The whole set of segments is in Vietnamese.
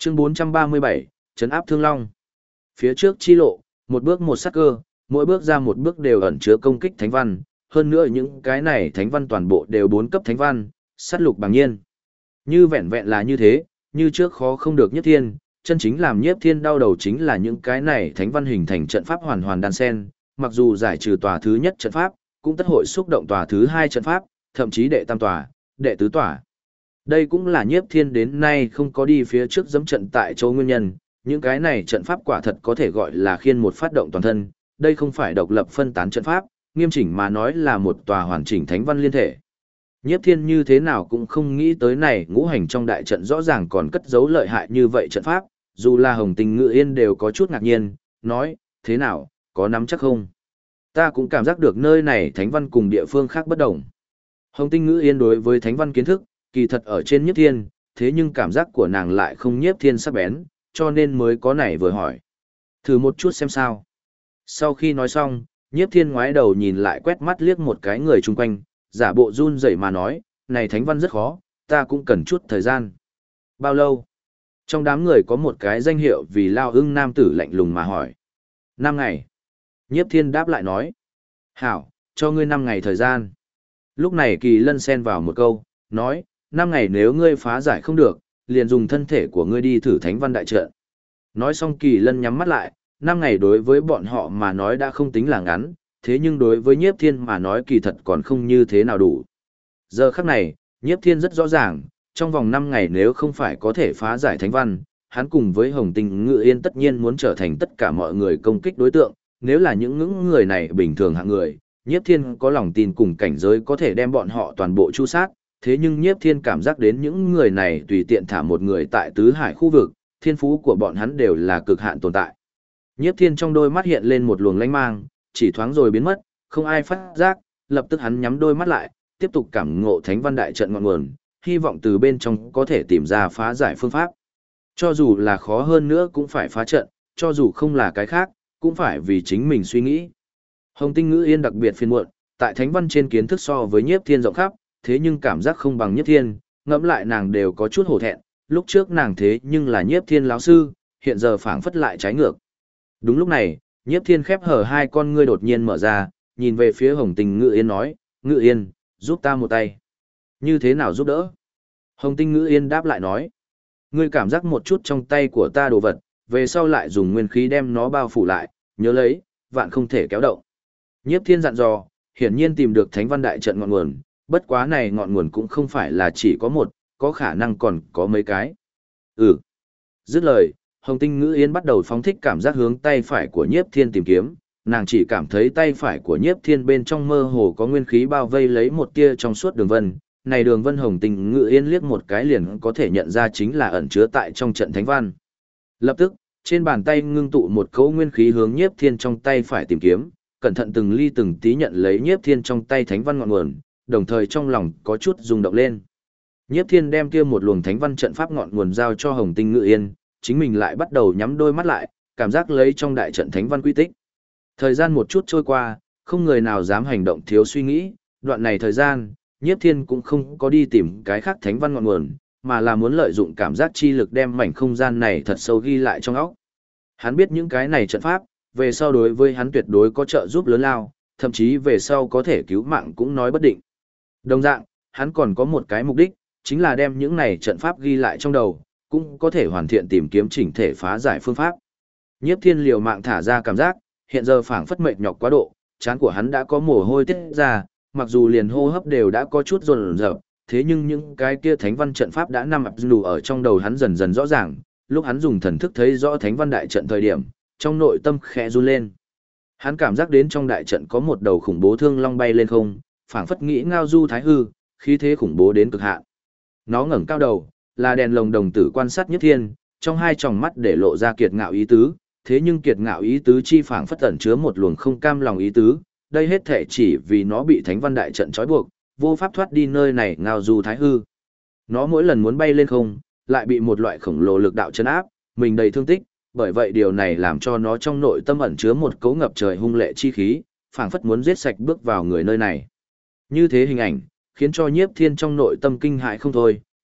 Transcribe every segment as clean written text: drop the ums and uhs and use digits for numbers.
Chương 437, Trấn áp Thương Long. Phía trước chi lộ, một bước một sắc cơ, mỗi bước ra một bước đều ẩn chứa công kích thánh văn, hơn nữa những cái này thánh văn toàn bộ đều 4 cấp thánh văn, sát lục bằng nhiên. Như vẹn vẹn là như thế, như trước khó không được Nhiếp Thiên, chân chính làm Nhiếp Thiên đau đầu chính là những cái này thánh văn hình thành trận pháp hoàn hoàn đan sen, mặc dù giải trừ tòa thứ nhất trận pháp, cũng tất hội xúc động tòa thứ hai trận pháp, thậm chí đệ tam tòa, đệ tứ tòa. Đây cũng là Nhiếp Thiên đến nay không có đi phía trước dẫm trận tại chỗ nguyên nhân, những cái này trận pháp quả thật có thể gọi là khiên một phát động toàn thân, đây không phải độc lập phân tán trận pháp, nghiêm chỉnh mà nói là một tòa hoàn chỉnh thánh văn liên thể. Nhiếp Thiên như thế nào cũng không nghĩ tới này ngũ hành trong đại trận rõ ràng còn cất giấu lợi hại như vậy trận pháp, dù là Hồng Tình Ngự Yên đều có chút ngạc nhiên, nói, thế nào, có nắm chắc không? Ta cũng cảm giác được nơi này thánh văn cùng địa phương khác bất đồng. Hồng Tinh Ngự Yên đối với thánh văn kiến thức, kỳ thật ở trên Nhiếp Thiên, thế nhưng cảm giác của nàng lại không Nhiếp Thiên sắc bén, cho nên mới có này vừa hỏi. Thử một chút xem sao. Sau khi nói xong, Nhiếp Thiên ngoái đầu nhìn lại quét mắt liếc một cái người chung quanh, giả bộ run rẩy mà nói, này thánh văn rất khó, ta cũng cần chút thời gian. Bao lâu? Trong đám người có một cái danh hiệu vì Lao Ưng nam tử lạnh lùng mà hỏi. 5 ngày. Nhiếp Thiên đáp lại nói. Hảo, cho ngươi 5 ngày thời gian. Lúc này Kỳ Lân xen vào một câu, nói, 5 ngày nếu ngươi phá giải không được, liền dùng thân thể của ngươi đi thử thánh văn đại trận. Nói xong Kỳ Lân nhắm mắt lại, 5 ngày đối với bọn họ mà nói đã không tính là ngắn, thế nhưng đối với Nhiếp Thiên mà nói kỳ thật còn không như thế nào đủ. Giờ khắc này, Nhiếp Thiên rất rõ ràng, trong vòng 5 ngày nếu không phải có thể phá giải thánh văn, hắn cùng với Hồng Tinh Ngự Yên tất nhiên muốn trở thành tất cả mọi người công kích đối tượng, nếu là những người này bình thường hạng người, Nhiếp Thiên có lòng tin cùng cảnh giới có thể đem bọn họ toàn bộ chu sát, thế nhưng Nhiếp Thiên cảm giác đến những người này tùy tiện thả một người tại tứ hải khu vực, thiên phú của bọn hắn đều là cực hạn tồn tại. Nhiếp Thiên trong đôi mắt hiện lên một luồng lanh mang, chỉ thoáng rồi biến mất, không ai phát giác, lập tức hắn nhắm đôi mắt lại, tiếp tục cảm ngộ thánh văn đại trận ngọn nguồn, hy vọng từ bên trong có thể tìm ra phá giải phương pháp. Cho dù là khó hơn nữa cũng phải phá trận, cho dù không là cái khác, cũng phải vì chính mình suy nghĩ. Hồng Tinh Ngự Yên đặc biệt phiền muộn, tại thánh văn trên kiến thức so với Nhiếp Thiên rộng khắp, thế nhưng cảm giác không bằng Nhiếp Thiên, ngẫm lại nàng đều có chút hổ thẹn, lúc trước nàng thế nhưng là Nhiếp Thiên lão sư, hiện giờ phảng phất lại trái ngược. Đúng lúc này, Nhiếp Thiên khép hở hai con ngươi đột nhiên mở ra, nhìn về phía Hồng Tinh Ngự Yên nói, Ngự Yên, giúp ta một tay. Như thế nào giúp đỡ? Hồng Tinh Ngự Yên đáp lại nói, ngươi cảm giác một chút trong tay của ta đồ vật, về sau lại dùng nguyên khí đem nó bao phủ lại, nhớ lấy, vạn không thể kéo động. Nhiếp Thiên dặn dò, hiển nhiên tìm được thánh văn đại trận ngọn nguồn, bất quá này ngọn nguồn cũng không phải là chỉ có một, có khả năng còn có mấy cái. Dứt lời, Hồng Tinh Ngự Yên bắt đầu phóng thích cảm giác hướng tay phải của Nhiếp Thiên tìm kiếm, nàng chỉ cảm thấy tay phải của Nhiếp Thiên bên trong mơ hồ có nguyên khí bao vây lấy một tia trong suốt đường vân, này đường vân Hồng Tinh Ngự Yên liếc một cái liền có thể nhận ra chính là ẩn chứa tại trong trận thánh văn. Lập tức, trên bàn tay ngưng tụ một cỗ nguyên khí hướng Nhiếp Thiên trong tay phải tìm kiếm, cẩn thận từng ly từng tí nhận lấy Nhiếp Thiên trong tay thánh văn ngọn nguồn, đồng thời trong lòng có chút rung động lên. Nhiếp Thiên đem kia một luồng thánh văn trận pháp ngọn nguồn giao cho Hồng Tinh Ngự Yên, chính mình lại bắt đầu nhắm đôi mắt lại, cảm giác lấy trong đại trận thánh văn quy tích. Thời gian một chút trôi qua, không người nào dám hành động thiếu suy nghĩ, đoạn này thời gian, Nhiếp Thiên cũng không có đi tìm cái khác thánh văn ngọn nguồn, mà là muốn lợi dụng cảm giác chi lực đem mảnh không gian này thật sâu ghi lại trong óc. Hắn biết những cái này trận pháp, về sau đối với hắn tuyệt đối có trợ giúp lớn lao, thậm chí về sau có thể cứu mạng cũng nói bất định. Đồng dạng, hắn còn có một cái mục đích, chính là đem những này trận pháp ghi lại trong đầu, cũng có thể hoàn thiện tìm kiếm chỉnh thể phá giải phương pháp. Nhiếp Thiên liều mạng thả ra cảm giác, hiện giờ phảng phất mệt nhọc quá độ, trán của hắn đã có mồ hôi tiết ra, mặc dù liền hô hấp đều đã có chút run rẩy, thế nhưng những cái kia thánh văn trận pháp đã nằm ập nù ở trong đầu hắn dần dần rõ ràng, lúc hắn dùng thần thức thấy rõ thánh văn đại trận thời điểm, trong nội tâm khẽ run lên. Hắn cảm giác đến trong đại trận có một đầu khủng bố thương long bay lên không, phảng phất nghĩ ngao du thái hư, khí thế khủng bố đến cực hạn. Nó ngẩng cao đầu, là đèn lồng đồng tử quan sát Nhiếp Thiên, trong hai tròng mắt để lộ ra kiệt ngạo ý tứ, thế nhưng kiệt ngạo ý tứ chi phảng phất ẩn chứa một luồng không cam lòng ý tứ, đây hết thể chỉ vì nó bị thánh văn đại trận trói buộc, vô pháp thoát đi nơi này ngao du thái hư. Nó mỗi lần muốn bay lên không, lại bị một loại khổng lồ lực đạo chấn áp, mình đầy thương tích, bởi vậy điều này làm cho nó trong nội tâm ẩn chứa một cấu ngập trời hung lệ chi khí, phảng phất muốn giết sạch bước vào người nơi này. Như thế hình ảnh, khiến cho Nhiếp Thiên trong nội tâm kinh hãi không thôi,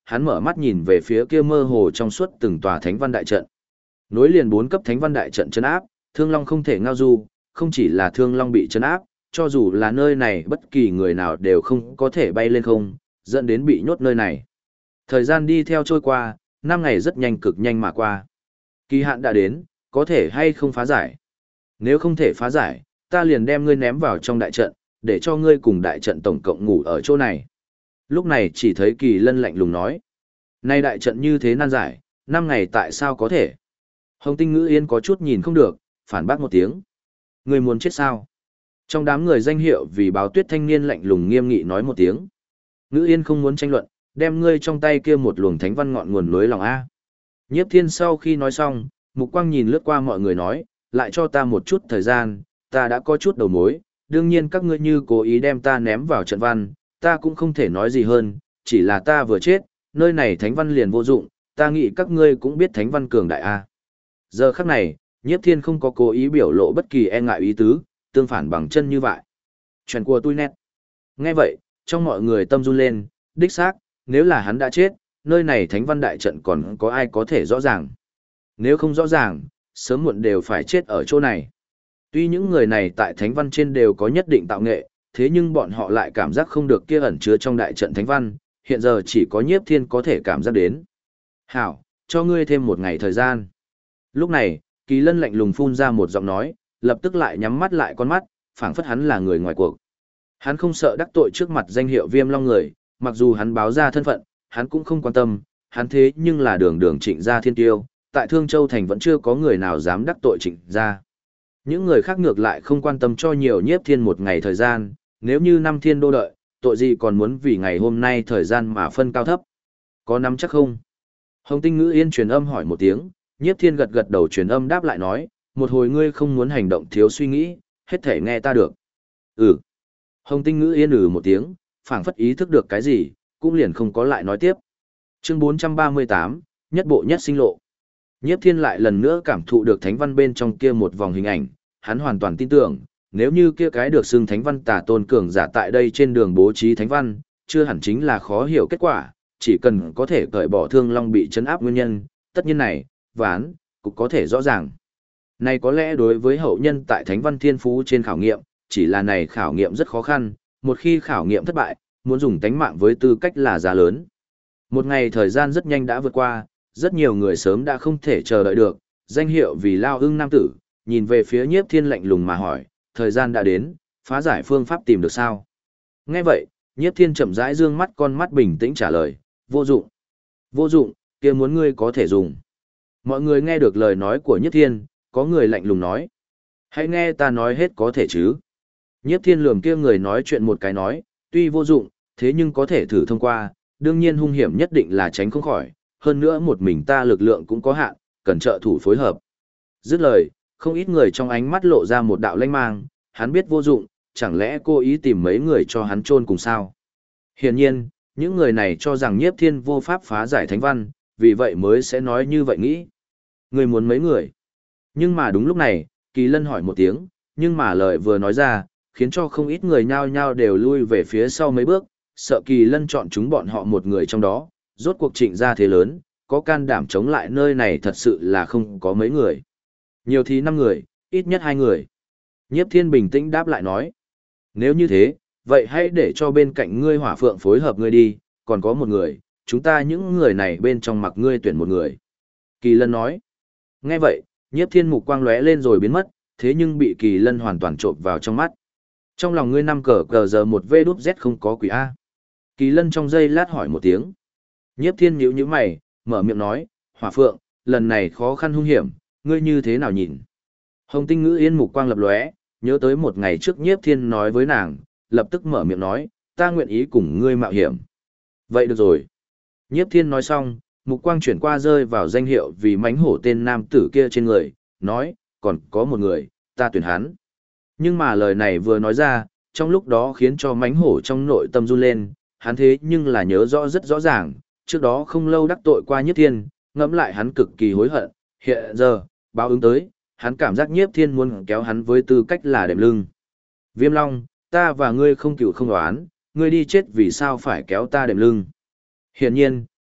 hắn mở mắt nhìn về phía kia mơ hồ trong suốt từng tòa thánh văn đại trận. Nối liền 4 cấp thánh văn đại trận trấn áp, Thương Long không thể ngao du, không chỉ là Thương Long bị trấn áp, cho dù là nơi này bất kỳ người nào đều không có thể bay lên không, dẫn đến bị nhốt nơi này. Thời gian đi theo trôi qua, 5 ngày rất nhanh cực nhanh mà qua. Kỳ hạn đã đến, có thể hay không phá giải. Nếu không thể phá giải, ta liền đem ngươi ném vào trong đại trận, để cho ngươi cùng đại trận tổng cộng ngủ ở chỗ này. Lúc này chỉ thấy Kỳ Lân lạnh lùng nói. Nay đại trận như thế nan giải, 5 ngày tại sao có thể? Hồng Tinh Ngữ Yên có chút nhìn không được, phản bác một tiếng. Ngươi muốn chết sao? Trong đám người danh hiệu vì báo tuyết thanh niên lạnh lùng nghiêm nghị nói một tiếng. Ngữ Yên không muốn tranh luận, đem ngươi trong tay kia một luồng thánh văn ngọn nguồn núi lòng A. Nhiếp Thiên sau khi nói xong, Mục Quang nhìn lướt qua mọi người nói, lại cho ta một chút thời gian, ta đã có chút đầu mối, đương nhiên các ngươi như cố ý đem ta ném vào trận văn, ta cũng không thể nói gì hơn, chỉ là ta vừa chết, nơi này thánh văn liền vô dụng, ta nghĩ các ngươi cũng biết thánh văn cường đại A. Giờ khắc này, Nhiếp Thiên không có cố ý biểu lộ bất kỳ e ngại ý tứ, tương phản bằng chân như vậy. Chuyện của tôi nét. Nghe vậy, trong mọi người tâm run lên, đích xác, nếu là hắn đã chết, nơi này thánh văn đại trận còn có ai có thể rõ ràng. Nếu không rõ ràng, sớm muộn đều phải chết ở chỗ này. Tuy những người này tại thánh văn trên đều có nhất định tạo nghệ, thế nhưng bọn họ lại cảm giác không được kia ẩn chứa trong đại trận thánh văn, hiện giờ chỉ có Nhiếp Thiên có thể cảm giác đến. Hảo, cho ngươi thêm một ngày thời gian. Lúc này, Kỳ Lân lạnh lùng phun ra một giọng nói, lập tức lại nhắm mắt lại con mắt, phảng phất hắn là người ngoài cuộc. Hắn không sợ đắc tội trước mặt danh hiệu Viêm Long người, mặc dù hắn báo ra thân phận, hắn cũng không quan tâm, hắn thế nhưng là đường đường Trịnh gia thiên tiêu, tại Thương Châu Thành vẫn chưa có người nào dám đắc tội Trịnh gia. Những người khác ngược lại không quan tâm cho nhiều Nhiếp Thiên một ngày thời gian, nếu như 5 thiên đô đợi, tội gì còn muốn vì ngày hôm nay thời gian mà phân cao thấp. Có nắm chắc không? Hồng Tinh Ngữ Yên truyền âm hỏi một tiếng, Nhiếp Thiên gật gật đầu truyền âm đáp lại nói, một hồi ngươi không muốn hành động thiếu suy nghĩ, hết thể nghe ta được. Ừ. Hồng Tinh Ngữ Yên một tiếng, phảng phất ý thức được cái gì, cũng liền không có lại nói tiếp. Chương 438, nhất bộ nhất sinh lộ. Nhiếp Thiên lại lần nữa cảm thụ được thánh văn bên trong kia một vòng hình ảnh, hắn hoàn toàn tin tưởng, nếu như kia cái được xưng thánh văn tà tôn cường giả tại đây trên đường bố trí thánh văn, chưa hẳn chính là khó hiểu kết quả, chỉ cần có thể cởi bỏ Thương Long bị trấn áp nguyên nhân, tất nhiên này, ván, cũng có thể rõ ràng. Này có lẽ đối với hậu nhân tại thánh văn thiên phú trên khảo nghiệm, chỉ là này khảo nghiệm rất khó khăn, một khi khảo nghiệm thất bại, muốn dùng tánh mạng với tư cách là giá lớn. Một ngày thời gian rất nhanh đã vượt qua, rất nhiều người sớm đã không thể chờ đợi được, danh hiệu vì Lao Ưng nam tử, nhìn về phía Nhiếp Thiên lạnh lùng mà hỏi, thời gian đã đến, phá giải phương pháp tìm được sao? Nghe vậy, Nhiếp Thiên chậm rãi dương mắt con mắt bình tĩnh trả lời, vô dụng. Vô dụng, kia muốn ngươi có thể dùng. Mọi người nghe được lời nói của Nhiếp Thiên, có người lạnh lùng nói. Hãy nghe ta nói hết có thể chứ. Nhiếp Thiên lườm kia người nói chuyện một cái nói, tuy vô dụng, thế nhưng có thể thử thông qua, đương nhiên hung hiểm nhất định là tránh không khỏi, hơn nữa một mình ta lực lượng cũng có hạn, cần trợ thủ phối hợp. Dứt lời, không ít người trong ánh mắt lộ ra một đạo lanh mang, hắn biết vô dụng, chẳng lẽ cô ý tìm mấy người cho hắn chôn cùng sao? Hiển nhiên, những người này cho rằng Nhiếp Thiên vô pháp phá giải thánh văn, vì vậy mới sẽ nói như vậy nghĩ. Người muốn mấy người? Nhưng mà đúng lúc này, Kỳ Lân hỏi một tiếng, nhưng mà lời vừa nói ra, khiến cho không ít người nhao nhao đều lui về phía sau mấy bước, sợ Kỳ Lân chọn chúng bọn họ một người trong đó, rốt cuộc Trịnh gia thế lớn, có can đảm chống lại nơi này thật sự là không có mấy người. Nhiều thì 5 người, ít nhất 2 người. Nhiếp Thiên bình tĩnh đáp lại nói, nếu như thế, vậy hãy để cho bên cạnh ngươi Hỏa Phượng phối hợp ngươi đi, còn có một người, chúng ta những người này bên trong mặc ngươi tuyển một người. Kỳ Lân nói, nghe vậy, Nhiếp Thiên mục quang lóe lên rồi biến mất, thế nhưng bị Kỳ Lân hoàn toàn trộn vào trong mắt. Trong lòng ngươi 5 cờ giờ một v đúp z không có quỷ A. Kỳ Lân trong giây lát hỏi một tiếng. Nhiếp Thiên nhíu nhíu mày, mở miệng nói, Hỏa Phượng, lần này khó khăn hung hiểm, ngươi như thế nào nhìn? Hồng Tinh Ngữ Yên mục quang lập lóe, nhớ tới một ngày trước Nhiếp Thiên nói với nàng, lập tức mở miệng nói, ta nguyện ý cùng ngươi mạo hiểm. Vậy được rồi. Nhiếp Thiên nói xong, mục quang chuyển qua rơi vào danh hiệu vì mánh hổ tên nam tử kia trên người, nói, còn có một người, ta tuyển hắn. Nhưng mà lời này vừa nói ra, trong lúc đó khiến cho mánh hổ trong nội tâm run lên, hắn thế nhưng là nhớ rõ rất rõ ràng, trước đó không lâu đắc tội qua Nhiếp Thiên, ngẫm lại hắn cực kỳ hối hận, hiện giờ, báo ứng tới, hắn cảm giác Nhiếp Thiên muốn kéo hắn với tư cách là đệm lưng. Viêm Long, ta và ngươi không cựu không đoán, ngươi đi chết vì sao phải kéo ta đệm lưng. Hiển nhiên,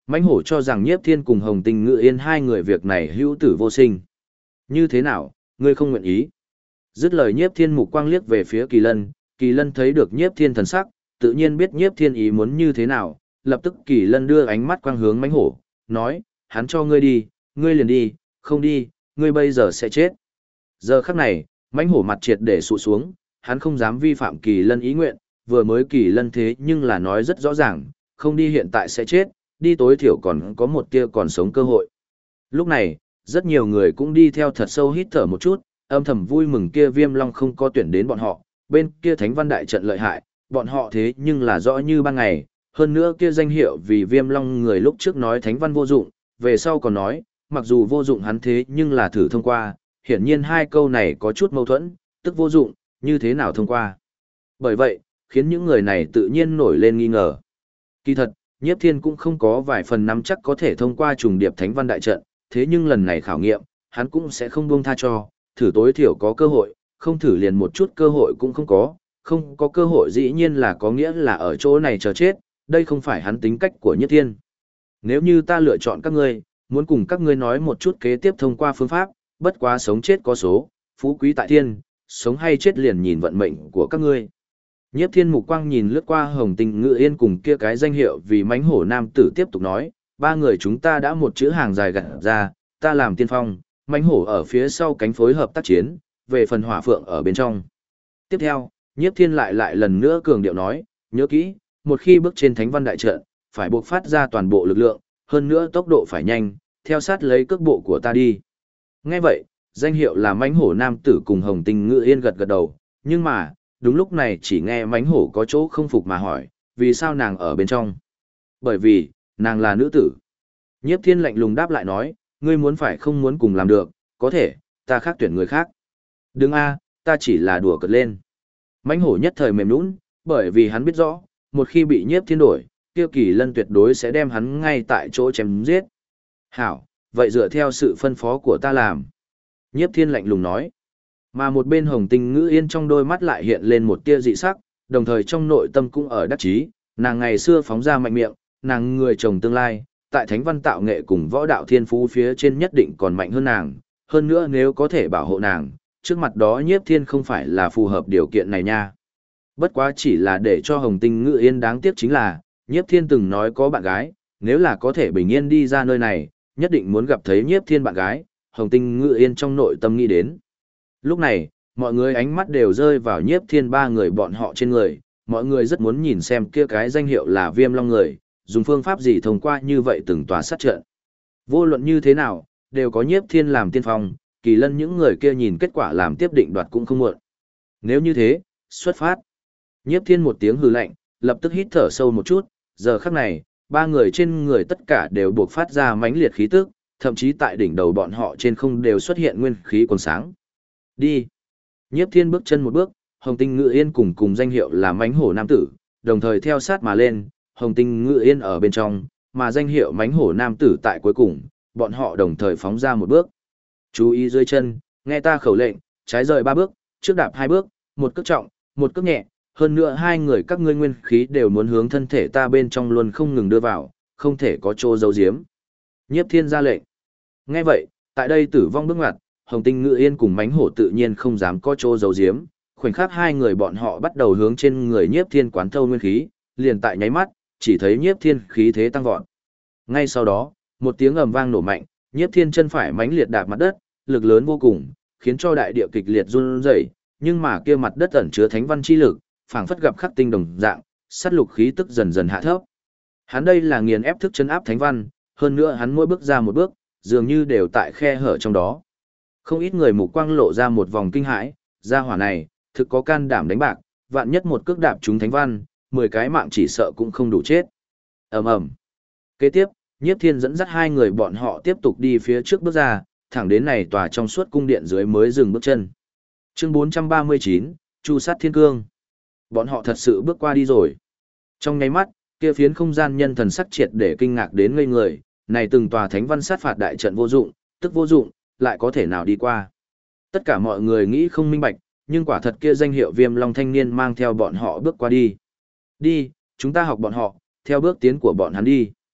Mãnh hổ cho rằng Nhiếp Thiên cùng Hồng Tinh Ngự Yên hai người việc này hữu tử vô sinh. Như thế nào, ngươi không nguyện ý? Dứt lời Nhiếp Thiên mục quang liếc về phía Kỳ Lân thấy được Nhiếp Thiên thần sắc, tự nhiên biết Nhiếp Thiên ý muốn như thế nào, lập tức Kỳ Lân đưa ánh mắt quang hướng mãnh hổ, nói, hắn cho ngươi đi, ngươi liền đi, không đi, ngươi bây giờ sẽ chết. Giờ khắc này, mãnh hổ mặt triệt để sụ xuống, hắn không dám vi phạm Kỳ Lân ý nguyện, vừa mới Kỳ Lân thế nhưng là nói rất rõ ràng, không đi hiện tại sẽ chết, đi tối thiểu còn có một tia còn sống cơ hội. Lúc này, rất nhiều người cũng đi theo thật sâu hít thở một chút, âm thầm vui mừng kia Viêm Long không có tuyển đến bọn họ, bên kia Thánh Văn đại trận lợi hại, bọn họ thế nhưng là rõ như ban ngày, hơn nữa kia danh hiệu vì Viêm Long người lúc trước nói Thánh Văn vô dụng, về sau còn nói, mặc dù vô dụng hắn thế nhưng là thử thông qua, hiển nhiên hai câu này có chút mâu thuẫn, tức vô dụng, như thế nào thông qua. Bởi vậy, khiến những người này tự nhiên nổi lên nghi ngờ. Kỳ thật, Nhiếp Thiên cũng không có vài phần nắm chắc có thể thông qua trùng điệp Thánh Văn đại trận, thế nhưng lần này khảo nghiệm, hắn cũng sẽ không buông tha cho, thử tối thiểu có cơ hội, không thử liền một chút cơ hội cũng không có cơ hội dĩ nhiên là có nghĩa là ở chỗ này chờ chết, đây không phải hắn tính cách của Nhiếp Thiên. Nếu như ta lựa chọn các ngươi, muốn cùng các ngươi nói một chút kế tiếp thông qua phương pháp, bất quá sống chết có số, phú quý tại thiên, sống hay chết liền nhìn vận mệnh của các ngươi. Nhiếp Thiên mục quang nhìn lướt qua Hồng Tinh Ngự Yên cùng kia cái danh hiệu vì mãnh hổ nam tử tiếp tục nói, ba người chúng ta đã một chữ hàng dài gặt ra, ta làm tiên phong, mãnh hổ ở phía sau cánh phối hợp tác chiến, về phần hỏa phượng ở bên trong. Tiếp theo, Nhiếp Thiên lại lần nữa cường điệu nói, nhớ kỹ, một khi bước trên Thánh Văn đại trận, phải buộc phát ra toàn bộ lực lượng, hơn nữa tốc độ phải nhanh, theo sát lấy cước bộ của ta đi. Nghe vậy, danh hiệu là mãnh hổ nam tử cùng Hồng Tinh Ngự Yên gật gật đầu, nhưng mà, đúng lúc này chỉ nghe mãnh hổ có chỗ không phục mà hỏi, vì sao nàng ở bên trong? Bởi vì, nàng là nữ tử. Nhiếp Thiên lạnh lùng đáp lại nói, ngươi muốn phải không muốn cùng làm được, có thể, ta khác tuyển người khác. Đừng a, ta chỉ là đùa cợt lên. Mãnh hổ nhất thời mềm nhũn, bởi vì hắn biết rõ, một khi bị Nhiếp Thiên đổi, kia Kỳ Lân tuyệt đối sẽ đem hắn ngay tại chỗ chém giết. Hảo, vậy dựa theo sự phân phó của ta làm. Nhiếp Thiên lạnh lùng nói. Mà một bên Hồng Tinh Ngự Yên trong đôi mắt lại hiện lên một tia dị sắc, đồng thời trong nội tâm cũng ở đắc chí, nàng ngày xưa phóng ra mạnh miệng, nàng người chồng tương lai, tại Thánh Văn tạo nghệ cùng võ đạo thiên phú phía trên nhất định còn mạnh hơn nàng, hơn nữa nếu có thể bảo hộ nàng, trước mặt đó Nhiếp Thiên không phải là phù hợp điều kiện này nha. Bất quá chỉ là để cho Hồng Tinh Ngự Yên đáng tiếc chính là, Nhiếp Thiên từng nói có bạn gái, nếu là có thể bình yên đi ra nơi này, nhất định muốn gặp thấy Nhiếp Thiên bạn gái, Hồng Tinh Ngự Yên trong nội tâm nghĩ đến. Lúc này, mọi người ánh mắt đều rơi vào Nhiếp Thiên ba người bọn họ trên người, mọi người rất muốn nhìn xem kia cái danh hiệu là Viêm Long người, dùng phương pháp gì thông qua như vậy từng tòa sát trận. Vô luận như thế nào, đều có Nhiếp Thiên làm tiên phong, Kỳ Lân những người kia nhìn kết quả làm tiếp định đoạt cũng không muộn. Nếu như thế, xuất phát. Nhiếp Thiên một tiếng hừ lạnh, lập tức hít thở sâu một chút, giờ khắc này, ba người trên người tất cả đều buộc phát ra mãnh liệt khí tức, thậm chí tại đỉnh đầu bọn họ trên không đều xuất hiện nguyên khí quần sáng. Đi. Nhiếp Thiên bước chân một bước, Hồng Tinh Ngự Yên cùng danh hiệu là mãnh hổ nam tử, đồng thời theo sát mà lên, Hồng Tinh Ngự Yên ở bên trong, mà danh hiệu mãnh hổ nam tử tại cuối cùng, bọn họ đồng thời phóng ra một bước. Chú ý dưới chân, nghe ta khẩu lệnh, trái rời ba bước, trước đạp hai bước, một cước trọng, một cước nhẹ, hơn nữa hai người các ngươi nguyên khí đều muốn hướng thân thể ta bên trong luôn không ngừng đưa vào, không thể có chỗ giấu giếm. Nhiếp Thiên ra lệnh. Nghe vậy, tại đây tử vong bước ngoặt, Hồng Tinh Ngự Yên cùng mãnh hổ tự nhiên không dám có chỗ giấu giếm, khoảnh khắc hai người bọn họ bắt đầu hướng trên người Nhiếp Thiên quán thâu nguyên khí, liền tại nháy mắt, chỉ thấy Nhiếp Thiên khí thế tăng vọt. Ngay sau đó, một tiếng ầm vang nổ mạnh, Nhiếp Thiên chân phải mãnh liệt đạp mặt đất, lực lớn vô cùng, khiến cho đại địa kịch liệt run rẩy, nhưng mà kia mặt đất ẩn chứa thánh văn chi lực, phảng phất gặp khắc tinh đồng dạng, sát lục khí tức dần dần hạ thấp. Hắn đây là nghiền ép thức chân áp thánh văn, hơn nữa hắn mỗi bước ra một bước, dường như đều tại khe hở trong đó. Không ít người mục quang lộ ra một vòng kinh hãi, gia hỏa này, thực có can đảm đánh bạc, vạn nhất một cước đạp trúng thánh văn, 10 cái mạng chỉ sợ cũng không đủ chết. Ầm ầm. Kế tiếp, Nhiếp Thiên dẫn dắt hai người bọn họ tiếp tục đi phía trước bước ra, thẳng đến này tòa trong suốt cung điện dưới mới dừng bước chân. Chương 439, Chu sát thiên cương. Bọn họ thật sự bước qua đi rồi. Trong nháy mắt, kia phiến không gian nhân thần sắc triệt để kinh ngạc đến ngây người, này từng tòa thánh văn sát phạt đại trận vô dụng, tức vô dụng, lại có thể nào đi qua. Tất cả mọi người nghĩ không minh bạch, nhưng quả thật kia danh hiệu Viêm Long thanh niên mang theo bọn họ bước qua đi. Đi, chúng ta học bọn họ, theo bước tiến của bọn hắn đi.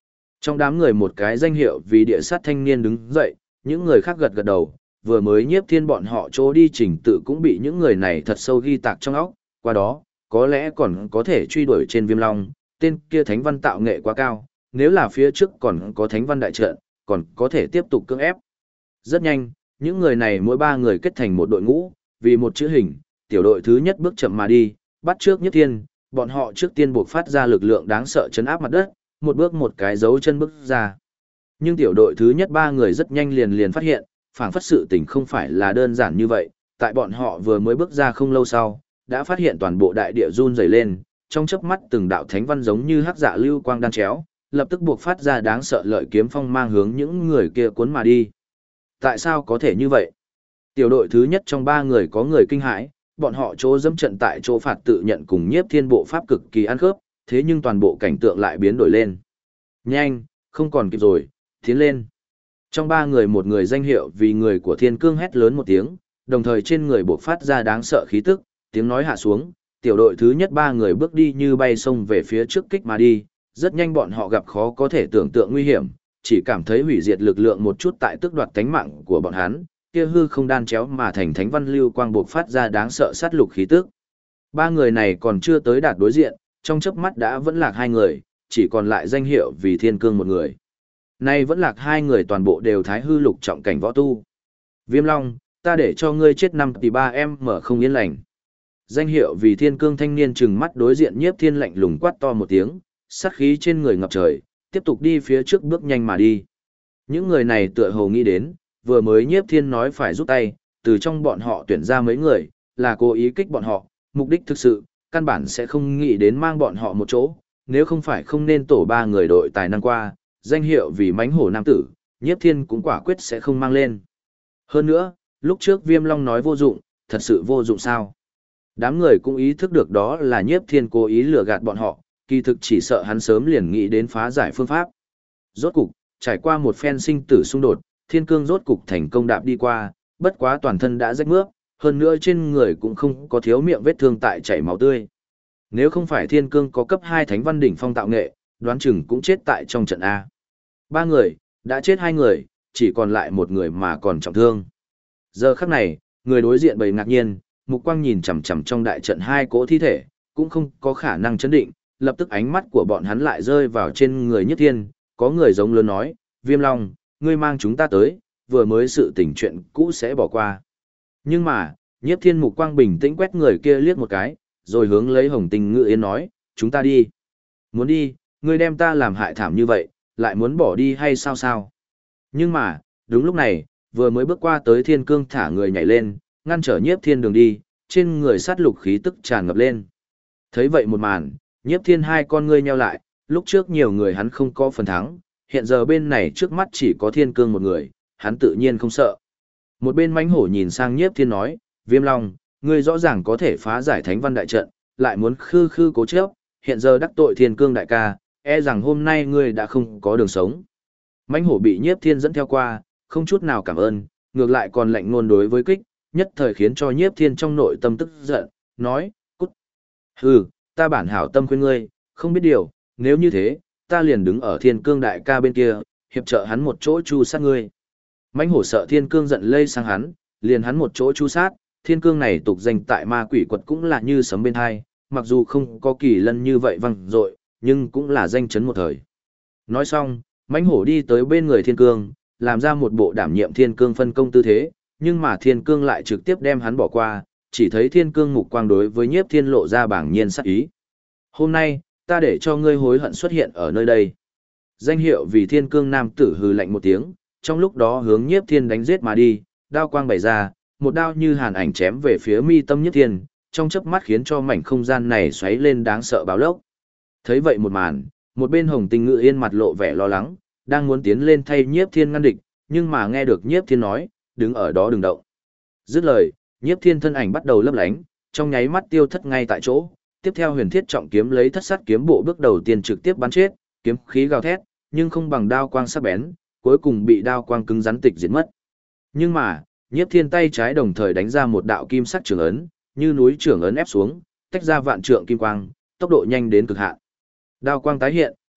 Trong đám người một cái danh hiệu vì địa sát thanh niên đứng dậy, những người khác gật gật đầu, vừa mới Nhiếp Thiên bọn họ chỗ đi trình tự cũng bị những người này thật sâu ghi tạc trong óc, qua đó, có lẽ còn có thể truy đuổi trên Viêm Long, tên kia thánh văn tạo nghệ quá cao, nếu là phía trước còn có thánh văn đại trận, còn có thể tiếp tục cưỡng ép. Rất nhanh, những người này mỗi 3 người kết thành một đội ngũ, vì một chữ hình, tiểu đội thứ nhất bước chậm mà đi, bắt trước Nhiếp Thiên, bọn họ trước tiên buộc phát ra lực lượng đáng sợ chấn áp mặt đất, một bước một cái dấu chân bước ra. Nhưng tiểu đội thứ nhất 3 người rất nhanh liền phát hiện, phảng phất sự tình không phải là đơn giản như vậy, tại bọn họ vừa mới bước ra không lâu sau, đã phát hiện toàn bộ đại địa run rẩy lên, trong chớp mắt từng đạo thánh văn giống như hắc dạ lưu quang đan chéo, lập tức buộc phát ra đáng sợ lợi kiếm phong mang hướng những người kia cuốn mà đi. Tại sao có thể như vậy? Tiểu đội thứ nhất trong 3 người có người kinh hãi, bọn họ chỗ dẫm trận tại chỗ phạt tự nhận cùng Nhiếp Thiên bộ pháp cực kỳ ăn khớp, thế nhưng toàn bộ cảnh tượng lại biến đổi lên. Nhanh, không còn kịp rồi, tiến lên. Trong 3 người một người danh hiệu vì người của Thiên Cương hét lớn một tiếng, đồng thời trên người bộc phát ra đáng sợ khí tức, tiếng nói hạ xuống, tiểu đội thứ nhất 3 người bước đi như bay xông về phía trước kích mà đi, rất nhanh bọn họ gặp khó có thể tưởng tượng nguy hiểm, chỉ cảm thấy hủy diệt lực lượng một chút tại tước đoạt tánh mạng của bọn hắn, kia hư không đan chéo mà thành thánh văn lưu quang bộc phát ra đáng sợ sát lục khí tức. 3 người này còn chưa tới đạt đối diện, trong chớp mắt đã vẫn lạc 2 người, chỉ còn lại danh hiệu vì Thiên Cương một người. Nay vẫn lạc 2 người toàn bộ đều thái hư lục trọng cảnh võ tu. Viêm Long, ta để cho ngươi chết 5 tỷ 3 em mở không yên lành. Danh hiệu vì Thiên Cương thanh niên trừng mắt đối diện Nhiếp Thiên lạnh lùng quát to một tiếng, sát khí trên người ngập trời, tiếp tục đi phía trước bước nhanh mà đi. Những người này tựa hồ nghĩ đến, vừa mới Nhiếp Thiên nói phải giúp tay, từ trong bọn họ tuyển ra mấy người, là cố ý kích bọn họ, mục đích thực sự, căn bản sẽ không nghĩ đến mang bọn họ một chỗ, nếu không phải không nên tổ 3 người đội tài năng qua, danh hiệu vì mãnh hổ nam tử, Nhiếp Thiên cũng quả quyết sẽ không mang lên. Hơn nữa, lúc trước Viêm Long nói vô dụng, thật sự vô dụng sao? Đám người cũng ý thức được đó là Nhiếp Thiên cố ý lừa gạt bọn họ, kỳ thực chỉ sợ hắn sớm liền nghĩ đến phá giải phương pháp. Rốt cục, trải qua một phen sinh tử xung đột, Thiên Cương rốt cục thành công đạp đi qua, bất quá toàn thân đã rách mướp, hơn nữa trên người cũng không có thiếu miệng vết thương tại chảy máu tươi. Nếu không phải Thiên Cương có cấp 2 thánh văn đỉnh phong tạo nghệ, đoán chừng cũng chết tại trong trận A. 3 người, đã chết 2 người, chỉ còn lại 1 người mà còn trọng thương. Giờ khắc này, người đối diện bầy ngạc nhiên, mục quang nhìn chằm chằm trong đại trận 2 cỗ thi thể, cũng không có khả năng chấn định, lập tức ánh mắt của bọn hắn lại rơi vào trên người Nhất Thiên, có người giống lớn nói, Viêm Long, ngươi mang chúng ta tới, vừa mới sự tình chuyện cũ sẽ bỏ qua. Nhưng mà, Nhiếp Thiên mục quang bình tĩnh quét người kia liếc một cái, rồi hướng lấy Hồng Tình Ngự Yên nói, chúng ta đi. Muốn đi, ngươi đem ta làm hại thảm như vậy, lại muốn bỏ đi hay sao sao? Nhưng mà, đúng lúc này, vừa mới bước qua tới Thiên Cương thả người nhảy lên, ngăn trở Nhiếp Thiên đường đi, trên người sát lục khí tức tràn ngập lên. Thấy vậy một màn, Nhiếp Thiên 2 con ngươi nheo lại, lúc trước nhiều người hắn không có phần thắng, hiện giờ bên này trước mắt chỉ có Thiên Cương một người, hắn tự nhiên không sợ. Một bên mãnh hổ nhìn sang Nhiếp Thiên nói, Viêm Long, ngươi rõ ràng có thể phá giải thánh văn đại trận, lại muốn khư khư cố chấp, hiện giờ đắc tội Thiên Cương đại ca, e rằng hôm nay ngươi đã không có đường sống. Mãnh hổ bị Nhiếp Thiên dẫn theo qua, không chút nào cảm ơn, ngược lại còn lạnh ngôn đối với kích, nhất thời khiến cho Nhiếp Thiên trong nội tâm tức giận, nói, cút. Hừ, ta bản hảo tâm khuyên ngươi, không biết điều, nếu như thế, ta liền đứng ở Thiên Cương đại ca bên kia, hiệp trợ hắn một chỗ chu sát ngươi. Mãnh hổ sợ Thiên Cương giận lây sang hắn, liền hắn một chỗ chu sát, Thiên Cương này tục danh tại ma quỷ quật cũng là như sấm bên hai, mặc dù không có kỳ lân như vậy văng dội, nhưng cũng là danh chấn một thời. Nói xong, mãnh hổ đi tới bên người Thiên Cương, làm ra một bộ đảm nhiệm Thiên Cương phân công tư thế, nhưng mà Thiên Cương lại trực tiếp đem hắn bỏ qua, chỉ thấy Thiên Cương mục quang đối với Nhiếp Thiên lộ ra bảng nhiên sắc ý. Hôm nay, ta để cho ngươi hối hận xuất hiện ở nơi đây. Danh hiệu vì Thiên Cương nam tử hừ lạnh một tiếng, trong lúc đó hướng Nhiếp Thiên đánh giết mà đi, đao quang bày ra, một đao như hàn ảnh chém về phía mi tâm Nhiếp Thiên, trong chớp mắt khiến cho mảnh không gian này xoáy lên đáng sợ báo lốc. Thấy vậy một màn, một bên Hồng Tình Ngự Yên mặt lộ vẻ lo lắng, đang muốn tiến lên thay Nhiếp Thiên ngăn địch, nhưng mà nghe được Nhiếp Thiên nói, đứng ở đó đừng động. Dứt lời, Nhiếp Thiên thân ảnh bắt đầu lấp lánh, trong nháy mắt tiêu thất ngay tại chỗ, tiếp theo Huyền Thiết trọng kiếm lấy thất sát kiếm bộ bước đầu tiên trực tiếp bắn chết, kiếm khí gào thét, nhưng không bằng đao quang sắc bén, cuối cùng bị đao quang cứng rắn tịch diệt mất. Nhưng mà, Nhiếp Thiên tay trái đồng thời đánh ra một đạo kim sắc trường ấn, như núi trường ấn ép xuống, tách ra vạn trượng kim quang, tốc độ nhanh đến cực hạn. Đao quang tái hiện,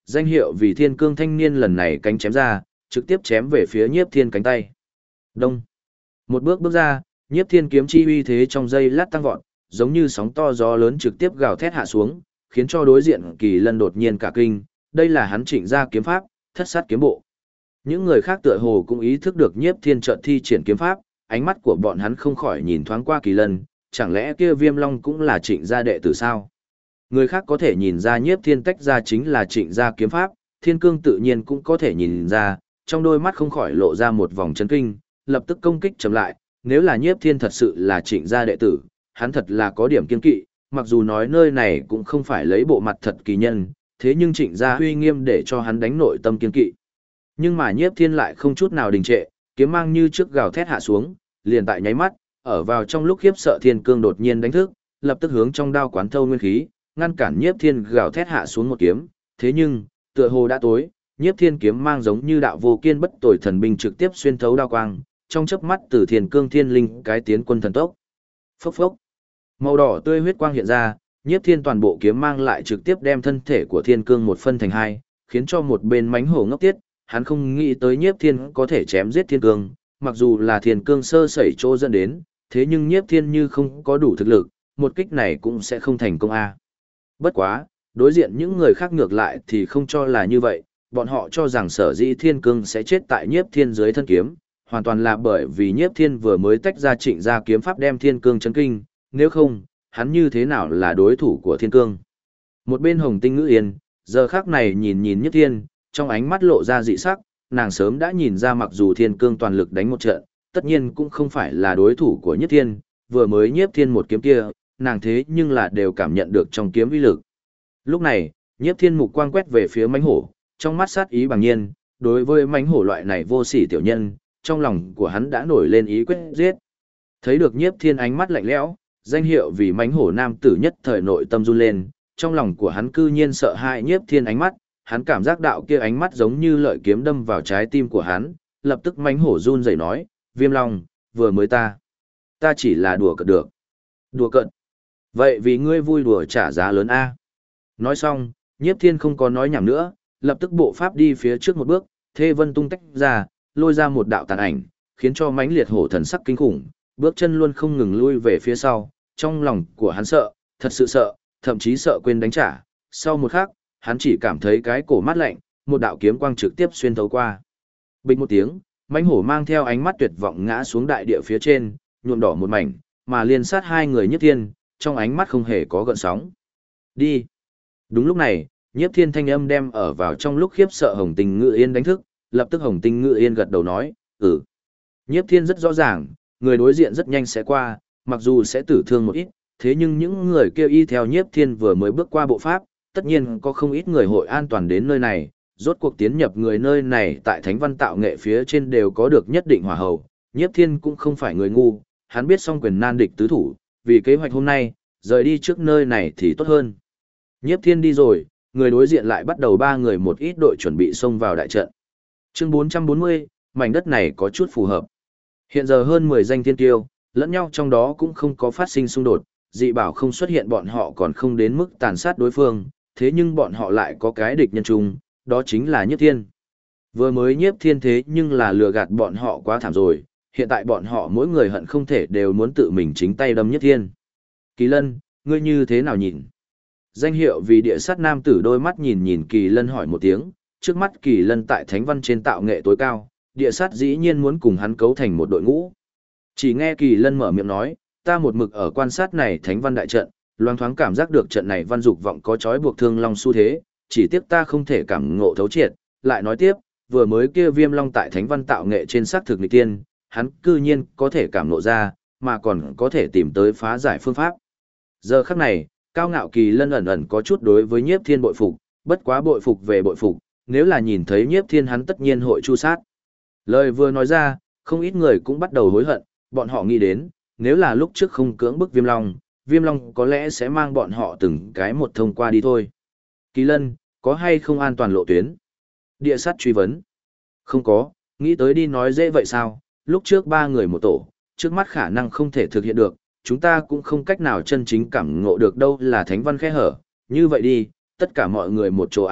danh hiệu vì thiên cương thanh niên lần này cánh chém ra, trực tiếp chém về phía nhiếp thiên cánh tay. Đông. Một bước bước ra, nhiếp thiên kiếm chi uy thế trong giây lát tăng vọt, giống như sóng to gió lớn trực tiếp gào thét hạ xuống, khiến cho đối diện Kỳ Lân đột nhiên cả kinh, đây là hắn Trịnh gia kiếm pháp, Thất sát kiếm bộ. Những người khác tựa hồ cũng ý thức được nhiếp thiên chợt thi triển kiếm pháp, ánh mắt của bọn hắn không khỏi nhìn thoáng qua Kỳ Lân, chẳng lẽ kia Viêm Long cũng là Trịnh gia đệ tử sao? Người khác có thể nhìn ra nhiếp thiên tách ra chính là Trịnh gia kiếm pháp, Thiên Cương tự nhiên cũng có thể nhìn ra, trong đôi mắt không khỏi lộ ra một vòng chấn kinh, lập tức công kích chậm lại, nếu là nhiếp thiên thật sự là Trịnh gia đệ tử, hắn thật là có điểm kiên kỵ, mặc dù nói nơi này cũng không phải lấy bộ mặt thật kỳ nhân, thế nhưng Trịnh gia uy nghiêm để cho hắn đánh nội tâm kiên kỵ. Nhưng mà nhiếp thiên lại không chút nào đình trệ, kiếm mang như trước gào thét hạ xuống, liền tại nháy mắt, ở vào trong lúc khiếp sợ Thiên Cương đột nhiên đánh thức, lập tức hướng trong đao quán thâu nguyên khí, ngăn cản nhiếp thiên gào thét hạ xuống một kiếm, thế nhưng, tựa hồ đã tối, nhiếp thiên kiếm mang giống như đạo vô kiên bất tồi thần binh trực tiếp xuyên thấu đao quang, trong chớp mắt từ Thiên Cương thiên linh cái tiến quân thần tốc. Phốc phốc. Màu đỏ tươi huyết quang hiện ra, nhiếp thiên toàn bộ kiếm mang lại trực tiếp đem thân thể của Thiên Cương một phân thành hai, khiến cho một bên mánh hổ ngốc tiết, hắn không nghĩ tới nhiếp thiên có thể chém giết Thiên Cương, mặc dù là Thiên Cương sơ sẩy chỗ dẫn đến, thế nhưng nhiếp thiên như không có đủ thực lực, một kích này cũng sẽ không thành công a. Bất quá, đối diện những người khác ngược lại thì không cho là như vậy, bọn họ cho rằng sở dĩ Thiên Cương sẽ chết tại nhiếp thiên dưới thân kiếm, hoàn toàn là bởi vì nhiếp thiên vừa mới tách ra Trịnh gia kiếm pháp đem Thiên Cương chấn kinh, nếu không, hắn như thế nào là đối thủ của Thiên Cương. Một bên Hồng Tinh Ngữ Yên, giờ khác này nhìn nhiếp thiên, trong ánh mắt lộ ra dị sắc, nàng sớm đã nhìn ra mặc dù Thiên Cương toàn lực đánh một trận, tất nhiên cũng không phải là đối thủ của nhiếp thiên, vừa mới nhiếp thiên một kiếm kia, nàng thế nhưng là đều cảm nhận được trong kiếm uy lực. Lúc này, nhiếp thiên mục quang quét về phía mãnh hổ, trong mắt sát ý bằng nhiên, đối với mãnh hổ loại này vô sỉ tiểu nhân, trong lòng của hắn đã nổi lên ý quyết giết. Thấy được nhiếp thiên ánh mắt lạnh lẽo, danh hiệu vì mãnh hổ nam tử nhất thời nội tâm run lên, trong lòng của hắn cư nhiên sợ hãi nhiếp thiên ánh mắt, hắn cảm giác đạo kia ánh mắt giống như lợi kiếm đâm vào trái tim của hắn, lập tức mãnh hổ run rẩy nói, Viêm Long, vừa mới ta chỉ là đùa cợt được. Đùa cợt? Vậy vì ngươi vui đùa trả giá lớn a. Nói xong, nhiếp thiên không có nói nhảm nữa, lập tức bộ pháp đi phía trước một bước, thê vân tung tách ra, lôi ra một đạo tàn ảnh, khiến cho mãnh liệt hổ thần sắc kinh khủng, bước chân luôn không ngừng lui về phía sau, trong lòng của hắn sợ, thật sự sợ, thậm chí sợ quên đánh trả. Sau một khắc, hắn chỉ cảm thấy cái cổ mát lạnh, một đạo kiếm quang trực tiếp xuyên thấu qua. Bình một tiếng, mãnh hổ mang theo ánh mắt tuyệt vọng ngã xuống đại địa phía trên, nhuộm đỏ một mảnh, mà liên sát hai người nhiếp thiên, trong ánh mắt không hề có gợn sóng. Đi. Đúng lúc này, nhiếp thiên thanh âm đem ở vào trong lúc khiếp sợ Hồng Tinh Ngự Yên đánh thức, lập tức Hồng Tinh Ngự Yên gật đầu nói, ừ. Nhiếp thiên rất rõ ràng, người đối diện rất nhanh sẽ qua, mặc dù sẽ tử thương một ít, thế nhưng những người kêu y theo nhiếp thiên vừa mới bước qua bộ pháp, tất nhiên có không ít người hội an toàn đến nơi này, rốt cuộc tiến nhập người nơi này tại thánh văn tạo nghệ phía trên đều có được nhất định hỏa hầu, nhiếp thiên cũng không phải người ngu, hắn biết song quyền nan địch tứ thủ, vì kế hoạch hôm nay, rời đi trước nơi này thì tốt hơn. Nhiếp thiên đi rồi, người đối diện lại bắt đầu ba người một ít đội chuẩn bị xông vào đại trận. Chương 440, mảnh đất này có chút phù hợp. Hiện giờ hơn 10 danh thiên tiêu, lẫn nhau trong đó cũng không có phát sinh xung đột, dị bảo không xuất hiện bọn họ còn không đến mức tàn sát đối phương, thế nhưng bọn họ lại có cái địch nhân chung, đó chính là nhiếp thiên. Vừa mới nhiếp thiên thế nhưng là lừa gạt bọn họ quá thảm rồi, hiện tại bọn họ mỗi người hận không thể đều muốn tự mình chính tay đâm nhiếp thiên. Kỳ Lân, ngươi như thế nào nhìn? Danh hiệu vì địa sát nam tử đôi mắt nhìn Kỳ Lân hỏi một tiếng, trước mắt Kỳ Lân tại thánh văn trên tạo nghệ tối cao, địa sát dĩ nhiên muốn cùng hắn cấu thành một đội ngũ. Chỉ nghe Kỳ Lân mở miệng nói, ta một mực ở quan sát này thánh văn đại trận, loáng thoáng cảm giác được trận này văn dục vọng có trói buộc thương long xu thế, chỉ tiếc ta không thể cảm ngộ thấu triệt, lại nói tiếp, vừa mới kia Viêm Long tại thánh văn tạo nghệ trên xác thực nghịch tiên, hắn cư nhiên có thể cảm ngộ ra, mà còn có thể tìm tới phá giải phương pháp. Giờ khắc này, cao ngạo Kỳ Lân ẩn ẩn có chút đối với nhiếp thiên bội phục, bất quá bội phục về bội phục, nếu là nhìn thấy nhiếp thiên hắn tất nhiên hội chu sát. Lời vừa nói ra, không ít người cũng bắt đầu hối hận, bọn họ nghĩ đến, nếu là lúc trước không cưỡng bức Viêm Long có lẽ sẽ mang bọn họ từng cái một thông qua đi thôi. Kỳ Lân, có hay không an toàn lộ tuyến? Địa sát truy vấn. Không có, nghĩ tới đi nói dễ vậy sao, lúc trước 3 người một tổ, trước mắt khả năng không thể thực hiện được, chúng ta cũng không cách nào chân chính cảm ngộ được đâu là thánh văn khe hở, như vậy đi, tất cả mọi người một chỗ A,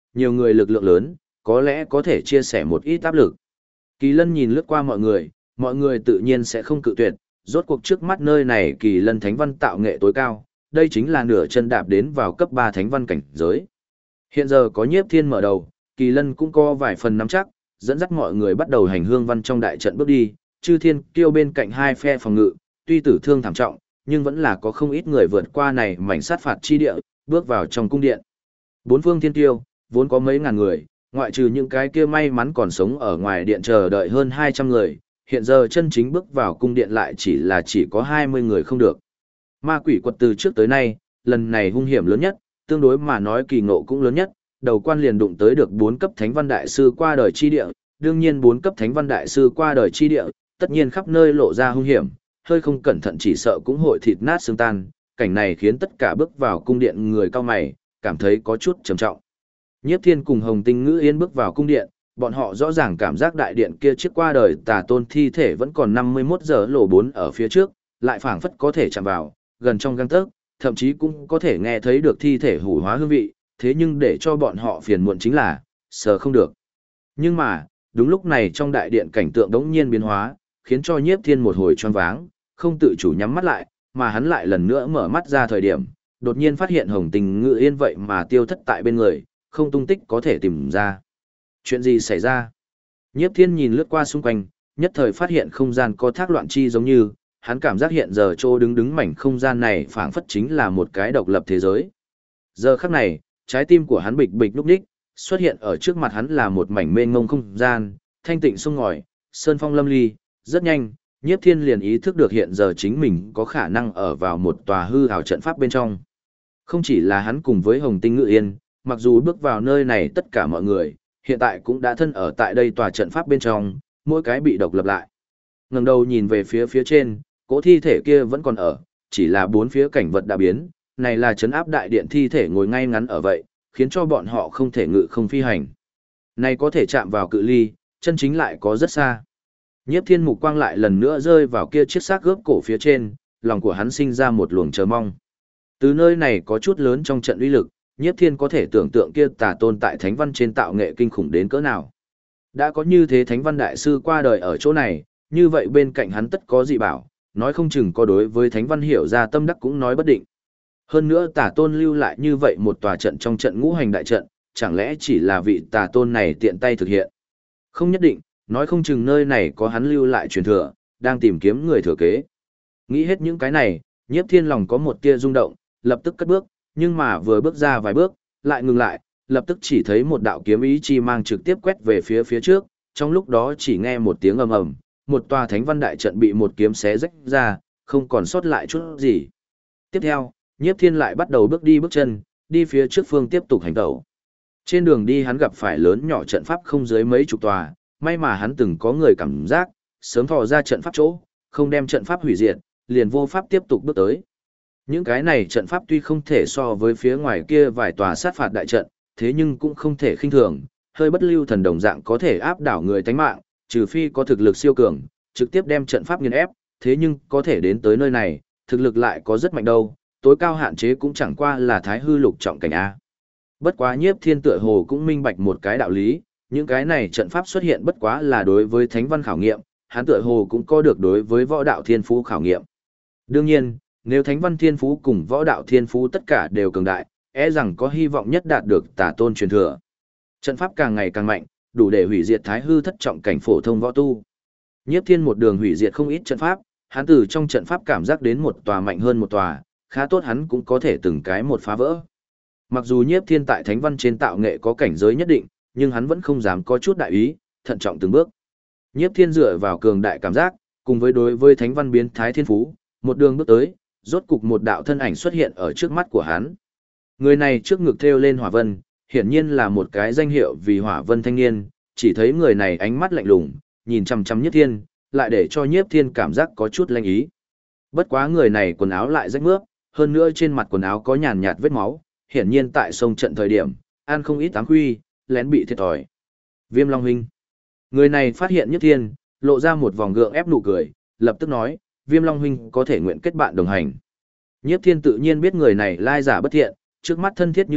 nhiều người lực lượng lớn, có lẽ có thể chia sẻ một ít áp lực. Kỳ Lân nhìn lướt qua mọi người tự nhiên sẽ không cự tuyệt, rốt cuộc trước mắt nơi này Kỳ Lân thánh văn tạo nghệ tối cao, đây chính là nửa chân đạp đến vào cấp 3 thánh văn cảnh giới. Hiện giờ có Nhiếp Thiên mở đầu, Kỳ Lân cũng có vài phần nắm chắc, dẫn dắt mọi người bắt đầu hành hương văn trong đại trận bước đi, Chư Thiên Kiêu bên cạnh hai phe phòng ngự, tuy tử thương thảm trọng, nhưng vẫn là có không ít người vượt qua này mảnh sát phạt chi địa, bước vào trong cung điện. Bốn phương thiên kiêu, vốn có mấy ngàn người, ngoại trừ những cái kia may mắn còn sống ở ngoài điện chờ đợi hơn 200 người, hiện giờ chân chính bước vào cung điện lại chỉ có 20 người không được. Ma quỷ quật từ trước tới nay, lần này hung hiểm lớn nhất, tương đối mà nói kỳ ngộ cũng lớn nhất, đầu quan liền đụng tới được 4 cấp thánh văn đại sư qua đời chi địa, đương nhiên 4 cấp thánh văn đại sư qua đời chi địa, tất nhiên khắp nơi lộ ra hung hiểm, hơi không cẩn thận chỉ sợ cũng hội thịt nát xương tan, cảnh này khiến tất cả bước vào cung điện người cao mày, cảm thấy có chút trầm trọng. Nhiếp Thiên cùng Hồng Tinh Ngữ Yên bước vào cung điện, bọn họ rõ ràng cảm giác đại điện kia trước qua đời tà tôn thi thể vẫn còn 51 giờ lộ 4 ở phía trước, lại phảng phất có thể chạm vào, gần trong gang tấc, thậm chí cũng có thể nghe thấy được thi thể hủ hóa hương vị, thế nhưng để cho bọn họ phiền muộn chính là, sờ không được. Nhưng mà, đúng lúc này trong đại điện cảnh tượng đống nhiên biến hóa, khiến cho Nhiếp Thiên một hồi choáng váng, không tự chủ nhắm mắt lại, mà hắn lại lần nữa mở mắt ra thời điểm, đột nhiên phát hiện Hồng Tình Ngự Yên vậy mà tiêu thất tại bên người, không tung tích có thể tìm ra. Chuyện gì xảy ra? Nhiếp Thiên nhìn lướt qua xung quanh, nhất thời phát hiện không gian có thác loạn chi giống như, hắn cảm giác hiện giờ chỗ đứng mảnh không gian này phảng phất chính là một cái độc lập thế giới. Giờ khắc này, trái tim của hắn bịch bịch lúc đích, xuất hiện ở trước mặt hắn là một mảnh mênh mông không gian, thanh tịnh sông ngòi, sơn phong lâm ly, rất nhanh, Nhiếp Thiên liền ý thức được hiện giờ chính mình có khả năng ở vào một tòa hư ảo trận pháp bên trong. Không chỉ là hắn cùng với Hồng Tinh Ngự Yên, mặc dù bước vào nơi này tất cả mọi người, hiện tại cũng đã thân ở tại đây tòa trận pháp bên trong, mỗi cái bị độc lập lại. Ngẩng đầu nhìn về phía trên, cỗ thi thể kia vẫn còn ở, chỉ là bốn phía cảnh vật đã biến, này là trấn áp đại điện thi thể ngồi ngay ngắn ở vậy, khiến cho bọn họ không thể ngự không phi hành. Này có thể chạm vào cự ly, chân chính lại có rất xa. Nhiếp Thiên mục quang lại lần nữa rơi vào kia chiếc xác gớp cổ phía trên, lòng của hắn sinh ra một luồng chờ mong. Từ nơi này có chút lớn trong trận uy lực, Nhiếp Thiên có thể tưởng tượng kia tà tôn tại thánh văn trên tạo nghệ kinh khủng đến cỡ nào. Đã có như thế thánh văn đại sư qua đời ở chỗ này, như vậy bên cạnh hắn tất có dị bảo, nói không chừng có đối với thánh văn hiểu ra tâm đắc cũng nói bất định. Hơn nữa tà tôn lưu lại như vậy một tòa trận trong trận ngũ hành đại trận, chẳng lẽ chỉ là vị tà tôn này tiện tay thực hiện? Không nhất định, nói không chừng nơi này có hắn lưu lại truyền thừa, đang tìm kiếm người thừa kế. Nghĩ hết những cái này, Nhiếp Thiên lòng có một tia rung động, lập tức cất bước, nhưng mà vừa bước ra vài bước, lại ngừng lại, lập tức chỉ thấy một đạo kiếm ý chi mang trực tiếp quét về phía trước, trong lúc đó chỉ nghe một tiếng ầm ầm, một tòa thánh văn đại trận bị một kiếm xé rách ra, không còn sót lại chút gì. Tiếp theo, Nhiếp Thiên lại bắt đầu bước chân, đi phía trước phương tiếp tục hành tẩu. Trên đường đi hắn gặp phải lớn nhỏ trận pháp không dưới mấy chục tòa, may mà hắn từng có người cảm giác, sớm thò ra trận pháp chỗ, không đem trận pháp hủy diệt, liền vô pháp tiếp tục bước tới. Những cái này trận pháp tuy không thể so với phía ngoài kia vài tòa sát phạt đại trận, thế nhưng cũng không thể khinh thường, hơi bất lưu thần đồng dạng có thể áp đảo người tánh mạng, trừ phi có thực lực siêu cường, trực tiếp đem trận pháp nghiền ép, thế nhưng có thể đến tới nơi này, thực lực lại có rất mạnh đâu, tối cao hạn chế cũng chẳng qua là thái hư lục trọng cảnh A. Bất quá Nhiếp Thiên tựa hồ cũng minh bạch một cái đạo lý, những cái này trận pháp xuất hiện bất quá là đối với thánh văn khảo nghiệm, hắn tựa hồ cũng có được đối với võ đạo thiên phú khảo nghiệm. Đương nhiên, nếu thánh văn thiên phú cùng võ đạo thiên phú tất cả đều cường đại, e rằng có hy vọng nhất đạt được tà tôn truyền thừa. Trận pháp càng ngày càng mạnh, đủ để hủy diệt thái hư thất trọng cảnh phổ thông võ tu. Nhiếp Thiên một đường hủy diệt không ít trận pháp, hắn từ trong trận pháp cảm giác đến một tòa mạnh hơn một tòa, khá tốt hắn cũng có thể từng cái một phá vỡ. Mặc dù Nhiếp Thiên tại thánh văn trên tạo nghệ có cảnh giới nhất định, nhưng hắn vẫn không dám có chút đại ý, thận trọng từng bước. Nhiếp Thiên dựa vào cường đại cảm giác, cùng với đối với thánh văn biến thái thiên phú, một đường bước tới, rốt cục một đạo thân ảnh xuất hiện ở trước mắt của hắn. Người này trước ngực thêu lên hỏa vân, hiển nhiên là một cái danh hiệu vì hỏa vân thanh niên, chỉ thấy người này ánh mắt lạnh lùng, nhìn chằm chằm Nhiếp Thiên, lại để cho Nhiếp Thiên cảm giác có chút lanh ý. Bất quá người này quần áo lại rách mướp, hơn nữa trên mặt quần áo có nhàn nhạt vết máu, hiển nhiên tại sông trận thời điểm, ăn không ít ám khuy, lén bị thiệt thòi. Viêm Long huynh. Người này phát hiện Nhiếp Thiên, lộ ra một vòng gượng ép nụ cười, lập tức nói, Viêm Long huynh có thể nguyện kết bạn đồng hành. Nhiếp Thiên tự nhiên biết người này lai giả bất thiện, trước mắt thân thiết như vậy,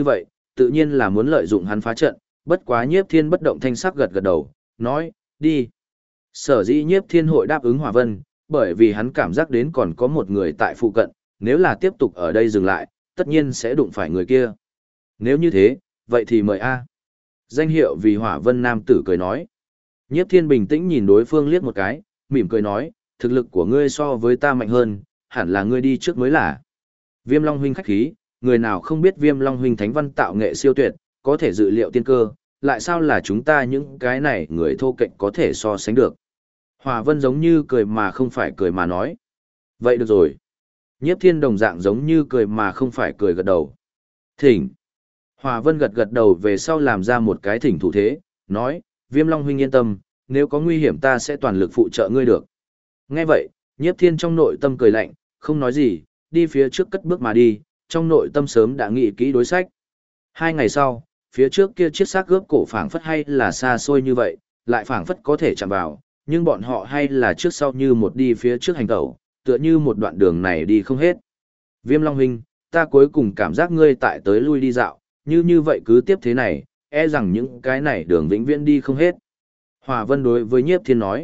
tự nhiên là muốn lợi dụng hắn phá trận, bất quá Nhiếp Thiên bất động thanh sắc gật gật đầu, nói, đi. Sở dĩ Nhiếp Thiên hội đáp ứng Hỏa Vân, bởi vì hắn cảm giác đến còn có một người tại phụ cận, nếu là tiếp tục ở đây dừng lại, tất nhiên sẽ đụng phải người kia. Nếu như thế, vậy thì mời A. Danh hiệu vì Hỏa Vân nam tử cười nói. Nhiếp Thiên bình tĩnh nhìn đối phương liếc một cái, mỉm cười nói, thực lực của ngươi so với ta mạnh hơn, hẳn là ngươi đi trước mới là. Viêm Long huynh khách khí, người nào không biết Viêm Long huynh thánh văn tạo nghệ siêu tuyệt, có thể dự liệu tiên cơ, lại sao là chúng ta những cái này người thô kệch có thể so sánh được. Hỏa Vân giống như cười mà không phải cười mà nói. Vậy được rồi. Nhiếp Thiên đồng dạng giống như cười mà không phải cười gật đầu. Thỉnh. Hỏa Vân gật gật đầu về sau làm ra một cái thỉnh thủ thế, nói, Viêm Long huynh yên tâm, nếu có nguy hiểm ta sẽ toàn lực phụ trợ ngươi được. Nghe vậy, Nhiếp Thiên trong nội tâm cười lạnh, không nói gì, đi phía trước cất bước mà đi, trong nội tâm sớm đã nghĩ kỹ đối sách. 2 ngày sau, phía trước kia chiếc xác gớp cổ phảng phất hay là xa xôi như vậy, lại phảng phất có thể chạm vào, nhưng bọn họ hay là trước sau như một đi phía trước hành tẩu, tựa như một đoạn đường này đi không hết. Viêm Long huynh, ta cuối cùng cảm giác ngươi tại tới lui đi dạo, như vậy cứ tiếp thế này, e rằng những cái này đường vĩnh viễn đi không hết. Hỏa Vân đối với Nhiếp Thiên nói,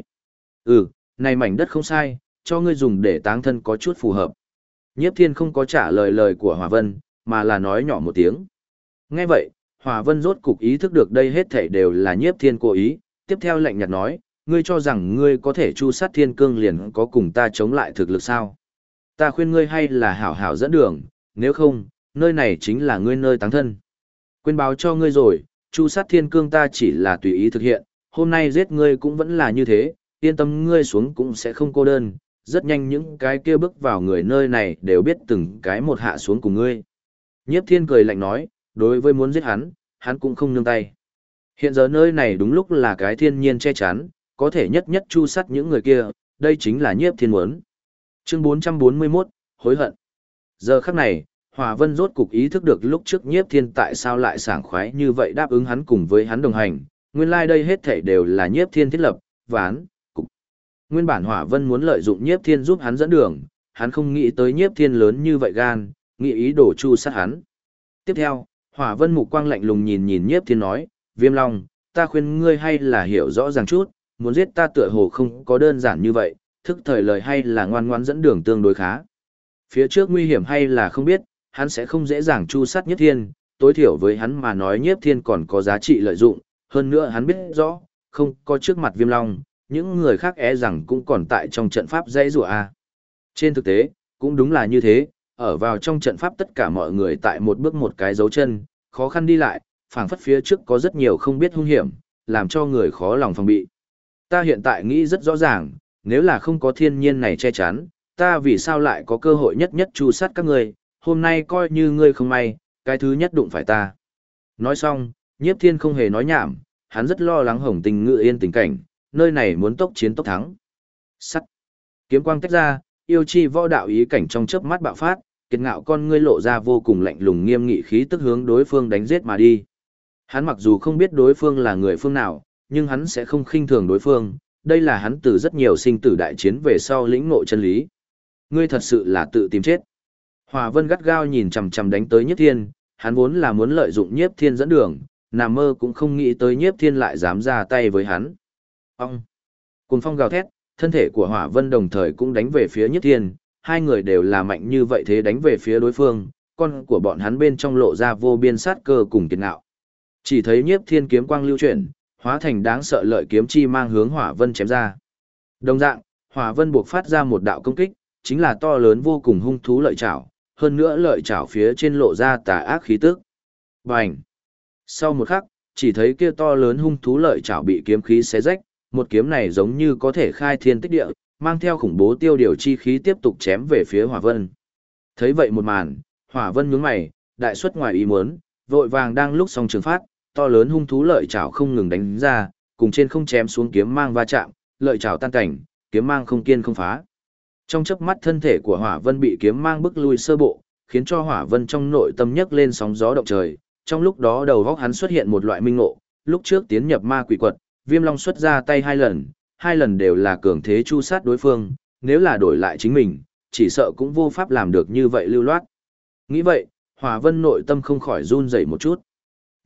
này mảnh đất không sai, cho ngươi dùng để táng thân có chút phù hợp. Nhiếp Thiên không có trả lời lời của Hỏa Vân, mà là nói nhỏ một tiếng. Nghe vậy, Hỏa Vân rốt cục ý thức được đây hết thảy đều là Nhiếp Thiên cố ý, tiếp theo lạnh nhạt nói, ngươi cho rằng ngươi có thể chu sát thiên cương liền có cùng ta chống lại thực lực sao? Ta khuyên ngươi hay là hảo hảo dẫn đường, nếu không, nơi này chính là ngươi nơi táng thân. Quên báo cho ngươi rồi, chu sát thiên cương ta chỉ là tùy ý thực hiện, hôm nay giết ngươi cũng vẫn là như thế, yên tâm ngươi xuống cũng sẽ không cô đơn, rất nhanh những cái kia bước vào người nơi này đều biết từng cái một hạ xuống cùng ngươi. Nhiếp Thiên cười lạnh nói, đối với muốn giết hắn cũng không nương tay. Hiện giờ nơi này đúng lúc là cái thiên nhiên che chắn, có thể nhất nhất chu sát những người kia, đây chính là Nhiếp Thiên muốn. Chương 441, hối hận. Giờ khắc này, Hỏa Vân rốt cục ý thức được lúc trước Nhiếp Thiên tại sao lại sảng khoái như vậy đáp ứng hắn cùng với hắn đồng hành, nguyên lai đây hết thảy đều là Nhiếp Thiên thiết lập, ván, cục. Nguyên bản Hỏa Vân muốn lợi dụng Nhiếp Thiên giúp hắn dẫn đường, hắn không nghĩ tới Nhiếp Thiên lớn như vậy gan, nghĩ ý đồ chu sát hắn. Tiếp theo, Hỏa Vân mục quang lạnh lùng nhìn Nhiếp Thiên nói, Viêm Long, ta khuyên ngươi hay là hiểu rõ ràng chút, muốn giết ta tựa hồ không có đơn giản như vậy, thức thời lời hay là ngoan ngoãn dẫn đường tương đối khá. Phía trước nguy hiểm hay là không biết, hắn sẽ không dễ dàng chu sát Nhiếp Thiên, tối thiểu với hắn mà nói Nhiếp Thiên còn có giá trị lợi dụng, hơn nữa hắn biết rõ, không có trước mặt Viêm Long, những người khác e rằng cũng còn tại trong trận pháp dãy rủa a. Trên thực tế, cũng đúng là như thế, ở vào trong trận pháp tất cả mọi người tại một bước một cái dấu chân, khó khăn đi lại, phảng phất phía trước có rất nhiều không biết hung hiểm, làm cho người khó lòng phòng bị. Ta hiện tại nghĩ rất rõ ràng, nếu là không có thiên nhiên này che chắn, ta vì sao lại có cơ hội nhất nhất chu sát các ngươi, hôm nay coi như ngươi không may, cái thứ nhất đụng phải ta. Nói xong, Nhiếp Thiên không hề nói nhảm, hắn rất lo lắng Hồng Tình Ngự Yên tình cảnh, nơi này muốn tốc chiến tốc thắng. Sắt. Kiếm quang tách ra, yêu chi võ đạo ý cảnh trong chớp mắt bạo phát, kiệt ngạo con ngươi lộ ra vô cùng lạnh lùng nghiêm nghị khí tức hướng đối phương đánh giết mà đi. Hắn mặc dù không biết đối phương là người phương nào, nhưng hắn sẽ không khinh thường đối phương, đây là hắn từ rất nhiều sinh tử đại chiến về sau lĩnh ngộ chân lý. Ngươi thật sự là tự tìm chết. Hỏa Vân gắt gao nhìn chằm chằm đánh tới Nhiếp Thiên, hắn vốn là muốn lợi dụng Nhiếp Thiên dẫn đường, nằm mơ cũng không nghĩ tới Nhiếp Thiên lại dám ra tay với hắn. Ông! Cùng phong gào thét, thân thể của Hỏa Vân đồng thời cũng đánh về phía Nhiếp Thiên, hai người đều là mạnh như vậy thế đánh về phía đối phương, con của bọn hắn bên trong lộ ra vô biên sát cơ cùng kiệt ngạo. Chỉ thấy Nhiếp Thiên kiếm quang lưu chuyển, hóa thành đáng sợ lợi kiếm chi mang hướng Hỏa Vân chém ra. Đồng dạng, Hỏa Vân buộc phát ra một đạo công kích, chính là to lớn vô cùng hung thú lợi chảo, hơn nữa lợi chảo phía trên lộ ra tà ác khí tức. Bành! Sau một khắc, chỉ thấy kia to lớn hung thú lợi chảo bị kiếm khí xé rách, một kiếm này giống như có thể khai thiên tích địa, mang theo khủng bố tiêu điều chi khí tiếp tục chém về phía Hỏa Vân. Thấy vậy một màn, Hỏa Vân nhướng mày, đại xuất ngoài ý muốn, vội vàng đang lúc song trường phát, to lớn hung thú lợi chảo không ngừng đánh ra, cùng trên không chém xuống kiếm mang va chạm, lợi chảo tan cảnh, kiếm mang không kiên không phá. Trong chớp mắt thân thể của Hỏa Vân bị kiếm mang bức lui sơ bộ, khiến cho Hỏa Vân trong nội tâm nhấc lên sóng gió động trời, trong lúc đó đầu óc hắn xuất hiện một loại minh ngộ, lúc trước tiến nhập ma quỷ quật, Viêm Long xuất ra tay hai lần đều là cường thế chu sát đối phương, nếu là đổi lại chính mình, chỉ sợ cũng vô pháp làm được như vậy lưu loát. Nghĩ vậy, Hỏa Vân nội tâm không khỏi run rẩy một chút.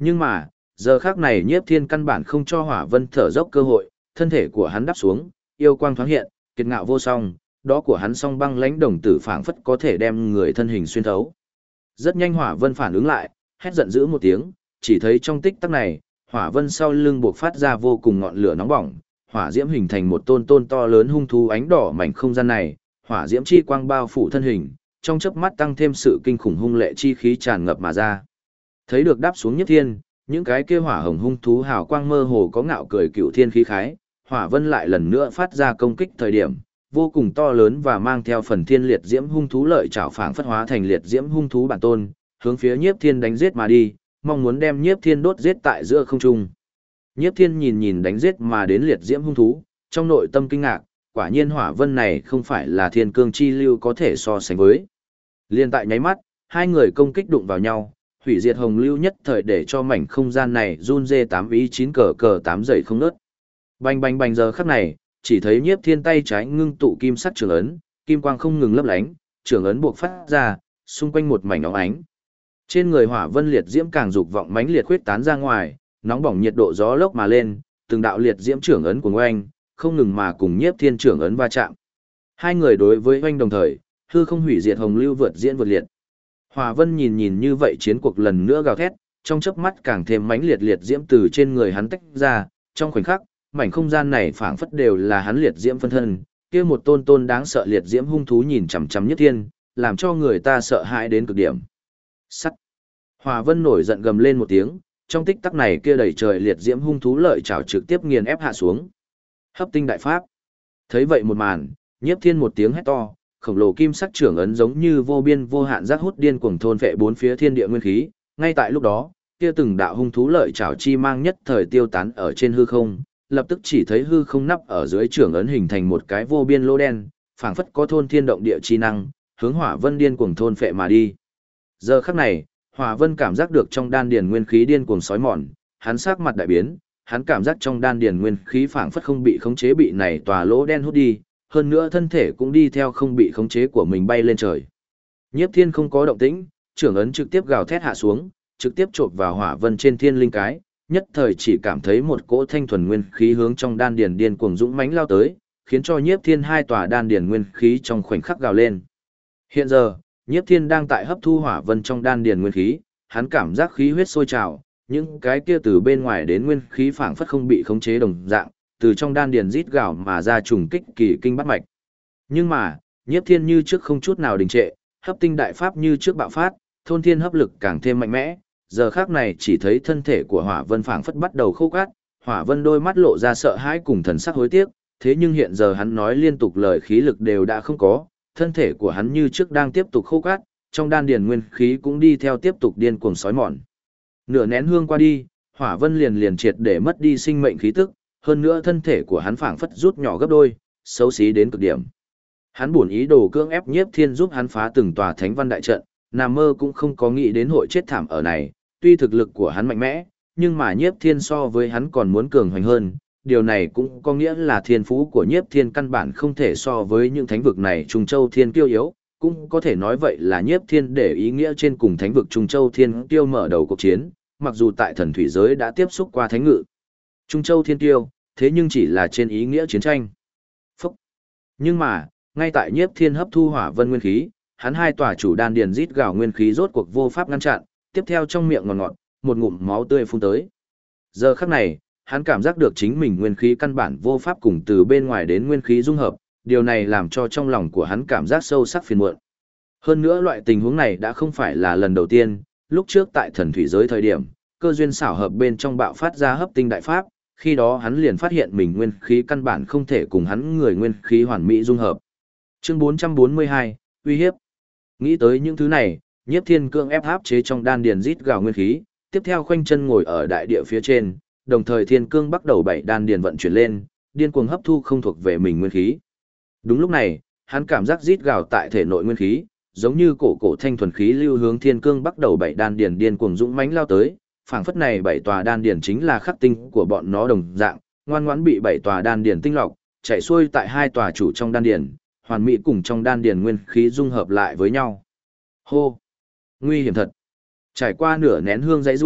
Nhưng mà, giờ khác này Nhiếp Thiên căn bản không cho Hỏa Vân thở dốc cơ hội, thân thể của hắn đắp xuống, yêu quang thoáng hiện, kiệt ngạo vô song, đó của hắn song băng lãnh đồng tử phảng phất có thể đem người thân hình xuyên thấu. Rất nhanh Hỏa Vân phản ứng lại, hét giận dữ một tiếng, chỉ thấy trong tích tắc này, Hỏa Vân sau lưng buộc phát ra vô cùng ngọn lửa nóng bỏng, hỏa diễm hình thành một tôn tôn to lớn hung thú ánh đỏ mảnh không gian này, hỏa diễm chi quang bao phủ thân hình, trong chớp mắt tăng thêm sự kinh khủng hung lệ chi khí tràn ngập mà ra. Thấy được đáp xuống Nhất Thiên, những cái kia hỏa hồng hung thú hào quang mơ hồ có ngạo cười cựu thiên khí khái, Hỏa Vân lại lần nữa phát ra công kích thời điểm, vô cùng to lớn và mang theo phần thiên liệt diễm hung thú lợi trảo phảng phất hóa thành liệt diễm hung thú bản tôn, hướng phía Nhiếp Thiên đánh giết mà đi, mong muốn đem Nhiếp Thiên đốt giết tại giữa không trung. Nhiếp Thiên nhìn nhìn đánh giết mà đến liệt diễm hung thú, trong nội tâm kinh ngạc, quả nhiên Hỏa Vân này không phải là thiên cương chi lưu có thể so sánh với. Liên tại nháy mắt, hai người công kích đụng vào nhau, hủy diệt hồng lưu nhất thời để cho mảnh không gian này run rê 8 ý 9 cờ cờ 8 dậy không nớt. Bành bành bành giờ khắc này, chỉ thấy Nhiếp Thiên tay trái ngưng tụ kim sắc trường ấn, kim quang không ngừng lấp lánh, trường ấn buộc phát ra, xung quanh một mảnh óng ánh. Trên người Hỏa Vân liệt diễm càng dục vọng mãnh liệt khuyết tán ra ngoài, nóng bỏng nhiệt độ gió lốc mà lên, từng đạo liệt diễm trưởng ấn của oanh, không ngừng mà cùng Nhiếp Thiên trưởng ấn va chạm. Hai người đối với oanh đồng thời, hư không hủy diệt hồng lưu vượt diễn vượt liệt. Hỏa Vân nhìn nhìn như vậy chiến cuộc lần nữa gào thét, trong chớp mắt càng thêm mãnh liệt liệt diễm từ trên người hắn tách ra, trong khoảnh khắc, mảnh không gian này phảng phất đều là hắn liệt diễm phân thân, kia một tôn tôn đáng sợ liệt diễm hung thú nhìn chằm chằm Nhất Thiên, làm cho người ta sợ hãi đến cực điểm. Sắt. Hỏa Vân nổi giận gầm lên một tiếng, trong tích tắc này kia đầy trời liệt diễm hung thú lợi chảo trực tiếp nghiền ép hạ xuống. Hấp tinh đại pháp. Thấy vậy một màn, Nhiếp Thiên một tiếng hét to, khổng lồ kim sắc trưởng ấn giống như vô biên vô hạn giác hút điên cuồng thôn phệ bốn phía thiên địa nguyên khí, ngay tại lúc đó, kia từng đạo hung thú lợi chảo chi mang nhất thời tiêu tán ở trên hư không, lập tức chỉ thấy hư không nắp ở dưới trưởng ấn hình thành một cái vô biên lỗ đen, phảng phất có thôn thiên động địa chi năng, hướng Hỏa Vân điên cuồng thôn phệ mà đi. Giờ khắc này, Hỏa Vân cảm giác được trong đan điền nguyên khí điên cuồng sói mòn, hắn sắc mặt đại biến, hắn cảm giác trong đan điền nguyên khí phảng phất không bị khống chế bị này tòa lỗ đen hút đi, hơn nữa thân thể cũng đi theo không bị khống chế của mình bay lên trời. Nhiếp Thiên không có động tĩnh, trưởng ấn trực tiếp gào thét hạ xuống, trực tiếp chộp vào Hỏa Vân trên thiên linh cái, nhất thời chỉ cảm thấy một cỗ thanh thuần nguyên khí hướng trong đan điền điên cuồng dũng mãnh lao tới, khiến cho Nhiếp Thiên hai tòa đan điền nguyên khí trong khoảnh khắc gào lên. Hiện giờ, Nhiếp Thiên đang tại hấp thu Hỏa Vân trong đan điền nguyên khí, hắn cảm giác khí huyết sôi trào, những cái kia từ bên ngoài đến nguyên khí phảng phất không bị khống chế đồng dạng, từ trong đan điền rít gào mà ra trùng kích kỳ kinh bát mạch. Nhưng mà, Nhiếp Thiên như trước không chút nào đình trệ, hấp tinh đại pháp như trước bạo phát, thôn thiên hấp lực càng thêm mạnh mẽ, giờ khắc này chỉ thấy thân thể của Hỏa Vân phảng phất bắt đầu khô cát, Hỏa Vân đôi mắt lộ ra sợ hãi cùng thần sắc hối tiếc, thế nhưng hiện giờ hắn nói liên tục lời khí lực đều đã không có, thân thể của hắn như trước đang tiếp tục khô cát, trong đan điền nguyên khí cũng đi theo tiếp tục điên cuồng sói mòn. Nửa nén hương qua đi, Hỏa Vân liền triệt để mất đi sinh mệnh khí tức, hơn nữa thân thể của hắn phảng phất rút nhỏ gấp đôi, xấu xí đến cực điểm. Hắn buồn ý đồ cưỡng ép Nhiếp Thiên giúp hắn phá từng tòa thánh văn đại trận, nằm mơ cũng không có nghĩ đến hội chết thảm ở này, tuy thực lực của hắn mạnh mẽ, nhưng mà Nhiếp Thiên so với hắn còn muốn cường hoành hơn, điều này cũng có nghĩa là thiên phú của Nhiếp Thiên căn bản không thể so với những thánh vực này Trung Châu Thiên Kiêu yếu, cũng có thể nói vậy là Nhiếp Thiên để ý nghĩa trên cùng thánh vực Trung Châu Thiên Kiêu mở đầu cuộc chiến, mặc dù tại thần thủy giới đã tiếp xúc qua thánh ngự Trung Châu Thiên Kiêu, thế nhưng chỉ là trên ý nghĩa chiến tranh. Phúc! Nhưng mà, ngay tại Nhiếp Thiên hấp thu Hỏa Vân nguyên khí, hắn hai tòa chủ đan điền rít gào nguyên khí rốt cuộc vô pháp ngăn chặn, tiếp theo trong miệng ngọt ngọt, một ngụm máu tươi phun tới. Giờ khắc này, hắn cảm giác được chính mình nguyên khí căn bản vô pháp cùng từ bên ngoài đến nguyên khí dung hợp, điều này làm cho trong lòng của hắn cảm giác sâu sắc phiền muộn. Hơn nữa loại tình huống này đã không phải là lần đầu tiên, lúc trước tại thần thủy giới thời điểm, cơ duyên xảo hợp bên trong bạo phát ra hấp tinh đại pháp, khi đó hắn liền phát hiện mình nguyên khí căn bản không thể cùng hắn người nguyên khí hoàn mỹ dung hợp. Chương 442, uy hiếp. Nghĩ tới những thứ này, Nhiếp Thiên cương ép áp chế trong đan điền rít gào nguyên khí, tiếp theo khoanh chân ngồi ở đại địa phía trên, đồng thời thiên cương bắt đầu bảy đan điền vận chuyển lên, điên cuồng hấp thu không thuộc về mình nguyên khí. Đúng lúc này, hắn cảm giác rít gào tại thể nội nguyên khí, giống như cổ cổ thanh thuần khí lưu hướng thiên cương bắt đầu bảy đan điền điên cuồng dũng mãnh lao tới, phảng phất này bảy tòa đan điền chính là khắc tinh của bọn nó đồng dạng, ngoan ngoãn bị bảy tòa đan điền tinh lọc, chạy xuôi tại hai tòa chủ trong đan điền, hoàn mỹ cùng trong đan điền nguyên khí dung hợp lại với nhau. Hô! Nguy hiểm thật! Trải qua nửa nén hương dãy rủa,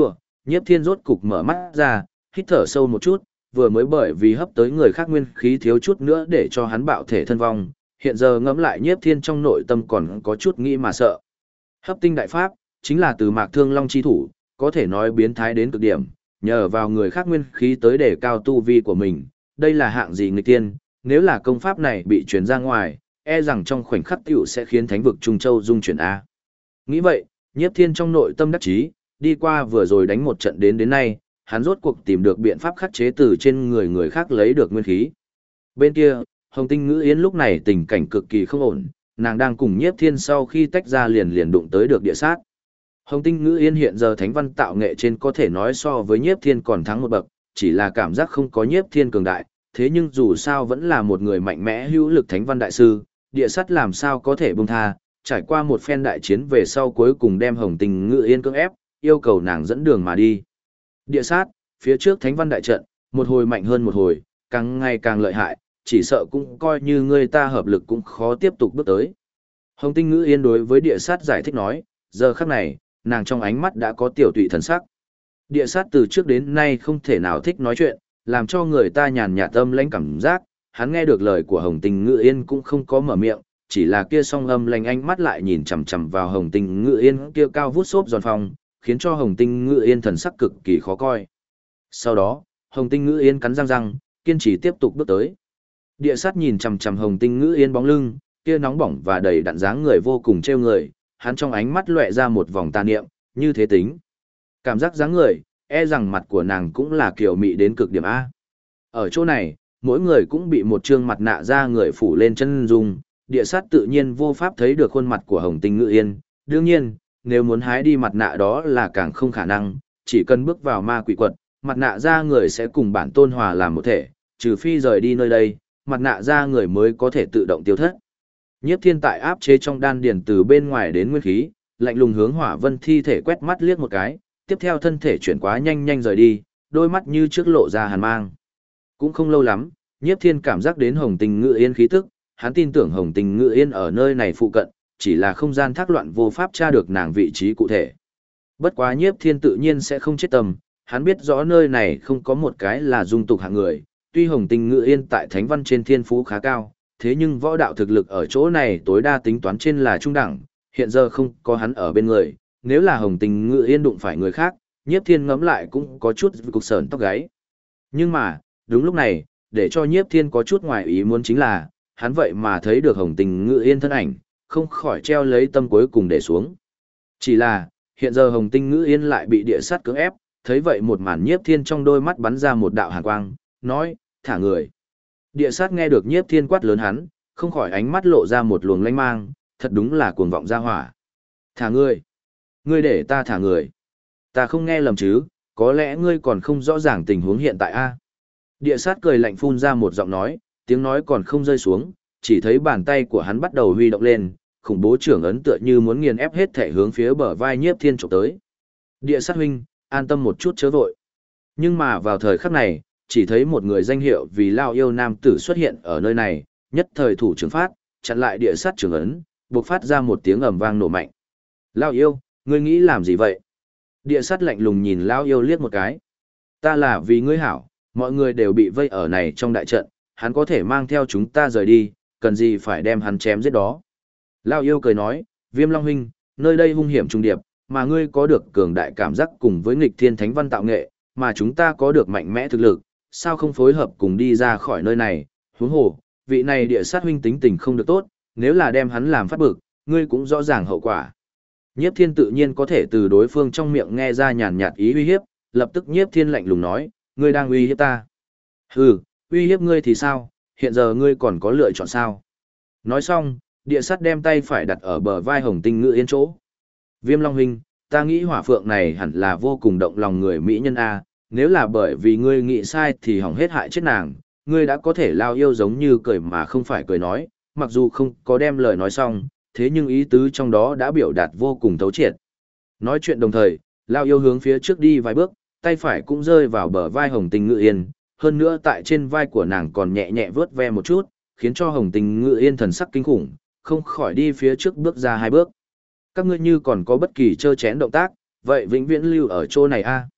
Nhiếp Thiên rốt cục mở mắt ra, hít thở sâu một chút, vừa mới bởi vì hấp tới người khác nguyên khí thiếu chút nữa để cho hắn bạo thể thân vong, hiện giờ ngẫm lại Nhiếp Thiên trong nội tâm còn có chút nghĩ mà sợ. Hấp tinh đại pháp, chính là từ Mạc Thương Long chi thủ, có thể nói biến thái đến cực điểm, nhờ vào người khác nguyên khí tới để cao tu vi của mình, đây là hạng gì nghịch tiên, nếu là công pháp này bị truyền ra ngoài, e rằng trong khoảnh khắc tiểu sẽ khiến thánh vực Trung Châu dung chuyển A. Nghĩ vậy, Nhiếp Thiên trong nội tâm đắc chí, đi qua vừa rồi đánh một trận đến nay, hắn rốt cuộc tìm được biện pháp khắc chế từ trên người người khác lấy được nguyên khí. Bên kia, Hồng Tinh Ngữ Yên lúc này tình cảnh cực kỳ không ổn, nàng đang cùng Nhiếp Thiên sau khi tách ra liền đụng tới được địa sát. Hồng Tinh Ngữ Yên hiện giờ thánh văn tạo nghệ trên có thể nói so với Nhiếp Thiên còn thắng một bậc, chỉ là cảm giác không có Nhiếp Thiên cường đại, thế nhưng dù sao vẫn là một người mạnh mẽ hữu lực thánh văn đại sư, địa sát làm sao có thể buông tha, trải qua một phen đại chiến về sau cuối cùng đem Hồng Tinh Ngữ Yên cưỡng ép, yêu cầu nàng dẫn đường mà đi. Địa sát, phía trước thánh văn đại trận, một hồi mạnh hơn một hồi, càng ngày càng lợi hại, chỉ sợ cũng coi như người ta hợp lực cũng khó tiếp tục bước tới. Hồng Tinh Ngữ Yên đối với địa sát giải thích nói, giờ khắc này, nàng trong ánh mắt đã có tiểu tụy thần sắc. Địa sát từ trước đến nay không thể nào thích nói chuyện, làm cho người ta nhàn nhạt âm lãnh cảm giác, hắn nghe được lời của Hồng Tinh Ngữ Yên cũng không có mở miệng, chỉ là kia song âm lãnh ánh mắt lại nhìn chằm chằm vào Hồng Tinh Ngữ Yên kia cao vút xốp giòn phong, khiến cho Hồng Tinh Ngữ Yên thần sắc cực kỳ khó coi. Sau đó, Hồng Tinh Ngữ Yên cắn răng răng, kiên trì tiếp tục bước tới. Địa sát nhìn chằm chằm Hồng Tinh Ngữ Yên bóng lưng, kia nóng bỏng và đầy đặn dáng người vô cùng trêu người, hắn trong ánh mắt lóe ra một vòng tà niệm, như thế tính. Cảm giác dáng người, e rằng mặt của nàng cũng là kiều mị đến cực điểm A. Ở chỗ này, mỗi người cũng bị một trương mặt nạ da người phủ lên chân dung, địa sát tự nhiên vô pháp thấy được khuôn mặt của Hồng Tinh Ngữ Yên. Đương nhiên, nếu muốn hái đi mặt nạ đó là càng không khả năng, chỉ cần bước vào ma quỷ quật, mặt nạ da người sẽ cùng bản tôn hòa làm một thể, trừ phi rời đi nơi đây, mặt nạ da người mới có thể tự động tiêu thất. Nhiếp Thiên tại áp chế trong đan điền từ bên ngoài đến nguyên khí, lạnh lùng hướng Hỏa Vân thi thể quét mắt liếc một cái, tiếp theo thân thể chuyển quá nhanh nhanh rời đi, đôi mắt như trước lộ ra hàn mang. Cũng không lâu lắm, Nhiếp Thiên cảm giác đến Hồng Tinh Ngữ Yên khí tức, hắn tin tưởng Hồng Tinh Ngữ Yên ở nơi này phụ cận, chỉ là không gian thác loạn vô pháp tra được nàng vị trí cụ thể. Bất quá Nhiếp Thiên tự nhiên sẽ không chết tâm, hắn biết rõ nơi này không có một cái là dung tục hạng người, tuy Hồng Tinh Ngữ Yên tại thánh văn trên thiên phú khá cao, thế nhưng võ đạo thực lực ở chỗ này tối đa tính toán trên là trung đẳng, hiện giờ không có hắn ở bên người, nếu là Hồng Tinh Ngữ Yên đụng phải người khác, Nhiếp Thiên ngẫm lại cũng có chút cục sờn tóc gáy. Nhưng mà, đúng lúc này, để cho Nhiếp Thiên có chút ngoài ý muốn chính là, hắn vậy mà thấy được Hồng Tinh Ngữ Yên thân ảnh, không khỏi treo lấy tâm cuối cùng để xuống. Chỉ là, hiện giờ Hồng Tinh Ngữ Yên lại bị địa sát cưỡng ép, thấy vậy một màn Nhiếp Thiên trong đôi mắt bắn ra một đạo hàn quang, nói, thả người. Địa sát nghe được Nhiếp Thiên quát lớn hắn, không khỏi ánh mắt lộ ra một luồng lanh mang, thật đúng là cuồng vọng ra hỏa. Thả ngươi. Ngươi để ta thả người. Ta không nghe lầm chứ, có lẽ ngươi còn không rõ ràng tình huống hiện tại a? Địa sát cười lạnh phun ra một giọng nói, tiếng nói còn không rơi xuống, chỉ thấy bàn tay của hắn bắt đầu huy động lên, khủng bố trưởng ấn tựa như muốn nghiền ép hết thể hướng phía bờ vai Nhiếp Thiên chụp tới. Địa sát huynh, an tâm một chút chớ vội. Nhưng mà vào thời khắc này, chỉ thấy một người danh hiệu vì Lao Yêu nam tử xuất hiện ở nơi này, nhất thời thủ trưởng phát, chặn lại địa sát trưởng ấn, bộc phát ra một tiếng ầm vang nổ mạnh. Lao Yêu, ngươi nghĩ làm gì vậy? Địa sát lạnh lùng nhìn Lao Yêu liếc một cái. Ta là vì ngươi hảo, mọi người đều bị vây ở này trong đại trận, hắn có thể mang theo chúng ta rời đi, cần gì phải đem hắn chém giết đó. Lao Yêu cười nói, Viêm Long huynh, nơi đây hung hiểm trung điệp, mà ngươi có được cường đại cảm giác cùng với nghịch thiên thánh văn tạo nghệ, mà chúng ta có được mạnh mẽ thực lực, sao không phối hợp cùng đi ra khỏi nơi này, huống hồ, vị này địa sát huynh tính tình không được tốt, nếu là đem hắn làm phát bực, ngươi cũng rõ ràng hậu quả. Nhiếp Thiên tự nhiên có thể từ đối phương trong miệng nghe ra nhàn nhạt ý uy hiếp, lập tức Nhiếp Thiên lạnh lùng nói, ngươi đang uy hiếp ta. Hừ, uy hiếp ngươi thì sao, hiện giờ ngươi còn có lựa chọn sao? Nói xong, địa sát đem tay phải đặt ở bờ vai Hồng Tinh Ngữ Yên chỗ. Viêm Long huynh, ta nghĩ hỏa phượng này hẳn là vô cùng động lòng người mỹ nhân A, nếu là bởi vì ngươi nghĩ sai thì hỏng hết hại chết nàng, ngươi đã có thể Lao Yêu giống như cười mà không phải cười nói, mặc dù không có đem lời nói xong, thế nhưng ý tứ trong đó đã biểu đạt vô cùng thấu triệt. Nói chuyện đồng thời, Lao Yêu hướng phía trước đi vài bước, tay phải cũng rơi vào bờ vai Hồng Tinh Ngữ Yên, hơn nữa tại trên vai của nàng còn nhẹ nhẹ vướt ve một chút, khiến cho Hồng Tinh Ngữ Yên thần sắc kinh khủng, không khỏi đi phía trước bước ra hai bước. Các ngươi như còn có bất kỳ trơ chén động tác, vậy vĩnh viễn lưu ở chỗ này a.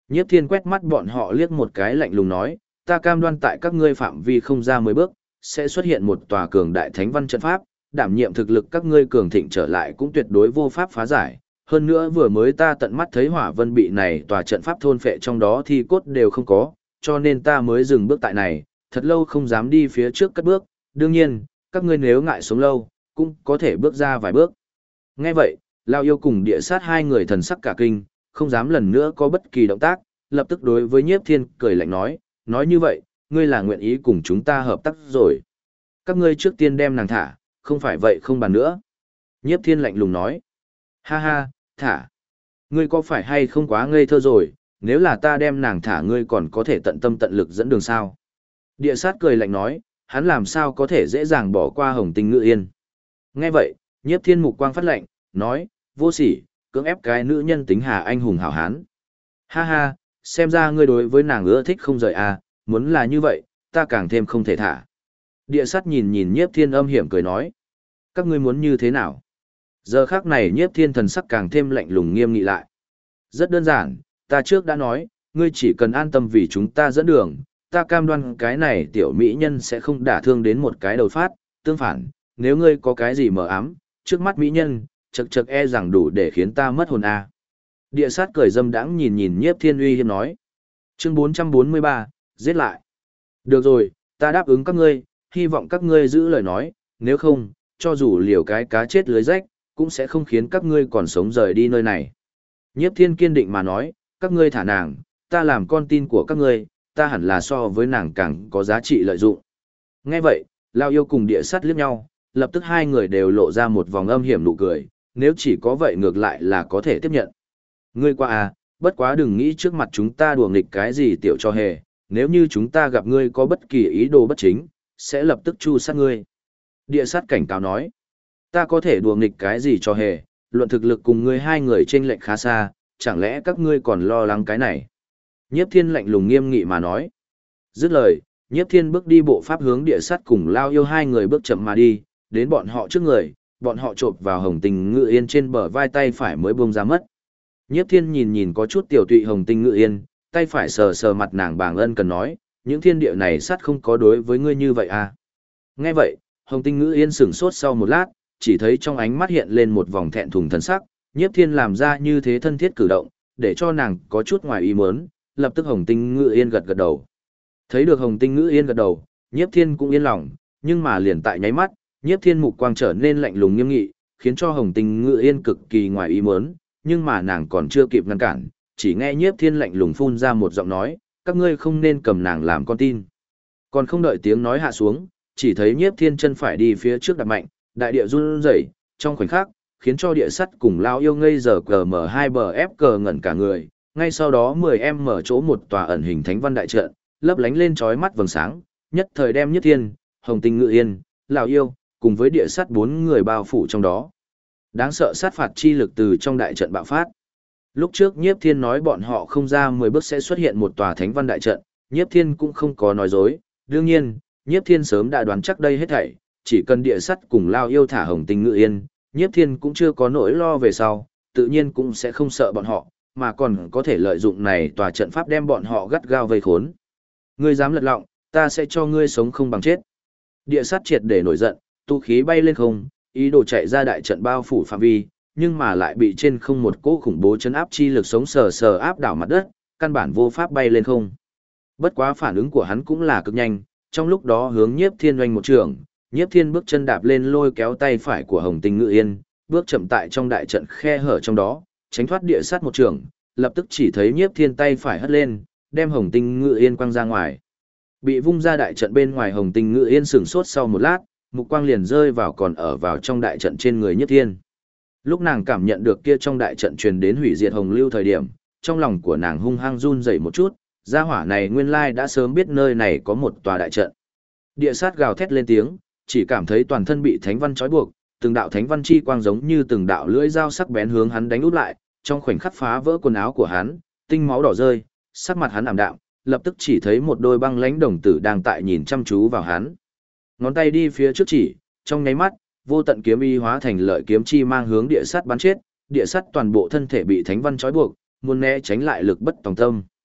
Nhiếp Thiên quét mắt bọn họ liếc một cái lạnh lùng nói, ta cam đoan tại các ngươi phạm vi không ra 10 bước, sẽ xuất hiện một tòa cường đại thánh văn trận pháp, đảm nhiệm thực lực các ngươi cường thịnh trở lại cũng tuyệt đối vô pháp phá giải. Hơn nữa vừa mới ta tận mắt thấy hỏa vân bị này tòa trận pháp thôn phệ trong đó thì cốt đều không có, cho nên ta mới dừng bước tại này, thật lâu không dám đi phía trước cất bước, đương nhiên, các ngươi nếu ngại sống lâu, cũng có thể bước ra vài bước. Nghe vậy, Lao Yêu cùng Địa Sát hai người thần sắc cả kinh, không dám lần nữa có bất kỳ động tác, lập tức đối với Nhiếp Thiên cười lạnh nói như vậy, ngươi là nguyện ý cùng chúng ta hợp tác rồi. Các ngươi trước tiên đem nàng thả, không phải vậy không bàn nữa. Nhiếp Thiên lạnh lùng nói, ha ha, thả. Ngươi có phải hay không quá ngây thơ rồi, nếu là ta đem nàng thả ngươi còn có thể tận tâm tận lực dẫn đường sao. Địa Sát cười lạnh nói, hắn làm sao có thể dễ dàng bỏ qua Hồng Tinh Ngự Yên. Nghe vậy, Nhiếp Thiên mục quang phát lạnh, nói, vô sỉ, cưỡng ép cái nữ nhân tính hà anh hùng hảo hán. Ha ha, xem ra ngươi đối với nàng ưa thích không rời à, muốn là như vậy, ta càng thêm không thể thả. Địa Sát nhìn Nhiếp Thiên âm hiểm cười nói, các ngươi muốn như thế nào? Giờ khắc này Nhiếp Thiên thần sắc càng thêm lạnh lùng nghiêm nghị lại. Rất đơn giản, ta trước đã nói, ngươi chỉ cần an tâm vì chúng ta dẫn đường, ta cam đoan cái này tiểu mỹ nhân sẽ không đả thương đến một cái đầu phát, tương phản, nếu ngươi có cái gì mờ ám, trước mắt mỹ nhân, chậc chậc e rằng đủ để khiến ta mất hồn à. Địa Sát cười dâm đãng nhìn Nhiếp Thiên uy hiếp nói. Chương 443, giết lại. Được rồi, ta đáp ứng các ngươi, hy vọng các ngươi giữ lời nói, nếu không, cho dù liều cái cá chết lưới rách, cũng sẽ không khiến các ngươi còn sống rời đi nơi này. Nhiếp Thiên kiên định mà nói, các ngươi thả nàng, ta làm con tin của các ngươi, ta hẳn là so với nàng càng có giá trị lợi dụng. Nghe vậy, Lao Yêu cùng Địa Sát liếc nhau, lập tức hai người đều lộ ra một vòng âm hiểm nụ cười, nếu chỉ có vậy ngược lại là có thể tiếp nhận. Ngươi qua à, bất quá đừng nghĩ trước mặt chúng ta đùa nghịch cái gì tiểu cho hề, nếu như chúng ta gặp ngươi có bất kỳ ý đồ bất chính, sẽ lập tức tru sát ngươi. Địa Sát cảnh cáo nói, ta có thể đùa nghịch cái gì cho hề, luận thực lực cùng ngươi hai người chênh lệch khá xa, chẳng lẽ các ngươi còn lo lắng cái này? Nhiếp Thiên lạnh lùng nghiêm nghị mà nói. Dứt lời, Nhiếp Thiên bước đi bộ pháp hướng Địa Sát cùng Lao Yêu hai người bước chậm mà đi, đến bọn họ trước người, bọn họ chộp vào Hồng Tinh Ngự Yên trên bờ vai tay phải mới buông ra mất. Nhiếp Thiên nhìn có chút tiểu tụy Hồng Tinh Ngự Yên, tay phải sờ sờ mặt nàng bàng ân cần nói, những thiên địa này sát không có đối với ngươi như vậy à. Nghe vậy, Hồng Tinh Ngự Yên sửng sốt sau một lát, chỉ thấy trong ánh mắt hiện lên một vòng thẹn thùng thần sắc, Nhiếp Thiên làm ra như thế thân thiết cử động, để cho nàng có chút ngoài ý muốn, lập tức Hồng Tinh Ngự Yên gật gật đầu. Thấy được Hồng Tinh Ngự Yên gật đầu, Nhiếp Thiên cũng yên lòng, nhưng mà liền tại nháy mắt, Nhiếp Thiên mục quang trở nên lạnh lùng nghiêm nghị, khiến cho Hồng Tinh Ngự Yên cực kỳ ngoài ý muốn, nhưng mà nàng còn chưa kịp ngăn cản, chỉ nghe Nhiếp Thiên lạnh lùng phun ra một giọng nói, các ngươi không nên cầm nàng làm con tin. Còn không đợi tiếng nói hạ xuống, chỉ thấy Nhiếp Thiên chân phải đi phía trước đạp mạnh, đại địa run rẩy, trong khoảnh khắc, khiến cho Địa Sắt cùng Lao Yêu ngây giờ cờ mở hai bờ ép cờ ngẩn cả người, ngay sau đó 10 em mở chỗ một tòa ẩn hình thánh văn đại trận, lấp lánh lên chói mắt vầng sáng, nhất thời đem Nhiếp Thiên, Hồng Tinh Ngự Yên, Lao Yêu, cùng với Địa Sắt 4 người bao phủ trong đó. Đáng sợ sát phạt chi lực từ trong đại trận bạo phát. Lúc trước Nhiếp Thiên nói bọn họ không ra 10 bước sẽ xuất hiện một tòa thánh văn đại trận, Nhiếp Thiên cũng không có nói dối, đương nhiên, Nhiếp Thiên sớm đã đoán chắc đây hết thảy, chỉ cần Địa Sắt cùng Lao Yêu thả Hồng Tinh Ngự Yên, Nhiếp Thiên cũng chưa có nỗi lo về sau, tự nhiên cũng sẽ không sợ bọn họ, mà còn có thể lợi dụng này tòa trận pháp đem bọn họ gắt gao vây khốn. Ngươi dám lật lọng, ta sẽ cho ngươi sống không bằng chết. Địa Sắt triệt để nổi giận, tu khí bay lên không, ý đồ chạy ra đại trận bao phủ phạm vi, nhưng mà lại bị trên không một cỗ khủng bố chấn áp chi lực sống sờ sờ áp đảo mặt đất, căn bản vô pháp bay lên không. Bất quá phản ứng của hắn cũng là cực nhanh, trong lúc đó hướng Nhiếp Thiên oanh một trường, Nhiếp Thiên bước chân đạp lên lôi kéo tay phải của Hồng Tinh Ngự Yên, bước chậm tại trong đại trận khe hở trong đó, tránh thoát Địa Sát một trường, lập tức chỉ thấy Nhiếp Thiên tay phải hất lên, đem Hồng Tinh Ngự Yên quăng ra ngoài. Bị vung ra đại trận bên ngoài, Hồng Tinh Ngự Yên sửng sốt sau một lát, mục quang liền rơi vào còn ở vào trong đại trận trên người Nhiếp Thiên. Lúc nàng cảm nhận được kia trong đại trận truyền đến hủy diệt hồng lưu thời điểm, trong lòng của nàng hung hăng run rẩy một chút, gia hỏa này nguyên lai đã sớm biết nơi này có một tòa đại trận. Địa Sát gào thét lên tiếng, chỉ cảm thấy toàn thân bị thánh văn trói buộc, từng đạo thánh văn chi quang giống như từng đạo lưỡi dao sắc bén hướng hắn đánh úp lại, trong khoảnh khắc phá vỡ quần áo của hắn, tinh máu đỏ rơi, sắc mặt hắn ảm đạm, lập tức chỉ thấy một đôi băng lãnh đồng tử đang tại nhìn chăm chú vào hắn. Ngón tay đi phía trước chỉ, trong nháy mắt, vô tận kiếm y hóa thành lợi kiếm chi mang hướng Địa Sắt bắn chết, Địa Sắt toàn bộ thân thể bị thánh văn trói buộc, muốn né tránh lại lực bất tòng tâm.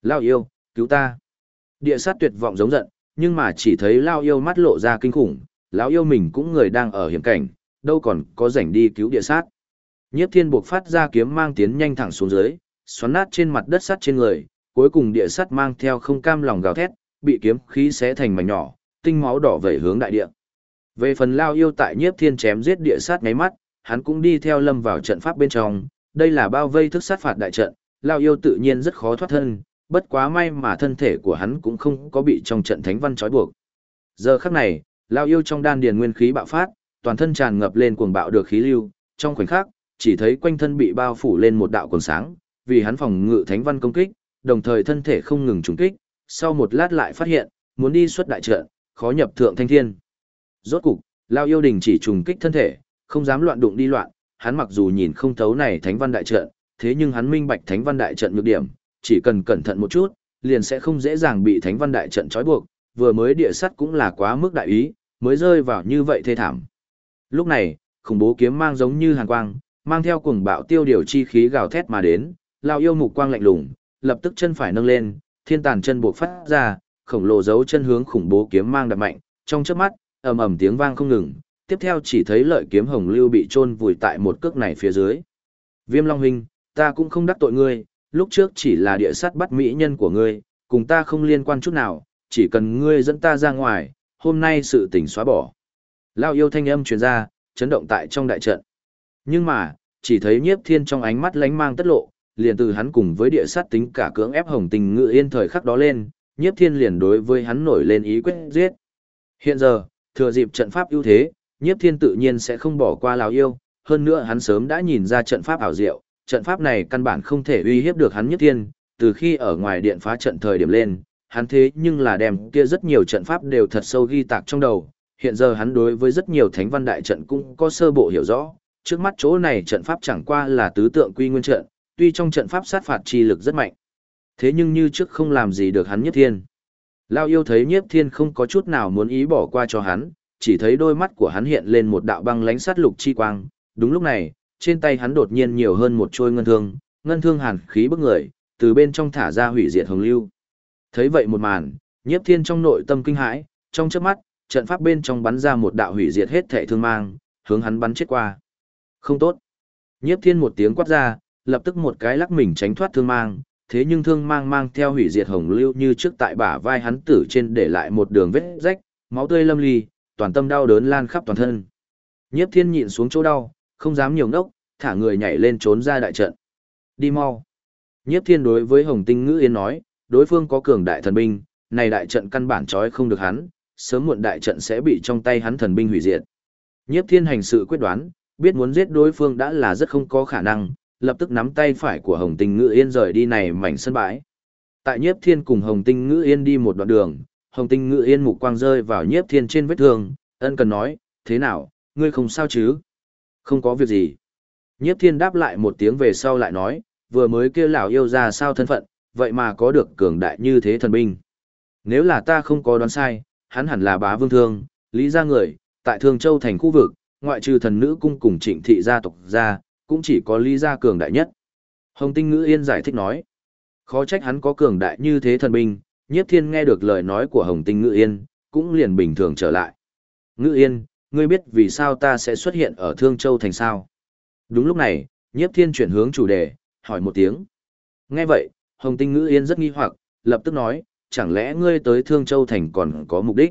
Lao yêu, cứu ta. Địa sát tuyệt vọng giống giận, nhưng mà chỉ thấy Lao yêu mắt lộ ra kinh khủng, lão yêu mình cũng người đang ở hiểm cảnh, đâu còn có rảnh đi cứu địa sát. Nhiếp Thiên buộc phát ra kiếm mang tiến nhanh thẳng xuống dưới, xoắn nát trên mặt đất sắt trên người, cuối cùng địa sát mang theo không cam lòng gào thét, bị kiếm khí xé thành mảnh nhỏ, tinh máu đỏ vẩy hướng đại địa. Về phần Lao yêu tại Nhiếp Thiên chém giết địa sát ngáy mắt, hắn cũng đi theo lâm vào trận pháp bên trong, đây là bao vây thức sát phạt đại trận, Lao yêu tự nhiên rất khó thoát thân, bất quá may mà thân thể của hắn cũng không có bị trong trận thánh văn trói buộc. Giờ khắc này, Lao yêu trong đan điền nguyên khí bạo phát, toàn thân tràn ngập lên cuồng bạo được khí lưu, trong khoảnh khắc, chỉ thấy quanh thân bị bao phủ lên một đạo quần sáng, vì hắn phòng ngự thánh văn công kích, đồng thời thân thể không ngừng trùng kích, sau một lát lại phát hiện, muốn đi xuất đại trận, khó nhập thượng thanh thiên. Rốt cục, Lao yêu đình chỉ trùng kích thân thể, không dám loạn đụng đi loạn, hắn mặc dù nhìn không thấu này thánh văn đại trận, thế nhưng hắn minh bạch thánh văn đại trận nhược điểm, chỉ cần cẩn thận một chút, liền sẽ không dễ dàng bị thánh văn đại trận trói buộc, vừa mới địa sắt cũng là quá mức đại ý, mới rơi vào như vậy thê thảm. Lúc này, khủng bố kiếm mang giống như hàn quang, mang theo cuồng bạo tiêu điều chi khí gào thét mà đến, Lao yêu mục quang lạnh lùng, lập tức chân phải nâng lên, thiên tàn chân buộc phát ra, khổng lồ dấu chân hướng khủng bố kiếm mang đập mạnh, trong chớp mắt, ầm ầm tiếng vang không ngừng, tiếp theo chỉ thấy lợi kiếm hồng lưu bị chôn vùi tại một cước này phía dưới. Viêm Long huynh, ta cũng không đắc tội ngươi, lúc trước chỉ là địa sát bắt mỹ nhân của ngươi, cùng ta không liên quan chút nào, chỉ cần ngươi dẫn ta ra ngoài, hôm nay sự tình xóa bỏ. Lao yêu thanh âm truyền ra, chấn động tại trong đại trận. Nhưng mà, chỉ thấy Nhiếp Thiên trong ánh mắt lánh mang tất lộ, liền từ hắn cùng với địa sát tính cả cưỡng ép Hồng Tình Ngự Yên thời khắc đó lên, Nhiếp Thiên liền đối với hắn nổi lên ý quyết giết. Hiện giờ, thừa dịp trận pháp ưu thế, Nhiếp Thiên tự nhiên sẽ không bỏ qua Lão yêu, hơn nữa hắn sớm đã nhìn ra trận pháp ảo diệu, trận pháp này căn bản không thể uy hiếp được hắn Nhiếp Thiên, từ khi ở ngoài điện phá trận thời điểm lên, hắn thế nhưng là đem kia rất nhiều trận pháp đều thật sâu ghi tạc trong đầu, hiện giờ hắn đối với rất nhiều thánh văn đại trận cũng có sơ bộ hiểu rõ, trước mắt chỗ này trận pháp chẳng qua là tứ tượng quy nguyên trận, tuy trong trận pháp sát phạt chi lực rất mạnh, thế nhưng như trước không làm gì được hắn Nhiếp Thiên. Lao yêu thấy Nhiếp Thiên không có chút nào muốn ý bỏ qua cho hắn, chỉ thấy đôi mắt của hắn hiện lên một đạo băng lánh sát lục chi quang, đúng lúc này, trên tay hắn đột nhiên nhiều hơn một trôi ngân thương hàn khí bức người, từ bên trong thả ra hủy diệt hồng lưu. Thấy vậy một màn, Nhiếp Thiên trong nội tâm kinh hãi, trong chớp mắt, trận pháp bên trong bắn ra một đạo hủy diệt hết thảy thương mang, hướng hắn bắn chết qua. Không tốt. Nhiếp Thiên một tiếng quát ra, lập tức một cái lắc mình tránh thoát thương mang, thế nhưng thương mang mang theo hủy diệt hồng lưu như trước tại bả vai hắn tử trên để lại một đường vết rách, máu tươi lâm ly, toàn tâm đau đớn lan khắp toàn thân. Nhiếp Thiên nhịn xuống chỗ đau, không dám nhiều ngốc, thả người nhảy lên trốn ra đại trận. Đi mau. Nhiếp Thiên đối với Hồng Tinh Ngữ Yên nói, đối phương có cường đại thần binh, này đại trận căn bản trói không được hắn, sớm muộn đại trận sẽ bị trong tay hắn thần binh hủy diệt. Nhiếp Thiên hành sự quyết đoán, biết muốn giết đối phương đã là rất không có khả năng, lập tức nắm tay phải của Hồng Tinh Ngữ Yên rời đi này mảnh sân bãi. Tại Nhiếp Thiên cùng Hồng Tinh Ngữ Yên đi một đoạn đường, Hồng Tinh Ngữ Yên mục quang rơi vào Nhiếp Thiên trên vết thương, ân cần nói, thế nào, ngươi không sao chứ? Không có việc gì. Nhiếp Thiên đáp lại một tiếng về sau lại nói, vừa mới kia lão yêu ra sao thân phận, vậy mà có được cường đại như thế thần binh. Nếu là ta không có đoán sai, hắn hẳn là Bá Vương Thương, Lý gia người, tại Thương Châu thành khu vực, ngoại trừ thần nữ cung cùng Trịnh thị gia tộc ra, cũng chỉ có Lý gia cường đại nhất. Hồng Tinh Ngữ Yên giải thích nói, khó trách hắn có cường đại như thế thần binh. Nhiếp Thiên nghe được lời nói của Hồng Tinh Ngữ Yên, cũng liền bình thường trở lại. Ngữ Yên, ngươi biết vì sao ta sẽ xuất hiện ở Thương Châu thành sao? Đúng lúc này, Nhiếp Thiên chuyển hướng chủ đề, hỏi một tiếng. Nghe vậy, Hồng Tinh Ngữ Yên rất nghi hoặc, lập tức nói, chẳng lẽ ngươi tới Thương Châu thành còn có mục đích?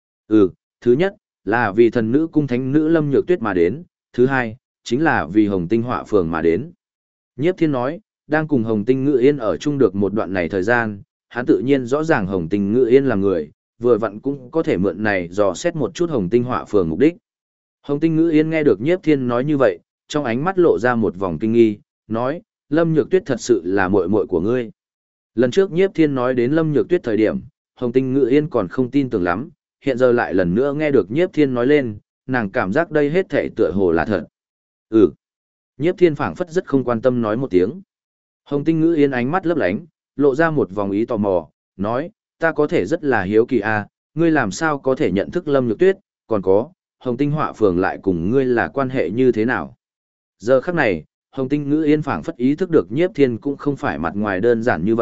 Thứ nhất, là vì thần nữ cung thánh nữ Lâm Nhược Tuyết mà đến, thứ hai, chính là vì Hồng Tinh Họa Phường mà đến. Nhiếp Thiên nói, đang cùng Hồng Tinh Ngữ Yên ở chung được một đoạn này thời gian, hắn tự nhiên rõ ràng Hồng Tinh Ngữ Yên là người, vừa vặn cũng có thể mượn này dò xét một chút Hồng Tinh Họa Phường mục đích. Hồng Tinh Ngữ Yên nghe được Nhiếp Thiên nói như vậy, trong ánh mắt lộ ra một vòng kinh nghi, nói, Lâm Nhược Tuyết thật sự là muội muội của ngươi. Lần trước Nhiếp Thiên nói đến Lâm Nhược Tuyết thời điểm, Hồng Tinh Ngữ Yên còn không tin tưởng lắm, hiện giờ lại lần nữa nghe được Nhiếp Thiên nói lên, nàng cảm giác đây hết thảy tựa hồ là thật. Nhiếp Thiên phảng phất rất không quan tâm nói một tiếng. Hồng Tinh Ngữ Yên ánh mắt lấp lánh, lộ ra một vòng ý tò mò, nói, ta có thể rất là hiếu kỳ à, ngươi làm sao có thể nhận thức Lâm Nhược Tuyết, còn có, Hồng Tinh Họa Phường lại cùng ngươi là quan hệ như thế nào? Giờ khắc này, Hồng Tinh Ngữ Yên phảng phất ý thức được Nhiếp Thiên cũng không phải mặt ngoài đơn giản như vậy,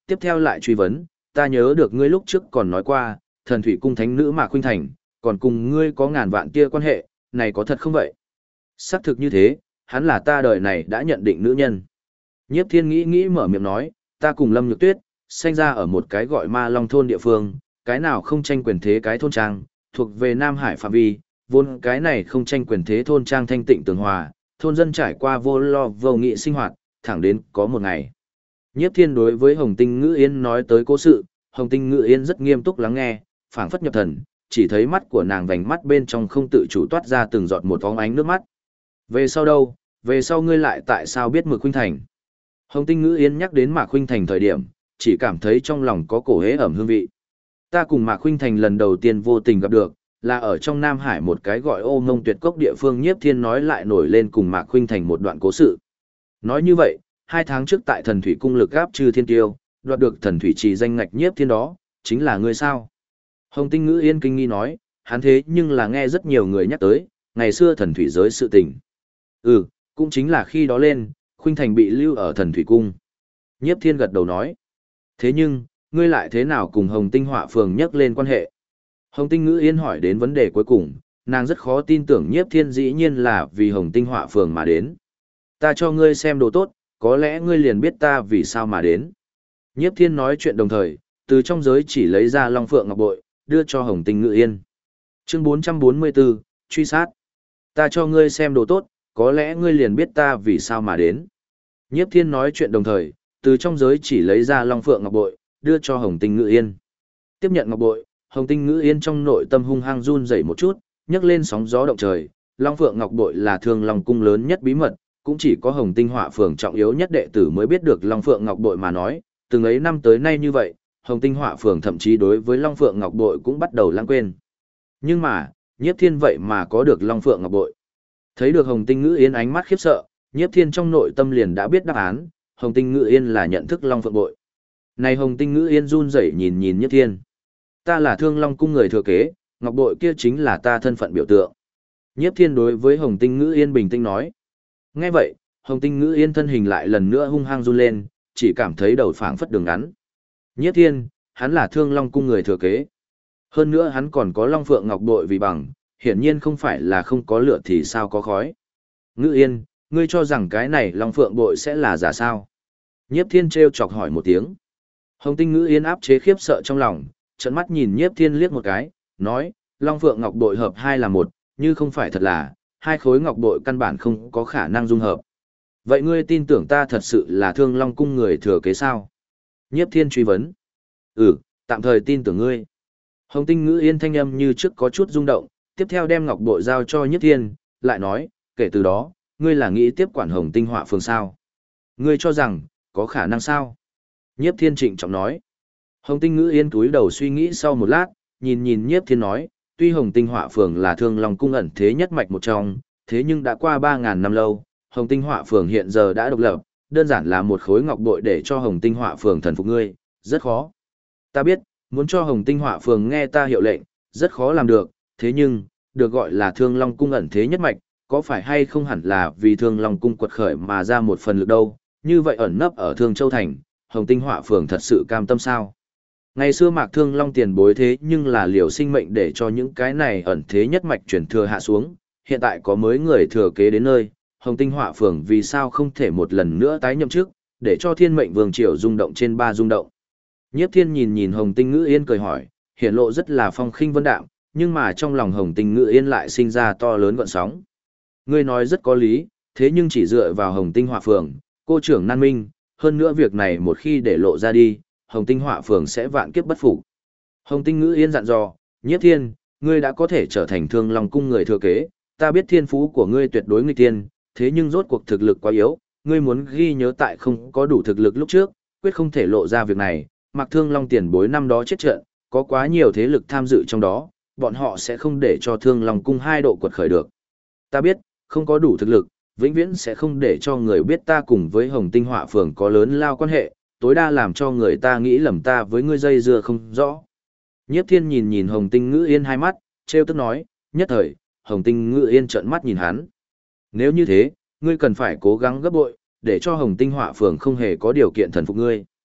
tiếp theo lại truy vấn, ta nhớ được ngươi lúc trước còn nói qua, thần thủy cung thánh nữ Mạc Khuynh Thành, còn cùng ngươi có ngàn vạn tia quan hệ, này có thật không vậy? Xác thực như thế, hắn là ta đời này đã nhận định nữ nhân. Nhiếp Thiên nghĩ nghĩ mở miệng nói, ta cùng Lâm Nhược Tuyết, sinh ra ở một cái gọi Ma Long thôn địa phương, cái nào không tranh quyền thế cái thôn trang, thuộc về Nam Hải phạm vi, vốn cái này không tranh quyền thế thôn trang thanh tịnh tường hòa, thôn dân trải qua vô lo vô nghị sinh hoạt, thẳng đến có một ngày. Nhiếp Thiên đối với Hồng Tinh Ngữ Yên nói tới cố sự, Hồng Tinh Ngữ Yên rất nghiêm túc lắng nghe, phảng phất nhập thần, chỉ thấy mắt của nàng vành mắt bên trong không tự chủ toát ra từng giọt một bóng ánh nước mắt. Về sau đâu, về sau ngươi lại tại sao biết Mạc Khuynh Thành? Hồng Tinh Ngữ Yên nhắc đến Mạc Khuynh Thành thời điểm, chỉ cảm thấy trong lòng có cổ hế ẩm hương vị. Ta cùng Mạc Khuynh Thành lần đầu tiên vô tình gặp được, là ở trong Nam Hải một cái gọi Ô Mông Tuyệt Cốc địa phương. Nhiếp Thiên nói lại nổi lên cùng Mạc Khuynh Thành một đoạn cố sự. Nói như vậy, 2 tháng trước tại Thần Thủy Cung lực gáp Trư Thiên Tiêu, đoạt được Thần Thủy Trì danh ngạch Nhiếp Thiên đó, chính là ngươi sao? Hồng Tinh Ngữ Yên kinh nghi nói, hắn thế nhưng là nghe rất nhiều người nhắc tới, ngày xưa thần thủy giới sự tình. Ừ, cũng chính là khi đó lên, Khuynh Thành bị lưu ở Thần Thủy Cung. Nhiếp Thiên gật đầu nói, thế nhưng, ngươi lại thế nào cùng Hồng Tinh Họa Phường nhắc lên quan hệ? Hồng Tinh Ngữ Yên hỏi đến vấn đề cuối cùng, nàng rất khó tin tưởng Nhiếp Thiên dĩ nhiên là vì Hồng Tinh Họa Phường mà đến. Ta cho ngươi xem đồ tốt, có lẽ ngươi liền biết ta vì sao mà đến. Nhiếp Thiên nói chuyện đồng thời, từ trong giới chỉ lấy ra Long Phượng Ngọc Bội, đưa cho Hồng Tinh Ngữ Yên. Chương 444, truy sát. Ta cho ngươi xem đồ tốt, có lẽ ngươi liền biết ta vì sao mà đến. Nhiếp Thiên nói chuyện đồng thời, từ trong giới chỉ lấy ra Long Phượng Ngọc Bội, đưa cho Hồng Tinh Ngữ Yên. Tiếp nhận Ngọc Bội, Hồng Tinh Ngữ Yên trong nội tâm hung hăng run rẩy một chút, nhấc lên sóng gió động trời. Long Phượng Ngọc Bội là Thương Long cung lớn nhất bí mật, cũng chỉ có Hồng Tinh Họa Phường trọng yếu nhất đệ tử mới biết được Long Phượng Ngọc Bội mà nói, từng ấy năm tới nay như vậy, Hồng Tinh Họa Phường thậm chí đối với Long Phượng Ngọc Bội cũng bắt đầu lãng quên. Nhưng mà, Nhiếp Thiên vậy mà có được Long Phượng Ngọc Bội. Thấy được Hồng Tinh Ngữ Yên ánh mắt khiếp sợ, Nhiếp Thiên trong nội tâm liền đã biết đáp án, Hồng Tinh Ngữ Yên là nhận thức Long Phượng Bội. Này Hồng Tinh Ngữ Yên run rẩy nhìn nhìn Nhiếp Thiên. Ta là Thương Long cung người thừa kế, Ngọc Bội kia chính là ta thân phận biểu tượng. Nhiếp Thiên đối với Hồng Tinh Ngữ Yên bình tĩnh nói. Nghe vậy, Hồng Tinh Ngữ Yên thân hình lại lần nữa hung hăng run lên, chỉ cảm thấy đầu phảng phất đường ngắn. Nhiếp Thiên, hắn là Thương Long cung người thừa kế. Hơn nữa hắn còn có Long Phượng Ngọc Bội vì bằng, hiển nhiên không phải là không có lửa thì sao có khói. Ngữ Yên, ngươi cho rằng cái này Long Phượng Bội sẽ là giả sao? Nhiếp Thiên trêu chọc hỏi một tiếng. Hồng Tinh Ngữ Yên áp chế khiếp sợ trong lòng, trợn mắt nhìn Nhiếp Thiên liếc một cái, nói, Long Phượng Ngọc Bội hợp hai là một, như không phải thật là, hai khối ngọc bội căn bản không có khả năng dung hợp. Vậy ngươi tin tưởng ta thật sự là Thương Long cung người thừa kế sao? Nhiếp Thiên truy vấn. Ừ, tạm thời tin tưởng ngươi. Hồng Tinh Ngữ Yên thanh âm như trước có chút rung động, tiếp theo đem ngọc bội giao cho Nhiếp Thiên, lại nói, kể từ đó, ngươi là nghĩ tiếp quản Hồng Tinh Họa Phường sao? Ngươi cho rằng, có khả năng sao? Nhiếp Thiên trịnh trọng nói. Hồng Tinh Ngữ Yên túi đầu suy nghĩ sau một lát, nhìn nhìn Nhiếp Thiên nói, tuy Hồng Tinh Họa Phường là Thương Long cung ẩn thế nhất mạch một trong, thế nhưng đã qua 3.000 năm lâu, Hồng Tinh Họa Phường hiện giờ đã độc lập, đơn giản là một khối ngọc bội để cho Hồng Tinh Họa Phường thần phục ngươi, rất khó. Ta biết, muốn cho Hồng Tinh Họa Phường nghe ta hiệu lệnh, rất khó làm được, thế nhưng, được gọi là Thương Long cung ẩn thế nhất mạch, có phải hay không hẳn là vì Thương Long cung quật khởi mà ra một phần lực đâu, như vậy ẩn nấp ở Thương Châu Thành, Hồng Tinh Họa Phường thật sự cam tâm sao? Ngày xưa Mạc Thương Long tiền bối thế nhưng là liều sinh mệnh để cho những cái này ẩn thế nhất mạch truyền thừa hạ xuống, hiện tại có mới người thừa kế đến nơi, Hồng Tinh Họa Phường vì sao không thể một lần nữa tái nhậm chức, để cho Thiên Mệnh Vương triều rung động trên 3 rung động. Nhiếp Thiên nhìn nhìn Hồng Tinh Ngữ Yên cười hỏi, hiển lộ rất là phong khinh vân đạm, nhưng mà trong lòng Hồng Tinh Ngữ Yên lại sinh ra to lớn gợn sóng. Ngươi nói rất có lý, thế nhưng chỉ dựa vào Hồng Tinh Họa Phường, cô trưởng nan minh, hơn nữa việc này một khi để lộ ra đi, Hồng Tinh Họa Phường sẽ vạn kiếp bất phục. Hồng Tinh Ngữ Yên dặn dò, Nhiếp Thiên, ngươi đã có thể trở thành Thương Long cung người thừa kế, ta biết thiên phú của ngươi tuyệt đối nghịch thiên, thế nhưng rốt cuộc thực lực quá yếu, ngươi muốn ghi nhớ tại không có đủ thực lực lúc trước, quyết không thể lộ ra việc này. Mạc Thương Long tiền bối năm đó chết trận, có quá nhiều thế lực tham dự trong đó, bọn họ sẽ không để cho Thương Long cung hai độ quật khởi được. Ta biết, không có đủ thực lực, vĩnh viễn sẽ không để cho người biết ta cùng với Hồng Tinh Họa Phường có lớn lao quan hệ, tối đa làm cho người ta nghĩ lầm ta với ngươi dây dưa không rõ. Nhiếp Thiên nhìn nhìn Hồng Tinh Ngữ Yên hai mắt, trêu tức nói, nhất thời, Hồng Tinh Ngữ Yên trợn mắt nhìn hắn. Nếu như thế, ngươi cần phải cố gắng gấp bội, để cho Hồng Tinh Họa Phường không hề có điều kiện thần phục ngươi.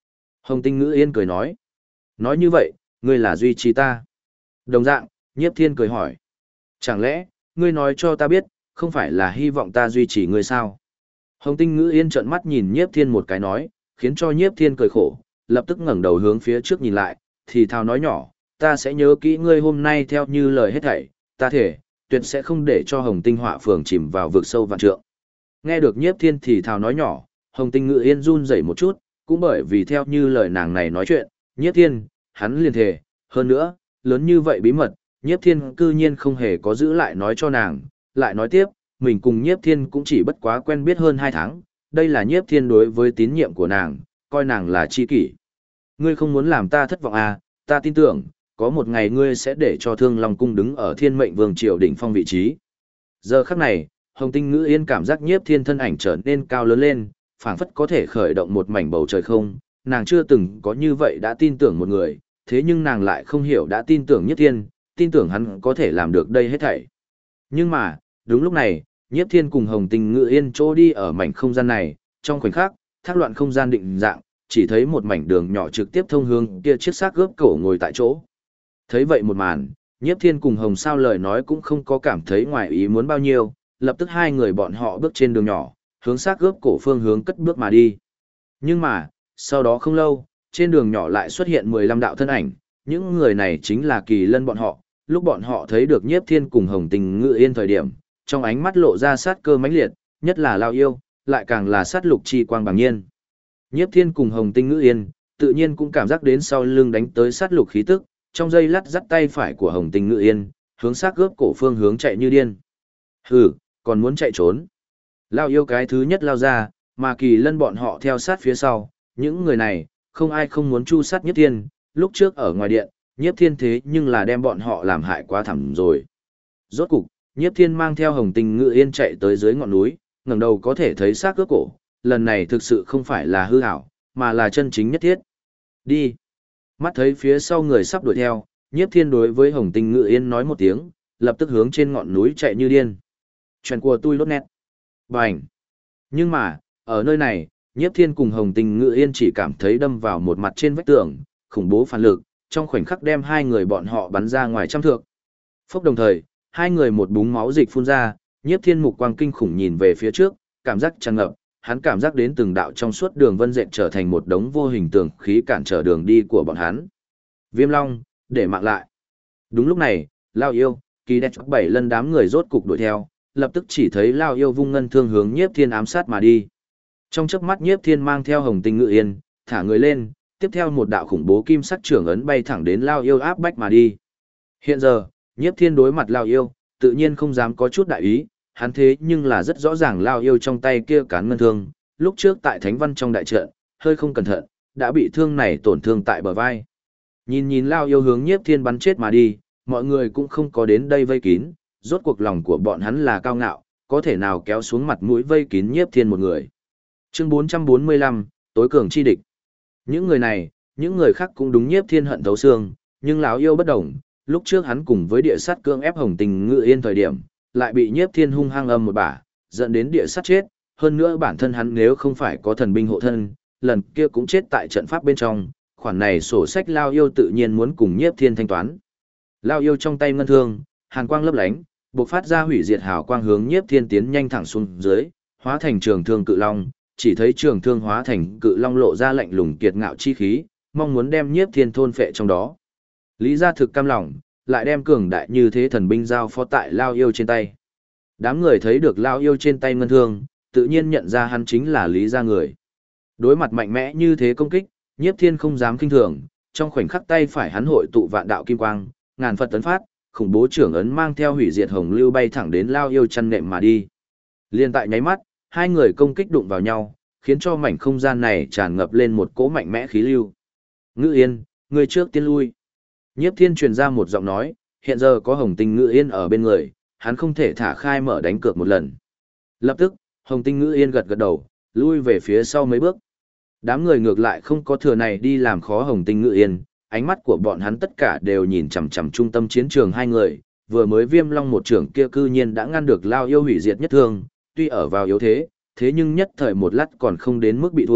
Hồng Tinh Ngữ Yên cười nói. Nói như vậy, ngươi là duy trì ta. Đồng dạng, Nhiếp Thiên cười hỏi. Chẳng lẽ, ngươi nói cho ta biết, không phải là hy vọng ta duy trì ngươi sao? Hồng Tinh Ngữ Yên trợn mắt nhìn Nhiếp Thiên một cái nói, khiến cho Nhiếp Thiên cười khổ, lập tức ngẩng đầu hướng phía trước nhìn lại, thì thào nói nhỏ, ta sẽ nhớ kỹ ngươi hôm nay theo như lời hết thảy, ta thể, tuyệt sẽ không để cho Hồng Tinh Họa Phường chìm vào vực sâu vạn trượng. Nghe được Nhiếp Thiên thì thào nói nhỏ, Hồng Tinh Ngữ Yên run rẩy một chút, cũng bởi vì theo như lời nàng này nói chuyện, Nhiếp Thiên, hắn liền thề, hơn nữa, lớn như vậy bí mật, Nhiếp Thiên cư nhiên không hề có giữ lại nói cho nàng, lại nói tiếp, mình cùng Nhiếp Thiên cũng chỉ bất quá quen biết hơn 2 tháng, đây là Nhiếp Thiên đối với tín nhiệm của nàng, coi nàng là tri kỷ. Ngươi không muốn làm ta thất vọng à, ta tin tưởng, có một ngày ngươi sẽ để cho Thương Long Cung đứng ở Thiên Mệnh Vương triều đỉnh phong vị trí. Giờ khắc này, Hồng Tinh Ngữ Yên cảm giác Nhiếp Thiên thân ảnh trở nên cao lớn lên, phảng phất có thể khởi động một mảnh bầu trời không, nàng chưa từng có như vậy đã tin tưởng một người, thế nhưng nàng lại không hiểu đã tin tưởng Nhiếp Thiên, tin tưởng hắn có thể làm được đây hết thảy. Nhưng mà, đúng lúc này, Nhiếp Thiên cùng Hồng Tinh Ngữ Yên chỗ đi ở mảnh không gian này, trong khoảnh khắc, thác loạn không gian định dạng, chỉ thấy một mảnh đường nhỏ trực tiếp thông hướng kia chiếc xác gớp cổ ngồi tại chỗ. Thấy vậy một màn, Nhiếp Thiên cùng Hồng Sao lời nói cũng không có cảm thấy ngoài ý muốn bao nhiêu, lập tức hai người bọn họ bước trên đường nhỏ, hướng xác gớp cổ phương hướng cất bước mà đi. Nhưng mà, sau đó không lâu, trên đường nhỏ lại xuất hiện 15 đạo thân ảnh, những người này chính là Kỳ Lân bọn họ, lúc bọn họ thấy được Nhiếp Thiên cùng Hồng Tinh Ngữ Yên thời điểm, trong ánh mắt lộ ra sát cơ mãnh liệt, nhất là Lao Yêu, lại càng là sát lục chi quang bằng nhiên. Nhiếp Thiên cùng Hồng Tinh Ngữ Yên, tự nhiên cũng cảm giác đến sau lưng đánh tới sát lục khí tức, trong giây lát dắt tay phải của Hồng Tinh Ngữ Yên, hướng xác gớp cổ phương hướng chạy như điên. Hừ, còn muốn chạy trốn. Lao Yêu cái thứ nhất lao ra, mà Kỳ Lân bọn họ theo sát phía sau, những người này, không ai không muốn chu sát Nhiếp Thiên, lúc trước ở ngoài điện, Nhiếp Thiên thế nhưng là đem bọn họ làm hại quá thảm rồi. Rốt cục, Nhiếp Thiên mang theo Hồng Tinh Ngữ Yên chạy tới dưới ngọn núi, ngẩng đầu có thể thấy xác cướp cổ, lần này thực sự không phải là hư ảo, mà là chân chính nhất thiết. Đi. Mắt thấy phía sau người sắp đuổi theo, Nhiếp Thiên đối với Hồng Tinh Ngữ Yên nói một tiếng, lập tức hướng trên ngọn núi chạy như điên. Chuyện của tôi lốt nét. Bành. Nhưng mà, ở nơi này, Nhiếp Thiên cùng Hồng Tinh Ngữ Yên chỉ cảm thấy đâm vào một mặt trên vách tường, khủng bố phản lực, trong khoảnh khắc đem hai người bọn họ bắn ra ngoài trăm thước. Phốc đồng thời, hai người một búng máu dịch phun ra, Nhiếp Thiên mục quang kinh khủng nhìn về phía trước, cảm giác tràn ngập, hắn cảm giác đến từng đạo trong suốt đường vân dệt trở thành một đống vô hình tường khí cản trở đường đi của bọn hắn. Viêm Long, để mạng lại. Đúng lúc này, Lao Yêu, Kỳ Đét 7 lần đám người rốt cục đuổi theo, lập tức chỉ thấy Lao Yêu vung ngân thương hướng Nhiếp Thiên ám sát mà đi. Trong chớp mắt Nhiếp Thiên mang theo Hồng Tinh Ngữ Yên, thả người lên, tiếp theo một đạo khủng bố kim sắc trưởng ấn bay thẳng đến Lao Yêu áp bách mà đi. Hiện giờ, Nhiếp Thiên đối mặt Lao Yêu, tự nhiên không dám có chút đại ý, hắn thế nhưng là rất rõ ràng Lao Yêu trong tay kia cán ngân thương, lúc trước tại Thánh Văn trong đại trận, hơi không cẩn thận, đã bị thương này tổn thương tại bờ vai. Nhìn Lao Yêu hướng Nhiếp Thiên bắn chết mà đi, mọi người cũng không có đến đây vây kín, rốt cuộc lòng của bọn hắn là cao ngạo, có thể nào kéo xuống mặt mũi vây kín Nhiếp Thiên một người. Chương 445, tối cường chi địch. Những người này, những người khác cũng đúng Nhiếp Thiên hận thấu xương, nhưng lão yêu bất đồng, lúc trước hắn cùng với địa sát cương ép Hồng Tinh Ngữ Yên thời điểm, lại bị Nhiếp Thiên hung hăng âm một bả, dẫn đến địa sát chết, hơn nữa bản thân hắn nếu không phải có thần binh hộ thân, lần kia cũng chết tại trận pháp bên trong, khoản này sổ sách lão yêu tự nhiên muốn cùng Nhiếp Thiên thanh toán. Lão yêu trong tay ngân thương, hàn quang lấp lánh, bộc phát ra hủy diệt hào quang hướng Nhiếp Thiên tiến nhanh thẳng xuống dưới, hóa thành trường thương cự long, chỉ thấy trường thương hóa thành cự long lộ ra lạnh lùng kiệt ngạo chi khí, mong muốn đem Nhiếp Thiên thôn phệ trong đó. Lý Gia thực cam lòng, lại đem cường đại như thế thần binh giao phó tại Lao Yêu trên tay. Đám người thấy được Lao Yêu trên tay ngân thương, tự nhiên nhận ra hắn chính là Lý Gia người. Đối mặt mạnh mẽ như thế công kích, Nhiếp Thiên không dám kinh thường, trong khoảnh khắc tay phải hắn hội tụ vạn đạo kim quang, ngàn Phật tấn phát, khủng bố trưởng ấn mang theo hủy diệt hồng lưu bay thẳng đến Lao Yêu chăn nệm mà đi. Liên tại nháy mắt, hai người công kích đụng vào nhau, khiến cho mảnh không gian này tràn ngập lên một cỗ mạnh mẽ khí lưu. Ngữ Yên, người trước tiên lui. Nhiếp Thiên truyền ra một giọng nói, hiện giờ có Hồng Tinh Ngữ Yên ở bên người, hắn không thể thả khai mở đánh cược một lần. Lập tức, Hồng Tinh Ngữ Yên gật gật đầu, lui về phía sau mấy bước. Đám người ngược lại không có thừa này đi làm khó Hồng Tinh Ngữ Yên, ánh mắt của bọn hắn tất cả đều nhìn chằm chằm trung tâm chiến trường hai người, vừa mới Viêm Long một trưởng kia cư nhiên đã ngăn được Lao Yêu hủy diệt nhất thương, tuy ở vào yếu thế, thế nhưng nhất thời một lát còn không đến mức bị thua,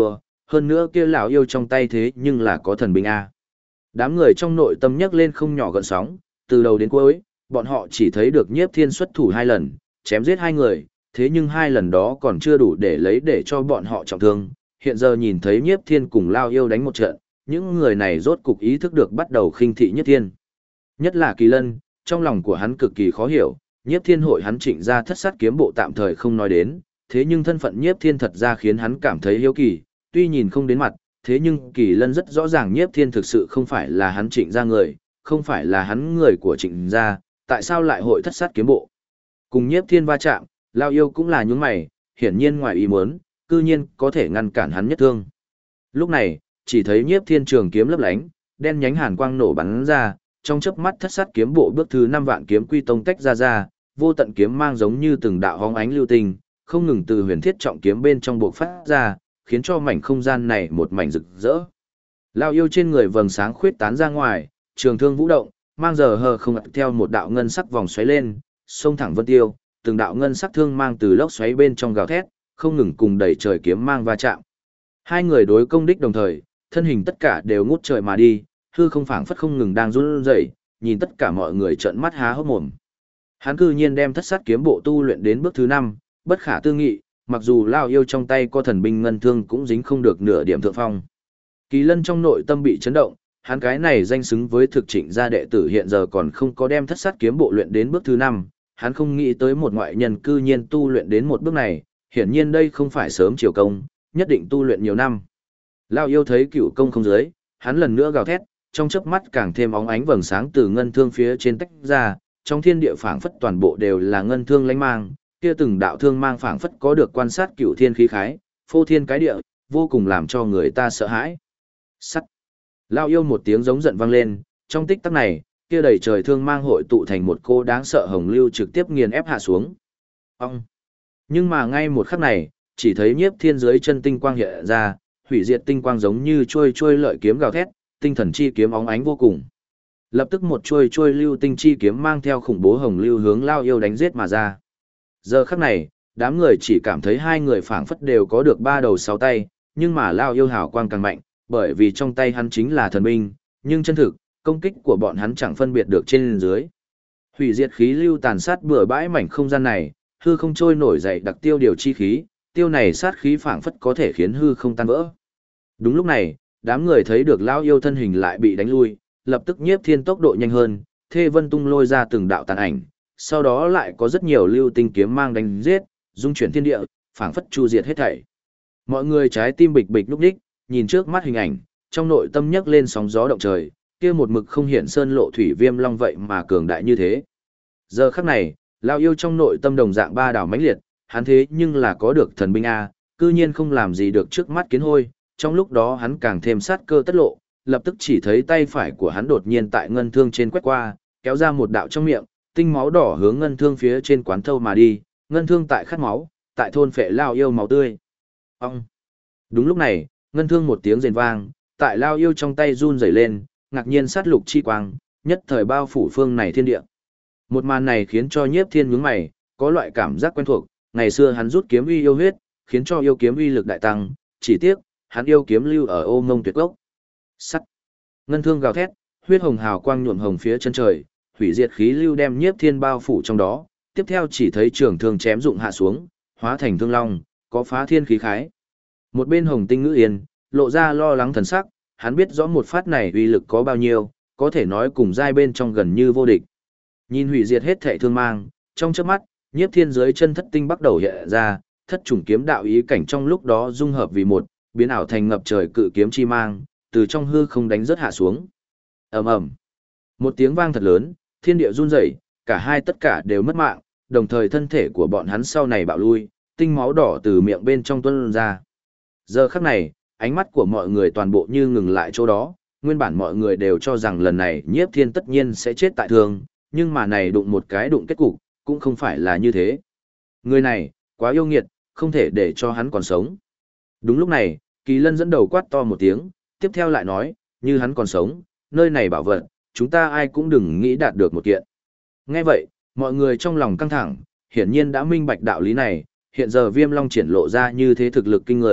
hơn nữa kia lão yêu trong tay thế nhưng là có thần binh a. Đám người trong nội tâm nhấc lên không nhỏ gợn sóng, từ đầu đến cuối, bọn họ chỉ thấy được Nhiếp Thiên xuất thủ 2 lần, chém giết 2 người, thế nhưng 2 lần đó còn chưa đủ để lấy để cho bọn họ trọng thương. Hiện giờ nhìn thấy Nhiếp Thiên cùng Lao Yêu đánh một trận, những người này rốt cục ý thức được bắt đầu khinh thị Nhiếp Thiên. Nhất là Kỳ Lân, trong lòng của hắn cực kỳ khó hiểu, Nhiếp Thiên hội hắn Trịnh ra thất sát kiếm bộ tạm thời không nói đến, thế nhưng thân phận Nhiếp Thiên thật ra khiến hắn cảm thấy hiếu kỳ, tuy nhìn không đến mặt, thế nhưng Kỳ Lân rất rõ ràng Nhiếp Thiên thực sự không phải là hắn Trịnh ra người, không phải là hắn người của Trịnh gia, tại sao lại hội thất sát kiếm bộ. Cùng Nhiếp Thiên va chạm, Lao Yêu cũng là nhướng mày, hiển nhiên ngoài ý muốn, cư nhiên có thể ngăn cản hắn nhất thương. Lúc này, chỉ thấy Nhiếp Thiên trường kiếm lấp lánh, đen nhánh hàn quang nổ bắn ra, trong chớp mắt thất sát kiếm bộ bước thứ 5 vạn kiếm quy tông tách ra, vô tận kiếm mang giống như từng đạo hóng ánh lưu tinh, không ngừng từ huyền thiết trọng kiếm bên trong bộc phát ra, khiến cho mảnh không gian này một mảnh rực rỡ. Lao Yêu trên người vầng sáng khuyết tán ra ngoài, trường thương vũ động, mang giờ hờ không theo một đạo ngân sắc vòng xoáy lên, xông thẳng vân tiêu, từng đạo ngân sắc thương mang từ lốc xoáy bên trong gào thét, không ngừng cùng đẩy trời kiếm mang va chạm. Hai người đối công đích đồng thời, thân hình tất cả đều ngút trời mà đi, hư không phảng phất không ngừng đang run rẩy, nhìn tất cả mọi người trợn mắt há hốc mồm. Hắn cư nhiên đem thất sát kiếm bộ tu luyện đến bước thứ 5, bất khả tư nghị, mặc dù Lao Yêu trong tay có thần binh ngân thương cũng dính không được nửa điểm thượng phong. Kỳ Lân trong nội tâm bị chấn động, hắn cái này danh xứng với thực Trịnh gia đệ tử hiện giờ còn không có đem thất sát kiếm bộ luyện đến bước thứ 5, hắn không nghĩ tới một ngoại nhân cư nhiên tu luyện đến một bước này, hiển nhiên đây không phải sớm chiều công, nhất định tu luyện nhiều năm. Lao Yêu thấy cựu công không dưới, hắn lần nữa gào thét, trong chớp mắt càng thêm óng ánh vầng sáng từ ngân thương phía trên tách ra, trong thiên địa phảng phất toàn bộ đều là ngân thương lánh mang, kia từng đạo thương mang phảng phất có được quan sát cựu thiên khí khái, phô thiên cái địa, vô cùng làm cho người ta sợ hãi. Sắt. Lao Yêu một tiếng giống giận vang lên, trong tích tắc này, kia đầy trời thương mang hội tụ thành một cô đáng sợ hồng lưu trực tiếp nghiền ép hạ xuống. Ông. Nhưng mà ngay một khắc này, chỉ thấy Nhiếp Thiên dưới chân tinh quang hiện ra, hủy diệt tinh quang giống như trôi lợi kiếm gào thét, tinh thần chi kiếm óng ánh vô cùng. Lập tức một trôi lưu tinh chi kiếm mang theo khủng bố hồng lưu hướng Lao Yêu đánh giết mà ra. Giờ khắc này, đám người chỉ cảm thấy hai người phảng phất đều có được 3 đầu 6 tay, nhưng mà Lao Yêu hào quang càng mạnh, bởi vì trong tay hắn chính là thần binh, nhưng chân thực, công kích của bọn hắn chẳng phân biệt được trên dưới. Hủy diệt khí lưu tàn sát bừa bãi mảnh không gian này, hư không trôi nổi dậy đặc tiêu điều chi khí, tiêu này sát khí phảng phất có thể khiến hư không tan vỡ. Đúng lúc này, đám người thấy được Lao Yêu thân hình lại bị đánh lui, lập tức Nhiếp Thiên tốc độ nhanh hơn, Thê Vân tung lôi ra từng đạo tàn ảnh, sau đó lại có rất nhiều lưu tinh kiếm mang đánh giết, dung chuyển thiên địa, phảng phất chu diệt hết thảy. Mọi người trái tim bịch bịch lúc đích, nhìn trước mắt hình ảnh, trong nội tâm nhấc lên sóng gió động trời, kia một mực không hiện sơn lộ thủy viêm long vậy mà cường đại như thế. Giờ khắc này, Lao Yêu trong nội tâm đồng dạng ba đảo mãnh liệt, hắn thế nhưng là có được thần binh A, cư nhiên không làm gì được trước mắt kiến hôi, trong lúc đó hắn càng thêm sát cơ tất lộ, lập tức chỉ thấy tay phải của hắn đột nhiên tại ngân thương trên quét qua, kéo ra một đạo trong miệng, tinh máu đỏ hướng ngân thương phía trên quán thâu mà đi, ngân thương tại khát máu, tại thôn phệ Lao Yêu máu tươi. Ông! Đúng lúc này, ngân thương một tiếng rền vang, tại Lao Yêu trong tay run rẩy lên, ngạc nhiên sát lục chi quang, nhất thời bao phủ phương này thiên địa. Một màn này khiến cho Nhiếp Thiên nhướng mày, có loại cảm giác quen thuộc, ngày xưa hắn rút kiếm uy yêu huyết, khiến cho yêu kiếm uy lực đại tăng, chỉ tiếc, hắn yêu kiếm lưu ở Ô Mông Tuyệt Cốc. Sắt. Ngân thương gào thét, huyết hồng hào quang nhuộm hồng phía chân trời, hủy diệt khí lưu đem Nhiếp Thiên bao phủ trong đó, tiếp theo chỉ thấy trường thương chém dụng hạ xuống, hóa thành thương long, có phá thiên khí khái. Một bên Hồng Tinh Ngữ Yên, lộ ra lo lắng thần sắc, hắn biết rõ một phát này uy lực có bao nhiêu, có thể nói cùng giai bên trong gần như vô địch. Nhìn hủy diệt hết thảy thương mang, trong chớp mắt, Nhiếp Thiên dưới chân thất tinh bắt đầu hiện ra, thất chủng kiếm đạo ý cảnh trong lúc đó dung hợp vì một, biến ảo thành ngập trời cự kiếm chi mang, từ trong hư không đánh rớt hạ xuống. Ầm ầm. Một tiếng vang thật lớn, thiên địa run rẩy, cả hai tất cả đều mất mạng, đồng thời thân thể của bọn hắn sau này bạo lui, tinh máu đỏ từ miệng bên trong tuôn ra. Giờ khắc này, ánh mắt của mọi người toàn bộ như ngừng lại chỗ đó, nguyên bản mọi người đều cho rằng lần này Nhiếp Thiên tất nhiên sẽ chết tại thương, nhưng mà này đụng một cái đụng kết cục, cũng không phải là như thế. Người này, quá yêu nghiệt, không thể để cho hắn còn sống. Đúng lúc này, Kỳ Lân dẫn đầu quát to một tiếng, tiếp theo lại nói, như hắn còn sống, nơi này bảo vật, chúng ta ai cũng đừng nghĩ đạt được một kiện. Nghe vậy, mọi người trong lòng căng thẳng, hiển nhiên đã minh bạch đạo lý này, hiện giờ Viêm Long triển lộ ra như thế thực lực kinh người,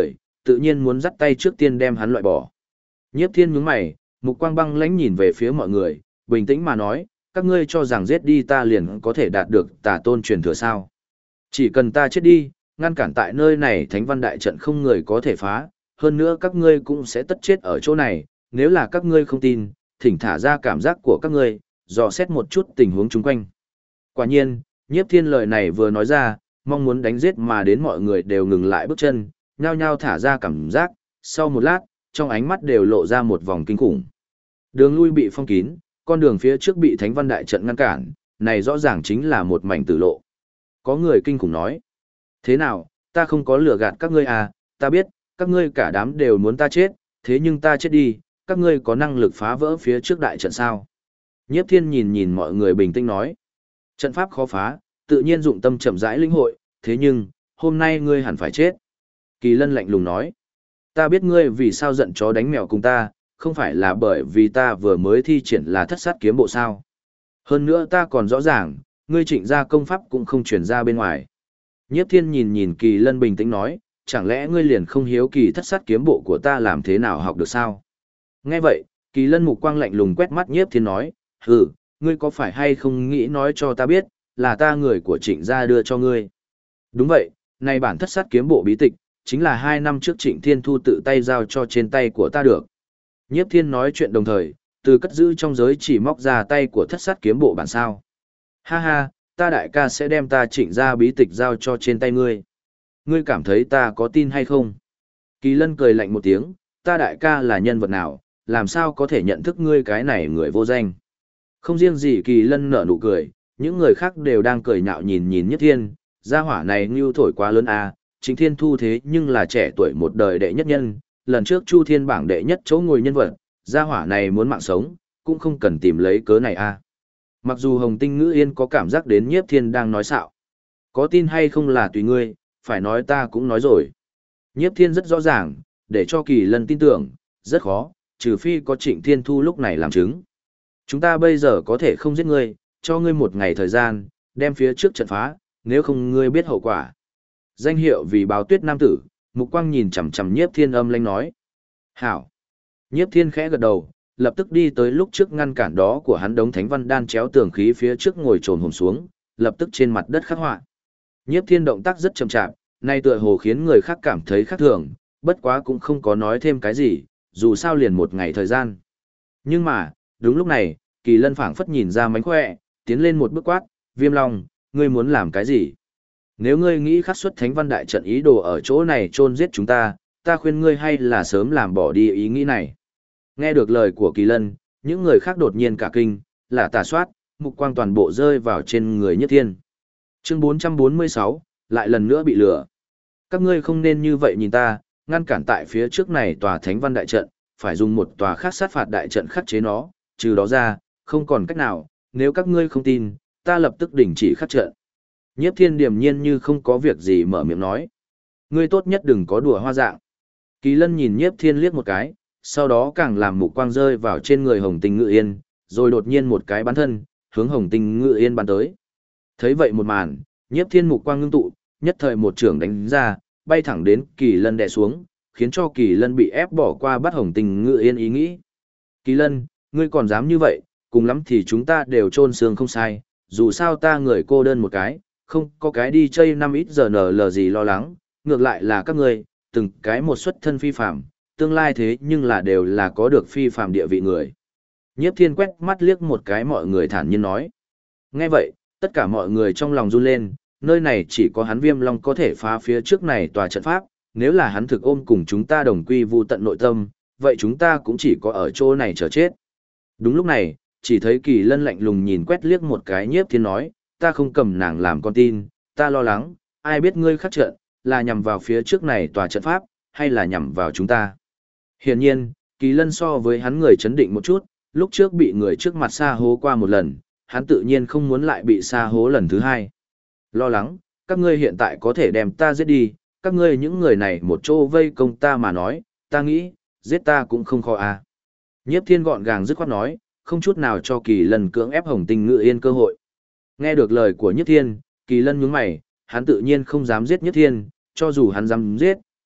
tự nhiên muốn dắt tay trước tiên đem hắn loại bỏ. Nhiếp Thiên nhướng mày, mục quang băng lãnh nhìn về phía mọi người, bình tĩnh mà nói, các ngươi cho rằng giết đi ta liền có thể đạt được tà tôn truyền thừa sao? Chỉ cần ta chết đi, ngăn cản tại nơi này thánh văn đại trận không người có thể phá, hơn nữa các ngươi cũng sẽ tất chết ở chỗ này, nếu là các ngươi không tin, thỉnh thả ra cảm giác của các ngươi, dò xét một chút tình huống chung quanh. Quả nhiên, Nhiếp Thiên lời này vừa nói ra, mong muốn đánh giết mà đến mọi người đều ngừng lại bước chân, nhao nhao thả ra cảm giác, sau một lát, trong ánh mắt đều lộ ra một vòng kinh khủng. Đường lui bị phong kín, con đường phía trước bị thánh văn đại trận ngăn cản, này rõ ràng chính là một mảnh tử lộ. Có người kinh khủng nói, thế nào, ta không có lừa gạt các ngươi à, ta biết, các ngươi cả đám đều muốn ta chết, thế nhưng ta chết đi, các ngươi có năng lực phá vỡ phía trước đại trận sao? Nhiếp Thiên nhìn nhìn mọi người bình tĩnh nói, trận pháp khó phá, tự nhiên dụng tâm chậm rãi linh hội, thế nhưng, hôm nay ngươi hẳn phải chết. Kỳ Lân lạnh lùng nói, ta biết ngươi vì sao giận chó đánh mèo cùng ta, không phải là bởi vì ta vừa mới thi triển là thất sát kiếm bộ sao. Hơn nữa ta còn rõ ràng, ngươi Trịnh gia công pháp cũng không truyền ra bên ngoài. Nhiếp Thiên nhìn nhìn Kỳ Lân bình tĩnh nói, chẳng lẽ ngươi liền không hiếu kỳ thất sát kiếm bộ của ta làm thế nào học được sao? Nghe vậy, Kỳ Lân mục quang lạnh lùng quét mắt Nhiếp Thiên nói, hừ, ngươi có phải hay không nghĩ nói cho ta biết, là ta người của Trịnh gia đưa cho ngươi? Đúng vậy, này bản thất sát kiếm bộ bí tịch, chính là 2 năm trước Trịnh Thiên Thu tự tay giao cho trên tay của ta được. Nhiếp Thiên nói chuyện đồng thời, từ cất giữ trong giới chỉ móc ra tay của thất sát kiếm bộ bản sao. Ha ha, ta đại ca sẽ đem ta Trịnh gia bí tịch giao cho trên tay ngươi. Ngươi cảm thấy ta có tin hay không? Kỳ Lân cười lạnh một tiếng, ta đại ca là nhân vật nào, làm sao có thể nhận thức ngươi cái này người vô danh. Không riêng gì Kỳ Lân nở nụ cười, những người khác đều đang cười nhạo nhìn nhìn Nhiếp Thiên, gia hỏa này ngưu thổi quá lớn à, Trịnh Thiên Thu thế nhưng là trẻ tuổi một đời đệ nhất nhân, lần trước Chu Thiên bảng đệ nhất chỗ ngồi nhân vật, gia hỏa này muốn mạng sống, cũng không cần tìm lấy cớ này à. Mặc dù Hồng Tinh Ngữ Yên có cảm giác đến Nhiếp Thiên đang nói xạo. Có tin hay không là tùy ngươi, phải nói ta cũng nói rồi. Nhiếp Thiên rất rõ ràng, để cho Kỳ Lân tin tưởng, rất khó, trừ phi có Trịnh Thiên Thu lúc này làm chứng. Chúng ta bây giờ có thể không giết ngươi, cho ngươi 1 ngày thời gian, đem phía trước trận phá, nếu không ngươi biết hậu quả. Danh hiệu vì báo tuyết nam tử, mục quang nhìn chằm chằm Nhiếp Thiên âm lãnh nói. Hảo. Nhiếp Thiên khẽ gật đầu, lập tức đi tới lúc trước ngăn cản đó của hắn đống thánh văn đan chéo tường khí phía trước ngồi trồn hổm xuống, lập tức trên mặt đất khắc họa. Nhiếp Thiên động tác rất chậm chạp, nay tựa hồ khiến người khác cảm thấy khác thường, bất quá cũng không có nói thêm cái gì, dù sao liền 1 ngày thời gian. Nhưng mà, đúng lúc này, Kỳ Lân phảng phất nhìn ra mánh khỏe, tiến lên một bước quát, Viêm Long, ngươi muốn làm cái gì? Nếu ngươi nghĩ khắc xuất thánh văn đại trận ý đồ ở chỗ này chôn giết chúng ta, ta khuyên ngươi hay là sớm làm bỏ đi ý nghĩ này. Nghe được lời của Kỳ Lân, những người khác đột nhiên cả kinh, là tà soát, mục quang toàn bộ rơi vào trên người Nhất Thiên. Chương 446, lại lần nữa bị lừa. Các ngươi không nên như vậy nhìn ta, ngăn cản tại phía trước này tòa thánh văn đại trận, phải dùng một tòa khác sát phạt đại trận khắc chế nó, trừ đó ra, không còn cách nào, nếu các ngươi không tin, ta lập tức đình chỉ khắc trận. Nhiếp Thiên điềm nhiên như không có việc gì mở miệng nói. Ngươi tốt nhất đừng có đùa hoa dạng. Kỳ Lân nhìn Nhiếp Thiên liếc một cái, sau đó càng làm mục quang rơi vào trên người Hồng Tinh Ngự Yên, rồi đột nhiên một cái bắn thân, hướng Hồng Tinh Ngự Yên bắn tới. Thấy vậy một màn, Nhiếp Thiên mục quang ngưng tụ, nhất thời một trường đánh ra, bay thẳng đến Kỳ Lân đè xuống, khiến cho Kỳ Lân bị ép bỏ qua bắt Hồng Tinh Ngự Yên ý nghĩ. Kỳ Lân, ngươi còn dám như vậy, cùng lắm thì chúng ta đều chôn xương không sai, dù sao ta người cô đơn một cái, không có cái đi chơi 5 ít giờ nở gì lo lắng, ngược lại là các ngươi, từng cái một xuất thân phi phàm, tương lai thế nhưng là đều là có được phi phàm địa vị người. Nhiếp Thiên quét mắt liếc một cái mọi người thản nhiên nói. Nghe vậy, tất cả mọi người trong lòng run lên, nơi này chỉ có hắn Viêm Long có thể phá phía trước này tòa trận pháp, nếu là hắn thực ôm cùng chúng ta đồng quy vu tận nội tâm, vậy chúng ta cũng chỉ có ở chỗ này chờ chết. Đúng lúc này, chỉ thấy Kỳ Lân lạnh lùng nhìn quét liếc một cái Nhiếp Thiên nói, ta không cầm nàng làm con tin, ta lo lắng, ai biết ngươi khắc trận, là nhằm vào phía trước này tòa trận pháp, hay là nhằm vào chúng ta. Hiển nhiên, Kỳ Lân so với hắn người chấn định một chút, lúc trước bị người trước mặt sa hố qua một lần, hắn tự nhiên không muốn lại bị sa hố lần thứ hai. Lo lắng, các ngươi hiện tại có thể đem ta giết đi, các ngươi những người này một chỗ vây công ta mà nói, ta nghĩ, giết ta cũng không khó à. Nhiếp Thiên gọn gàng dứt khoát nói, không chút nào cho Kỳ Lân cưỡng ép Hồng Tinh Ngự Yên cơ hội. Nghe được lời của Nhiếp Thiên, Kỳ Lân nhướng mày, hắn tự nhiên không dám giết Nhiếp Thiên, cho dù hắn dám giết,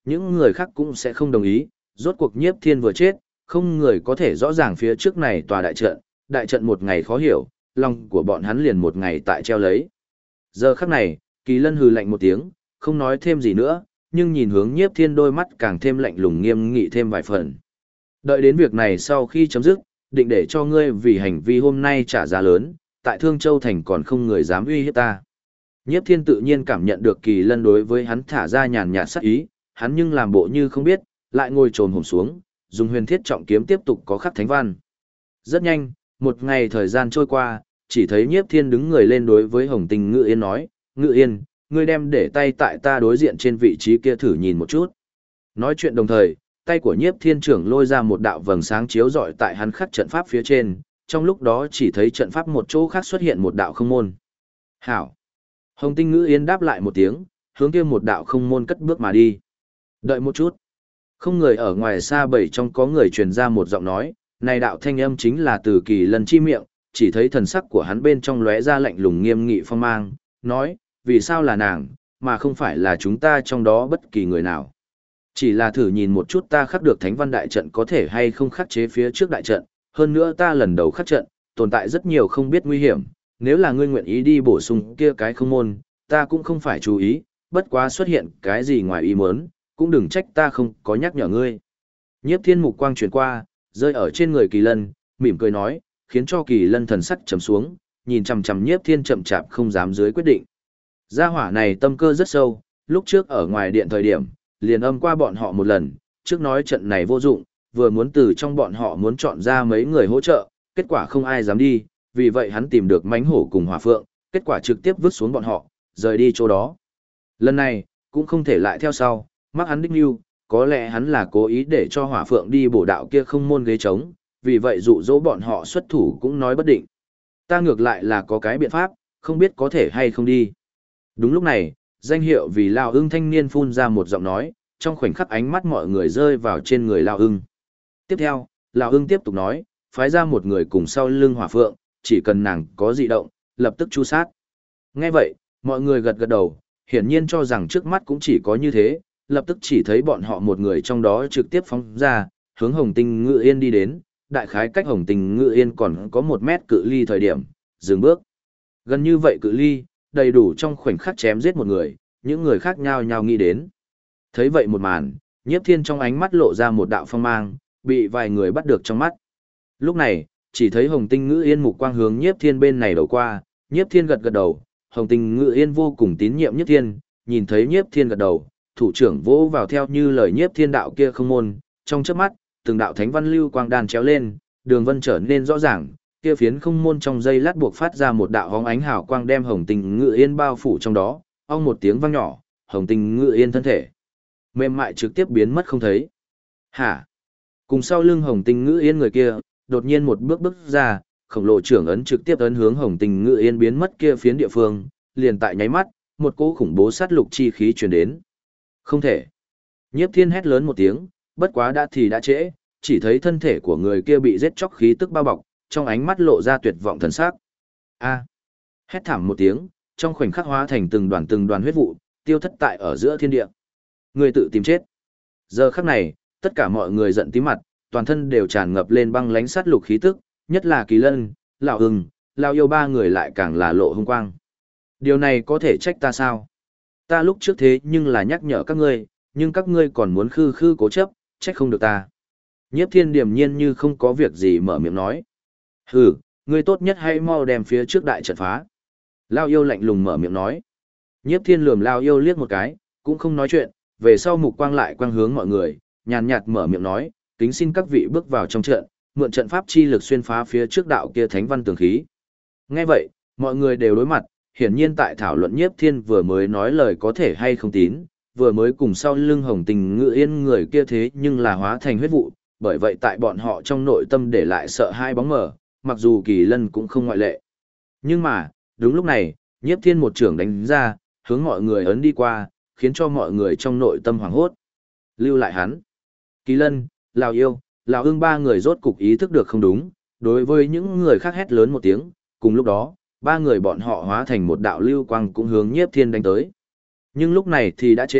những người khác cũng sẽ không đồng ý, rốt cuộc Nhiếp Thiên vừa chết, không người có thể rõ ràng phía trước này tòa đại trận một ngày khó hiểu, lòng của bọn hắn liền một ngày tại treo lấy. Giờ khắc này, Kỳ Lân hừ lạnh một tiếng, không nói thêm gì nữa, nhưng nhìn hướng Nhiếp Thiên đôi mắt càng thêm lạnh lùng nghiêm nghị thêm vài phần. Đợi đến việc này sau khi chấm dứt, định để cho ngươi vì hành vi hôm nay trả giá lớn, tại Thương Châu Thành còn không người dám uy hiếp ta. Nhiếp Thiên tự nhiên cảm nhận được Kỳ Lân đối với hắn thả ra nhàn nhạt sát ý, hắn nhưng làm bộ như không biết, lại ngồi trồm hổm xuống, dùng huyền thiết trọng kiếm tiếp tục có khắc thánh văn. Rất nhanh, một ngày thời gian trôi qua, chỉ thấy Nhiếp Thiên đứng người lên đối với Hồng Tinh Ngự Yên nói, Ngự Yên, ngươi đem để tay tại ta đối diện trên vị trí kia thử nhìn một chút. Nói chuyện đồng thời, tay của Nhiếp Thiên trưởng lôi ra một đạo vầng sáng chiếu rọi tại hắn khắc trận pháp phía trên, trong lúc đó chỉ thấy trận pháp một chỗ khác xuất hiện một đạo không môn. Hảo! Hồng Tinh Ngự Yên đáp lại một tiếng, hướng kia một đạo không môn cất bước mà đi. Đợi một chút. Không người ở ngoài xa bầy trong có người truyền ra một giọng nói, này đạo thanh âm chính là từ Kỳ Lân chi miệng, chỉ thấy thần sắc của hắn bên trong lóe ra lạnh lùng nghiêm nghị phong mang, nói, vì sao là nàng, mà không phải là chúng ta trong đó bất kỳ người nào. Chỉ là thử nhìn một chút ta khắc được thánh văn đại trận có thể hay không khắc chế phía trước đại trận, hơn nữa ta lần đầu khắc trận, tồn tại rất nhiều không biết nguy hiểm, nếu là ngươi nguyện ý đi bổ sung kia cái không môn, ta cũng không phải chú ý, bất quá xuất hiện cái gì ngoài ý muốn, cũng đừng trách ta không có nhắc nhở ngươi. Nhiếp Thiên mục quang chuyển qua, rơi ở trên người Kỳ Lân, mỉm cười nói, khiến cho Kỳ Lân thần sắc trầm xuống, nhìn chằm chằm Nhiếp Thiên chậm chạp không dám dưới quyết định. Gia hỏa này tâm cơ rất sâu, lúc trước ở ngoài điện thời điểm, liền âm qua bọn họ một lần, trước nói trận này vô dụng, vừa muốn từ trong bọn họ muốn chọn ra mấy người hỗ trợ, kết quả không ai dám đi, vì vậy hắn tìm được mánh hổ cùng hỏa phượng, kết quả trực tiếp vứt xuống bọn họ, rời đi chỗ đó. Lần này, cũng không thể lại theo sau, mắc hắn đích mưu, có lẽ hắn là cố ý để cho hỏa phượng đi bổ đạo kia không môn ghế trống, vì vậy dụ dỗ bọn họ xuất thủ cũng nói bất định. Ta ngược lại là có cái biện pháp, không biết có thể hay không đi. Đúng lúc này, danh hiệu vì Lao Ưng thanh niên phun ra một giọng nói, trong khoảnh khắc ánh mắt mọi người rơi vào trên người Lao Ưng. Tiếp theo, Lao Ưng tiếp tục nói, phái ra một người cùng sau lưng hỏa phượng, chỉ cần nàng có dị động, lập tức chu sát. Nghe vậy, mọi người gật gật đầu, hiển nhiên cho rằng trước mắt cũng chỉ có như thế, lập tức chỉ thấy bọn họ một người trong đó trực tiếp phóng ra, hướng Hồng Tinh Ngự Yên đi đến, đại khái cách Hồng Tinh Ngự Yên còn có 1 mét cự ly thời điểm, dừng bước. Gần như vậy cự ly, đầy đủ trong khoảnh khắc chém giết một người, những người khác nhao nhao nghĩ đến. Thấy vậy một màn, Nhiếp Thiên trong ánh mắt lộ ra một đạo phong mang, bị vài người bắt được trong mắt. Lúc này, chỉ thấy Hồng Tinh Ngự Yên mục quang hướng Nhiếp Thiên bên này đổ qua, Nhiếp Thiên gật gật đầu, Hồng Tinh Ngự Yên vô cùng tín nhiệm Nhiếp Thiên, nhìn thấy Nhiếp Thiên gật đầu, thủ trưởng vỗ vào theo như lời Nhiếp Thiên đạo kia không môn, trong chớp mắt, từng đạo thánh văn lưu quang đàn chéo lên, đường vân trở nên rõ ràng, kia phiến không môn trong dây lát buộc phát ra một đạo hóng ánh hào quang đem Hồng Tinh Ngự Yên bao phủ trong đó, ong một tiếng vang nhỏ, Hồng Tinh Ngự Yên thân thể mềm mại trực tiếp biến mất không thấy. Hả? Cùng sau lưng Hồng Tinh Ngự Yên người kia, đột nhiên một bước bước ra, khổng lồ trưởng ấn trực tiếp ấn hướng Hồng Tinh Ngự Yên biến mất kia phiến địa phương, liền tại nháy mắt, một cỗ khủng bố sát lục chi khí truyền đến. Không thể. Nhiếp Thiên hét lớn một tiếng, bất quá đã thì đã trễ, chỉ thấy thân thể của người kia bị giết chóc khí tức bao bọc, trong ánh mắt lộ ra tuyệt vọng thần sắc. A! Hét thảm một tiếng, trong khoảnh khắc hóa thành từng đoàn huyết vụ, tiêu thất tại ở giữa thiên địa. Người tự tìm chết. Giờ khắc này, tất cả mọi người giận tím mặt, toàn thân đều tràn ngập lên băng lãnh sát lục khí tức, nhất là Kỳ Lân, Lão Hưng, Lão Yêu ba người lại càng là lộ hung quang. Điều này có thể trách ta sao? Ta lúc trước thế nhưng là nhắc nhở các ngươi, nhưng các ngươi còn muốn khư khư cố chấp, trách không được ta. Nhiếp Thiên điềm nhiên như không có việc gì mở miệng nói. Hừ, ngươi tốt nhất hãy mau đem phía trước đại trận phá. Lao Yêu lạnh lùng mở miệng nói. Nhiếp Thiên lườm Lao Yêu liếc một cái, cũng không nói chuyện, về sau mục quang lại quang hướng mọi người, nhàn nhạt mở miệng nói, kính xin các vị bước vào trong trận, mượn trận pháp chi lực xuyên phá phía trước đạo kia thánh văn tường khí. Nghe vậy, mọi người đều đối mặt, hiển nhiên tại thảo luận Nhiếp Thiên vừa mới nói lời có thể hay không tín, vừa mới cùng sau lưng Hồng Tinh Ngự Yên người kia thế nhưng là hóa thành huyết vụ, bởi vậy tại bọn họ trong nội tâm để lại sợ hai bóng mờ, mặc dù Kỳ Lân cũng không ngoại lệ. Nhưng mà, đúng lúc này, Nhiếp Thiên một trưởng đánh ra, hướng mọi người ấn đi qua, khiến cho mọi người trong nội tâm hoảng hốt. Lưu lại hắn. Kỳ Lân, Lão Yêu, Lão Hưng ba người rốt cục ý thức được không đúng, đối với những người khác hét lớn một tiếng, cùng lúc đó, ba người bọn họ hóa thành một đạo lưu quang cũng hướng Nhiếp Thiên đánh tới. Nhưng lúc này thì đã trễ,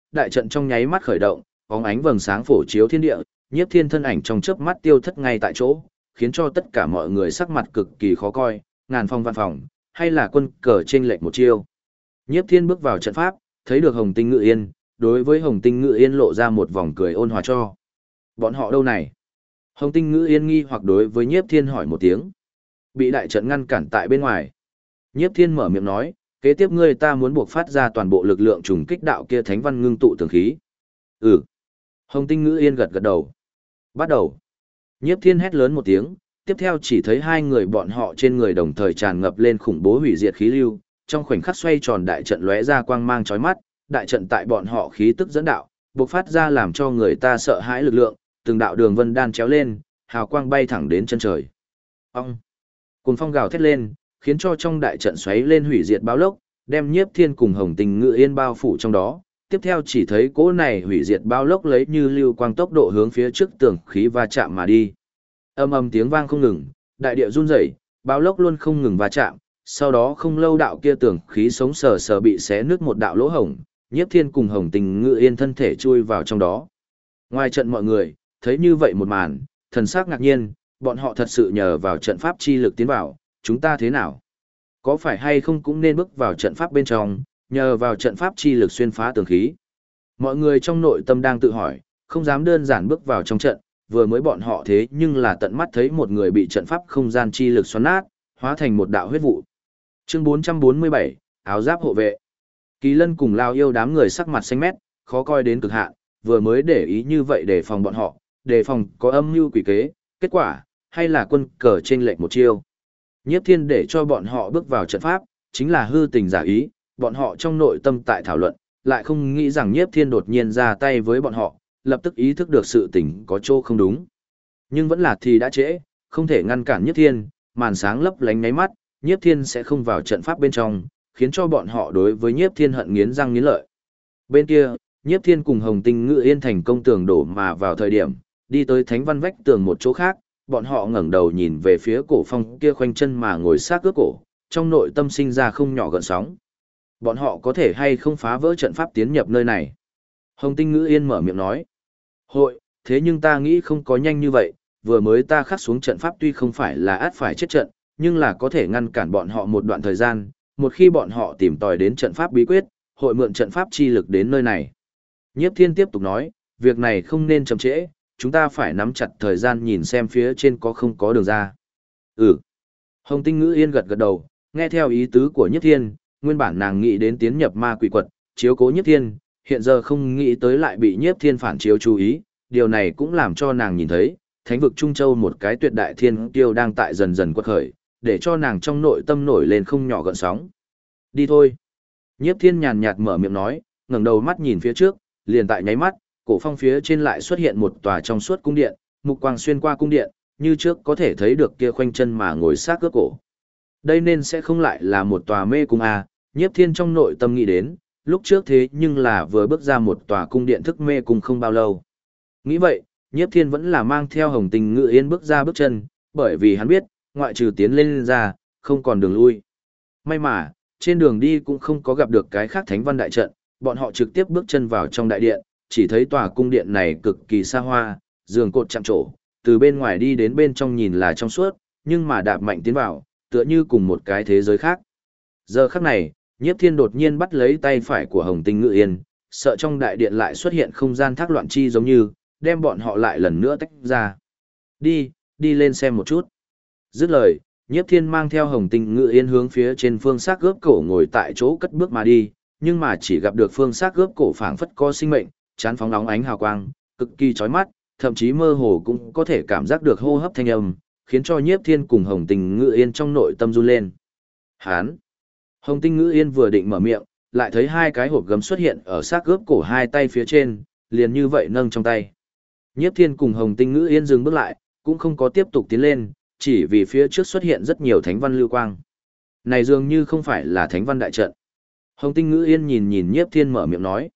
đại trận trong nháy mắt khởi động, bóng ánh vầng sáng phổ chiếu thiên địa, Nhiếp Thiên thân ảnh trong chớp mắt tiêu thất ngay tại chỗ, khiến cho tất cả mọi người sắc mặt cực kỳ khó coi, ngàn phong văn phòng, hay là quân cờ trên lệch một chiêu. Nhiếp Thiên bước vào trận pháp, thấy được Hồng Tinh Ngự Yên, đối với Hồng Tinh Ngự Yên lộ ra một vòng cười ôn hòa cho. Bọn họ đâu này? Hồng Tinh Ngự Yên nghi hoặc đối với Nhiếp Thiên hỏi một tiếng. Bị đại trận ngăn cản tại bên ngoài. Nhiếp Thiên mở miệng nói, kế tiếp ngươi ta muốn buộc phát ra toàn bộ lực lượng trùng kích đạo kia thánh văn ngưng tụ tường khí. Ừ. Hồng Tinh Ngự Yên gật gật đầu. Bắt đầu. Nhiếp Thiên hét lớn một tiếng, tiếp theo chỉ thấy hai người bọn họ trên người đồng thời tràn ngập lên khủng bố hủy diệt khí lưu, trong khoảnh khắc xoay tròn đại trận lóe ra quang mang chói mắt, đại trận tại bọn họ khí tức dẫn đạo, bộc phát ra làm cho người ta sợ hãi lực lượng, từng đạo đường vân đan chéo lên, hào quang bay thẳng đến chân trời. Ong! Cuồng phong gào thét lên, khiến cho trong đại trận xoáy lên hủy diệt báo lốc, đem Nhiếp Thiên cùng Hồng Tinh Ngự Yên bao phủ trong đó. Tiếp theo chỉ thấy cỗ này hủy diệt bao lốc lấy như lưu quang tốc độ hướng phía trước tường khí va chạm mà đi. Âm ầm tiếng vang không ngừng, đại địa run rẩy, bao lốc luôn không ngừng va chạm, sau đó không lâu đạo kia tường khí sống sờ sờ bị xé nứt một đạo lỗ hổng, Nhiếp Thiên cùng Hồng Tinh Ngự Yên thân thể chui vào trong đó. Ngoài trận mọi người, thấy như vậy một màn, thần sắc ngạc nhiên, bọn họ thật sự nhờ vào trận pháp chi lực tiến vào, chúng ta thế nào? Có phải hay không cũng nên bước vào trận pháp bên trong, nhờ vào trận pháp chi lực xuyên phá tường khí? Mọi người trong nội tâm đang tự hỏi, không dám đơn giản bước vào trong trận, vừa mới bọn họ thế nhưng là tận mắt thấy một người bị trận pháp không gian chi lực xoắn nát, hóa thành một đạo huyết vụ. Chương 447, áo giáp hộ vệ. Kỳ Lân cùng Lao Yêu đám người sắc mặt xanh mét, khó coi đến cực hạn, vừa mới để ý như vậy để phòng bọn họ, đề phòng có âm mưu quỷ kế, kết quả hay là quân cờ trên lệch một chiêu. Nhiếp Thiên để cho bọn họ bước vào trận pháp, chính là hư tình giả ý, bọn họ trong nội tâm tại thảo luận, lại không nghĩ rằng Nhiếp Thiên đột nhiên ra tay với bọn họ, lập tức ý thức được sự tình có chỗ không đúng. Nhưng vẫn là thì đã trễ, không thể ngăn cản Nhiếp Thiên, màn sáng lấp lánh ngáy mắt, Nhiếp Thiên sẽ không vào trận pháp bên trong, khiến cho bọn họ đối với Nhiếp Thiên hận nghiến răng nghiến lợi. Bên kia, Nhiếp Thiên cùng Hồng Tinh Ngự Yên thành công tường đổ mà vào thời điểm, đi tới thánh văn vách tường một chỗ khác, bọn họ ngẩng đầu nhìn về phía cổ phong kia khoanh chân mà ngồi sát cước cổ, trong nội tâm sinh ra không nhỏ gợn sóng. Bọn họ có thể hay không phá vỡ trận pháp tiến nhập nơi này? Hồng Tinh Ngự Yên mở miệng nói. Hội, thế nhưng ta nghĩ không có nhanh như vậy, vừa mới ta khắc xuống trận pháp tuy không phải là át phải chết trận, nhưng là có thể ngăn cản bọn họ một đoạn thời gian, một khi bọn họ tìm tòi đến trận pháp bí quyết, hội mượn trận pháp chi lực đến nơi này. Nhiếp Thiên tiếp tục nói, việc này không nên chậm trễ, chúng ta phải nắm chặt thời gian nhìn xem phía trên có không có đường ra. Ừ. Hồng Tinh Ngự Yên gật gật đầu, nghe theo ý tứ của Nhiếp Thiên, nguyên bản nàng nghĩ đến tiến nhập ma quỷ quật, chiếu cố Nhiếp Thiên, hiện giờ không nghĩ tới lại bị Nhiếp Thiên phản chiếu chú ý, điều này cũng làm cho nàng nhìn thấy, thánh vực Trung Châu một cái tuyệt đại thiên tiêu đang tại dần dần quật khởi, để cho nàng trong nội tâm nổi lên không nhỏ gợn sóng. Đi thôi. Nhiếp Thiên nhàn nhạt mở miệng nói, ngẩng đầu mắt nhìn phía trước, liền tại nháy mắt, cổ phong phía trên lại xuất hiện một tòa trong suốt cung điện, mục quang xuyên qua cung điện, như trước có thể thấy được kia khoanh chân mà ngồi sát cước cổ. Đây nên sẽ không lại là một tòa mê cung à, Nhiếp Thiên trong nội tâm nghĩ đến, lúc trước thế nhưng là vừa bước ra một tòa cung điện thức mê cung không bao lâu. Nghĩ vậy, Nhiếp Thiên vẫn là mang theo Hồng Tinh Ngự Yên bước ra bước chân, bởi vì hắn biết, ngoại trừ tiến lên ra, không còn đường lui. May mà, trên đường đi cũng không có gặp được cái khác thánh văn đại trận, bọn họ trực tiếp bước chân vào trong đại điện, chỉ thấy tòa cung điện này cực kỳ xa hoa, giường cột chạm trổ, từ bên ngoài đi đến bên trong nhìn là trong suốt, nhưng mà đạp mạnh tiến vào, tựa như cùng một cái thế giới khác. Giờ khắc này, Nhiếp Thiên đột nhiên bắt lấy tay phải của Hồng Tinh Ngự Yên, sợ trong đại điện lại xuất hiện không gian thác loạn chi giống như, đem bọn họ lại lần nữa tách ra. Đi lên xem một chút. Dứt lời, Nhiếp Thiên mang theo Hồng Tinh Ngự Yên hướng phía trên phương xác gớp cổ ngồi tại chỗ cất bước mà đi, nhưng mà chỉ gặp được phương xác gớp cổ phảng phất có sinh mệnh, chán phóng nóng ánh hào quang, cực kỳ chói mắt, thậm chí mơ hồ cũng có thể cảm giác được hô hấp thanh âm, khiến cho Nhiếp Thiên cùng Hồng Tinh Ngự Yên trong nội tâm run lên. Hán! Hồng Tinh Ngự Yên vừa định mở miệng, lại thấy hai cái hộp gấm xuất hiện ở xác gớp cổ hai tay phía trên, liền như vậy nâng trong tay. Nhiếp Thiên cùng Hồng Tinh Ngự Yên dừng bước lại, cũng không có tiếp tục tiến lên, chỉ vì phía trước xuất hiện rất nhiều thánh văn lưu quang. Này dường như không phải là thánh văn đại trận. Hồng Tinh Ngự Yên nhìn Nhiếp Thiên mở miệng nói.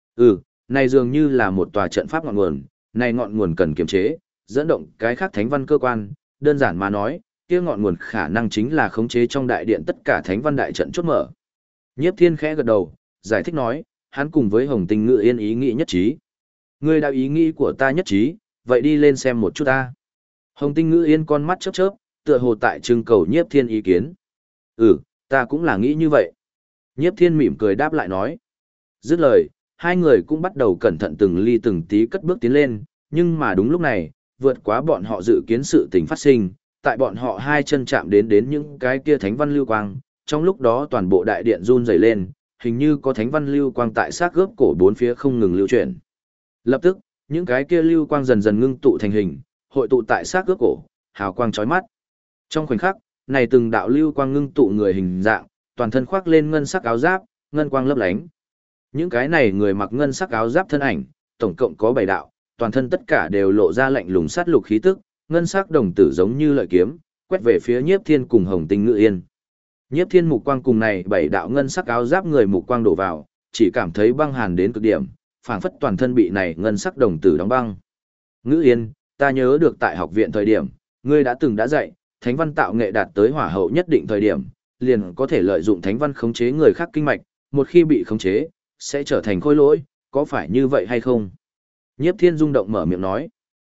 Này dường như là một tòa trận pháp ngọn nguồn, này ngọn nguồn cần kiềm chế, dẫn động cái khác thánh văn cơ quan, đơn giản mà nói, kia ngọn nguồn khả năng chính là khống chế trong đại điện tất cả thánh văn đại trận chốt mở. Nhiếp Thiên khẽ gật đầu, giải thích nói, hắn cùng với Hồng Tinh Ngự Yên ý nghĩ nhất trí. Ngươi đã ý nghĩ của ta nhất trí, vậy đi lên xem một chút ta. Hồng Tinh Ngự Yên con mắt chớp chớp, tựa hồ tại trưng cầu Nhiếp Thiên ý kiến. Ta cũng là nghĩ như vậy. Nhiếp Thiên mỉm cười đáp lại nói. Dứt lời, hai người cũng bắt đầu cẩn thận từng ly từng tí cất bước tiến lên, nhưng mà đúng lúc này, vượt quá bọn họ dự kiến sự tình phát sinh, tại bọn họ hai chân chạm đến những cái kia thánh văn lưu quang, trong lúc đó toàn bộ đại điện run rẩy lên, hình như có thánh văn lưu quang tại xác gớp cổ bốn phía không ngừng lưu chuyển. Lập tức, những cái kia lưu quang dần dần ngưng tụ thành hình, hội tụ tại xác gớp cổ, hào quang chói mắt. Trong khoảnh khắc, này từng đạo lưu quang ngưng tụ người hình dạng, toàn thân khoác lên ngân sắc áo giáp, ngân quang lấp lánh. Những cái này người mặc ngân sắc áo giáp thân ảnh, tổng cộng có 7 đạo, toàn thân tất cả đều lộ ra lạnh lùng sát lục khí tức, ngân sắc đồng tử giống như lợi kiếm, quét về phía Nhiếp Thiên cùng Hồng Tinh Ngự Yên. Nhiếp Thiên mục quang cùng này 7 đạo ngân sắc áo giáp người mục quang đổ vào, chỉ cảm thấy băng hàn đến cực điểm, phảng phất toàn thân bị này ngân sắc đồng tử đóng băng. Ngự Yên, ta nhớ được tại học viện thời điểm, ngươi đã dạy, thánh văn tạo nghệ đạt tới hỏa hậu nhất định thời điểm, liền có thể lợi dụng thánh văn khống chế người khác kinh mạch, một khi bị khống chế, sẽ trở thành khôi lỗi, có phải như vậy hay không? Nhiếp Thiên rung động mở miệng nói.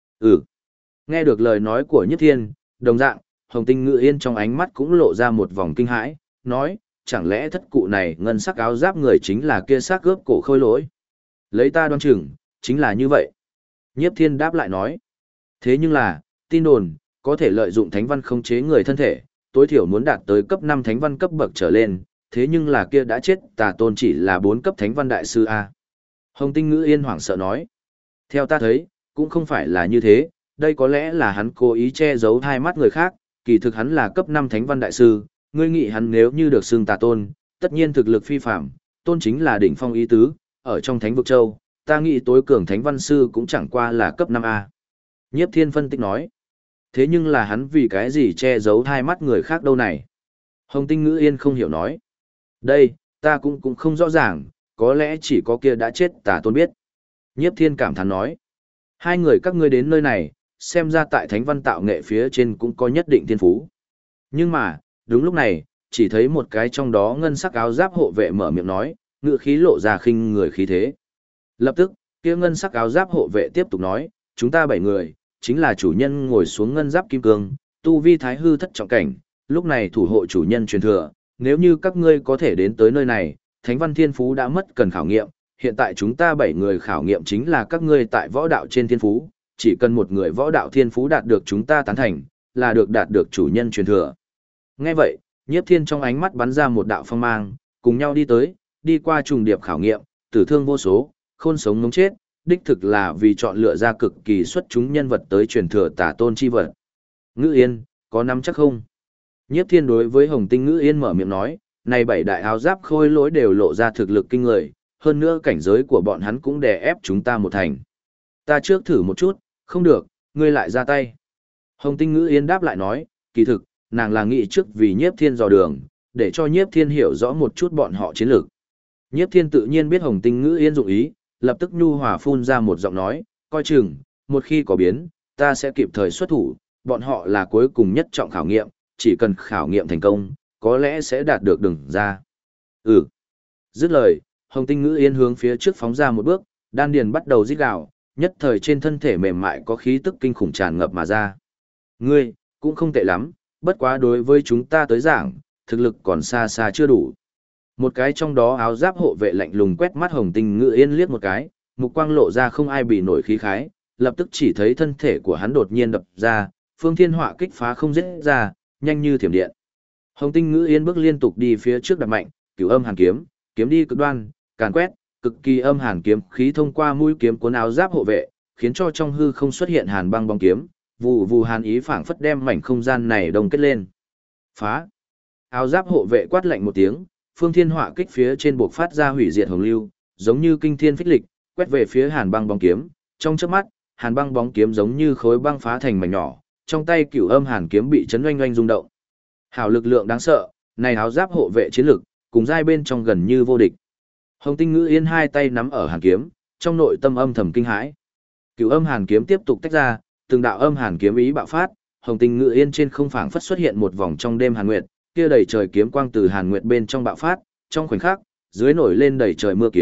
Nghe được lời nói của Nhiếp Thiên, đồng dạng, Hồng Tinh Ngự Yên trong ánh mắt cũng lộ ra một vòng kinh hãi, nói, chẳng lẽ thất cụ này ngân sắc áo giáp người chính là kia xác gớp cổ khôi lỗi? Lấy ta đoán chừng, chính là như vậy. Nhiếp Thiên đáp lại nói. Thế nhưng là, tin đồn, có thể lợi dụng thánh văn khống chế người thân thể, tối thiểu muốn đạt tới cấp 5 thánh văn cấp bậc trở lên, thế nhưng là kia đã chết Tà Tôn chỉ là 4 cấp thánh văn đại sư A. Hồng Tinh Ngự Yên hoảng sợ nói. Theo ta thấy, cũng không phải là như thế, đây có lẽ là hắn cố ý che giấu hai mắt người khác, kỳ thực hắn là cấp 5 thánh văn đại sư, ngươi nghĩ hắn nếu như được xưng Tà Tôn, tất nhiên thực lực phi phạm, tôn chính là đỉnh phong ý tứ, ở trong thánh vực châu, ta nghĩ tối cường thánh văn sư cũng chẳng qua là cấp 5A. Nhiếp Thiên phân tích nói. Thế nhưng là hắn vì cái gì che giấu hai mắt người khác đâu này? Hồng Tinh Ngự Yên không hiểu nói. Đây, ta cũng không rõ ràng, có lẽ chỉ có kia đã chết Tà Tôn biết. Nhiếp Thiên cảm thán nói. Hai người các ngươi đến nơi này, xem ra tại thánh văn tạo nghệ phía trên cũng có nhất định thiên phú. Nhưng mà, đúng lúc này, chỉ thấy một cái trong đó ngân sắc áo giáp hộ vệ mở miệng nói, ngựa khí lộ ra khinh người khí thế. Lập tức, kia ngân sắc áo giáp hộ vệ tiếp tục nói, chúng ta 7 người, chính là chủ nhân ngồi xuống ngân giáp kim cương, tu vi thái hư thất trọng cảnh, lúc này thủ hộ chủ nhân truyền thừa, nếu như các ngươi có thể đến tới nơi này, thánh văn thiên phú đã mất cần khảo nghiệm, hiện tại chúng ta 7 người khảo nghiệm chính là các ngươi tại võ đạo trên thiên phú, chỉ cần một người võ đạo thiên phú đạt được chúng ta tán thành, là được đạt được chủ nhân truyền thừa. Nghe vậy, Nhiếp Thiên trong ánh mắt bắn ra một đạo phong mang, cùng nhau đi tới, đi qua trùng điệp khảo nghiệm, tử thương vô số, khôn sống ngống chết, đích thực là vì chọn lựa ra cực kỳ xuất chúng nhân vật tới truyền thừa Tà Tôn chi vật. Ngự Yên, có nắm chắc không? Nhiếp Thiên đối với Hồng Tinh Ngự Yên mở miệng nói, này 7 đại áo giáp khôi lỗi đều lộ ra thực lực kinh người, hơn nữa cảnh giới của bọn hắn cũng đè ép chúng ta một thành. Ta trước thử một chút, không được, ngươi lại ra tay. Hồng Tinh Ngự Yên đáp lại nói, kỳ thực, nàng là nghĩ trước vì Nhiếp Thiên dò đường, để cho Nhiếp Thiên hiểu rõ một chút bọn họ chiến lược. Nhiếp Thiên tự nhiên biết Hồng Tinh Ngự Yên dụng ý, lập tức nhu hòa phun ra một giọng nói, coi chừng, một khi có biến, ta sẽ kịp thời xuất thủ, bọn họ là cuối cùng nhất trọng khảo nghiệm, chỉ cần khảo nghiệm thành công, có lẽ sẽ đạt được đường ra. Dứt lời, Hồng Tinh Ngự Yên hướng phía trước phóng ra một bước, đan điền bắt đầu rít gào, nhất thời trên thân thể mềm mại có khí tức kinh khủng tràn ngập mà ra. Ngươi, cũng không tệ lắm, bất quá đối với chúng ta tới giảng, thực lực còn xa xa chưa đủ. Một cái trong đó áo giáp hộ vệ lạnh lùng quét mắt Hồng Tinh Ngự Yên liếc một cái, mục quang lộ ra không ai bị nổi khí khái, lập tức chỉ thấy thân thể của hắn đột nhiên đập ra, phương thiên họa kích phá không dễ ra, nhanh như thiểm điện. Hồng Tinh Ngự Yên bước liên tục đi phía trước đập mạnh, cửu âm hàn kiếm, kiếm đi cực đoan, càn quét, cực kỳ âm hàn kiếm khí thông qua mũi kiếm cuốn áo giáp hộ vệ, khiến cho trong hư không xuất hiện hàn băng bóng kiếm, vụ vụ hàn ý phảng phất đem mảnh không gian này đông kết lên. Phá! Áo giáp hộ vệ quát lạnh một tiếng, phương thiên họa kích phía trên buộc phát ra hủy diệt hồng lưu, giống như kinh thiên phích lịch, quét về phía hàn băng bóng kiếm, trong chớp mắt, hàn băng bóng kiếm giống như khối băng phá thành mảnh nhỏ, trong tay cửu âm hàn kiếm bị chấn oanh oanh rung động. Hảo lực lượng đáng sợ, này áo giáp hộ vệ chiến lực, cùng giai bên trong gần như vô địch. Hồng Tinh Ngự Yên hai tay nắm ở hàn kiếm, trong nội tâm âm thầm kinh hãi. Cửu âm hàn kiếm tiếp tục tách ra, từng đạo âm hàn kiếm ý bạo phát, Hồng Tinh Ngự Yên trên không phảng phất xuất hiện một vòng trong đêm hàn nguyệt, kia đầy trời kiếm quang từ hàn nguyệt bên trong bạo phát, trong khoảnh khắc, dưới nổi lên đầy trời mưa kiếm,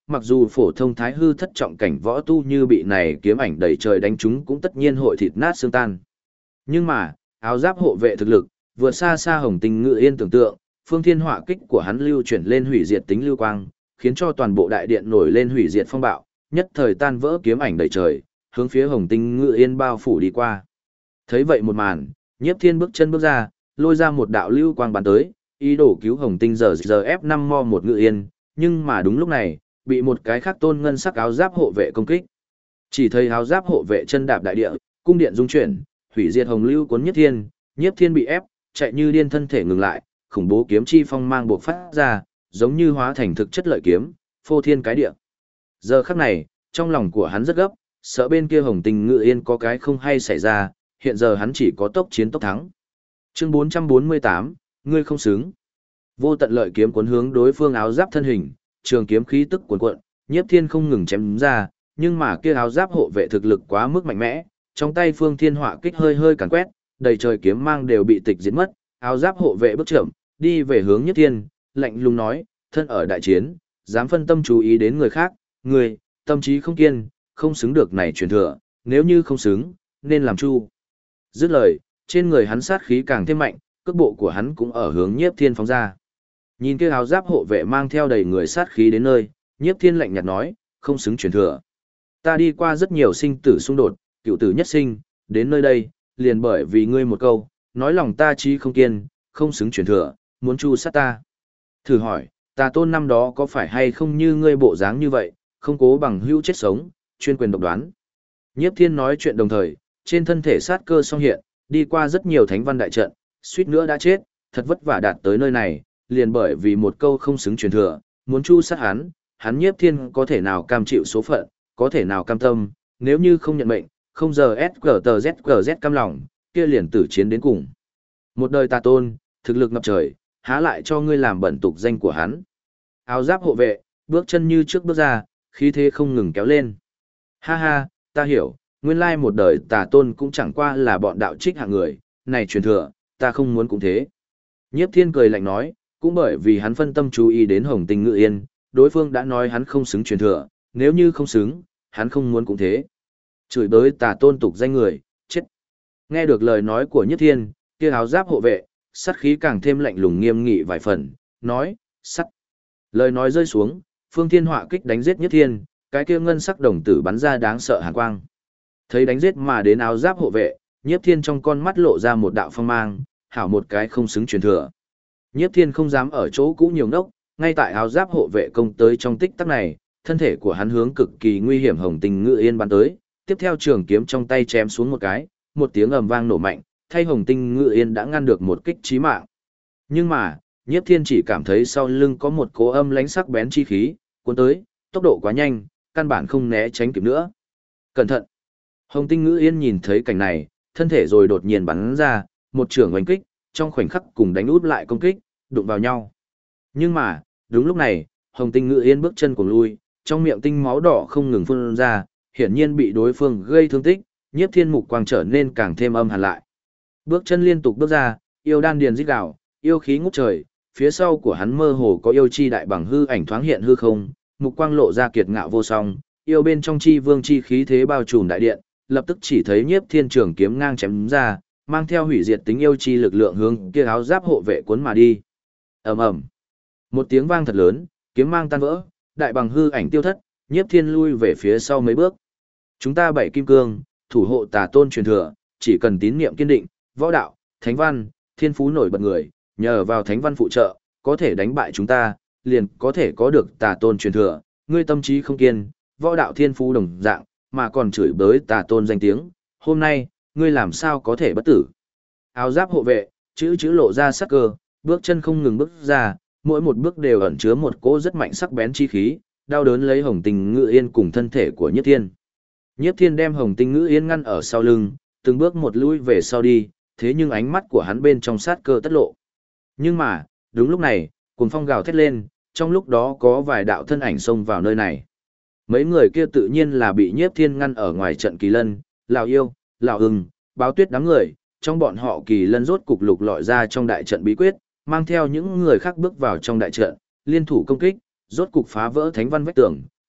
mặc dù phổ thông thái hư thất trọng cảnh võ tu như bị này kiếm ảnh đầy trời đánh trúng cũng tất nhiên hội thịt nát xương tan. Nhưng mà, áo giáp hộ vệ thực lực, vượt xa xa Hồng Tinh Ngự Yên tưởng tượng, phương thiên hỏa kích của hắn lưu chuyển lên hủy diệt tính lưu quang, khiến cho toàn bộ đại điện nổi lên hủy diệt phong bạo, nhất thời tan vỡ kiếm ảnh đầy trời, hướng phía Hồng Tinh Ngự Yên bao phủ đi qua. Thấy vậy một màn, Nhiếp Thiên bước chân bước ra, lôi ra một đạo lưu quang bắn tới, ý đồ cứu Hồng Tinh giờ ép 5 mo một Ngự Yên, nhưng mà đúng lúc này, bị một cái khác tôn ngân sắc áo giáp hộ vệ công kích. Chỉ thấy áo giáp hộ vệ chân đạp đại địa, cung điện rung chuyển, hủy diệt hồng lưu cuốn Nhiếp Thiên bị ép, chạy như điên thân thể ngừng lại, khủng bố kiếm chi phong mang bộc phát ra, giống như hóa thành thực chất lợi kiếm, phô thiên cái địa. Giờ khắc này, trong lòng của hắn rất gấp, sợ bên kia Hồng Tinh Ngự Yên có cái không hay xảy ra, hiện giờ hắn chỉ có tốc chiến tốc thắng. Chương 448, ngươi không xứng. Vô tận lợi kiếm cuốn hướng đối phương áo giáp thân hình, trường kiếm khí tức cuồn cuộn, Nhiếp Thiên không ngừng chém ra, nhưng mà kia áo giáp hộ vệ thực lực quá mức mạnh mẽ, trong tay Phương Thiên Họa kích hơi hơi càn quét, đầy trời kiếm mang đều bị tịch diệt mất, áo giáp hộ vệ bước chậm, đi về hướng Nhiếp Thiên, lạnh lùng nói, thân ở đại chiến, dám phân tâm chú ý đến người khác, người, tâm trí không kiên, không xứng được này truyền thừa, nếu như không xứng, nên làm chu. Dứt lời, trên người hắn sát khí càng thêm mạnh, cước bộ của hắn cũng ở hướng Nhiếp Thiên phóng ra. Nhìn kia áo giáp hộ vệ mang theo đầy người sát khí đến nơi, Nhiếp Thiên lạnh nhạt nói, không xứng truyền thừa. Ta đi qua rất nhiều sinh tử xung đột, cựu tử nhất sinh, đến nơi đây, liền bởi vì ngươi một câu, nói lòng ta trí không kiên, không xứng truyền thừa, muốn chu sát ta. Thử hỏi, Tà Tôn năm đó có phải hay không như ngươi bộ dáng như vậy, không cố bằng hữu chết sống, chuyên quyền độc đoán. Nhiếp Thiên nói chuyện đồng thời, trên thân thể sát cơ song hiện, đi qua rất nhiều thánh văn đại trận, suýt nữa đã chết, thật vất vả đạt tới nơi này, liền bởi vì một câu không xứng truyền thừa, muốn chu sát hắn Nhiếp Thiên có thể nào cam chịu số phận, có thể nào cam tâm, nếu như không nhận mệnh, không giờ SQTZQZ cam lòng, kia liền tử chiến đến cùng. Một đời Tà Tôn, thực lực ngập trời, há lại cho ngươi làm bẩn tục danh của hắn. Áo giáp hộ vệ, bước chân như trước bước ra, khí thế không ngừng kéo lên. Ha ha, ta hiểu, nguyên lai một đời Tà Tôn cũng chẳng qua là bọn đạo trích hạng người, này truyền thừa, ta không muốn cũng thế. Nhiếp Thiên cười lạnh nói, cũng bởi vì hắn phân tâm chú ý đến Hồng Tinh Ngự Yên, đối phương đã nói hắn không xứng truyền thừa, nếu như không xứng, hắn không muốn cũng thế. Chửi bới Tà Tôn tục danh người, chết. Nghe được lời nói của Nhiếp Thiên, kia áo giáp hộ vệ, sát khí càng thêm lạnh lùng nghiêm nghị vài phần, nói, sắt. Lời nói rơi xuống, Phương Thiên Họa kích đánh giết Nhiếp Thiên, cái kia ngân sắc đồng tử bắn ra đáng sợ hàn quang. Thấy đánh giết mà đến áo giáp hộ vệ, Nhiếp Thiên trong con mắt lộ ra một đạo phong mang, hảo một cái không xứng truyền thừa. Nhiếp Thiên không dám ở chỗ cũ nhiều ngốc, ngay tại áo giáp hộ vệ công tới trong tích tắc này, thân thể của hắn hướng cực kỳ nguy hiểm Hồng Tinh Ngự Yên bắn tới, tiếp theo trường kiếm trong tay chém xuống một cái, một tiếng ầm vang nổ mạnh, thay Hồng Tinh Ngự Yên đã ngăn được một kích chí mạng. Nhưng mà, Nhiếp Thiên chỉ cảm thấy sau lưng có một cỗ âm lãnh sắc bén chi khí cuốn tới, tốc độ quá nhanh, căn bản không né tránh kịp nữa. Cẩn thận! Hồng Tinh Ngự Yên nhìn thấy cảnh này, thân thể rồi đột nhiên bắn ra, một trường oanh kích, trong khoảnh khắc cùng đánh út lại công kích, đụng vào nhau. Nhưng mà, đúng lúc này, Hồng Tinh Ngự Yên bước chân cùng lui, trong miệng tinh máu đỏ không ngừng phun ra, hiển nhiên bị đối phương gây thương tích, Nhiếp Thiên mục quang trở nên càng thêm âm hàn lại. Bước chân liên tục bước ra, yêu đan điền rít gào, yêu khí ngút trời, phía sau của hắn mơ hồ có yêu chi đại bằng hư ảnh thoáng hiện hư không, mục quang lộ ra kiệt ngạo vô song, yêu bên trong chi vương chi khí thế bao trùm đại điện, lập tức chỉ thấy Nhiếp Thiên trường kiếm ngang chém ra, mang theo hủy diệt tính yêu chi lực lượng hướng kia áo giáp hộ vệ cuốn mà đi. Ầm ầm. Một tiếng vang thật lớn, kiếm mang tan vỡ, đại bằng hư ảnh tiêu thất, Nhiếp Thiên lui về phía sau mấy bước. Chúng ta bảy kim cương, thủ hộ Tà Tôn truyền thừa, chỉ cần tín niệm kiên định, võ đạo, thánh văn, thiên phú nổi bật người, nhờ vào thánh văn phụ trợ, có thể đánh bại chúng ta, liền có thể có được Tà Tôn truyền thừa. Ngươi tâm trí không kiên, võ đạo thiên phú đồng dạng, mà còn chửi bới Tà Tôn danh tiếng, hôm nay, ngươi làm sao có thể bất tử. Áo giáp hộ vệ, chữ lộ ra sắc cơ, bước chân không ngừng bước ra, mỗi một bước đều ẩn chứa một cỗ rất mạnh sắc bén chi khí, đau đớn lấy Hồng Tinh Ngự Yên cùng thân thể của Nhiếp Thiên. Nhiếp Thiên đem Hồng Tinh Ngự Yên ngăn ở sau lưng, từng bước một lui về sau đi, thế nhưng ánh mắt của hắn bên trong sát cơ tất lộ. Nhưng mà, đúng lúc này, cuồng phong gào thét lên, trong lúc đó có vài đạo thân ảnh xông vào nơi này. Mấy người kia tự nhiên là bị Nhiếp Thiên ngăn ở ngoài trận Kỳ Lân, Lão Yêu, Lão Ưng, Báo Tuyết đám người, trong bọn họ Kỳ Lân rốt cục lục lọi ra trong đại trận bí quyết, mang theo những người khác bước vào trong đại trận, liên thủ công kích, rốt cục phá vỡ thánh văn vách tường,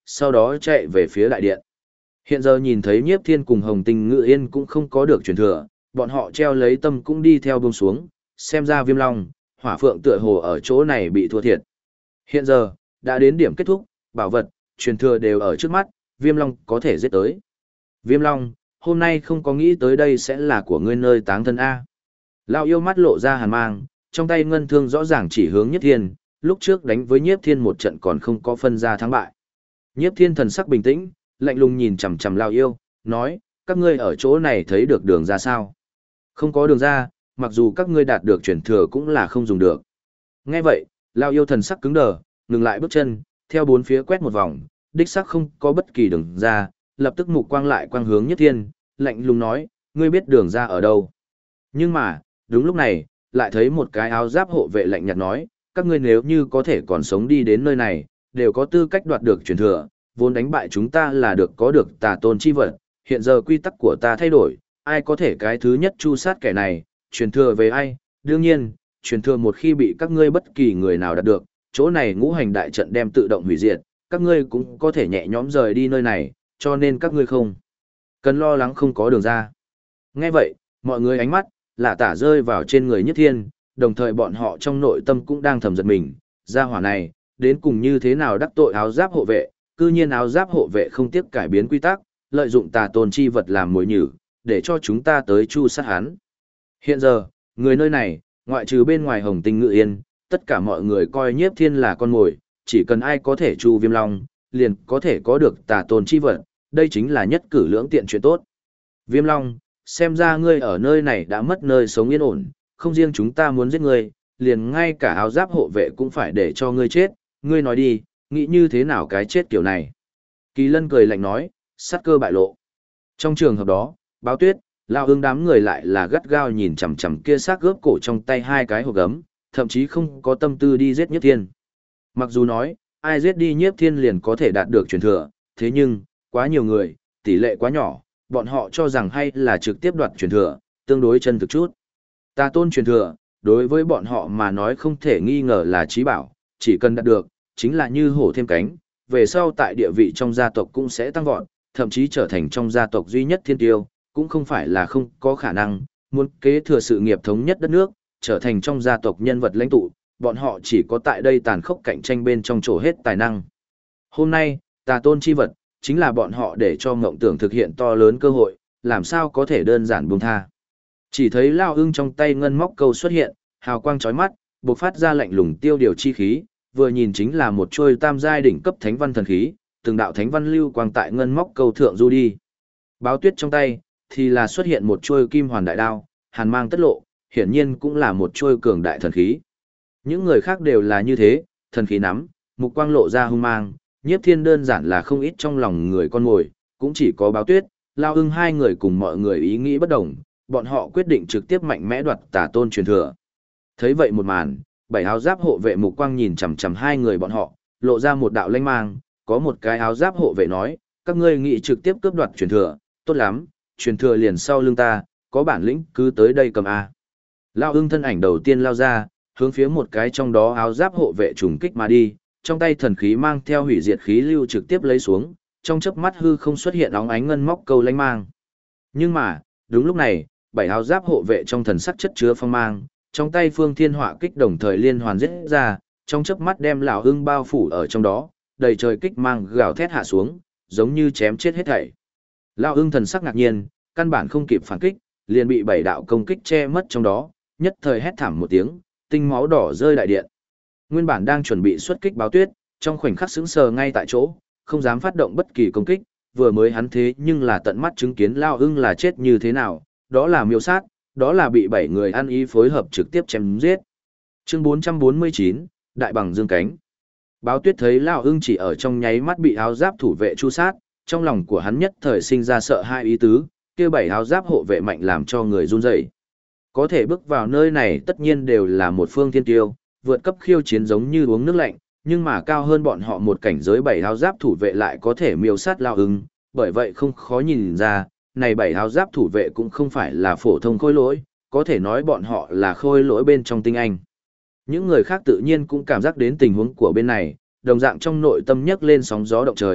sau đó chạy về phía đại điện. Hiện giờ nhìn thấy Nhiếp Thiên cùng Hồng Tinh Ngự Yên cũng không có được truyền thừa, bọn họ treo lấy tâm cũng đi theo buông xuống, xem ra Viêm Long, Hỏa Phượng tựa hồ ở chỗ này bị thua thiệt. Hiện giờ, đã đến điểm kết thúc, bảo vật, truyền thừa đều ở trước mắt, Viêm Long có thể giết tới. Viêm Long, hôm nay không có nghĩ tới đây sẽ là của ngươi nơi táng thân A. Lão yêu mắt lộ ra hàn mang, trong tay ngân thương rõ ràng chỉ hướng Nhiếp Thiên, lúc trước đánh với Nhiếp Thiên một trận còn không có phân ra thắng bại. Nhiếp Thiên thần sắc bình tĩnh, lạnh lùng nhìn chằm chằm Lão yêu, nói, các ngươi ở chỗ này thấy được đường ra sao? Không có đường ra, mặc dù các ngươi đạt được truyền thừa cũng là không dùng được. Nghe vậy, Lão yêu thần sắc cứng đờ, ngừng lại bước chân, theo bốn phía quét một vòng, đích xác không có bất kỳ đường ra, lập tức mục quang lại quang hướng Nhiếp Thiên, lạnh lùng nói, ngươi biết đường ra ở đâu? Nhưng mà, đúng lúc này, lại thấy một cái áo giáp hộ vệ lạnh nhạt nói, các ngươi nếu như có thể còn sống đi đến nơi này, đều có tư cách đoạt được truyền thừa, vốn đánh bại chúng ta là được có được tà tôn chi vật, hiện giờ quy tắc của ta thay đổi, ai có thể cái thứ nhất chu sát kẻ này, truyền thừa về ai, đương nhiên, truyền thừa một khi bị các ngươi bất kỳ người nào đạt được, chỗ này ngũ hành đại trận đem tự động hủy diệt, các ngươi cũng có thể nhẹ nhõm rời đi nơi này, cho nên các ngươi không cần lo lắng không có đường ra. Nghe vậy, mọi người ánh mắt lạ tả rơi vào trên người Nhất Thiên, đồng thời bọn họ trong nội tâm cũng đang thầm giật mình, gia hỏa này, đến cùng như thế nào đắc tội áo giáp hộ vệ, cư nhiên áo giáp hộ vệ không tiếc cải biến quy tắc, lợi dụng tà tôn chi vật làm mồi nhử, để cho chúng ta tới chu sát hắn. Hiện giờ, người nơi này, ngoại trừ bên ngoài Hồng Tinh Ngự Yên, tất cả mọi người coi Nhiếp Thiên là con mồi, chỉ cần ai có thể chu Viêm Long, liền có thể có được tà tôn chi vật, đây chính là nhất cử lưỡng tiện chuyện tốt. Viêm Long, xem ra ngươi ở nơi này đã mất nơi sống yên ổn, không riêng chúng ta muốn giết ngươi, liền ngay cả áo giáp hộ vệ cũng phải để cho ngươi chết, ngươi nói đi, nghĩ như thế nào cái chết kiểu này. Kỳ Lân cười lạnh nói, sát cơ bại lộ. Trong trường hợp đó, Báo Tuyết, Lão Ưng đám người lại là gắt gao nhìn chằm chằm kia xác gớp cổ trong tay hai cái hộp gấm, thậm chí không có tâm tư đi giết Nhiếp Thiên. Mặc dù nói, ai giết đi Nhiếp Thiên liền có thể đạt được truyền thừa, thế nhưng, quá nhiều người, tỷ lệ quá nhỏ, bọn họ cho rằng hay là trực tiếp đoạt truyền thừa, tương đối chân thực chút. Tà tôn truyền thừa, đối với bọn họ mà nói không thể nghi ngờ là trí bảo, chỉ cần đạt được, chính là như hổ thêm cánh, về sau tại địa vị trong gia tộc cũng sẽ tăng vọt, thậm chí trở thành trong gia tộc duy nhất thiên tiêu, cũng không phải là không có khả năng, muốn kế thừa sự nghiệp thống nhất đất nước, trở thành trong gia tộc nhân vật lãnh tụ, bọn họ chỉ có tại đây tàn khốc cạnh tranh bên trong trổ hết tài năng. Hôm nay, tà tôn chi vật, chính là bọn họ để cho mộng tưởng thực hiện to lớn cơ hội, làm sao có thể đơn giản buông tha. Chỉ thấy Lão Ưng trong tay ngân móc câu xuất hiện, hào quang chói mắt, bộc phát ra lạnh lùng tiêu điều chi khí, vừa nhìn chính là một chuôi tam giai đỉnh cấp thánh văn thần khí, từng đạo thánh văn lưu quang tại ngân móc câu thượng du đi. Báo Tuyết trong tay thì là xuất hiện một chuôi kim hoàn đại đao, hàn mang tất lộ, hiển nhiên cũng là một chuôi cường đại thần khí. Những người khác đều là như thế, thần khí nắm, mục quang lộ ra hung mang, Nhiếp Thiên đơn giản là không ít trong lòng người con mồi, cũng chỉ có Báo Tuyết, Lão Ưng hai người cùng mọi người ý nghĩ bất đồng, bọn họ quyết định trực tiếp mạnh mẽ đoạt tà tôn truyền thừa. Thấy vậy một màn, bảy áo giáp hộ vệ mục quang nhìn chằm chằm hai người bọn họ, lộ ra một đạo lanh mang, có một cái áo giáp hộ vệ nói, các ngươi nghĩ trực tiếp cướp đoạt truyền thừa, tốt lắm, truyền thừa liền sau lưng ta, có bản lĩnh cứ tới đây cầm a. Lão Ưng thân ảnh đầu tiên lao ra, hướng phía một cái trong đó áo giáp hộ vệ trùng kích mà đi, trong tay thần khí mang theo hủy diệt khí lưu trực tiếp lấy xuống, trong chớp mắt hư không xuất hiện óng ánh ngân móc câu lanh mang. Nhưng mà, đúng lúc này, bảy áo giáp hộ vệ trong thần sắc chất chứa phong mang, trong tay phương thiên hỏa kích đồng thời liên hoàn giết ra, trong chớp mắt đem lão Ưng bao phủ ở trong đó, đầy trời kích mang gào thét hạ xuống, giống như chém chết hết thảy. Lão Ưng thần sắc ngạc nhiên, căn bản không kịp phản kích, liền bị bảy đạo công kích che mất trong đó, nhất thời hét thảm một tiếng, tinh máu đỏ rơi đại điện. Nguyên bản đang chuẩn bị xuất kích Báo Tuyết, trong khoảnh khắc sững sờ ngay tại chỗ, không dám phát động bất kỳ công kích, vừa mới hắn thế nhưng là tận mắt chứng kiến Lão Ưng là chết như thế nào, đó là miêu sát, đó là bị 7 người ăn ý phối hợp trực tiếp chém giết. Chương 449, Đại bằng dương cánh. Báo Tuyết thấy Lão Ưng chỉ ở trong nháy mắt bị áo giáp thủ vệ chu sát, trong lòng của hắn nhất thời sinh ra sợ hai ý tứ, kia 7 áo giáp hộ vệ mạnh làm cho người run rẩy. Có thể bước vào nơi này tất nhiên đều là một phương thiên tiêu, vượt cấp khiêu chiến giống như uống nước lạnh, nhưng mà cao hơn bọn họ một cảnh giới 7 áo giáp thủ vệ lại có thể miêu sát Lão Ưng, bởi vậy không khó nhìn ra, này 7 áo giáp thủ vệ cũng không phải là phổ thông khôi lỗi, có thể nói bọn họ là khôi lỗi bên trong tinh anh. Những người khác tự nhiên cũng cảm giác đến tình huống của bên này, đồng dạng trong nội tâm nhấc lên sóng gió động trời,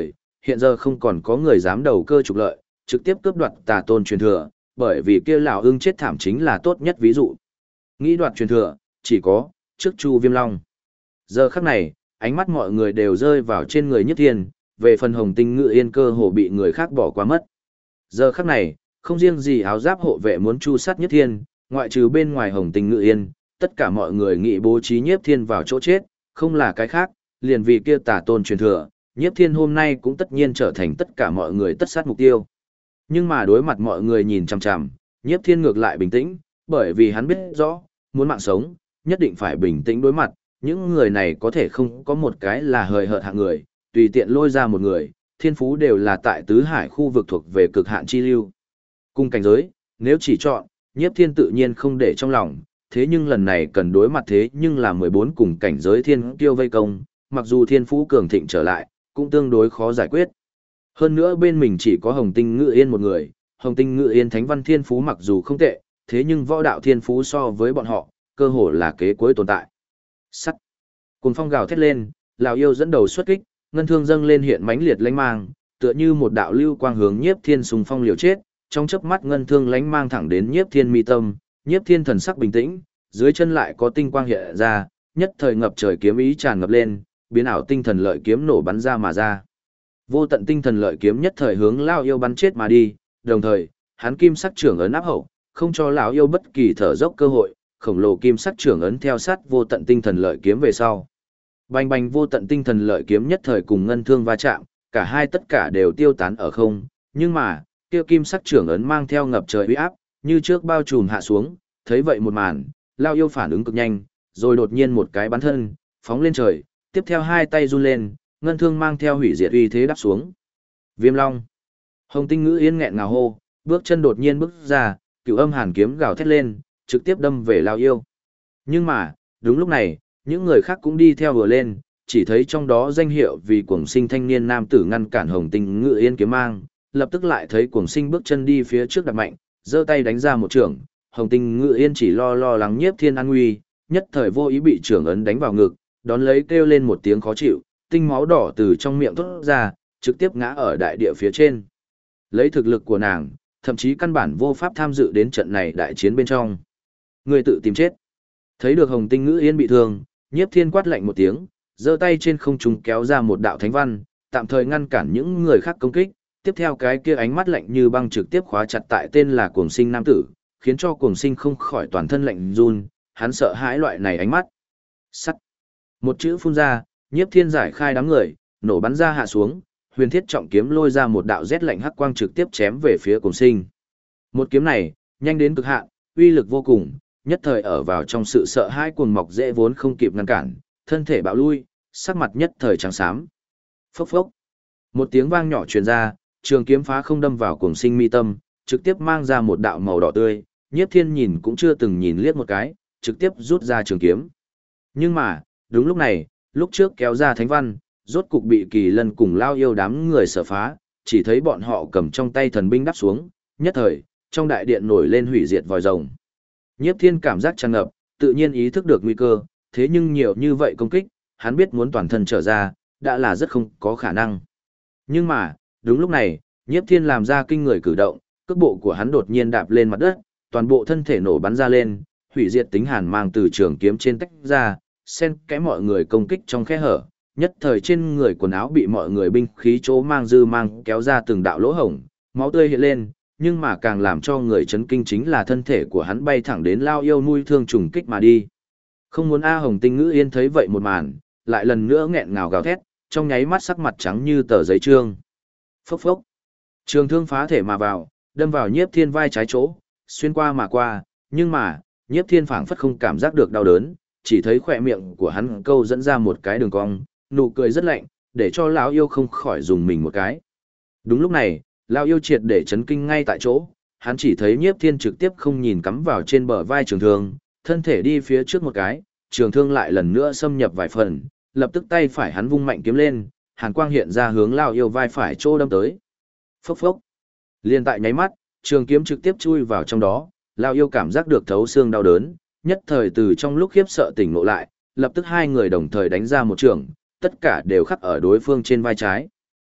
hiện giờ không còn có người dám đầu cơ trục lợi, trực tiếp cướp đoạt Tà Tôn truyền thừa, bởi vì kia lão ưng chết thảm chính là tốt nhất ví dụ. Nghĩ đoạt truyền thừa, chỉ có trước Chu Viêm Long. Giờ khắc này, ánh mắt mọi người đều rơi vào trên người Nhiếp Thiên, về phần Hồng Tinh Ngự Yên cơ hồ bị người khác bỏ qua mất. Giờ khắc này, không riêng gì áo giáp hộ vệ muốn chu sát Nhiếp Thiên, ngoại trừ bên ngoài Hồng Tinh Ngự Yên, tất cả mọi người nghĩ bố trí Nhiếp Thiên vào chỗ chết, không là cái khác, liền vì kia Tà Tôn truyền thừa, Nhiếp Thiên hôm nay cũng tất nhiên trở thành tất cả mọi người tất sát mục tiêu. Nhưng mà đối mặt mọi người nhìn chằm chằm, Nhiếp Thiên ngược lại bình tĩnh, bởi vì hắn biết rõ, muốn mạng sống, nhất định phải bình tĩnh đối mặt, những người này có thể không có một cái là hời hợt hạng người, tùy tiện lôi ra một người, thiên phú đều là tại tứ hải khu vực thuộc về cực hạn chi lưu. Cùng cảnh giới, nếu chỉ chọn, Nhiếp Thiên tự nhiên không để trong lòng, thế nhưng lần này cần đối mặt thế nhưng là 14 cùng cảnh giới thiên kiêu vây công, mặc dù thiên phú cường thịnh trở lại, cũng tương đối khó giải quyết. Hơn nữa bên mình chỉ có Hồng Tinh Ngự Yên một người, Hồng Tinh Ngự Yên thánh văn thiên phú mặc dù không tệ, thế nhưng võ đạo thiên phú so với bọn họ, cơ hồ là kế cuối tồn tại. Sắt. Cuồng phong gào thét lên, lão yêu dẫn đầu xuất kích, ngân thương dâng lên hiện mãnh liệt lánh mang, tựa như một đạo lưu quang hướng Nhiếp Thiên xung phong liều chết, trong chớp mắt ngân thương lánh mang thẳng đến Nhiếp Thiên mi tâm, Nhiếp Thiên thần sắc bình tĩnh, dưới chân lại có tinh quang hiện ra, nhất thời ngập trời kiếm ý tràn ngập lên, biến ảo tinh thần lợi kiếm nổ bắn ra mà ra. Vô tận tinh thần lợi kiếm nhất thời hướng lão yêu bắn chết mà đi, đồng thời, hắn kim sắc trưởng ấn áp hậu, không cho lão yêu bất kỳ thở dốc cơ hội, khổng lồ kim sắc trưởng ấn theo sát vô tận tinh thần lợi kiếm về sau. Bành bành vô tận tinh thần lợi kiếm nhất thời cùng ngân thương va chạm, cả hai tất cả đều tiêu tán ở không, nhưng mà, kia kim sắc trưởng ấn mang theo ngập trời uy áp, như trước bao trùm hạ xuống, thấy vậy một màn, lão yêu phản ứng cực nhanh, rồi đột nhiên một cái bắn thân, phóng lên trời, tiếp theo hai tay run lên, ngân thương mang theo hủy diệt uy thế đáp xuống. Viêm Long. Hồng Tinh Ngữ Yên nghẹn ngào hô, bước chân đột nhiên bước ra, cửu âm hàn kiếm gào thét lên, trực tiếp đâm về lão yêu. Nhưng mà, đúng lúc này, những người khác cũng đi theo vừa lên, chỉ thấy trong đó danh hiệu vì cuồng sinh thanh niên nam tử ngăn cản Hồng Tinh Ngự Yên kiếm mang, lập tức lại thấy cuồng sinh bước chân đi phía trước đặt mạnh, giơ tay đánh ra một trường, Hồng Tinh Ngự Yên chỉ lo lắng Nhiếp Thiên an nguy, nhất thời vô ý bị trưởng ấn đánh vào ngực, đón lấy kêu lên một tiếng khó chịu, tinh máu đỏ từ trong miệng thoát ra, trực tiếp ngã ở đại địa phía trên. Lấy thực lực của nàng, thậm chí căn bản vô pháp tham dự đến trận này đại chiến bên trong. Người tự tìm chết. Thấy được Hồng Tinh Ngữ Yên bị thương, Nhiếp Thiên quát lạnh một tiếng, giơ tay trên không trung kéo ra một đạo thánh văn, tạm thời ngăn cản những người khác công kích. Tiếp theo cái kia ánh mắt lạnh như băng trực tiếp khóa chặt tại tên là Cuồng Sinh nam tử, khiến cho Cuồng Sinh không khỏi toàn thân lạnh run, hắn sợ hãi loại này ánh mắt. Sắt. Một chữ phun ra, Nhiếp Thiên giải khai đám người, nổ bắn ra hạ xuống, huyền thiết trọng kiếm lôi ra một đạo rét lạnh hắc quang trực tiếp chém về phía Cuồng Sinh. Một kiếm này, nhanh đến cực hạn, uy lực vô cùng, nhất thời ở vào trong sự sợ hãi cuồng mọc dễ vốn không kịp ngăn cản, thân thể bạo lui, sắc mặt nhất thời trắng xám. Phốc phốc. Một tiếng vang nhỏ truyền ra, trường kiếm phá không đâm vào Cuồng Sinh mi tâm, trực tiếp mang ra một đạo màu đỏ tươi, Nhiếp Thiên nhìn cũng chưa từng nhìn liếc một cái, trực tiếp rút ra trường kiếm. Nhưng mà, đúng lúc này, lúc trước kéo ra thánh văn, rốt cục bị Kỳ Lân cùng Lao Yêu đám người sở phá, chỉ thấy bọn họ cầm trong tay thần binh đắp xuống, nhất thời, trong đại điện nổi lên hủy diệt vòi rồng. Nhiếp Thiên cảm giác tràn ngập, tự nhiên ý thức được nguy cơ, thế nhưng nhiều như vậy công kích, hắn biết muốn toàn thân trở ra, đã là rất không có khả năng. Nhưng mà, đúng lúc này, Nhiếp Thiên làm ra kinh người cử động, cước bộ của hắn đột nhiên đạp lên mặt đất, toàn bộ thân thể nổ bắn ra lên, hủy diệt tính hàn mang từ trường kiếm trên tách ra, xen kẽ mọi người công kích trong khe hở, nhất thời trên người quần áo bị mọi người binh khí chỗ mang dư mang kéo ra từng đạo lỗ hổng, máu tươi hiện lên, nhưng mà càng làm cho người chấn kinh chính là thân thể của hắn bay thẳng đến Lao Yêu nuôi thương trùng kích mà đi. Không muốn Hồng Tinh Ngữ Yên thấy vậy một màn, lại lần nữa nghẹn ngào gào thét, trong nháy mắt sắc mặt trắng như tờ giấy trương. Phốc phốc. Trường thương phá thể mà vào, đâm vào Nhiếp Thiên vai trái chỗ, xuyên qua mà qua, nhưng mà, Nhiếp Thiên phảng phất không cảm giác được đau đớn, chỉ thấy khỏe miệng của hắn câu dẫn ra một cái đường cong, nụ cười rất lạnh, để cho lão yêu không khỏi dùng mình một cái. Đúng lúc này, lão yêu triệt để chấn kinh ngay tại chỗ, hắn chỉ thấy Nhiếp Thiên trực tiếp không nhìn cắm vào trên bờ vai trường thương, thân thể đi phía trước một cái, trường thương lại lần nữa xâm nhập vài phần, lập tức tay phải hắn vung mạnh kiếm lên, hàn quang hiện ra hướng lão yêu vai phải chỗ đâm tới. Phốc phốc. Liên tại nháy mắt, trường kiếm trực tiếp chui vào trong đó, lão yêu cảm giác được thấu xương đau đớn, nhất thời từ trong lúc khiếp sợ tỉnh ngộ lại, lập tức hai người đồng thời đánh ra một trường, tất cả đều khắc ở đối phương trên vai trái.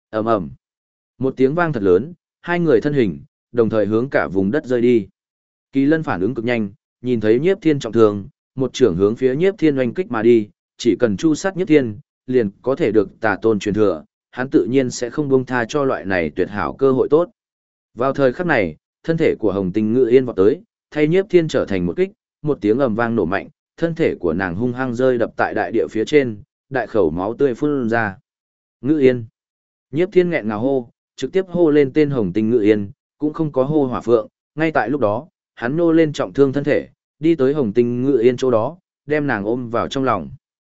Ầm ầm. Một tiếng vang thật lớn, hai người thân hình, đồng thời hướng cả vùng đất rơi đi. Kỳ Lân phản ứng cực nhanh, nhìn thấy Nhiếp Thiên trọng thương, một trưởng hướng phía Nhiếp Thiên oanh kích mà đi, chỉ cần chu sát Nhiếp Thiên, liền có thể được Tà Tôn truyền thừa, hắn tự nhiên sẽ không buông tha cho loại này tuyệt hảo cơ hội tốt. Vào thời khắc này, thân thể của Hồng Tinh Ngự Yên vọt tới, thay Nhiếp Thiên trở thành một kích, một tiếng ầm vang nổ mạnh, thân thể của nàng hung hăng rơi đập tại đại địa phía trên, đại khẩu máu tươi phun ra. Ngự Yên. Nhiếp Thiên nghẹn ngào hô, trực tiếp hô lên tên Hồng Tinh Ngự Yên, cũng không có hô Hỏa Phượng, ngay tại lúc đó, hắn nô lên trọng thương thân thể, đi tới Hồng Tinh Ngự Yên chỗ đó, đem nàng ôm vào trong lòng.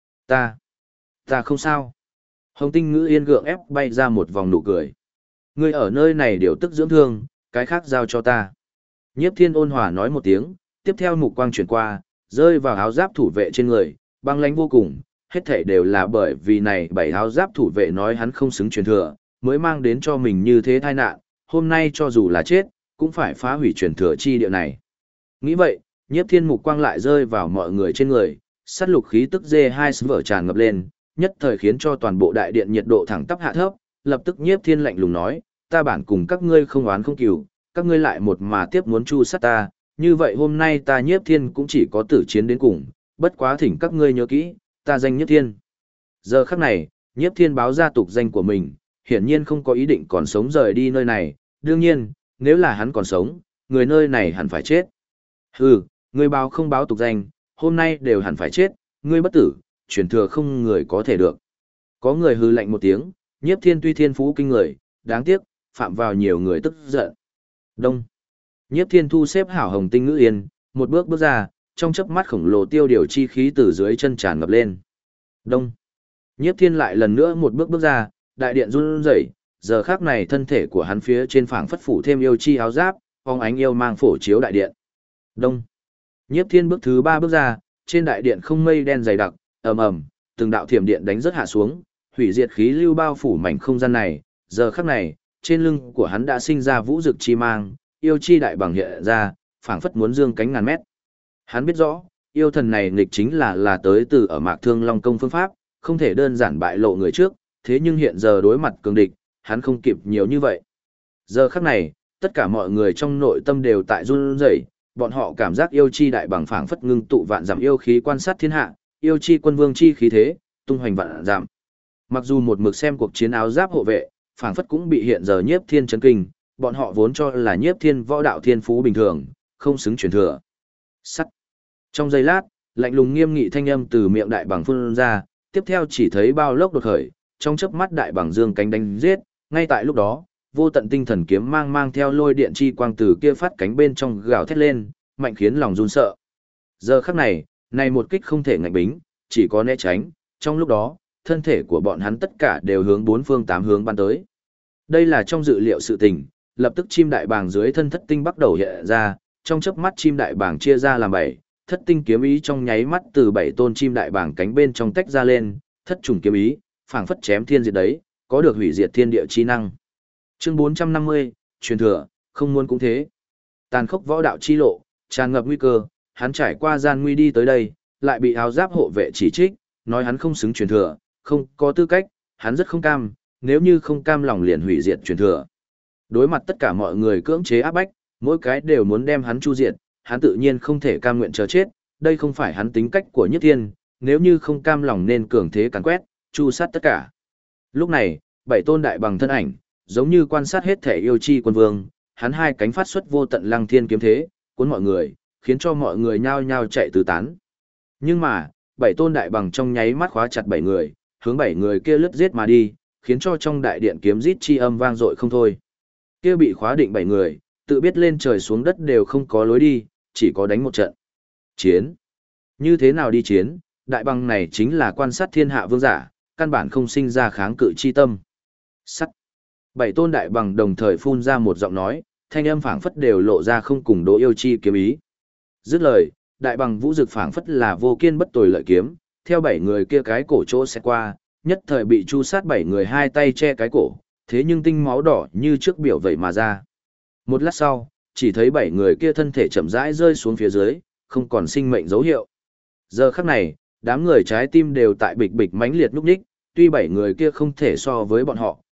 Ta không sao. Hồng Tinh Ngự Yên gượng ép bay ra một vòng nụ cười. Ngươi ở nơi này điều tức dưỡng thương, cái khác giao cho ta. Nhiếp Thiên ôn hòa nói một tiếng, tiếp theo mục quang chuyển qua, rơi vào áo giáp thủ vệ trên người, băng lãnh vô cùng, hết thảy đều là bởi vì này bảy áo giáp thủ vệ nói hắn không xứng truyền thừa, mới mang đến cho mình như thế tai nạn, hôm nay cho dù là chết, cũng phải phá hủy truyền thừa chi địa này. Nghĩ vậy, Nhiếp Thiên mục quang lại rơi vào mọi người trên người, sát lục khí tức D2 vở tràn ngập lên, nhất thời khiến cho toàn bộ đại điện nhiệt độ thẳng tắp hạ thấp, lập tức Nhiếp Thiên lạnh lùng nói, ta bản cùng các ngươi không oán không cừu, các ngươi lại một mà tiếp muốn chu sát ta, như vậy hôm nay ta Nhiếp Thiên cũng chỉ có tử chiến đến cùng, bất quá thỉnh các ngươi nhớ kỹ, ta danh Nhiếp Thiên. Giờ khắc này, Nhiếp Thiên báo ra tục danh của mình, hiển nhiên không có ý định còn sống rời đi nơi này, đương nhiên, nếu là hắn còn sống, người nơi này hẳn phải chết. Hừ, người báo không báo tục danh, hôm nay đều hẳn phải chết, ngươi bất tử, truyền thừa không người có thể được. Có người hừ lạnh một tiếng, Nhiếp Thiên tuy thiên phú kinh người, đáng tiếc, phạm vào nhiều người tức giận. Đông. Nhiếp Thiên thu xếp hảo Hồng Tinh Ngự Yên, một bước bước ra, trong chớp mắt khổng lồ tiêu điều chi khí từ dưới chân tràn ngập lên. Đông. Nhiếp Thiên lại lần nữa một bước bước ra, đại điện run rẩy, giờ khắc này thân thể của hắn phía trên phảng phất phủ thêm yêu chi áo giáp, phóng ánh yêu mang phổ chiếu đại điện. Đông. Nhiếp Thiên bước thứ 3 bước ra, trên đại điện không mây đen dày đặc, ầm ầm, từng đạo thiểm điện đánh rất hạ xuống, hủy diệt khí lưu bao phủ mảnh không gian này, giờ khắc này, trên lưng của hắn đã sinh ra vũ dực chi mang, yêu chi đại bằng hiện ra, phảng phất muốn dương cánh ngàn mét. Hắn biết rõ, yêu thần này nghịch chính là tới từ ở Mạc Thương Long công phương pháp, không thể đơn giản bại lộ người trước, thế nhưng hiện giờ đối mặt cường địch, hắn không kịp nhiều như vậy. Giờ khắc này, tất cả mọi người trong nội tâm đều tại run rẩy, bọn họ cảm giác yêu chi đại bằng phảng phất ngưng tụ vạn dặm yêu khí quan sát thiên hạ, yêu chi quân vương chi khí thế, tung hoành vạn dặm. Mặc dù một mực xem cuộc chiến áo giáp hộ vệ, phảng phất cũng bị hiện giờ Nhiếp Thiên chấn kinh, bọn họ vốn cho là Nhiếp Thiên võ đạo thiên phú bình thường, không xứng truyền thừa. Sắt. Trong giây lát, lạnh lùng nghiêm nghị thanh âm từ miệng đại bằng phun ra, tiếp theo chỉ thấy bao lốc đột khởi, trong chớp mắt đại bằng dương cánh đánh giết, ngay tại lúc đó, vô tận tinh thần kiếm mang theo lôi điện chi quang từ kia phát cánh bên trong gào thét lên, mạnh khiến lòng run sợ. Giờ khắc này, này một kích không thể ngạnh bính, chỉ có né tránh, trong lúc đó, thân thể của bọn hắn tất cả đều hướng bốn phương tám hướng bắn tới. Đây là trong dự liệu sự tình, lập tức chim đại bàng dưới thân thất tinh bắt đầu hiện ra, trong chớp mắt chim đại bàng chia ra làm 7, thất tinh kiếm ý trong nháy mắt từ 7 tôn chim đại bàng cánh bên trong tách ra lên, thất trùng kiếm ý, phảng phất chém thiên diệt đấy, có được hủy diệt thiên địa chi năng. Chương 450, truyền thừa, không muốn cũng thế. Tàn khốc võ đạo chi lộ, tràn ngập nguy cơ, hắn trải qua gian nguy đi tới đây, lại bị áo giáp hộ vệ chỉ trích, nói hắn không xứng truyền thừa, không có tư cách, hắn rất không cam, nếu như không cam lòng liền hủy diệt truyền thừa. Đối mặt tất cả mọi người cưỡng chế áp bách, mỗi cái đều muốn đem hắn chu diệt, hắn tự nhiên không thể cam nguyện chờ chết, đây không phải hắn tính cách của Nhất Thiên, nếu như không cam lòng nên cường thế càn quét, chu sát tất cả. Lúc này, 7 tôn đại bằng thân ảnh, giống như quan sát hết thể yêu chi quân vương, hắn hai cánh phát xuất vô tận lăng thiên kiếm thế, cuốn mọi người, khiến cho mọi người nhao nhao chạy tứ tán. Nhưng mà, 7 tôn đại bằng trong nháy mắt khóa chặt 7 người, hướng 7 người kia lướt giết mà đi, khiến cho trong đại điện kiếm rít chi âm vang dội không thôi. Kia bị khóa định 7 người, tự biết lên trời xuống đất đều không có lối đi, chỉ có đánh một trận. Chiến. Như thế nào đi chiến, đại bằng này chính là quan sát thiên hạ vương giả, căn bản không sinh ra kháng cự chi tâm. Sắt. 7 tôn đại bằng đồng thời phun ra một giọng nói, thanh âm phảng phất đều lộ ra không cùng đỗ yêu chi kiếm ý. Dứt lời, đại bằng vũ dực phảng phất là vô kiên bất tồi lợi kiếm, theo 7 người kia cái cổ chỗ sẽ qua, nhất thời bị chu sát 7 người hai tay che cái cổ, thế nhưng tinh máu đỏ như trước biểu vậy mà ra. Một lát sau, chỉ thấy 7 người kia thân thể chậm rãi rơi xuống phía dưới, không còn sinh mệnh dấu hiệu. Giờ khắc này, đám người trái tim đều tại bịch bịch mãnh liệt nhúc nhích, tuy 7 người kia không thể so với bọn họ,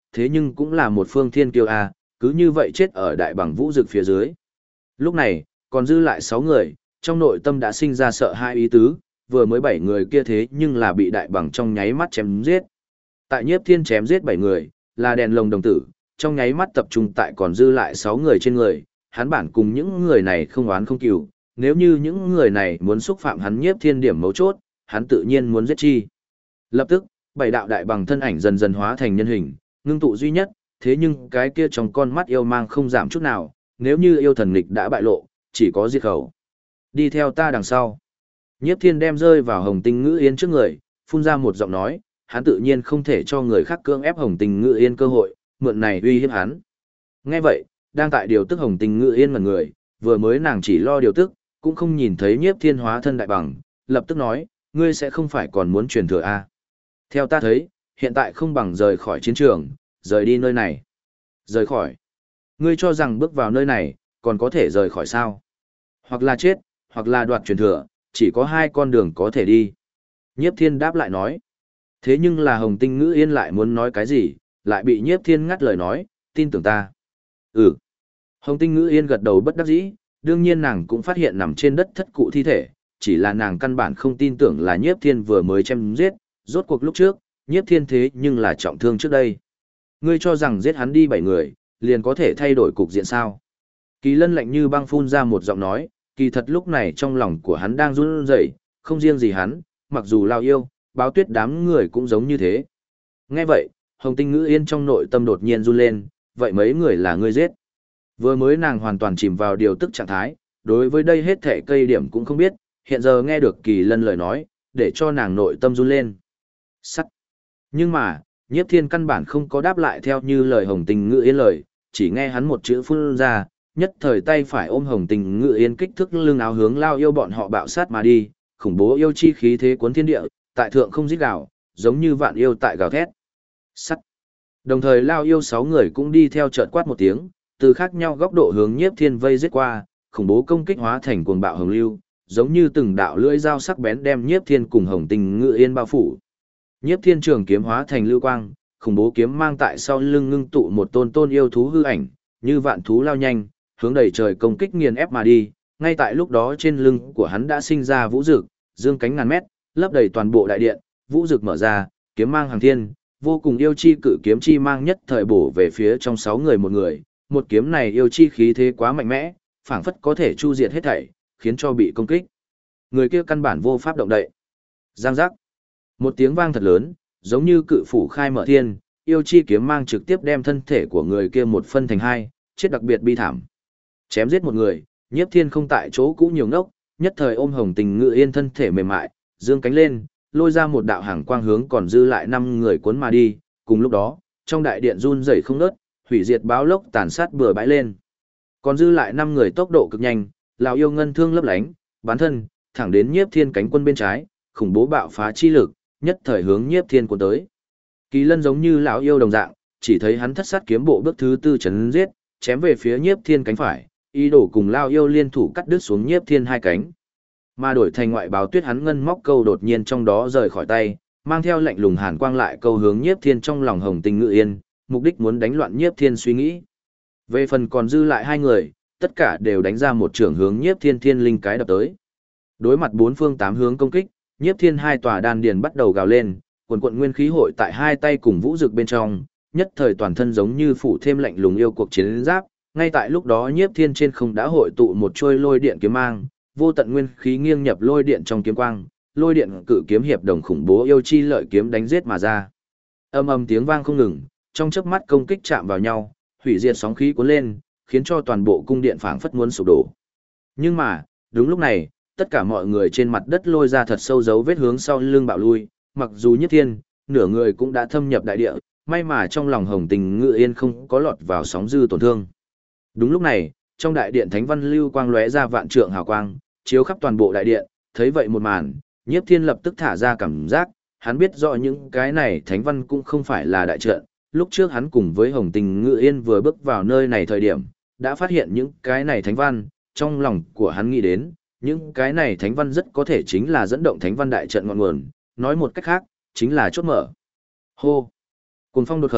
thế nhưng cũng là một phương thiên kiêu a, cứ như vậy chết ở đại bằng vũ rực phía dưới. Lúc này, còn dư lại 6 người, trong nội tâm đã sinh ra sợ hai ý tứ, vừa mới 7 người kia thế nhưng là bị đại bằng trong nháy mắt chém giết. Tại Nhiếp Thiên chém giết 7 người, là đèn lồng đồng tử, trong nháy mắt tập trung tại còn dư lại 6 người trên người, hắn bản cùng những người này không oán không cừu, nếu như những người này muốn xúc phạm hắn Nhiếp Thiên điểm mấu chốt, hắn tự nhiên muốn giết chi. Lập tức, 7 đạo đại bằng thân ảnh dần dần hóa thành nhân hình, ngưng tụ duy nhất, thế nhưng cái kia trong con mắt yêu mang không giảm chút nào, nếu như yêu thần nghịch đã bại lộ, chỉ có diệt khẩu. Đi theo ta đằng sau. Nhiếp Thiên đem rơi vào Hồng Tinh Ngữ Yên trước người, phun ra một giọng nói, hắn tự nhiên không thể cho người khác cưỡng ép Hồng Tinh Ngữ Yên cơ hội, mượn này uy hiếp hắn. Nghe vậy, đang tại điều tức Hồng Tinh Ngữ Yên ngẩn người, vừa mới nàng chỉ lo điều tức, cũng không nhìn thấy Nhiếp Thiên hóa thân đại bằng, lập tức nói, ngươi sẽ không phải còn muốn truyền thừa a? Theo ta thấy, hiện tại không bằng rời khỏi chiến trường, rời đi nơi này. Rời khỏi? Ngươi cho rằng bước vào nơi này, còn có thể rời khỏi sao? Hoặc là chết, hoặc là đoạt truyền thừa, chỉ có 2 con đường có thể đi. Nhiếp Thiên đáp lại nói. Thế nhưng là Hồng Tinh Ngữ Yên lại muốn nói cái gì, lại bị Nhiếp Thiên ngắt lời nói, tin tưởng ta. Ừ. Hồng Tinh Ngữ Yên gật đầu bất đắc dĩ, đương nhiên nàng cũng phát hiện nằm trên đất thất cụ thi thể, chỉ là nàng căn bản không tin tưởng là Nhiếp Thiên vừa mới chém giết, rốt cuộc lúc trước, Nhiếp Thiên thế nhưng là trọng thương trước đây. Ngươi cho rằng giết hắn đi 7 người, liền có thể thay đổi cục diện sao? Kỳ Lân lạnh như băng phun ra một giọng nói, kỳ thật lúc này trong lòng của hắn đang run rẩy, không riêng gì hắn, mặc dù Lao Yêu, Báo Tuyết đám người cũng giống như thế. Nghe vậy, Hồng Tinh Ngữ Yên trong nội tâm đột nhiên run lên, vậy mấy người là ngươi giết? Vừa mới nàng hoàn toàn chìm vào điều tức trạng thái, đối với đây hết thảy cây điểm cũng không biết, hiện giờ nghe được Kỳ Lân lời nói, để cho nàng nội tâm run lên. Sắt. Nhưng mà, Nhiếp Thiên căn bản không có đáp lại theo như lời Hồng Tinh Ngữ Yên lời, chỉ nghe hắn một chữ phun ra, nhất thời tay phải ôm Hồng Tinh Ngữ Yên kích thước lưng áo hướng Lao Yêu bọn họ bạo sát mà đi, khủng bố yêu chi khí thế cuốn thiên địa, tại thượng không rít gào, giống như vạn yêu tại gào thét. Sắt. Đồng thời Lao Yêu 6 người cũng đi theo chợt quát một tiếng, từ khác nhau góc độ hướng Nhiếp Thiên vây giết qua, khủng bố công kích hóa thành cuồng bạo hồng lưu, giống như từng đạo lưỡi dao sắc bén đem Nhiếp Thiên cùng Hồng Tinh Ngữ Yên bao phủ. Nhiếp Thiên trường kiếm hóa thành lưu quang, khủng bố kiếm mang tại sau lưng ngưng tụ một tôn tôn yêu thú hư ảnh, như vạn thú lao nhanh, hướng đầy trời công kích nghiền ép mà đi. Ngay tại lúc đó trên lưng của hắn đã sinh ra vũ dực, dương cánh ngàn mét, lấp đầy toàn bộ đại điện, vũ dực mở ra, kiếm mang hàng thiên, vô cùng yêu chi cự kiếm chi mang nhất thời bổ về phía trong 6 người một người. Một kiếm này yêu chi khí thế quá mạnh mẽ, phảng phất có thể chu diệt hết thảy, khiến cho bị công kích. Người kia căn bản vô pháp động đậy. Giang giác. Một tiếng vang thật lớn, giống như cự phủ khai mở thiên, yêu chi kiếm mang trực tiếp đem thân thể của người kia một phân thành 2, chết đặc biệt bi thảm. Chém giết một người, Nhiếp Thiên không tại chỗ cũ nhiều ngốc, nhất thời ôm Hồng Tinh Ngữ Yên thân thể mềm mại, dương cánh lên, lôi ra một đạo hàng quang hướng còn dư lại 5 người cuốn mà đi, cùng lúc đó, trong đại điện run rẩy không ngớt, hủy diệt báo lốc tàn sát bừa bãi lên. Còn dư lại 5 người tốc độ cực nhanh, lão yêu ngân thương lấp lánh, bắn thân, thẳng đến Nhiếp Thiên cánh quân bên trái, khủng bố bạo phá chi lực, nhất thời hướng Nhiếp Thiên cuốn tới. Kỳ Lân giống như lão yêu đồng dạng, chỉ thấy hắn thất sát kiếm bộ bước thứ 4 chấn giết, chém về phía Nhiếp Thiên cánh phải, ý đồ cùng lão yêu liên thủ cắt đứt xuống Nhiếp Thiên 2 cánh. Mà đổi thành ngoại báo Tuyết hắn ngân móc câu đột nhiên trong đó rời khỏi tay, mang theo lệnh lùng hàn quang lại câu hướng Nhiếp Thiên trong lòng Hồng Tinh Ngữ Yên, mục đích muốn đánh loạn Nhiếp Thiên suy nghĩ. Về phần còn dư lại 2 người, tất cả đều đánh ra một trường hướng Nhiếp Thiên thiên linh cái đập tới. Đối mặt 4 phương 8 hướng công kích, Nhiếp Thiên 2 tòa đan điền bắt đầu gào lên, quần quần nguyên khí hội tại 2 tay cùng vũ dực bên trong, nhất thời toàn thân giống như phủ thêm lạnh lùng yêu cuộc chiến giáp. Ngay tại lúc đó Nhiếp Thiên trên không đã hội tụ một trôi lôi điện kiếm mang, vô tận nguyên khí nghiêng nhập lôi điện trong kiếm quang, lôi điện cự kiếm hiệp đồng khủng bố yêu chi lợi kiếm đánh giết mà ra. Âm ầm tiếng vang không ngừng, trong chớp mắt công kích chạm vào nhau, hủy diệt sóng khí cuốn lên, khiến cho toàn bộ cung điện phảng phất muốn sụp đổ. Nhưng mà, đúng lúc này, tất cả mọi người trên mặt đất lôi ra thật sâu dấu vết hướng sau lưng bạo lui, mặc dù Nhiếp Thiên, nửa người cũng đã thâm nhập đại địa, may mà trong lòng Hồng Tinh Ngữ Yên không có lọt vào sóng dư tổn thương. Đúng lúc này, trong đại điện thánh văn lưu quang lóe ra vạn trượng hào quang, chiếu khắp toàn bộ đại điện, thấy vậy một màn, Nhiếp Thiên lập tức thả ra cảm giác, hắn biết rõ những cái này thánh văn cũng không phải là đại trận, lúc trước hắn cùng với Hồng Tinh Ngữ Yên vừa bước vào nơi này thời điểm, đã phát hiện những cái này thánh văn, trong lòng của hắn nghĩ đến, những cái này thánh văn rất có thể chính là dẫn động thánh văn đại trận ngọn nguồn, nói một cách khác, chính là chốt mở. Hô! Cuồng phong đột khởi,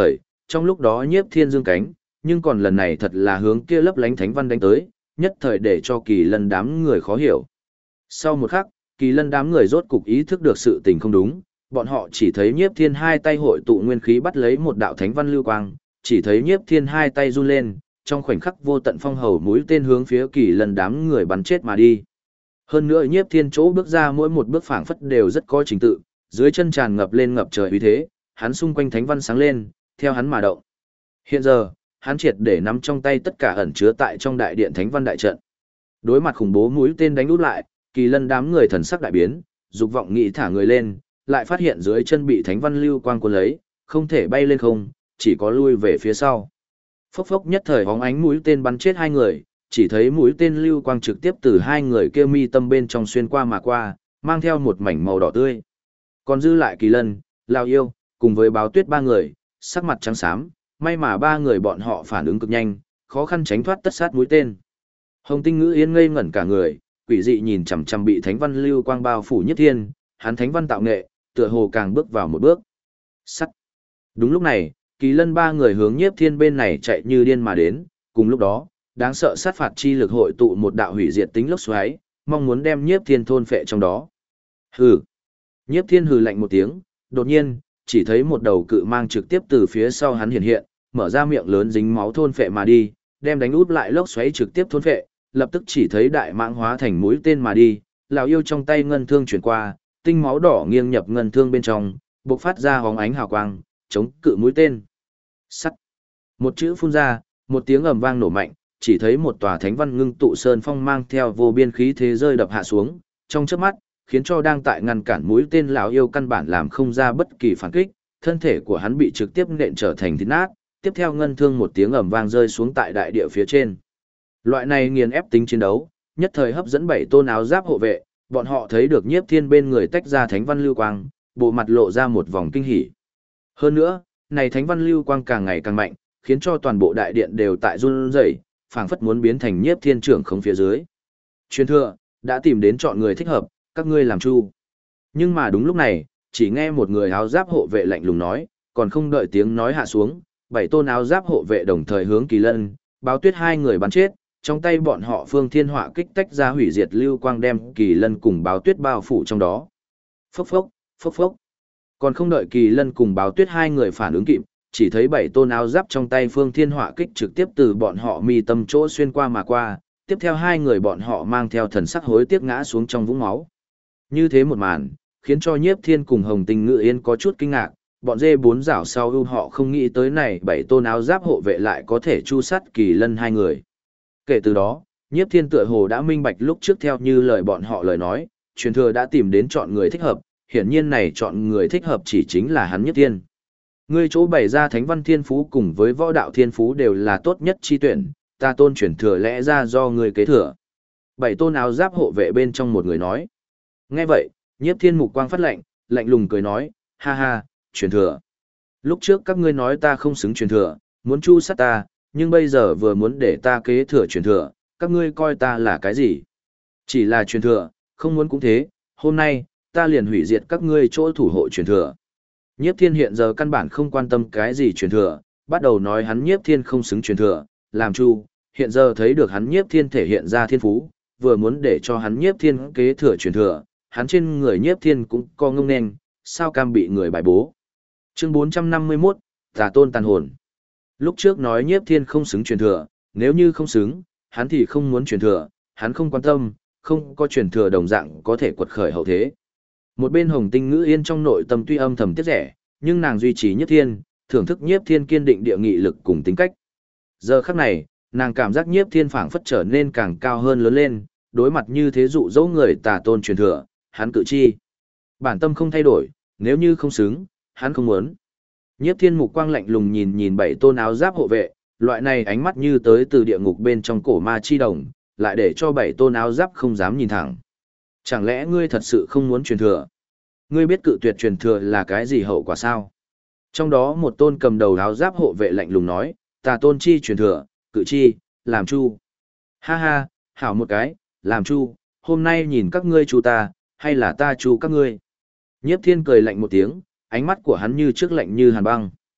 trong lúc đó Nhiếp Thiên dương cánh, nhưng còn lần này thật là hướng kia lấp lánh thánh văn đánh tới, nhất thời để cho Kỳ Lân đám người khó hiểu. Sau một khắc, Kỳ Lân đám người rốt cục ý thức được sự tình không đúng, bọn họ chỉ thấy Nhiếp Thiên hai tay hội tụ nguyên khí bắt lấy một đạo thánh văn lưu quang, chỉ thấy Nhiếp Thiên hai tay run lên, trong khoảnh khắc vô tận phong hầu mũi tên hướng phía Kỳ Lân đám người bắn chết mà đi. Hơn nữa Nhiếp Thiên chỗ bước ra mỗi một bước phảng phất đều rất có trình tự, dưới chân tràn ngập lên ngập trời uy thế, hắn xung quanh thánh văn sáng lên, theo hắn mà động. Hiện giờ, hắn triệt để nắm trong tay tất cả ẩn chứa tại trong đại điện thánh văn đại trận. Đối mặt khủng bố mũi tên đánh úp lại, Kỳ Lân đám người thần sắc đại biến, dục vọng nghĩ thả người lên, lại phát hiện dưới chân bị thánh văn lưu quang cuốn lấy, không thể bay lên không, chỉ có lui về phía sau. Phốc phốc nhất thời bóng ánh mũi tên bắn chết hai người, chỉ thấy mũi tên lưu quang trực tiếp từ hai người kia mi tâm bên trong xuyên qua mà qua, mang theo một mảnh màu đỏ tươi. Còn dư lại Kỳ Lân, Lao Yêu, cùng với Báo Tuyết ba người, sắc mặt trắng xám, may mà ba người bọn họ phản ứng cực nhanh, khó khăn tránh thoát tất sát mũi tên. Hồng Tinh Ngữ Yên ngây ngẩn cả người, quỷ dị nhìn chằm chằm bị thánh văn lưu quang bao phủ Nhiếp Thiên, hắn thánh văn tạo nghệ, tựa hồ càng bước vào một bước. Sắt. Đúng lúc này, Kỳ Lân ba người hướng Nhiếp Thiên bên này chạy như điên mà đến, cùng lúc đó, đáng sợ sát phạt chi lực hội tụ một đạo hủy diệt tính lốc xoáy, mong muốn đem Nhiếp Thiên thôn phệ trong đó. Hừ. Nhiếp Thiên hừ lạnh một tiếng, đột nhiên, chỉ thấy một đầu cự mang trực tiếp từ phía sau hắn hiện hiện, mở ra miệng lớn dính máu thôn phệ mà đi, đem đánh út lại lốc xoáy trực tiếp thôn phệ, lập tức chỉ thấy đại mãng hóa thành mũi tên mà đi, lão yêu trong tay ngân thương chuyển qua, tinh máu đỏ nghiêng nhập ngân thương bên trong, bộc phát ra hóng ánh hào quang, chống cự mũi tên. Sắt. Một chữ phun ra, một tiếng ầm vang nổ mạnh, chỉ thấy một tòa thánh văn ngưng tụ sơn phong mang theo vô biên khí thế rơi đập hạ xuống, trong chớp mắt, khiến cho đang tại ngăn cản mũi tên lão yêu căn bản làm không ra bất kỳ phản kích, thân thể của hắn bị trực tiếp nện trở thành thịt nát, tiếp theo ngân thương một tiếng ầm vang rơi xuống tại đại địa phía trên. Loại này nghiền ép tính chiến đấu, nhất thời hấp dẫn 7 tôn áo giáp hộ vệ, bọn họ thấy được Nhiếp Thiên bên người tách ra thánh văn lưu quang, bộ mặt lộ ra một vòng kinh hỉ. Hơn nữa, này thánh văn lưu quang càng ngày càng mạnh, khiến cho toàn bộ đại điện đều tại run rẩy, phảng phất muốn biến thành Nhiếp Thiên trưởng không phía dưới. Truyền thừa, đã tìm đến chọn người thích hợp, các ngươi làm chu. Nhưng mà đúng lúc này, chỉ nghe một người áo giáp hộ vệ lạnh lùng nói, còn không đợi tiếng nói hạ xuống, 7 tôn áo giáp hộ vệ đồng thời hướng Kỳ Lân, Báo Tuyết hai người bắn chết, trong tay bọn họ phương thiên họa kích tách ra hủy diệt lưu quang đem Kỳ Lân cùng Báo Tuyết bao phủ trong đó. Phốc phốc, phốc phốc. Còn không đợi Kỳ Lân cùng Báo Tuyết hai người phản ứng kịp, chỉ thấy 7 tôn áo giáp trong tay phương thiên họa kích trực tiếp từ bọn họ mi tâm chỗ xuyên qua mà qua, tiếp theo hai người bọn họ mang theo thần sắc hối tiếc ngã xuống trong vũng máu. Như thế một màn, khiến cho Nhiếp Thiên cùng Hồng Tinh Ngự Yên có chút kinh ngạc, bọn dê bốn rảo sau ưu họ không nghĩ tới này 7 tôn áo giáp hộ vệ lại có thể chu sát Kỳ Lân hai người. Kể từ đó, Nhiếp Thiên tựa hồ đã minh bạch lúc trước theo như lời bọn họ lời nói, truyền thừa đã tìm đến chọn người thích hợp, hiển nhiên này chọn người thích hợp chỉ chính là hắn Nhiếp Thiên. Ngươi chỗ bày ra thánh văn thiên phú cùng với võ đạo thiên phú đều là tốt nhất chi tuyển, ta tôn truyền thừa lẽ ra do ngươi kế thừa. 7 tôn áo giáp hộ vệ bên trong một người nói. Nghe vậy, Nhiếp Thiên mục quang phát lạnh, lạnh lùng cười nói, ha ha, truyền thừa. Lúc trước các ngươi nói ta không xứng truyền thừa, muốn chu sát ta, nhưng bây giờ vừa muốn để ta kế thừa truyền thừa, các ngươi coi ta là cái gì? Chỉ là truyền thừa, không muốn cũng thế, hôm nay, ta liền hủy diệt các ngươi chỗ thủ hộ truyền thừa. Nhiếp Thiên hiện giờ căn bản không quan tâm cái gì truyền thừa, bắt đầu nói hắn Nhiếp Thiên không xứng truyền thừa, làm chu, hiện giờ thấy được hắn Nhiếp Thiên thể hiện ra thiên phú, vừa muốn để cho hắn Nhiếp Thiên kế thừa truyền thừa, hắn trên người Nhiếp Thiên cũng co ngông nên, sao cam bị người bài bố. Chương 451, Tà Tôn Tàn Hồn. Lúc trước nói Nhiếp Thiên không xứng truyền thừa, nếu như không xứng, hắn thì không muốn truyền thừa, hắn không quan tâm, không có truyền thừa đồng dạng có thể quật khởi hậu thế. Một bên Hồng Tinh Ngữ Yên trong nội tâm tuy âm thầm tiếc rẻ, nhưng nàng duy trì Nhiếp Thiên, thưởng thức Nhiếp Thiên kiên định địa nghị lực cùng tính cách. Giờ khắc này, nàng cảm giác Nhiếp Thiên phảng phất trở nên càng cao hơn lớn lên, đối mặt như thế dụ dỗ người tà tôn truyền thừa, hắn cự chi. Bản tâm không thay đổi, nếu như không xứng, hắn không muốn. Nhiếp Thiên mục quang lạnh lùng nhìn nhìn 7 tôn áo giáp hộ vệ, loại này ánh mắt như tới từ địa ngục bên trong cổ ma chi đồng, lại để cho 7 tôn áo giáp không dám nhìn thẳng. Chẳng lẽ ngươi thật sự không muốn truyền thừa? Ngươi biết cự tuyệt truyền thừa là cái gì hậu quả sao? Trong đó một tôn cầm đầu áo giáp hộ vệ lạnh lùng nói, ta tôn chi truyền thừa, cự chi, làm chu. Ha ha, hảo một cái, làm chu, hôm nay nhìn các ngươi chu ta, hay là ta chu các ngươi. Nhiếp Thiên cười lạnh một tiếng, ánh mắt của hắn như trước lạnh như hàn băng.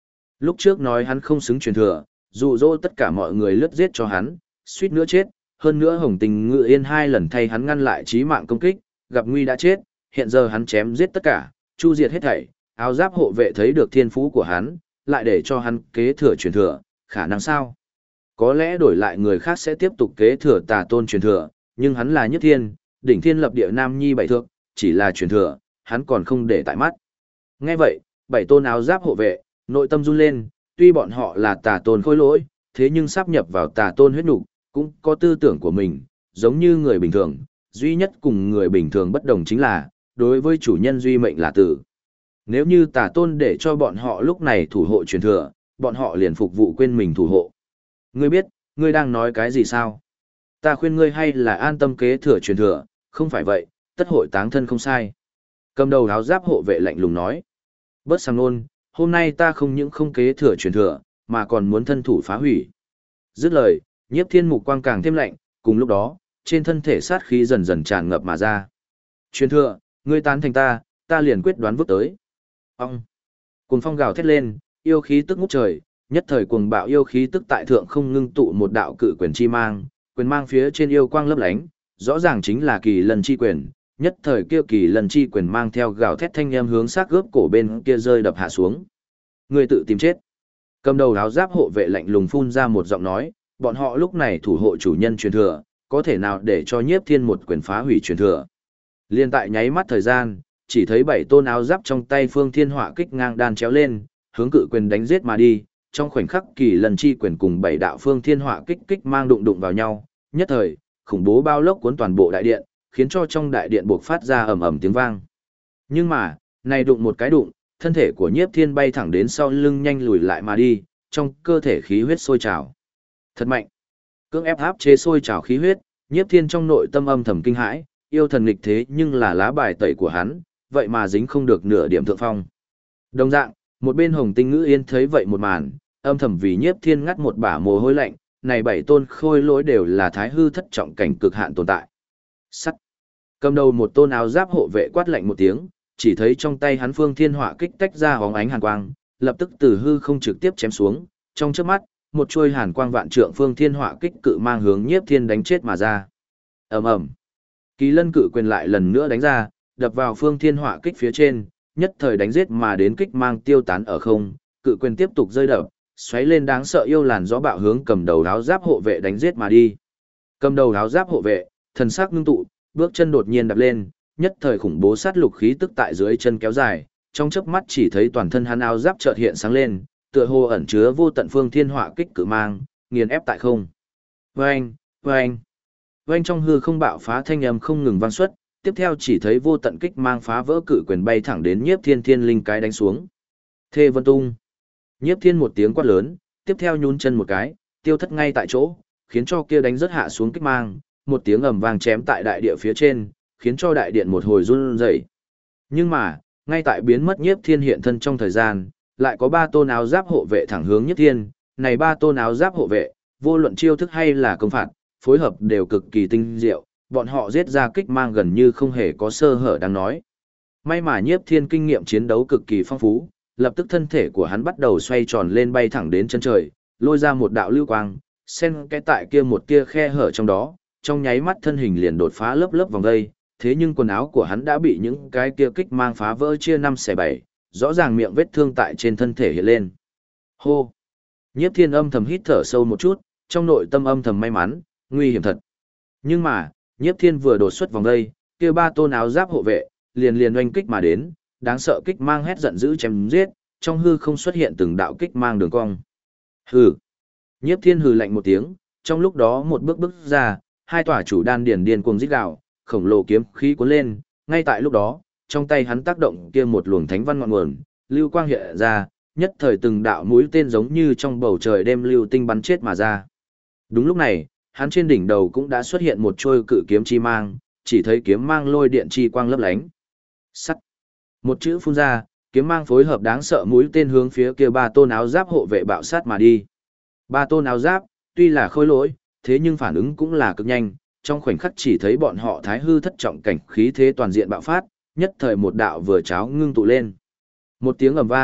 Lúc trước nói hắn không xứng truyền thừa, dụ dỗ tất cả mọi người lướt giết cho hắn, suýt nữa chết, hơn nữa Hồng Tình Ngự Yên 2 lần thay hắn ngăn lại chí mạng công kích, gặp nguy đã chết, hiện giờ hắn chém giết tất cả, chu diệt hết thảy, áo giáp hộ vệ thấy được thiên phú của hắn, lại để cho hắn kế thừa truyền thừa, khả năng sao? Có lẽ đổi lại người khác sẽ tiếp tục kế thừa Tà Tôn truyền thừa, nhưng hắn là nhất thiên, đỉnh thiên lập địa nam nhi bảy thượng, chỉ là truyền thừa, hắn còn không để tại mắt. Nghe vậy, 7 tôn áo giáp hộ vệ, nội tâm run lên, tuy bọn họ là Tà Tôn khôi lỗi, thế nhưng sáp nhập vào Tà Tôn huyết nục, cũng có tư tưởng của mình, giống như người bình thường, duy nhất cùng người bình thường bất đồng chính là, đối với chủ nhân duy mệnh là tử. Nếu như Tà Tôn để cho bọn họ lúc này thủ hộ truyền thừa, bọn họ liền phục vụ quên mình thủ hộ. Ngươi biết, ngươi đang nói cái gì sao? Ta khuyên ngươi hay là an tâm kế thừa truyền thừa, không phải vậy, tất hội táng thân không sai. Cầm đầu áo giáp hộ vệ lạnh lùng nói. Bớt sang nôn, hôm nay ta không những không kế thừa truyền thừa, mà còn muốn thân thủ phá hủy. Dứt lời, Nhiếp Thiên mục quang càng thêm lạnh, cùng lúc đó, trên thân thể sát khí dần dần tràn ngập mà ra. Truyền thừa, ngươi tán thành ta liền quyết đoán vứt tới. Ông! Cuồng phong gào thét lên, yêu khí tức ngút trời, nhất thời cuồng bạo yêu khí tức tại thượng không ngưng tụ một đạo cự quyền chi mang, quyền mang phía trên yêu quang lấp lánh, rõ ràng chính là Kỳ Lân chi quyền, nhất thời kia Kỳ Lân chi quyền mang theo gào thét thanh âm hướng xác gớp cổ bên kia rơi đập hạ xuống. Ngươi tự tìm chết. Cầm đầu áo giáp hộ vệ lạnh lùng phun ra một giọng nói, bọn họ lúc này thủ hộ chủ nhân truyền thừa, có thể nào để cho Nhiếp Thiên một quyền phá hủy truyền thừa. Liên tại nháy mắt thời gian, chỉ thấy 7 tôn áo giáp trong tay Phương Thiên Họa kích ngang đan chéo lên, hướng cự quyền đánh giết mà đi, trong khoảnh khắc Kỳ Lân chi quyền cùng 7 đạo Phương Thiên Họa kích mang đụng vào nhau, nhất thời, khủng bố bao lốc cuốn toàn bộ đại điện, khiến cho trong đại điện buộc phát ra ầm ầm tiếng vang. Nhưng mà, này đụng một cái đụng, thân thể của Nhiếp Thiên bay thẳng đến sau lưng nhanh lùi lại mà đi, trong cơ thể khí huyết sôi trào. Thật mạnh. Cưỡng ép áp chế sôi trào khí huyết, Nhiếp Thiên trong nội tâm âm thầm kinh hãi, yêu thần nghịch thế nhưng là lá bài tẩy của hắn, vậy mà dính không được nửa điểm thượng phong. Đồng dạng, một bên Hồng Tinh Ngữ Yên thấy vậy một màn, âm thầm vì Nhiếp Thiên ngắt một bả mồ hôi lạnh, này 7 tôn khôi lỗi đều là thái hư thất trọng cảnh cực hạn tồn tại. Sắt. Cầm đầu một tôn áo giáp hộ vệ quát lạnh một tiếng, chỉ thấy trong tay hắn Phương Thiên Họa kích tách ra hóng ánh hàn quang, lập tức từ hư không trực tiếp chém xuống, trong chớp mắt, một chuôi hàn quang vạn trượng Phương Thiên Họa kích cự mang hướng Nhiếp Thiên đánh chết mà ra. Ầm ầm. Kỳ Lân cự quyền lại lần nữa đánh ra, đập vào Phương Thiên Họa kích phía trên, nhất thời đánh giết mà đến kích mang tiêu tán ở không, cự quyền tiếp tục rơi đập, xoáy lên đáng sợ yêu làn gió bạo hướng cầm đầu áo giáp hộ vệ đánh giết mà đi. Cầm đầu áo giáp hộ vệ, thần sắc ngưng tụ, bước chân đột nhiên đạp lên, nhất thời khủng bố sát lục khí tức tại dưới chân kéo dài, trong chớp mắt chỉ thấy toàn thân hắn áo giáp chợt hiện sáng lên, tựa hồ ẩn chứa vô tận Phương Thiên Họa kích cự mang, nghiền ép tại không. Oeng, oeng. Oeng trong hư không bạo phá thanh âm không ngừng vang xuất, tiếp theo chỉ thấy vô tận kích mang phá vỡ cự quyền bay thẳng đến Nhiếp Thiên thiên linh cái đánh xuống. Thê Vân Tung. Nhiếp Thiên một tiếng quát lớn, tiếp theo nhún chân một cái, tiêu thất ngay tại chỗ, khiến cho kia đánh rất hạ xuống kích mang, một tiếng ầm vang chém tại đại địa phía trên, khiến cho đại điện một hồi run rẩy. Nhưng mà, ngay tại biến mất Nhiếp Thiên hiện thân trong thời gian, lại có 3 tôn áo giáp hộ vệ thẳng hướng Nhiếp Thiên, này 3 tôn áo giáp hộ vệ, vô luận chiêu thức hay là công phạt, phối hợp đều cực kỳ tinh diệu, bọn họ giết ra kích mang gần như không hề có sơ hở đang nói. May mà Nhiếp Thiên kinh nghiệm chiến đấu cực kỳ phong phú, lập tức thân thể của hắn bắt đầu xoay tròn lên bay thẳng đến chân trời, lôi ra một đạo lưu quang, xen cái tại kia một tia khe hở trong đó, trong nháy mắt thân hình liền đột phá lớp lớp vòng dây, thế nhưng quần áo của hắn đã bị những cái kia kích mang phá vỡ chia 5/7, rõ ràng miệng vết thương tại trên thân thể hiện lên. Hô! Nhiếp Thiên âm thầm hít thở sâu một chút, trong nội tâm âm thầm may mắn, nguy hiểm thật. Nhưng mà, Nhiếp Thiên vừa đột xuất vòng dây, kia 3 tôn áo giáp hộ vệ, liền oanh kích mà đến, đáng sợ kích mang hét giận dữ chém giết, trong hư không xuất hiện từng đạo kích mang đường cong. Hừ. Nhiếp Thiên hừ lạnh một tiếng, trong lúc đó một bước ra, 2 tòa chủ đan điển cuồng rít gào, khổng lồ kiếm khí cuốn lên, ngay tại lúc đó, trong tay hắn tác động kia một luồng thánh văn ngọn nguồn, lưu quang hiện ra, nhất thời từng đạo mũi tên giống như trong bầu trời đêm lưu tinh bắn chết mà ra. Đúng lúc này, hắn trên đỉnh đầu cũng đã xuất hiện một trôi cự kiếm chi mang, chỉ thấy kiếm mang lôi điện chi quang lấp lánh. Sắt. Một chữ phun ra, kiếm mang phối hợp đáng sợ mũi tên hướng phía kia 3 tôn áo giáp hộ vệ bạo sát mà đi. 3 tôn áo giáp, tuy là khôi lỗi, thế nhưng phản ứng cũng là cực nhanh, trong khoảnh khắc chỉ thấy bọn họ thái hư thất trọng cảnh khí thế toàn diện bạo phát, nhất thời một đạo vừa cháo ngưng tụ lên. Một tiếng ầm vang,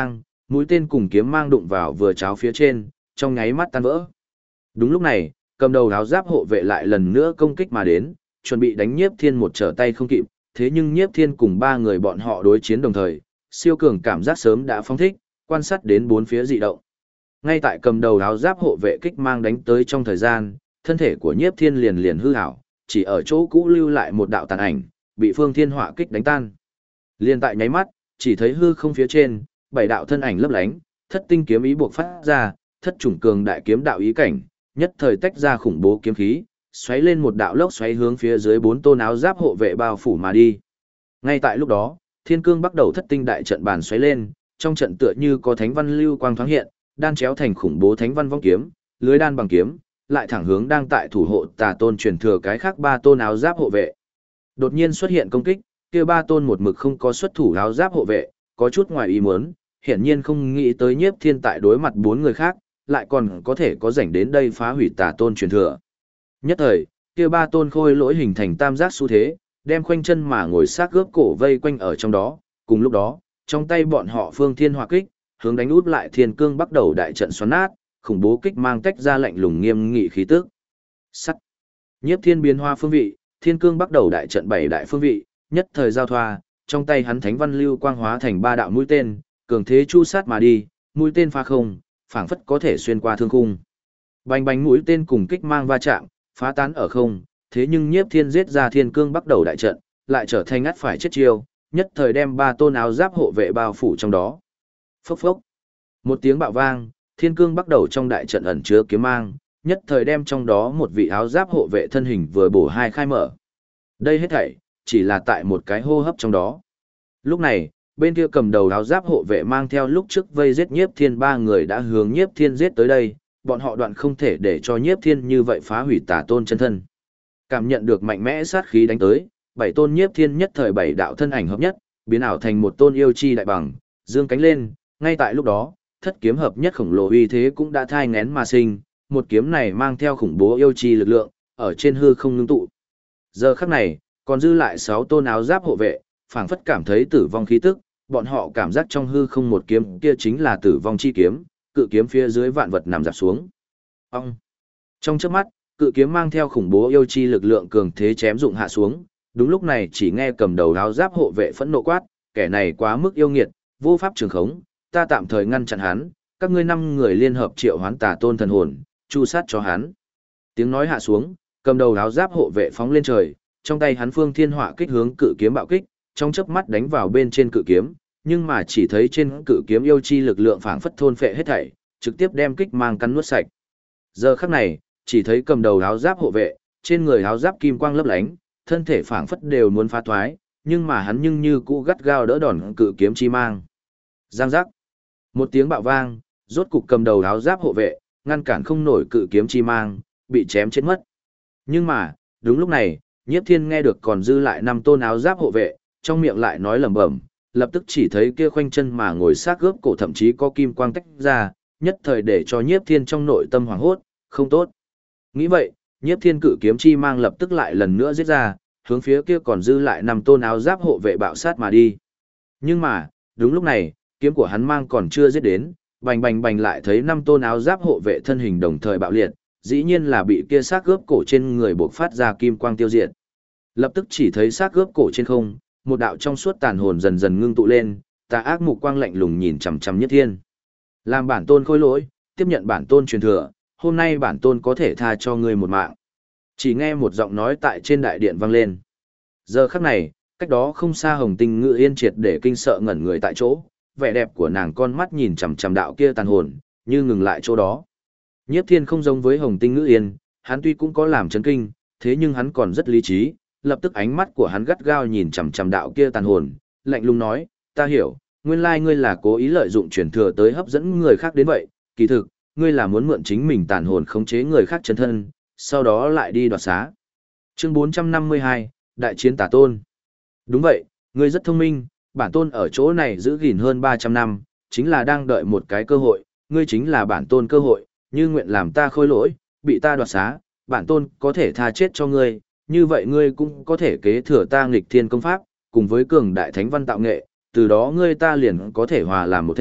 Mũi tên cùng kiếm mang đụng vào vừa cháo phía trên, trong nháy mắt tan vỡ. Đúng lúc này, cầm đầu áo giáp hộ vệ lại lần nữa công kích mà đến, chuẩn bị đánh Nhiếp Thiên một trở tay không kịp, thế nhưng Nhiếp Thiên cùng ba người bọn họ đối chiến đồng thời, siêu cường cảm giác sớm đã phóng thích, quan sát đến bốn phía dị động. Ngay tại cầm đầu áo giáp hộ vệ kích mang đánh tới trong thời gian, thân thể của Nhiếp Thiên liền liền hư ảo, chỉ ở chỗ cũ lưu lại một đạo tàn ảnh, bị Phương Thiên Họa kích đánh tan. Liên tại nháy mắt, chỉ thấy hư không phía trên, bảy đạo thân ảnh lấp lánh, thất tinh kiếm ý buộc phát ra, thất chủng cường đại kiếm đạo ý cảnh, nhất thời tách ra khủng bố kiếm khí, xoáy lên một đạo lốc xoáy hướng phía dưới bốn tôn áo giáp hộ vệ bao phủ mà đi. Ngay tại lúc đó, Thiên Cương bắt đầu thất tinh đại trận bàn xoáy lên, trong trận tựa như có thánh văn lưu quang thoáng hiện, đan chéo thành khủng bố thánh văn vong kiếm, lưới đan bằng kiếm, lại thẳng hướng đang tại thủ hộ Tà Tôn truyền thừa cái khác ba tôn áo giáp hộ vệ. Đột nhiên xuất hiện công kích, kia ba tôn một mực không có xuất thủ áo giáp hộ vệ, có chút ngoài ý muốn, hiển nhiên không nghĩ tới Nhiếp Thiên tại đối mặt bốn người khác, lại còn có thể có rảnh đến đây phá hủy Tà Tôn truyền thừa. Nhất thời, kia ba tôn khôi lỗi hình thành tam giác xu thế, đem khoanh chân mà ngồi sát gớp cổ vây quanh ở trong đó, cùng lúc đó, trong tay bọn họ Phương Thiên Hỏa kích, hướng đánh út lại Thiên Cương bắt đầu đại trận xoắn nát, khủng bố kích mang tách ra lạnh lùng nghiêm nghị khí tức. Sắt. Nhiếp Thiên biến hoa phương vị, Thiên Cương bắt đầu đại trận bảy đại phương vị, nhất thời giao thoa, trong tay hắn thánh văn lưu quang hóa thành ba đạo mũi tên, cường thế chu sát mà đi, mũi tên phá không, phảng phất có thể xuyên qua thương khung. Bành bành mũi tên cùng kích mang va chạm, phá tán ở không, thế nhưng Nhiếp Thiên giết ra Thiên Cương bắt đầu đại trận, lại trở thành ngắt phải chết chiêu, nhất thời đem ba tôn áo giáp hộ vệ bao phủ trong đó. Phốc phốc. Một tiếng bạo vang, Thiên Cương bắt đầu trong đại trận ẩn chứa kiếm mang, nhất thời đem trong đó một vị áo giáp hộ vệ thân hình vừa bổ hai khai mở. Đây hết thảy chỉ là tại một cái hô hấp trong đó. Lúc này, bên kia cầm đầu áo giáp hộ vệ mang theo lúc trước vây giết Nhiếp Thiên ba người đã hướng Nhiếp Thiên giết tới đây, bọn họ đoạn không thể để cho Nhiếp Thiên như vậy phá hủy Tà Tôn chân thân. Cảm nhận được mạnh mẽ sát khí đánh tới, bảy tôn Nhiếp Thiên nhất thời bảy đạo thân ảnh hợp nhất, biến ảo thành một tôn yêu chi đại bằng, dương cánh lên, ngay tại lúc đó, thất kiếm hợp nhất khổng lồ uy thế cũng đã thai nghén mà sinh, một kiếm này mang theo khủng bố yêu chi lực lượng, ở trên hư không ngưng tụ. Giờ khắc này, còn dư lại 6 tôn áo giáp hộ vệ, phảng phất cảm thấy tử vong khí tức, bọn họ cảm giác trong hư không một kiếm kia chính là tử vong chi kiếm, cự kiếm phía dưới vạn vật nằm dạp xuống. Ông. Trong chớp mắt, cự kiếm mang theo khủng bố yêu chi lực lượng cường thế chém dụng hạ xuống, đúng lúc này chỉ nghe cầm đầu áo giáp hộ vệ phẫn nộ quát, kẻ này quá mức yêu nghiệt, vô pháp trường khống, ta tạm thời ngăn chặn hắn, các ngươi 5 người liên hợp triệu hoán Tà Tôn thần hồn, chu sát cho hắn. Tiếng nói hạ xuống, cầm đầu áo giáp hộ vệ phóng lên trời, trong tay hắn Phương Thiên Họa kích hướng cự kiếm bạo kích, trong chớp mắt đánh vào bên trên cự kiếm, nhưng mà chỉ thấy trên cự kiếm yêu chi lực lượng phảng phất thôn phệ hết thảy, trực tiếp đem kích mang cắn nuốt sạch. Giờ khắc này, chỉ thấy cầm đầu áo giáp hộ vệ, trên người áo giáp kim quang lấp lánh, thân thể phảng phất đều muốn phá thoái, nhưng mà hắn nhưng như cũ gắt gao đỡ đòn cự kiếm chi mang. Giang giác. Một tiếng bạo vang, rốt cục cầm đầu áo giáp hộ vệ, ngăn cản không nổi cự kiếm chi mang, bị chém chết mất. Nhưng mà, đúng lúc này, Nhiếp Thiên nghe được còn dư lại 5 tôn áo giáp hộ vệ, trong miệng lại nói lẩm bẩm, lập tức chỉ thấy kia khoanh chân mà ngồi sát gớp cổ thậm chí có kim quang tách ra, nhất thời để cho Nhiếp Thiên trong nội tâm hoảng hốt, không tốt. Nghĩ vậy, Nhiếp Thiên cự kiếm chi mang lập tức lại lần nữa giết ra, hướng phía kia còn dư lại 5 tôn áo giáp hộ vệ bạo sát mà đi. Nhưng mà, đúng lúc này, kiếm của hắn mang còn chưa giết đến, bành bành bành lại thấy 5 tôn áo giáp hộ vệ thân hình đồng thời bạo liệt, dĩ nhiên là bị kia xác gớp cổ trên người bộc phát ra kim quang tiêu diệt. Lập tức chỉ thấy xác gớp cổ trên không, một đạo trong suốt tàn hồn dần dần ngưng tụ lên, tà ác mục quang lạnh lùng nhìn chằm chằm Nhiếp Thiên. Làm bản tôn khôi lỗi, tiếp nhận bản tôn truyền thừa, hôm nay bản tôn có thể tha cho ngươi một mạng. Chỉ nghe một giọng nói tại trên đại điện vang lên. Giờ khắc này, cách đó không xa Hồng Tinh Ngự Yên triệt để kinh sợ ngẩn người tại chỗ, vẻ đẹp của nàng con mắt nhìn chằm chằm đạo kia tàn hồn, như ngừng lại chỗ đó. Nhiếp Thiên không giống với Hồng Tinh Ngự Yên, hắn tuy cũng có làm chấn kinh, thế nhưng hắn còn rất lý trí, lập tức ánh mắt của hắn gắt gao nhìn chằm chằm đạo kia tàn hồn, lạnh lùng nói, ta hiểu, nguyên lai ngươi là cố ý lợi dụng truyền thừa tới hấp dẫn người khác đến vậy, kỳ thực, ngươi là muốn mượn chính mình tàn hồn khống chế người khác chân thân, sau đó lại đi đoạt xá. Chương 452, Đại chiến Tà Tôn. Đúng vậy, ngươi rất thông minh, bản tôn ở chỗ này giữ gìn hơn 300 năm, chính là đang đợi một cái cơ hội, ngươi chính là bản tôn cơ hội, như nguyện làm ta khôi lỗi, bị ta đoạt xá, bản tôn có thể tha chết cho ngươi, như vậy ngươi cũng có thể kế thừa ta nghịch thiên công pháp, cùng với cường đại thánh văn tạo nghệ, từ đó ngươi ta liền có thể hòa làm một thể,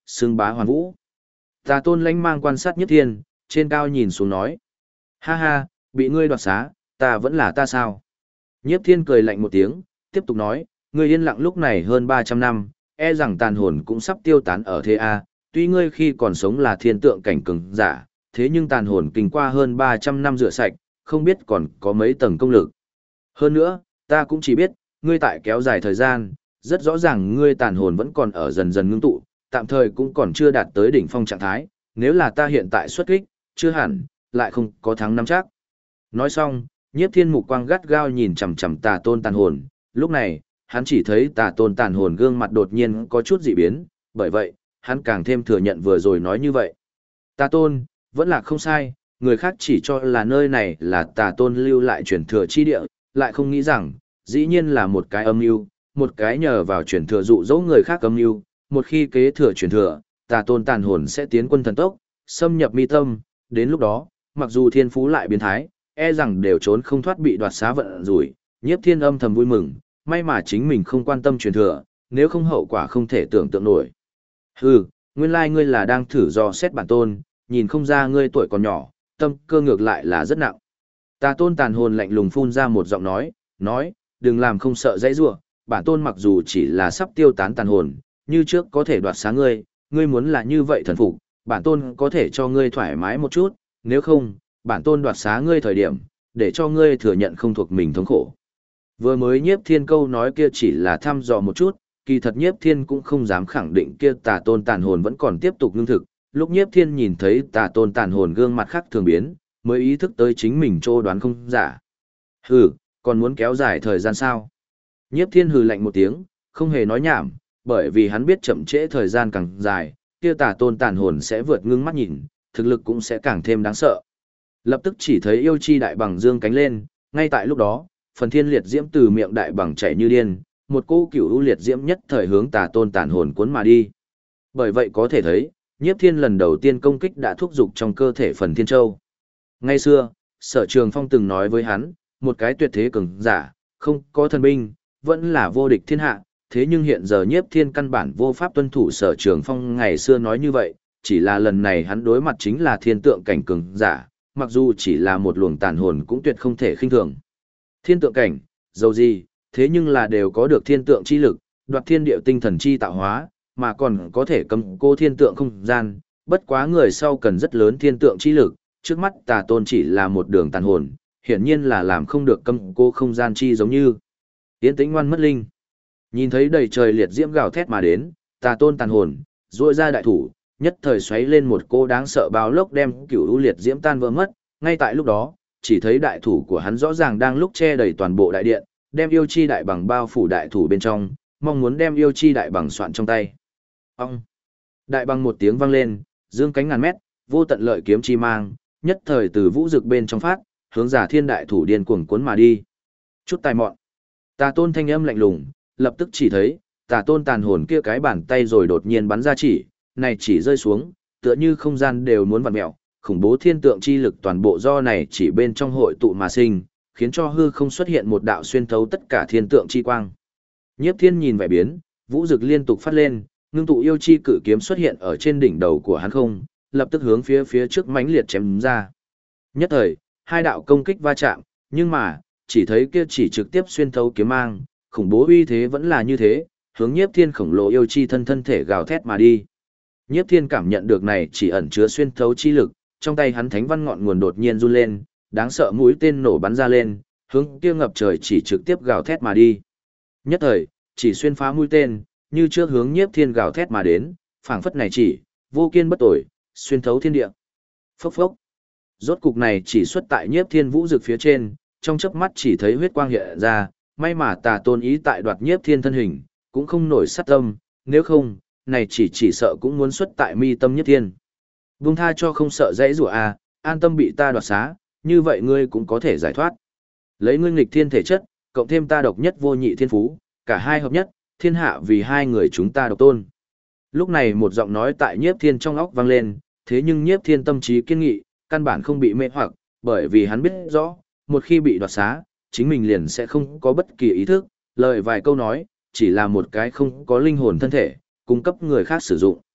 xưng bá hoàn vũ. Tà Tôn lãnh mang quan sát Nhiếp Thiên, trên cao nhìn xuống nói. Ha ha, bị ngươi đoạt xá, ta vẫn là ta sao? Nhiếp Thiên cười lạnh một tiếng, tiếp tục nói, ngươi yên lặng lúc này hơn 300 năm, e rằng tàn hồn cũng sắp tiêu tán ở thế A, tuy ngươi khi còn sống là thiên tượng cảnh cường giả, thế nhưng tàn hồn kinh qua hơn 300 năm rửa sạch, không biết còn có mấy tầng công lực. Hơn nữa, ta cũng chỉ biết, ngươi tại kéo dài thời gian, rất rõ ràng ngươi tàn hồn vẫn còn ở dần dần ngưng tụ, tạm thời cũng còn chưa đạt tới đỉnh phong trạng thái, nếu là ta hiện tại xuất kích, chưa hẳn, lại không có thắng nắm chắc. Nói xong, Nhiếp Thiên mục quang gắt gao nhìn chằm chằm Tà Tôn tàn hồn, lúc này, hắn chỉ thấy Tà Tôn tàn hồn gương mặt đột nhiên có chút dị biến, bởi vậy, hắn càng thêm thừa nhận vừa rồi nói như vậy. Tà Tôn, vẫn là không sai, người khác chỉ cho là nơi này là Tà Tôn lưu lại truyền thừa chi địa, lại không nghĩ rằng, dĩ nhiên là một cái âm mưu, một cái nhờ vào truyền thừa dụ dỗ người khác âm mưu, một khi kế thừa truyền thừa, Tà Tôn tàn hồn sẽ tiến quân thần tốc, xâm nhập mi tâm, đến lúc đó, mặc dù thiên phú lại biến thái, e rằng đều trốn không thoát bị đoạt xá vận rủi. Nhiếp Thiên âm thầm vui mừng, may mà chính mình không quan tâm truyền thừa, nếu không hậu quả không thể tưởng tượng nổi. Hừ, nguyên lai ngươi là đang thử dò xét bản tôn, nhìn không ra ngươi tuổi còn nhỏ, tâm cơ ngược lại là rất nặng. Tà Tôn tàn hồn lạnh lùng phun ra một giọng nói, đừng làm không sợ dãy rủa, bản tôn mặc dù chỉ là sắp tiêu tán tàn hồn, như trước có thể đoạt xá ngươi, ngươi muốn là như vậy thần phục, bản tôn có thể cho ngươi thoải mái một chút, nếu không, bản tôn đoạt xá ngươi thời điểm, để cho ngươi thừa nhận không thuộc mình thống khổ. Vừa mới Nhiếp Thiên câu nói kia chỉ là thăm dò một chút, kỳ thật Nhiếp Thiên cũng không dám khẳng định kia Tà Tôn tàn hồn vẫn còn tiếp tục ngưng thực. Lúc Nhiếp Thiên nhìn thấy Tà Tôn tàn hồn gương mặt khác thường biến, mới ý thức tới chính mình trô đoán không giả. Hừ, còn muốn kéo dài thời gian sao? Nhiếp Thiên hừ lạnh một tiếng, không hề nói nhảm, bởi vì hắn biết chậm trễ thời gian càng dài, kia Tà Tôn tàn hồn sẽ vượt ngưng mắt nhìn, thực lực cũng sẽ càng thêm đáng sợ. Lập tức chỉ thấy yêu chi đại bằng dương cánh lên, ngay tại lúc đó, phần thiên liệt diễm từ miệng đại bằng chảy như điên, một cô cửu u liệt diễm nhất thời hướng Tà Tôn tàn hồn cuốn mà đi. Bởi vậy có thể thấy, Nhiếp Thiên lần đầu tiên công kích đã thúc dục trong cơ thể phần thiên châu. Ngay xưa, Sở Trường Phong từng nói với hắn, một cái tuyệt thế cường giả, không có thần binh, vẫn là vô địch thiên hạ, thế nhưng hiện giờ Nhiếp Thiên căn bản vô pháp tuân thủ Sở Trường Phong ngày xưa nói như vậy, chỉ là lần này hắn đối mặt chính là thiên tượng cảnh cường giả, mặc dù chỉ là một luồng tàn hồn cũng tuyệt không thể khinh thường. Thiên tượng cảnh, dầu gì, thế nhưng là đều có được thiên tượng chi lực, đoạt thiên điệu tinh thần chi tạo hóa, mà còn có thể cầm cô thiên tượng không gian, bất quá người sau cần rất lớn thiên tượng chi lực, trước mắt Tà Tôn chỉ là một đường tàn hồn, hiển nhiên là làm không được cầm cô không gian chi giống như. Tiến tĩnh ngoan mất linh. Nhìn thấy đầy trời liệt diễm gào thét mà đến, Tà Tôn tàn hồn, duỗi ra đại thủ, nhất thời xoáy lên một cô đáng sợ báo lốc đem cửu u liệt diễm tan vỡ mất, ngay tại lúc đó, chỉ thấy đại thủ của hắn rõ ràng đang lúc che đầy toàn bộ đại điện, đem yêu chi đại bằng bao phủ đại thủ bên trong, mong muốn đem yêu chi đại bằng soạn trong tay. Ông! Đại bằng một tiếng vang lên, dương cánh ngàn mét, vô tận lợi kiếm chi mang, nhất thời từ vũ rực bên trong phát, hướng Giả Thiên đại thủ điên cuồng cuốn mà đi. Chút tài mọn. Tà Tôn thanh âm lạnh lùng, lập tức chỉ thấy, Tà Tôn tàn hồn kia cái bàn tay rồi đột nhiên bắn ra chỉ, này chỉ rơi xuống, tựa như không gian đều muốn vặn mèo, khủng bố thiên tượng chi lực toàn bộ do này chỉ bên trong hội tụ mà sinh, khiến cho hư không xuất hiện một đạo xuyên thấu tất cả thiên tượng chi quang. Nhiếp Thiên nhìn vẻ biến, vũ rực liên tục phát lên, ngưng tụ yêu chi cự kiếm xuất hiện ở trên đỉnh đầu của hắn không, lập tức hướng phía trước mãnh liệt chém ra. Nhất thời, hai đạo công kích va chạm, nhưng mà, chỉ thấy kia chỉ trực tiếp xuyên thấu kiếm mang, khủng bố uy thế vẫn là như thế, hướng Nhiếp Thiên khổng lồ yêu chi thân thể gào thét mà đi. Nhiếp Thiên cảm nhận được này chỉ ẩn chứa xuyên thấu chi lực, trong tay hắn thánh văn ngọn nguồn đột nhiên run lên, đáng sợ mũi tên nổ bắn ra lên, hướng kia ngập trời chỉ trực tiếp gào thét mà đi. Nhất thời, chỉ xuyên phá mũi tên, như trước hướng Nhiếp Thiên gào thét mà đến, phảng phất này chỉ, vô kiên bất tồi, xuyên thấu thiên địa. Phốc phốc. Rốt cục này chỉ xuất tại Nhiếp Thiên vũ rực phía trên, trong chớp mắt chỉ thấy huyết quang hiện ra, may mà Tà Tôn ý tại đoạt Nhiếp Thiên thân hình, cũng không nổi sát tâm, nếu không, này chỉ sợ cũng muốn xuất tại mi tâm Nhiếp Thiên. Buông tha cho không sợ dãy rủa à, an tâm bị ta đoạt xá, như vậy ngươi cũng có thể giải thoát. Lấy ngươi nghịch thiên thể chất, cộng thêm ta độc nhất vô nhị thiên phú, cả hai hợp nhất, thiên hạ vì hai người chúng ta độc tôn. Lúc này một giọng nói tại Nhiếp Thiên trong óc vang lên, thế nhưng Nhiếp Thiên tâm trí kiên nghị, căn bản không bị mê hoặc, bởi vì hắn biết rõ, một khi bị đoạt xá, chính mình liền sẽ không có bất kỳ ý thức, lời vài câu nói, chỉ là một cái không có linh hồn thân thể, cung cấp người khác sử dụng.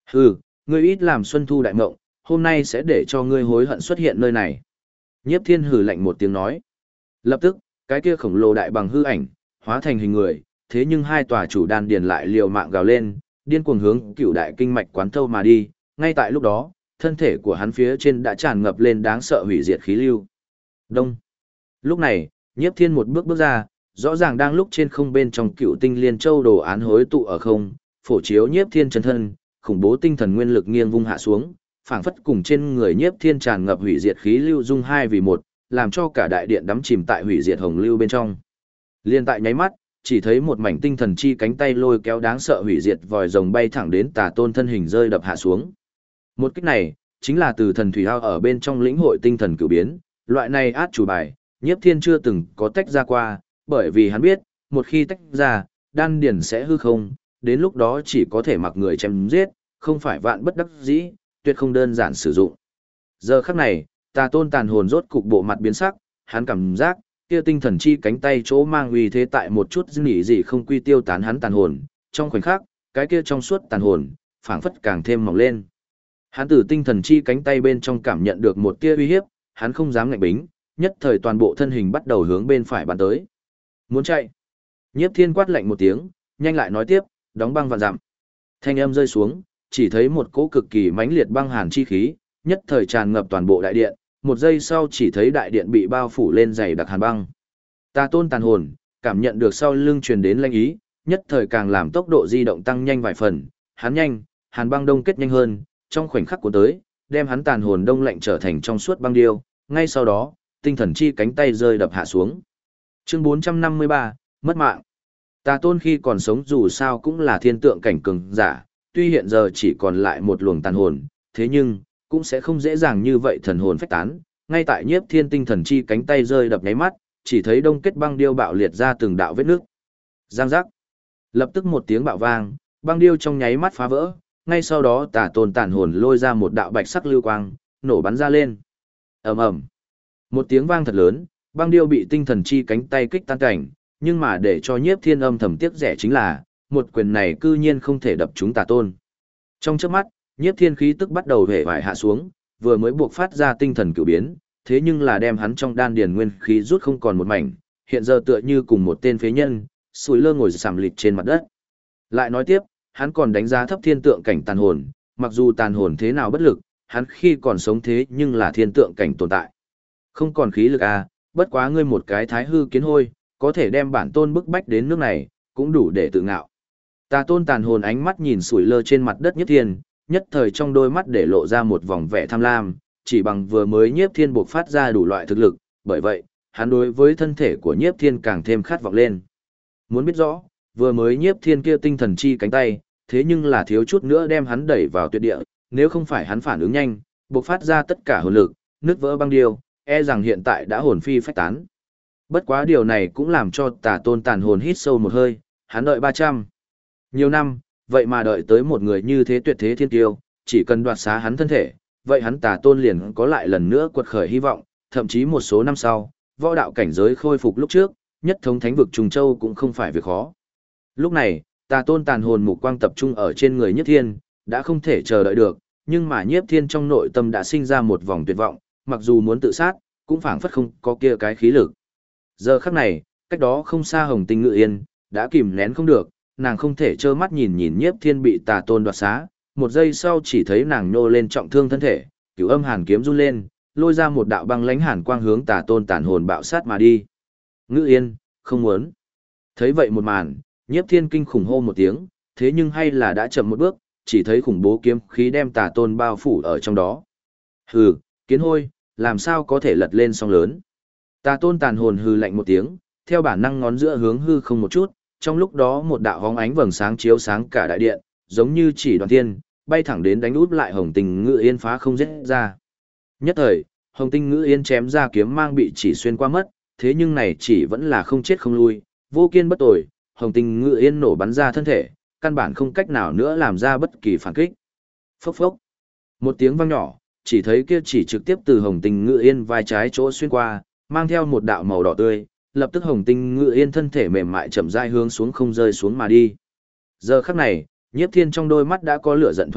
Hừ, ngươi ít làm xuân thu đại mộng, hôm nay sẽ để cho ngươi hối hận xuất hiện nơi này. Nhiếp Thiên hừ lạnh một tiếng nói. Lập tức, cái kia khổng lồ đại bằng hư ảnh, hóa thành hình người, thế nhưng hai tòa chủ đan điền lại liều mạng gào lên, điên cuồng hướng cửu đại kinh mạch quán thâu mà đi, ngay tại lúc đó, thân thể của hắn phía trên đã tràn ngập lên đáng sợ hủy diệt khí lưu. Đông. Lúc này, Nhiếp Thiên một bước bước ra, rõ ràng đang lúc trên không bên trong cựu tinh liên châu đồ án hối tụ ở không, phổ chiếu Nhiếp Thiên chân thân, khủng bố tinh thần nguyên lực nghiêng vung hạ xuống, phảng phất cùng trên người Nhiếp Thiên tràn ngập hủy diệt khí lưu dung hai vì một, làm cho cả đại điện đắm chìm tại hủy diệt hồng lưu bên trong. Liên tại nháy mắt, chỉ thấy một mảnh tinh thần chi cánh tay lôi kéo đáng sợ hủy diệt vòi rồng bay thẳng đến Tà Tôn thân hình rơi đập hạ xuống. Một kích này, chính là từ thần thủy hao ở bên trong lĩnh hội tinh thần cửu biến, loại này át chủ bài, Nhiếp Thiên chưa từng có tách ra qua, bởi vì hắn biết, một khi tách ra, đan điển sẽ hư không, đến lúc đó chỉ có thể mặc người chém giết, không phải vạn bất đắc dĩ, tuyệt không đơn giản sử dụng. Giờ khắc này, Tà Tôn tàn hồn rốt cục bộ mặt biến sắc, hắn cảm giác, kia tinh thần chi cánh tay chỗ mang uy thế tại một chút nỉ gì không quy tiêu tán hắn tàn hồn, trong khoảnh khắc, cái kia trong suốt tàn hồn, phảng phất càng thêm mỏng lên. Hắn từ tinh thần chi cánh tay bên trong cảm nhận được một tia uy hiếp, hắn không dám ngạnh bính, nhất thời toàn bộ thân hình bắt đầu hướng bên phải bắn tới. Muốn chạy. Nhiếp Thiên quát lạnh một tiếng, nhanh lại nói tiếp, đóng băng vạn dặm. Thanh âm rơi xuống, chỉ thấy một cỗ cực kỳ mãnh liệt băng hàn chi khí, nhất thời tràn ngập toàn bộ đại điện, một giây sau chỉ thấy đại điện bị bao phủ lên dày đặc hàn băng. Tà Tôn tàn hồn, cảm nhận được sau lưng truyền đến lanh ý, nhất thời càng làm tốc độ di động tăng nhanh vài phần, hắn nhanh, hàn băng đông kết nhanh hơn, trong khoảnh khắc của tới, đem hắn tàn hồn đông lạnh trở thành trong suốt băng điêu, ngay sau đó, tinh thần chi cánh tay rơi đập hạ xuống. Chương 453, mất mạng. Tà Tôn khi còn sống dù sao cũng là thiên tượng cảnh cường giả, tuy hiện giờ chỉ còn lại một luồng tàn hồn, thế nhưng, cũng sẽ không dễ dàng như vậy thần hồn phách tán, ngay tại Nhiếp Thiên tinh thần chi cánh tay rơi đập nháy mắt, chỉ thấy đông kết băng điêu bạo liệt ra từng đạo vết nước. Giang giác. Lập tức một tiếng bạo vang, băng điêu trong nháy mắt phá vỡ, ngay sau đó Tà Tôn tàn hồn lôi ra một đạo bạch sắc lưu quang, nổ bắn ra lên. Ầm ầm. Một tiếng vang thật lớn, băng điêu bị tinh thần chi cánh tay kích tan cảnh, nhưng mà để cho Nhiếp Thiên âm thầm tiếc rẻ chính là, một quyền này cư nhiên không thể đập trúng Tà Tôn. Trong chớp mắt, Nhiếp Thiên khí tức bắt đầu hể vải hạ xuống, vừa mới buộc phát ra tinh thần cửu biến, thế nhưng là đem hắn trong đan điền nguyên khí rút không còn một mảnh, hiện giờ tựa như cùng một tên phế nhân, sùi lơ ngồi sàm lịt trên mặt đất. Lại nói tiếp, hắn còn đánh giá thấp thiên tượng cảnh tàn hồn, mặc dù tàn hồn thế nào bất lực, hắn khi còn sống thế nhưng là thiên tượng cảnh tồn tại. Không còn khí lực à, bất quá ngươi một cái thái hư kiến hôi, có thể đem bản tôn bức bách đến nước này, cũng đủ để tự ngạo. Tà Tôn tàn hồn ánh mắt nhìn sủi lơ trên mặt đất Nhiếp Thiên, nhất thời trong đôi mắt để lộ ra một vòng vẻ tham lam, chỉ bằng vừa mới Nhiếp Thiên buộc phát ra đủ loại thực lực, bởi vậy, hắn đối với thân thể của Nhiếp Thiên càng thêm khát vọng lên. Muốn biết rõ, vừa mới Nhiếp Thiên kia tinh thần chi cánh tay, thế nhưng là thiếu chút nữa đem hắn đẩy vào tuyệt địa, nếu không phải hắn phản ứng nhanh, buộc phát ra tất cả hồn lực, nứt vỡ băng điêu, e rằng hiện tại đã hồn phi phách tán. Bất quá điều này cũng làm cho Tà Tôn tàn hồn hít sâu một hơi, hắn đợi 300. Nhiều năm, vậy mà đợi tới một người như thế tuyệt thế thiên tiêu, chỉ cần đoạt xá hắn thân thể, vậy hắn Tà Tôn liền có lại lần nữa quật khởi hy vọng, thậm chí một số năm sau, võ đạo cảnh giới khôi phục lúc trước, nhất thống thánh vực Trùng Châu cũng không phải việc khó. Lúc này, Tà Tôn tàn hồn mục quang tập trung ở trên người Nhiếp Thiên, đã không thể chờ đợi được, nhưng mà Nhiếp Thiên trong nội tâm đã sinh ra một vòng tuyệt vọng, mặc dù muốn tự sát, cũng phảng phất không có kia cái khí lực. Giờ khắc này, cách đó không xa Hồng Tinh Ngự Yên, đã kìm nén không được, nàng không thể trơ mắt nhìn Nhiếp Thiên bị Tà Tôn đoạt xá, một giây sau chỉ thấy nàng nhô lên trọng thương thân thể, Cửu Âm Hàn kiếm run lên, lôi ra một đạo băng lãnh hàn quang hướng Tà Tôn tàn hồn bạo sát mà đi. Ngự Yên, không muốn. Thấy vậy một màn, Nhiếp Thiên kinh khủng hô một tiếng, thế nhưng hay là đã chậm một bước, chỉ thấy khủng bố kiếm khí đem Tà Tôn bao phủ ở trong đó. Hừ, kiến hôi, làm sao có thể lật lên song lớn. Tà Tôn tàn hồn hừ lạnh một tiếng, theo bản năng ngón giữa hướng hư không một chút, trong lúc đó một đạo hóng ánh vầng sáng chiếu sáng cả đại điện, giống như chỉ đoàn thiên, bay thẳng đến đánh út lại Hồng Tinh Ngự Yên phá không giết ra. Nhất thời, Hồng Tinh Ngự Yên chém ra kiếm mang bị chỉ xuyên qua mất, thế nhưng này chỉ vẫn là không chết không lui, vô kiên bất tồi, Hồng Tinh Ngự Yên nổ bắn ra thân thể, căn bản không cách nào nữa làm ra bất kỳ phản kích. Phốc phốc. Một tiếng vang nhỏ, chỉ thấy kia chỉ trực tiếp từ Hồng Tinh Ngự Yên vai trái chỗ xuyên qua, mang theo một đạo màu đỏ tươi, lập tức Hồng Tinh Ngự Yên thân thể mềm mại chậm rãi hướng xuống không rơi xuống mà đi. Giờ khắc này, Nhiếp Thiên trong đôi mắt đã có lửa giận thoáng hiện,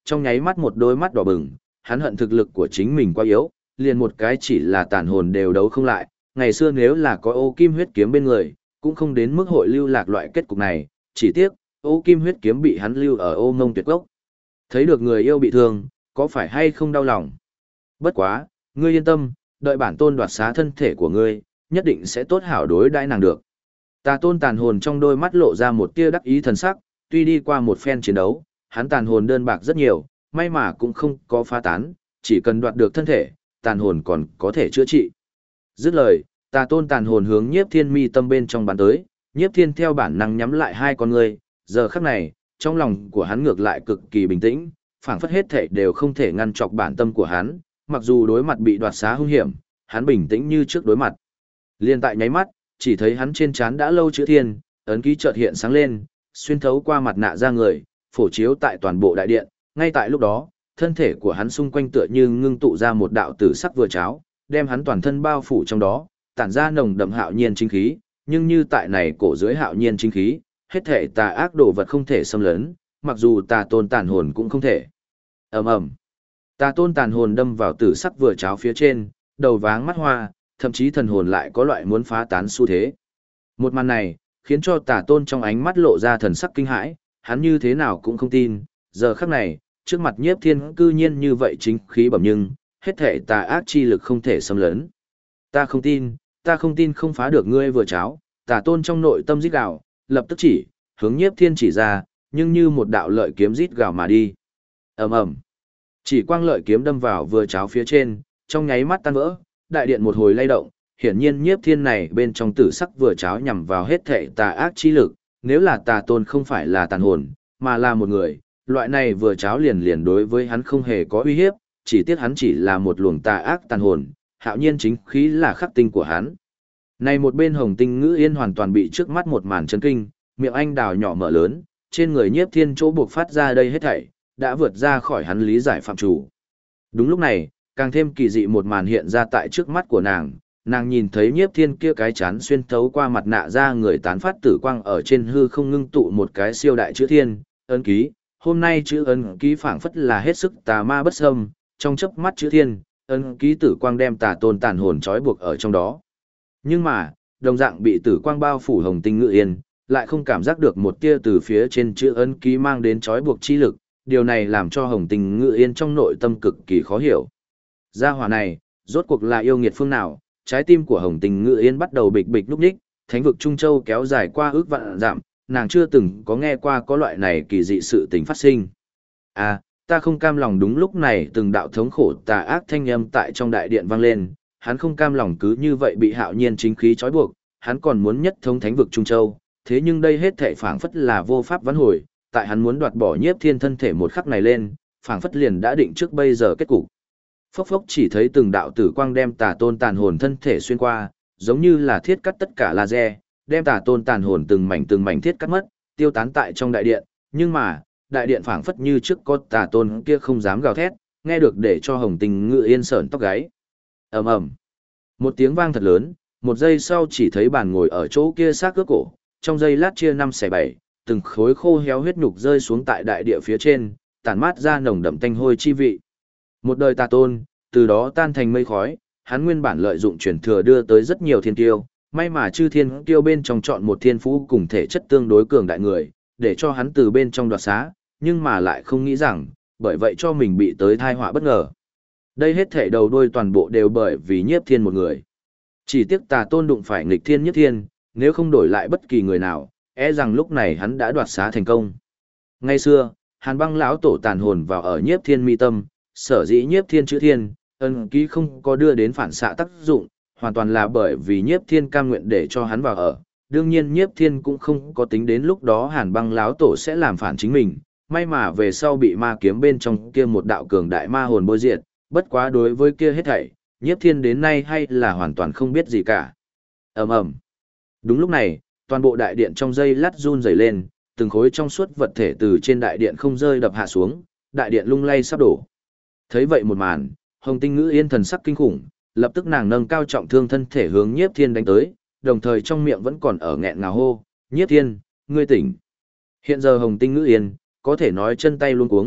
trong nháy mắt một đôi mắt đỏ bừng, hắn hận thực lực của chính mình quá yếu, liền một cái chỉ là tàn hồn đều đấu không lại, ngày xưa nếu là có ô kim huyết kiếm bên người, cũng không đến mức hội lưu lạc loại kết cục này, chỉ tiếc, ô kim huyết kiếm bị hắn lưu ở ô ngông tuyệt gốc. Thấy được người yêu bị thương, có phải hay không đau lòng? Bất quá, ngươi yên tâm, đợi bản tôn đoạt xá thân thể của ngươi, nhất định sẽ tốt hảo đối đãi nàng được. Tà tôn tàn hồn trong đôi mắt lộ ra một tia đắc ý thần sắc, tuy đi qua một phen chiến đấu, hắn tàn hồn đơn bạc rất nhiều, may mà cũng không có phá tán, chỉ cần đoạt được thân thể, tàn hồn còn có thể chữa trị. Dứt lời, tà tôn tàn hồn hướng Nhiếp Thiên mi tâm bên trong bắn tới, Nhiếp Thiên theo bản năng nhắm lại hai con ngươi, giờ khắc này, trong lòng của hắn ngược lại cực kỳ bình tĩnh, phảng phất hết thảy đều không thể ngăn chọc bản tâm của hắn, mặc dù đối mặt bị đoạt xá hung hiểm, hắn bình tĩnh như trước đối mặt. Liên tại nháy mắt, chỉ thấy hắn trên trán đã lâu chữ thiên, ấn ký chợt hiện sáng lên, xuyên thấu qua mặt nạ ra người, phổ chiếu tại toàn bộ đại điện, ngay tại lúc đó, thân thể của hắn xung quanh tựa như ngưng tụ ra một đạo tử sắc vừa cháo, đem hắn toàn thân bao phủ trong đó, tản ra nồng đậm hạo nhiên chính khí, nhưng như tại này cổ dưới hạo nhiên chính khí, hết thể tà ác đồ vật không thể xâm lấn, mặc dù tà tôn tàn hồn cũng không thể. Ầm ầm. Tà tôn tàn hồn đâm vào tử sắc vừa cháo phía trên, đầu váng mắt hoa, thậm chí thần hồn lại có loại muốn phá tán xu thế. Một màn này, khiến cho tà tôn trong ánh mắt lộ ra thần sắc kinh hãi, hắn như thế nào cũng không tin, giờ khắc này, trước mặt Nhiếp Thiên cư nhiên như vậy chính khí bẩm nhưng, hết thể tà ác chi lực không thể xâm lấn. Ta không tin không phá được ngươi vừa cháo, tà tôn trong nội tâm rít gào, lập tức chỉ, hướng Nhiếp Thiên chỉ ra, nhưng như một đạo lợi kiếm rít gào mà đi. Ầm ầm. Chỉ quang lợi kiếm đâm vào vừa cháo phía trên, trong nháy mắt tan vỡ, đại điện một hồi lay động, hiển nhiên Nhiếp Thiên này bên trong tử sắc vừa cháo nhằm vào hết thể tà ác chi lực, nếu là tà tôn không phải là tàn hồn, mà là một người, loại này vừa cháo liền đối với hắn không hề có uy hiếp, chỉ tiếc hắn chỉ là một luồng tà ác tàn hồn, hạo nhiên chính khí là khắc tinh của hắn. Này một bên Hồng Tinh Ngữ Yên hoàn toàn bị trước mắt một màn chấn kinh, miệng anh đào nhỏ mở lớn, trên người Nhiếp Thiên chỗ buộc phát ra đây hết thảy, đã vượt ra khỏi hắn lý giải phạm chủ. Đúng lúc này, càng thêm kỳ dị một màn hiện ra tại trước mắt của nàng nhìn thấy Nhiếp Thiên kia cái chán xuyên thấu qua mặt nạ ra người tán phát tử quang ở trên hư không ngưng tụ một cái siêu đại chữ thiên, ấn ký, hôm nay chữ ấn ký phảng phất là hết sức tà ma bất xâm, trong chớp mắt chữ thiên, ấn ký tử quang đem tà tôn tàn hồn trói buộc ở trong đó. Nhưng mà, đồng dạng bị tử quang bao phủ Hồng Tinh Ngự Yên, lại không cảm giác được một tia từ phía trên chữ ấn ký mang đến trói buộc chi lực, điều này làm cho Hồng Tinh Ngự Yên trong nội tâm cực kỳ khó hiểu. Gia hỏa này, rốt cuộc là yêu nghiệt phương nào? Trái tim của Hồng Tình Ngự Yên bắt đầu bịch bịch lúc ních, thánh vực Trung Châu kéo dài qua ước vạn dặm, nàng chưa từng có nghe qua có loại này kỳ dị sự tình phát sinh. À, ta không cam lòng. Đúng lúc này từng đạo thống khổ tà ác thanh âm tại trong đại điện vang lên, hắn không cam lòng cứ như vậy bị hạo nhiên chính khí trói buộc, hắn còn muốn nhất thống thánh vực Trung Châu, thế nhưng đây hết thảy phảng phất là vô pháp vãn hồi, tại hắn muốn đoạt bỏ Nhiếp Thiên thân thể một khắc này lên, phảng phất liền đã định trước bây giờ kết cục. Phốc phốc chỉ thấy từng đạo tử quang đem tà tôn tàn hồn thân thể xuyên qua, giống như là thiết cắt tất cả laser, đem tà tôn tàn hồn từng mảnh thiết cắt mất, tiêu tán tại trong đại điện, nhưng mà, đại điện phảng phất như trước có tà tôn kia không dám gào thét, nghe được để cho Hồng Tình Ngự Yên sởn tóc gáy. Ầm ầm. Một tiếng vang thật lớn, một giây sau chỉ thấy bàn ngồi ở chỗ kia xác cước cổ, trong giây lát chia 5/7, từng khối khô héo huyết nhục rơi xuống tại đại địa phía trên, tản mát ra nồng đậm tanh hôi chi vị. Một đời tà tôn, từ đó tan thành mây khói, hắn nguyên bản lợi dụng truyền thừa đưa tới rất nhiều thiên tiêu, may mà chư thiên tiêu bên trong chọn một thiên phú cùng thể chất tương đối cường đại người, để cho hắn từ bên trong đoạt xá, nhưng mà lại không nghĩ rằng, bởi vậy cho mình bị tới tai họa bất ngờ. Đây hết thể đầu đuôi toàn bộ đều bởi vì Nhiếp Thiên một người. Chỉ tiếc tà tôn đụng phải nghịch thiên Nhiếp Thiên, nếu không đổi lại bất kỳ người nào, e rằng lúc này hắn đã đoạt xá thành công. Ngày xưa, Hàn Băng lão tổ tàn hồn vào ở Nhiếp Thiên mi tâm, sở dĩ Nhiếp Thiên chữ thiên, ấn ký không có đưa đến phản xạ tác dụng, hoàn toàn là bởi vì Nhiếp Thiên cam nguyện để cho hắn vào ở. Đương nhiên Nhiếp Thiên cũng không có tính đến lúc đó Hàn Băng lão tổ sẽ làm phản chính mình, may mà về sau bị ma kiếm bên trong kia một đạo cường đại ma hồn bôi diệt, bất quá đối với kia hết thảy, Nhiếp Thiên đến nay hay là hoàn toàn không biết gì cả. Ầm ầm. Đúng lúc này, toàn bộ đại điện trong giây lát run rẩy lên, từng khối trong suốt vật thể từ trên đại điện không rơi đập hạ xuống, đại điện lung lay sắp đổ. Thấy vậy một màn, Hồng Tinh Ngữ Yên thần sắc kinh khủng, lập tức nàng nâng cao trọng thương thân thể hướng Nhiếp Thiên đánh tới, đồng thời trong miệng vẫn còn ở nghẹn ngào hô, "Nhiếp Thiên, ngươi tỉnh." Hiện giờ Hồng Tinh Ngữ Yên, có thể nói chân tay luống cuống,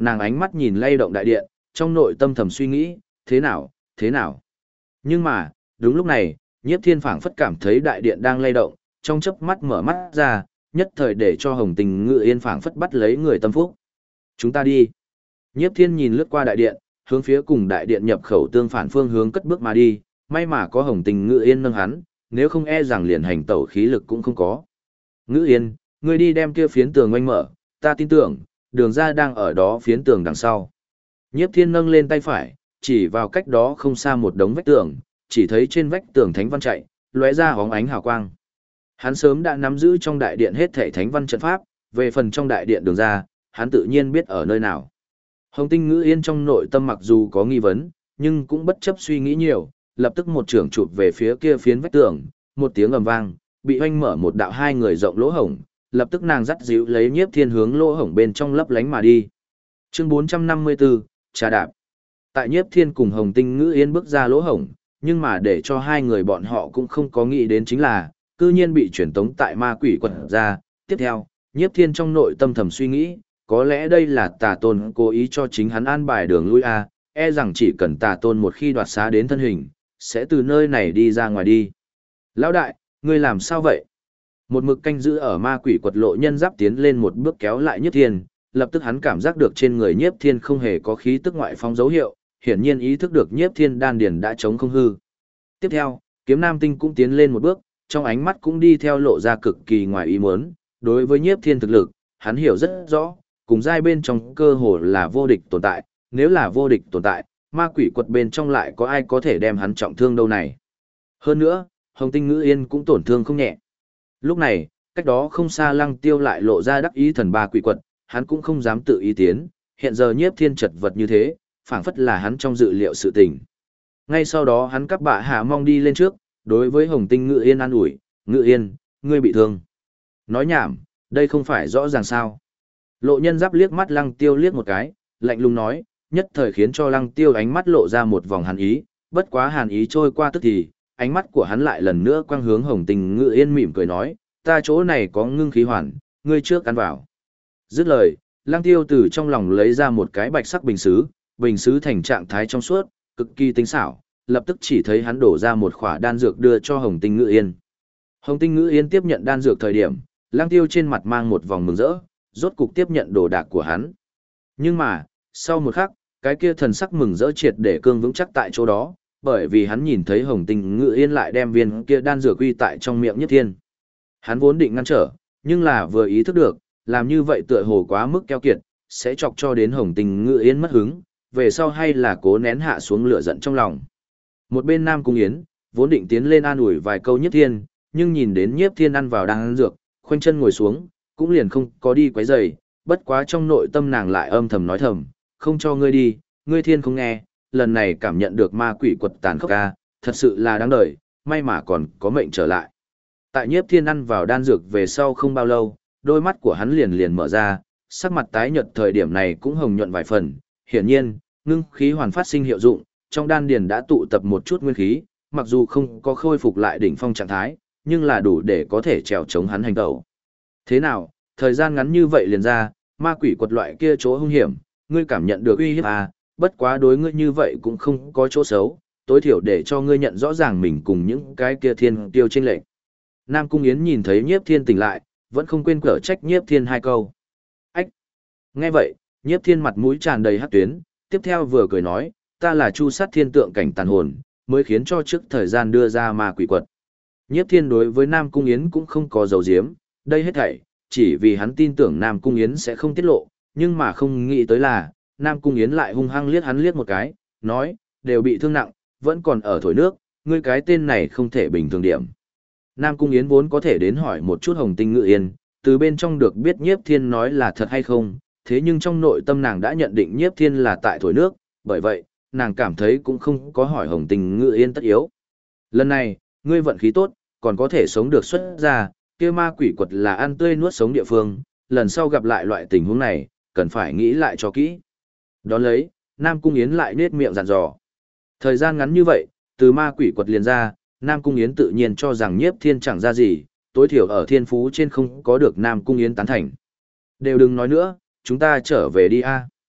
nàng ánh mắt nhìn lay động đại điện, trong nội tâm thầm suy nghĩ, thế nào, thế nào. Nhưng mà, đúng lúc này, Nhiếp Thiên phảng phất cảm thấy đại điện đang lay động, trong chớp mắt mở mắt ra, nhất thời để cho Hồng Tình Ngự Yên phảng phất bắt lấy người tâm phúc. Chúng ta đi. Nhiếp Thiên nhìn lướt qua đại điện, hướng phía cùng đại điện nhập khẩu tương phản phương hướng cất bước mà đi, may mà có Hồng Tình Ngự Yên nâng hắn, nếu không e rằng liền hành tẩu khí lực cũng không có. Ngự Yên, ngươi đi đem kia phiến tường oanh mở, ta tin tưởng, đường ra đang ở đó phiến tường đằng sau. Nhiếp Thiên nâng lên tay phải, chỉ vào cách đó không xa một đống vách tường, chỉ thấy trên vách tường thánh văn chạy, lóe ra hóng ánh hào quang. Hắn sớm đã nắm giữ trong đại điện hết thảy thánh văn trận pháp, về phần trong đại điện đường ra, hắn tự nhiên biết ở nơi nào. Hồng Tinh Ngữ Yên trong nội tâm mặc dù có nghi vấn, nhưng cũng bất chấp suy nghĩ nhiều, lập tức một trường chụp về phía kia phiến vách tường, một tiếng ầm vang, bị hoanh mở một đạo hai người rộng lỗ hổng, lập tức nàng dắt dịu lấy Nhiếp Thiên hướng lỗ hổng bên trong lấp lánh mà đi. Chương 454, trà đạp. Tại Nhiếp Thiên cùng Hồng Tinh Ngữ Yên bước ra lỗ hổng, nhưng mà để cho hai người bọn họ cũng không có nghĩ đến chính là, cư nhiên bị chuyển tống tại ma quỷ quật ra. Tiếp theo, Nhiếp Thiên trong nội tâm thầm suy nghĩ, có lẽ đây là Tà Tôn cố ý cho chính hắn an bài đường lui a, e rằng chỉ cần Tà Tôn một khi đoạt xá đến thân hình, sẽ từ nơi này đi ra ngoài đi. Lão đại, ngươi làm sao vậy? Một mực canh giữ ở ma quỷ quật lộ nhân giáp tiến lên một bước kéo lại Nhiếp Thiên, lập tức hắn cảm giác được trên người Nhiếp Thiên không hề có khí tức ngoại phong dấu hiệu, hiển nhiên ý thức được Nhiếp Thiên đan điền đã chống không hư. Tiếp theo, Kiếm Nam Tinh cũng tiến lên một bước, trong ánh mắt cũng đi theo lộ ra cực kỳ ngoài ý muốn, đối với Nhiếp Thiên thực lực, hắn hiểu rất rõ, cùng giai bên trong cơ hồ là vô địch tồn tại, nếu là vô địch tồn tại, ma quỷ quật bên trong lại có ai có thể đem hắn trọng thương đâu này. Hơn nữa, Hồng Tinh Ngữ Yên cũng tổn thương không nhẹ. Lúc này, cách đó không xa Lăng Tiêu lại lộ ra đắc ý thần ba quỷ quật, hắn cũng không dám tự ý tiến, hiện giờ Nhiếp Thiên chật vật như thế, phảng phất là hắn trong dự liệu sự tình. Ngay sau đó hắn cắp bạ hạ mong đi lên trước, đối với Hồng Tinh Ngự Yên an ủi, Ngự Yên, ngươi bị thương. Nói nhảm, đây không phải rõ ràng sao. Lộ nhân giáp liếc mắt Lăng Tiêu liếc một cái, lạnh lùng nói, nhất thời khiến cho Lăng Tiêu ánh mắt lộ ra một vòng hàn ý, bất quá hàn ý trôi qua tức thì, ánh mắt của hắn lại lần nữa quang hướng Hồng Tinh Ngự Yên mỉm cười nói, ta chỗ này có ngưng khí hoàn, ngươi trước ăn vào. Dứt lời, Lăng Tiêu từ trong lòng lấy ra một cái bạch sắc bình sứ thành trạng thái trong suốt, cực kỳ tinh xảo, lập tức chỉ thấy hắn đổ ra một khỏa đan dược đưa cho Hồng Tinh Ngự Yên. Hồng Tinh Ngự Yên tiếp nhận đan dược thời điểm, Lăng Tiêu trên mặt mang một vòng mừng rỡ, rốt cục tiếp nhận đồ đạc của hắn. Nhưng mà, sau một khắc, cái kia thần sắc mừng rỡ triệt để cương vững chắc tại chỗ đó, bởi vì hắn nhìn thấy Hồng Tinh Ngự Yên lại đem viên kia đan dược quy tại trong miệng Nhất Thiên. Hắn vốn định ngăn trở, nhưng là vừa ý thức được, làm như vậy tựa hồ quá mức keo kiệt, sẽ chọc cho đến Hồng Tinh Ngự Yên mất hứng, về sau hay là cố nén hạ xuống lửa giận trong lòng. Một bên Nam Cung Yến, vốn định tiến lên an ủi vài câu Nhiếp Thiên, nhưng nhìn đến Nhiếp Thiên ăn vào đang ăn dược, khoanh chân ngồi xuống, cũng liền không có đi quấy rầy, bất quá trong nội tâm nàng lại âm thầm nói thầm, không cho ngươi đi, ngươi Thiên không nghe, lần này cảm nhận được ma quỷ quật tàn khốc ca, thật sự là đáng đời, may mà còn có mệnh trở lại. Tại Nhiếp Thiên ăn vào đan dược về sau không bao lâu, đôi mắt của hắn liền mở ra, sắc mặt tái nhợt thời điểm này cũng hồng nhuận vài phần, hiển nhiên, ngưng khí hoàn phát sinh hiệu dụng, trong đan điền đã tụ tập một chút nguyên khí, mặc dù không có khôi phục lại đỉnh phong trạng thái, nhưng là đủ để có thể trèo chống hắn hành tẩu. Thế nào, thời gian ngắn như vậy liền ra, ma quỷ quật loại kia chỗ hung hiểm, ngươi cảm nhận được uy hiếp à, bất quá đối ngươi như vậy cũng không có chỗ xấu, tối thiểu để cho ngươi nhận rõ ràng mình cùng những cái kia thiên tiêu chênh lệch. Nam Cung Yến nhìn thấy Nhiếp Thiên tỉnh lại, vẫn không quên cở trách Nhiếp Thiên hai câu. Ách! Nghe vậy, Nhiếp Thiên mặt mũi tràn đầy hắc tuyến, tiếp theo vừa cười nói, ta là chu sát thiên tượng cảnh tàn hồn, mới khiến cho trước thời gian đưa ra ma quỷ quật. Nhiếp Thiên đối với Nam Cung Yến cũng không có dấu diếm, đây hết thảy, chỉ vì hắn tin tưởng Nam Cung Yến sẽ không tiết lộ, nhưng mà không nghĩ tới là, Nam Cung Yến lại hung hăng liếc hắn liếc một cái, nói, đều bị thương nặng, vẫn còn ở thổi nước, ngươi cái tên này không thể bình thường điểm. Nam Cung Yến vốn có thể đến hỏi một chút Hồng Tinh Ngự Yên, từ bên trong được biết Nhiếp Thiên nói là thật hay không, thế nhưng trong nội tâm nàng đã nhận định Nhiếp Thiên là tại thổi nước, bởi vậy, nàng cảm thấy cũng không có hỏi Hồng Tinh Ngự Yên tất yếu. Lần này, ngươi vận khí tốt, còn có thể sống được xuất ra, kia ma quỷ quật là ăn tươi nuốt sống địa phương, lần sau gặp lại loại tình huống này, cần phải nghĩ lại cho kỹ. Đón lấy, Nam Cung Yến lại nết miệng dặn dò. Thời gian ngắn như vậy, từ ma quỷ quật liền ra, Nam Cung Yến tự nhiên cho rằng Nhiếp Thiên chẳng ra gì, tối thiểu ở thiên phú trên không có được Nam Cung Yến tán thành. Đều đừng nói nữa, chúng ta trở về đi a.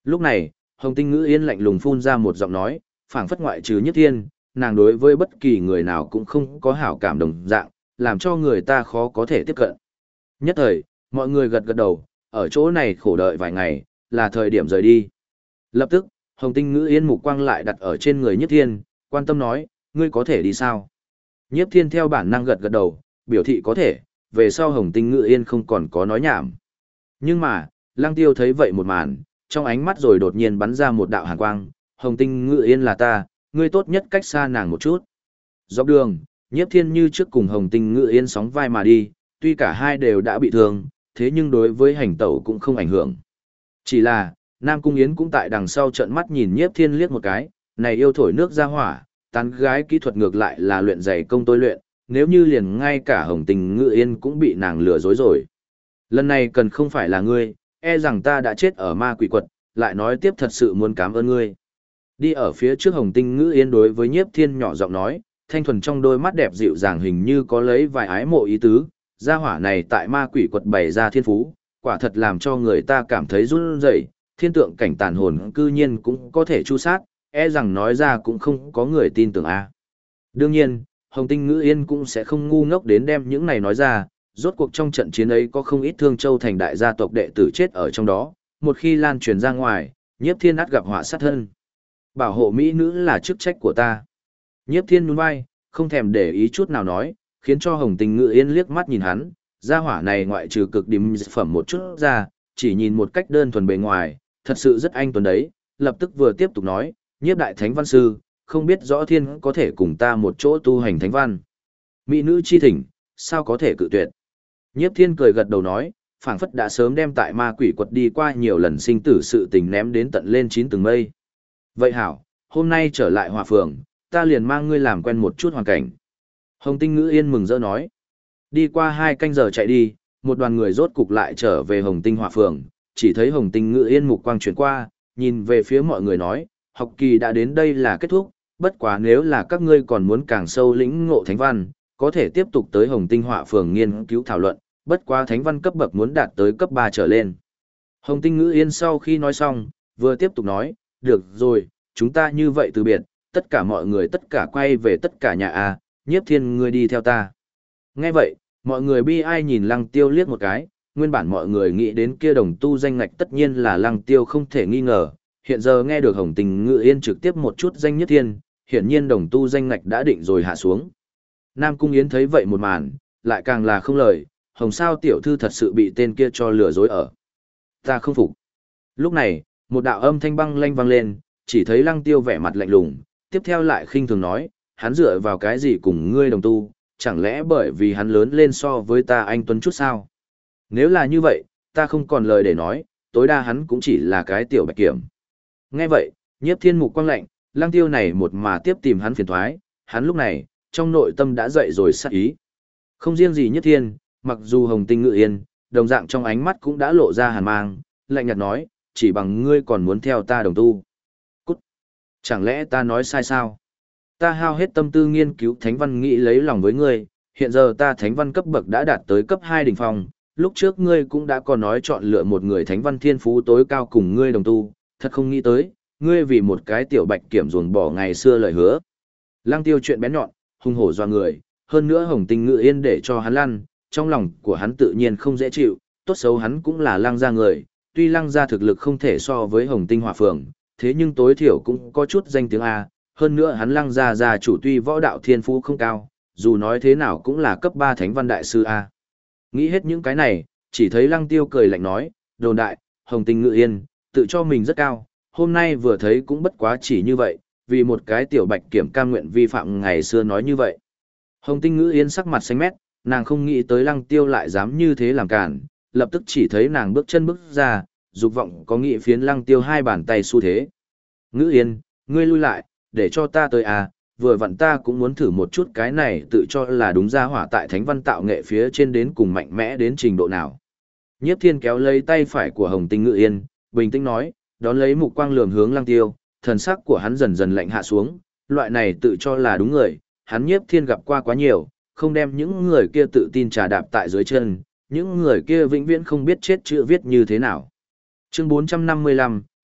Lúc này, Hồng Tinh Ngữ Yên lạnh lùng phun ra một giọng nói, phảng phất ngoại trừ Nhiếp Thiên, nàng đối với bất kỳ người nào cũng không có hảo cảm đồng dạng, làm cho người ta khó có thể tiếp cận. Nhất thời, mọi người gật gật đầu, ở chỗ này khổ đợi vài ngày, là thời điểm rời đi. Lập tức, Hồng Tinh Ngữ Yên mục quang lại đặt ở trên người Nhiếp Thiên, quan tâm nói, ngươi có thể đi sao? Nhiếp Thiên theo bản năng gật gật đầu, biểu thị có thể, về sau Hồng Tinh Ngữ Yên không còn có nói nhảm. Nhưng mà, Lăng Tiêu thấy vậy một màn, trong ánh mắt rồi đột nhiên bắn ra một đạo hàn quang, Hồng Tinh Ngữ Yên là ta, ngươi tốt nhất cách xa nàng một chút. Dọc đường, Nhiếp Thiên như trước cùng Hồng Tinh Ngữ Yên sóng vai mà đi, tuy cả hai đều đã bị thương, thế nhưng đối với hành tẩu cũng không ảnh hưởng. Chỉ là, Nam Cung Yến cũng tại đằng sau trợn mắt nhìn Nhiếp Thiên liếc một cái, này yêu thổi nước ra hỏa, tán gái kỹ thuật ngược lại là luyện dày công tôi luyện, nếu như liền ngay cả Hồng Tình Ngữ Yên cũng bị nàng lừa dối rồi. Lần này cần không phải là ngươi, e rằng ta đã chết ở ma quỷ quật, lại nói tiếp thật sự muốn cảm ơn ngươi. Đi ở phía trước Hồng Tinh Ngữ Yên đối với Nhiếp Thiên nhỏ giọng nói, thanh thuần trong đôi mắt đẹp dịu dàng hình như có lấy vài ái mộ ý tứ, gia hỏa này tại ma quỷ quật bày ra thiên phú, quả thật làm cho người ta cảm thấy run rẩy, thiên tượng cảnh tàn hồn cư nhiên cũng có thể chu sát, e rằng nói ra cũng không có người tin tưởng a. Đương nhiên, Hồng Tinh Ngữ Yên cũng sẽ không ngu ngốc đến đem những này nói ra, rốt cuộc trong trận chiến ấy có không ít Thương Châu thành đại gia tộc đệ tử chết ở trong đó, một khi lan truyền ra ngoài, Nhiếp Thiên ắt gặp họa sát thân. Bảo hộ mỹ nữ là chức trách của ta. Nhiếp Thiên nhún vai, không thèm để ý chút nào nói, khiến cho Hồng Tinh Ngữ Yên liếc mắt nhìn hắn, gia hỏa này ngoại trừ cực điểm phẩm một chút ra, chỉ nhìn một cách đơn thuần bề ngoài, thật sự rất anh tuấn đấy, lập tức vừa tiếp tục nói, Nhiếp đại thánh văn sư, không biết rõ thiên có thể cùng ta một chỗ tu hành thánh văn. Mỹ nữ chi thỉnh, sao có thể cự tuyệt. Nhiếp Thiên cười gật đầu nói, phảng phất đã sớm đem tại ma quỷ quật đi qua nhiều lần sinh tử sự tình ném đến tận lên 9 tầng mây. Vậy hảo, hôm nay trở lại Hòa Phường, ta liền mang ngươi làm quen một chút hoàn cảnh. Hồng Tinh Ngữ Yên mừng rỡ nói. Đi qua 2 canh giờ chạy đi, một đoàn người rốt cục lại trở về Hồng Tinh Hòa Phường, chỉ thấy Hồng Tinh Ngữ Yên mục quang chuyển qua, nhìn về phía mọi người nói, học kỳ đã đến đây là kết thúc, bất quá nếu là các ngươi còn muốn càng sâu lĩnh ngộ thánh văn, có thể tiếp tục tới Hồng Tinh Họa Phường nghiên cứu thảo luận, bất quá thánh văn cấp bậc muốn đạt tới cấp 3 trở lên. Hồng Tinh Ngữ Yên sau khi nói xong, vừa tiếp tục nói, được rồi, chúng ta như vậy từ biệt, tất cả mọi người tất cả quay về tất cả nhà a, Nhiếp Thiên ngươi đi theo ta. Nghe vậy, mọi người bi ai nhìn Lăng Tiêu liếc một cái, nguyên bản mọi người nghĩ đến kia đồng tu danh ngạch tất nhiên là Lăng Tiêu không thể nghi ngờ, hiện giờ nghe được Hồng Tình Ngữ Yên trực tiếp một chút danh Nhiếp Thiên, hiển nhiên đồng tu danh ngạch đã định rồi hạ xuống. Nam Cung Yến thấy vậy một màn, lại càng là không lời, Hồng Sao tiểu thư thật sự bị tên kia cho lừa dối ở. Ta không phục. Lúc này, một đạo âm thanh băng lanh vang lên, chỉ thấy Lăng Tiêu vẻ mặt lạnh lùng, tiếp theo lại khinh thường nói, hắn dựa vào cái gì cùng ngươi đồng tu, chẳng lẽ bởi vì hắn lớn lên so với ta anh tuấn chút sao? Nếu là như vậy, ta không còn lời để nói, tối đa hắn cũng chỉ là cái tiểu bạch kiểm. Nghe vậy, Nhiếp Thiên mục quang lạnh, Lăng Tiêu này một mà tiếp tìm hắn phiền thoái, hắn lúc này, trong nội tâm đã dậy rồi sát ý. Không riêng gì Nhiếp Thiên, mặc dù Hồng Tinh Ngữ Yên, đồng dạng trong ánh mắt cũng đã lộ ra hàn mang, lạnh nhạt nói, chỉ bằng ngươi còn muốn theo ta đồng tu. Cút! Chẳng lẽ ta nói sai sao? Ta hao hết tâm tư nghiên cứu thánh văn nghĩ lấy lòng với ngươi, hiện giờ ta thánh văn cấp bậc đã đạt tới cấp 2 đỉnh phong, lúc trước ngươi cũng đã có nói chọn lựa một người thánh văn thiên phú tối cao cùng ngươi đồng tu, thật không nghĩ tới, ngươi vì một cái tiểu bạch kiểm ruồng bỏ ngày xưa lời hứa. Lăng Tiêu chuyện bén nhọn, hung hổ doa người, hơn nữa Hồng Tinh Ngữ Yên để cho hắn lăn, trong lòng của hắn tự nhiên không dễ chịu, tốt xấu hắn cũng là Lăng gia người, tuy Lăng gia thực lực không thể so với Hồng Tinh Hỏa Phường, thế nhưng tối thiểu cũng có chút danh tiếng A, hơn nữa hắn Lăng gia gia chủ tuy võ đạo thiên phú không cao, dù nói thế nào cũng là cấp 3 thánh văn đại sư A. Nghĩ hết những cái này, chỉ thấy Lăng Tiêu cười lạnh nói, đồn đại, Hồng Tinh Ngữ Yên, tự cho mình rất cao, hôm nay vừa thấy cũng bất quá chỉ như vậy, vì một cái tiểu bạch kiểm cam nguyện vi phạm ngày xưa nói như vậy. Hồng Tinh Ngữ Yên sắc mặt xanh mét, nàng không nghĩ tới Lăng Tiêu lại dám như thế làm cản, lập tức chỉ thấy nàng bước chân bước ra, dục vọng có nghĩ phiến Lăng Tiêu 2 bàn tay xu thế. Ngữ Yên, ngươi lui lại, để cho ta tới à, vừa vặn ta cũng muốn thử một chút cái này tự cho là đúng ra hỏa tại thánh văn tạo nghệ phía trên đến cùng mạnh mẽ đến trình độ nào. Nhiếp Thiên kéo lấy tay phải của Hồng Tinh Ngữ Yên, bình tĩnh nói, đón lấy mục quang lườm hướng Lăng Tiêu, thần sắc của hắn dần dần lạnh hạ xuống, loại này tự cho là đúng người, hắn Nhiếp Thiên gặp qua quá nhiều, không đem những người kia tự tin trà đạp tại dưới chân, những người kia vĩnh viễn không biết chết chữ viết như thế nào. Chương 455,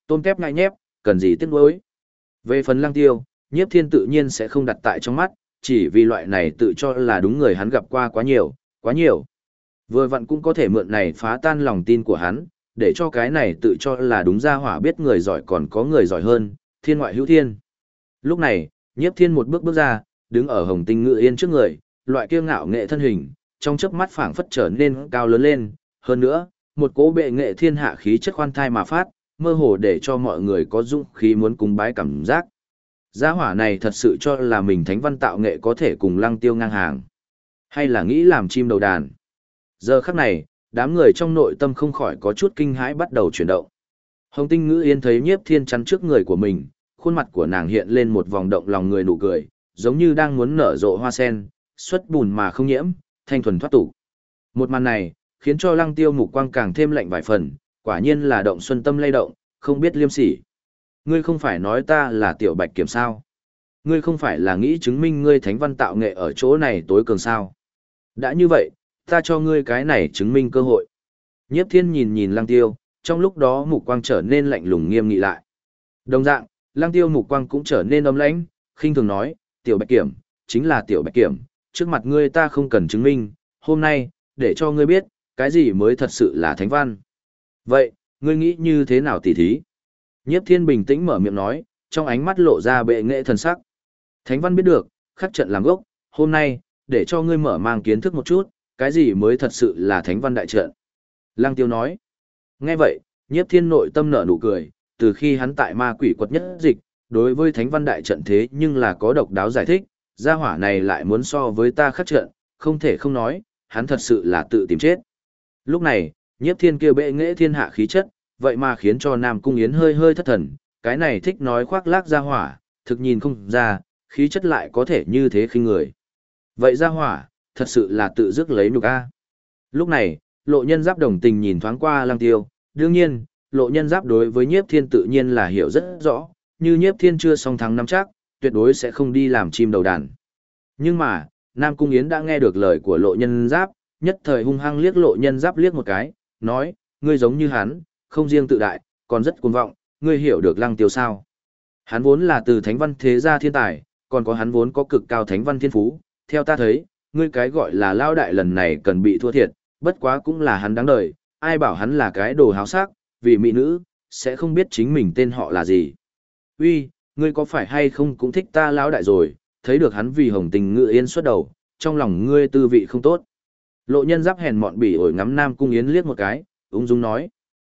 tôm tép ngại nhép, cần gì tiếc nuối. Về phần Lăng Tiêu, Nhiếp Thiên tự nhiên sẽ không đặt tại trong mắt, chỉ vì loại này tự cho là đúng người hắn gặp qua quá nhiều, quá nhiều. Vừa vặn cũng có thể mượn này phá tan lòng tin của hắn, để cho cái này tự cho là đúng ra hỏa biết người giỏi còn có người giỏi hơn, thiên ngoại hữu thiên. Lúc này, Nhiếp Thiên một bước bước ra, đứng ở Hồng Tinh Ngự Yên trước người, loại kiêu ngạo nghệ thân hình, trong chớp mắt phảng phất trở nên cao lớn lên, hơn nữa, một cỗ bệ nghệ thiên hạ khí chất khoan thai mà phát, mơ hồ để cho mọi người có dũng khí muốn cúng bái cảm giác. Gia hỏa này thật sự cho là mình thánh văn tạo nghệ có thể cùng Lăng Tiêu ngang hàng, hay là nghĩ làm chim đầu đàn. Giờ khắc này, đám người trong nội tâm không khỏi có chút kinh hãi bắt đầu chuyển động. Hồng Tinh Ngữ Yên thấy Nhiếp Thiên chắn trước người của mình, khuôn mặt của nàng hiện lên một vòng động lòng người nụ cười, giống như đang muốn nở rộ hoa sen, xuất bùn mà không nhiễm, thanh thuần thoát tục. Một màn này, khiến cho Lăng Tiêu mục quang càng thêm lạnh vài phần, quả nhiên là động xuân tâm lay động, không biết liêm sỉ. Ngươi không phải nói ta là tiểu bạch kiểm sao? Ngươi không phải là nghĩ chứng minh ngươi thánh văn tạo nghệ ở chỗ này tối cường sao? Đã như vậy, ta cho ngươi cái này chứng minh cơ hội. Nhiếp Thiên nhìn nhìn Lăng Tiêu, trong lúc đó mục quang trở nên lạnh lùng nghiêm nghị lại. Đồng dạng, Lăng Tiêu mục quang cũng trở nên ấm lãnh, khinh thường nói, tiểu bạch kiểm, chính là tiểu bạch kiểm, trước mặt ngươi ta không cần chứng minh, hôm nay, để cho ngươi biết, cái gì mới thật sự là thánh văn. Vậy, ngươi nghĩ như thế nào tỉ thí? Nhiếp Thiên bình tĩnh mở miệng nói, trong ánh mắt lộ ra bệ nghệ thần sắc. Thánh văn biết được, khắc trận làm gốc, hôm nay, để cho ngươi mở mang kiến thức một chút, cái gì mới thật sự là thánh văn đại trận. Lăng Tiêu nói. Nghe vậy, Nhiếp Thiên nội tâm nở nụ cười, từ khi hắn tại ma quỷ quật nhất dịch, đối với thánh văn đại trận thế nhưng là có độc đáo giải thích, gia hỏa này lại muốn so với ta khắc trận, không thể không nói, hắn thật sự là tự tìm chết. Lúc này, Nhiếp Thiên kia bệ nghệ thiên hạ khí chất, vậy mà khiến cho Nam Cung Yến hơi hơi thất thần, cái này thích nói khoác lác gia hỏa, thực nhìn không ra, khí chất lại có thể như thế khinh người. Vậy gia hỏa, thật sự là tự dứt lấy nhục a. Lúc này, Lộ Nhân Giáp đồng tình nhìn thoáng qua Lăng Tiêu, đương nhiên, Lộ Nhân Giáp đối với Nhiếp Thiên tự nhiên là hiểu rất rõ, như Nhiếp Thiên chưa song thắng nắm chắc, tuyệt đối sẽ không đi làm chim đầu đàn. Nhưng mà, Nam Cung Yến đã nghe được lời của Lộ Nhân Giáp, nhất thời hung hăng liếc Lộ Nhân Giáp liếc một cái, nói, ngươi giống như hắn, không riêng tự đại, còn rất cuồng vọng, ngươi hiểu được Lăng Tiêu sao? Hắn vốn là từ thánh văn thế gia thiên tài, còn có hắn vốn có cực cao thánh văn thiên phú, theo ta thấy, ngươi cái gọi là lao đại lần này cần bị thua thiệt, bất quá cũng là hắn đáng đời, ai bảo hắn là cái đồ háo sắc, vì mỹ nữ, sẽ không biết chính mình tên họ là gì. Uy, ngươi có phải hay không cũng thích ta lão đại rồi, thấy được hắn vì Hồng Tình Ngự Yên xuất đầu, trong lòng ngươi tư vị không tốt. Lộ Nhân Giáp hèn mọn bỉ ổi ngắm Nam Cung Yến liếc một cái, ung dung nói.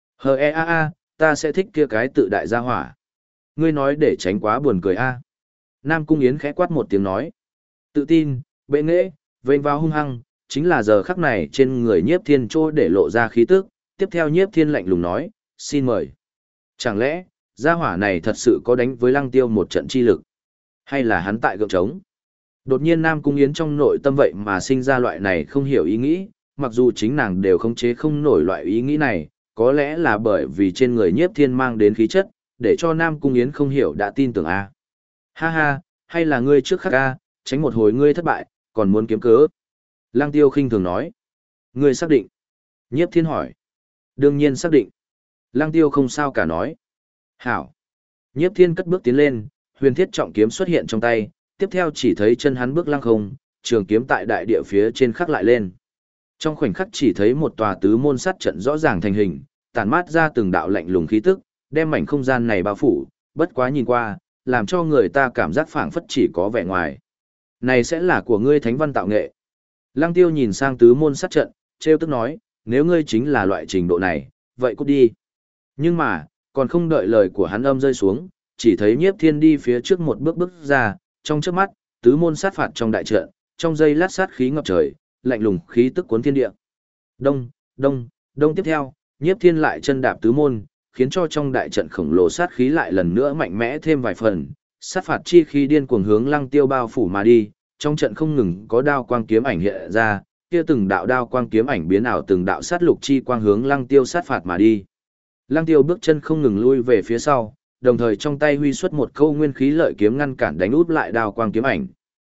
Ta sẽ thích kia cái tự đại gia hỏa. Ngươi nói để tránh quá buồn cười a. Nam Cung Yến khẽ quát một tiếng nói. Tự tin, bệ nghệ, vênh vào hung hăng, chính là giờ khắc này trên người Nhiếp Thiên trô để lộ ra khí tức, tiếp theo Nhiếp Thiên lạnh lùng nói, xin mời. Chẳng lẽ, gia hỏa này thật sự có đánh với Lăng Tiêu một trận chi lực? Hay là hắn tại gượng trống? Đột nhiên Nam Cung Yến trong nội tâm vậy mà sinh ra loại này không hiểu ý nghĩ, mặc dù chính nàng đều khống chế không nổi loại ý nghĩ này, có lẽ là bởi vì trên người Nhiếp Thiên mang đến khí chất, để cho Nam Cung Yến không hiểu đã tin tưởng a. Ha ha, hay là ngươi trước khắc a, tránh một hồi ngươi thất bại, còn muốn kiếm cớ. Lăng Tiêu khinh thường nói. Ngươi xác định? Nhiếp Thiên hỏi. Đương nhiên xác định. Lăng Tiêu không sao cả nói. Hảo. Nhiếp Thiên cất bước tiến lên, huyền thiết trọng kiếm xuất hiện trong tay, tiếp theo chỉ thấy chân hắn bước lăng không, trường kiếm tại đại địa phía trên khắc lại lên. Trong khoảnh khắc chỉ thấy một tòa tứ môn sắt trận rõ ràng thành hình, tản mát ra từng đạo lạnh lùng khí tức, đem mảnh không gian này bao phủ, bất quá nhìn qua, làm cho người ta cảm giác phảng phất chỉ có vẻ ngoài. Này sẽ là của ngươi thánh văn tạo nghệ. Lăng Tiêu nhìn sang tứ môn sắt trận, trêu tức nói, nếu ngươi chính là loại trình độ này, vậy cút đi. Nhưng mà, còn không đợi lời của hắn âm rơi xuống, chỉ thấy Nhiếp Thiên đi phía trước một bước bước ra, trong chớp mắt, tứ môn sát phạt trong đại trận, trong giây lát sát khí ngập trời, lạnh lùng khí tức cuốn thiên địa. Đông, đông, đông tiếp theo, Nhiếp Thiên lại chân đạp tứ môn, khiến cho trong đại trận khổng lồ sát khí lại lần nữa mạnh mẽ thêm vài phần, sát phạt chi khí điên cuồng hướng Lăng Tiêu bao phủ mà đi, trong trận không ngừng có đao quang kiếm ảnh hiện ra, kia từng đạo đao quang kiếm ảnh biến ảo từng đạo sát lục chi quang hướng Lăng Tiêu sát phạt mà đi. Lăng Tiêu bước chân không ngừng lui về phía sau, đồng thời trong tay huy xuất một câu nguyên khí lợi kiếm ngăn cản đánh út lại đao quang kiếm ảnh.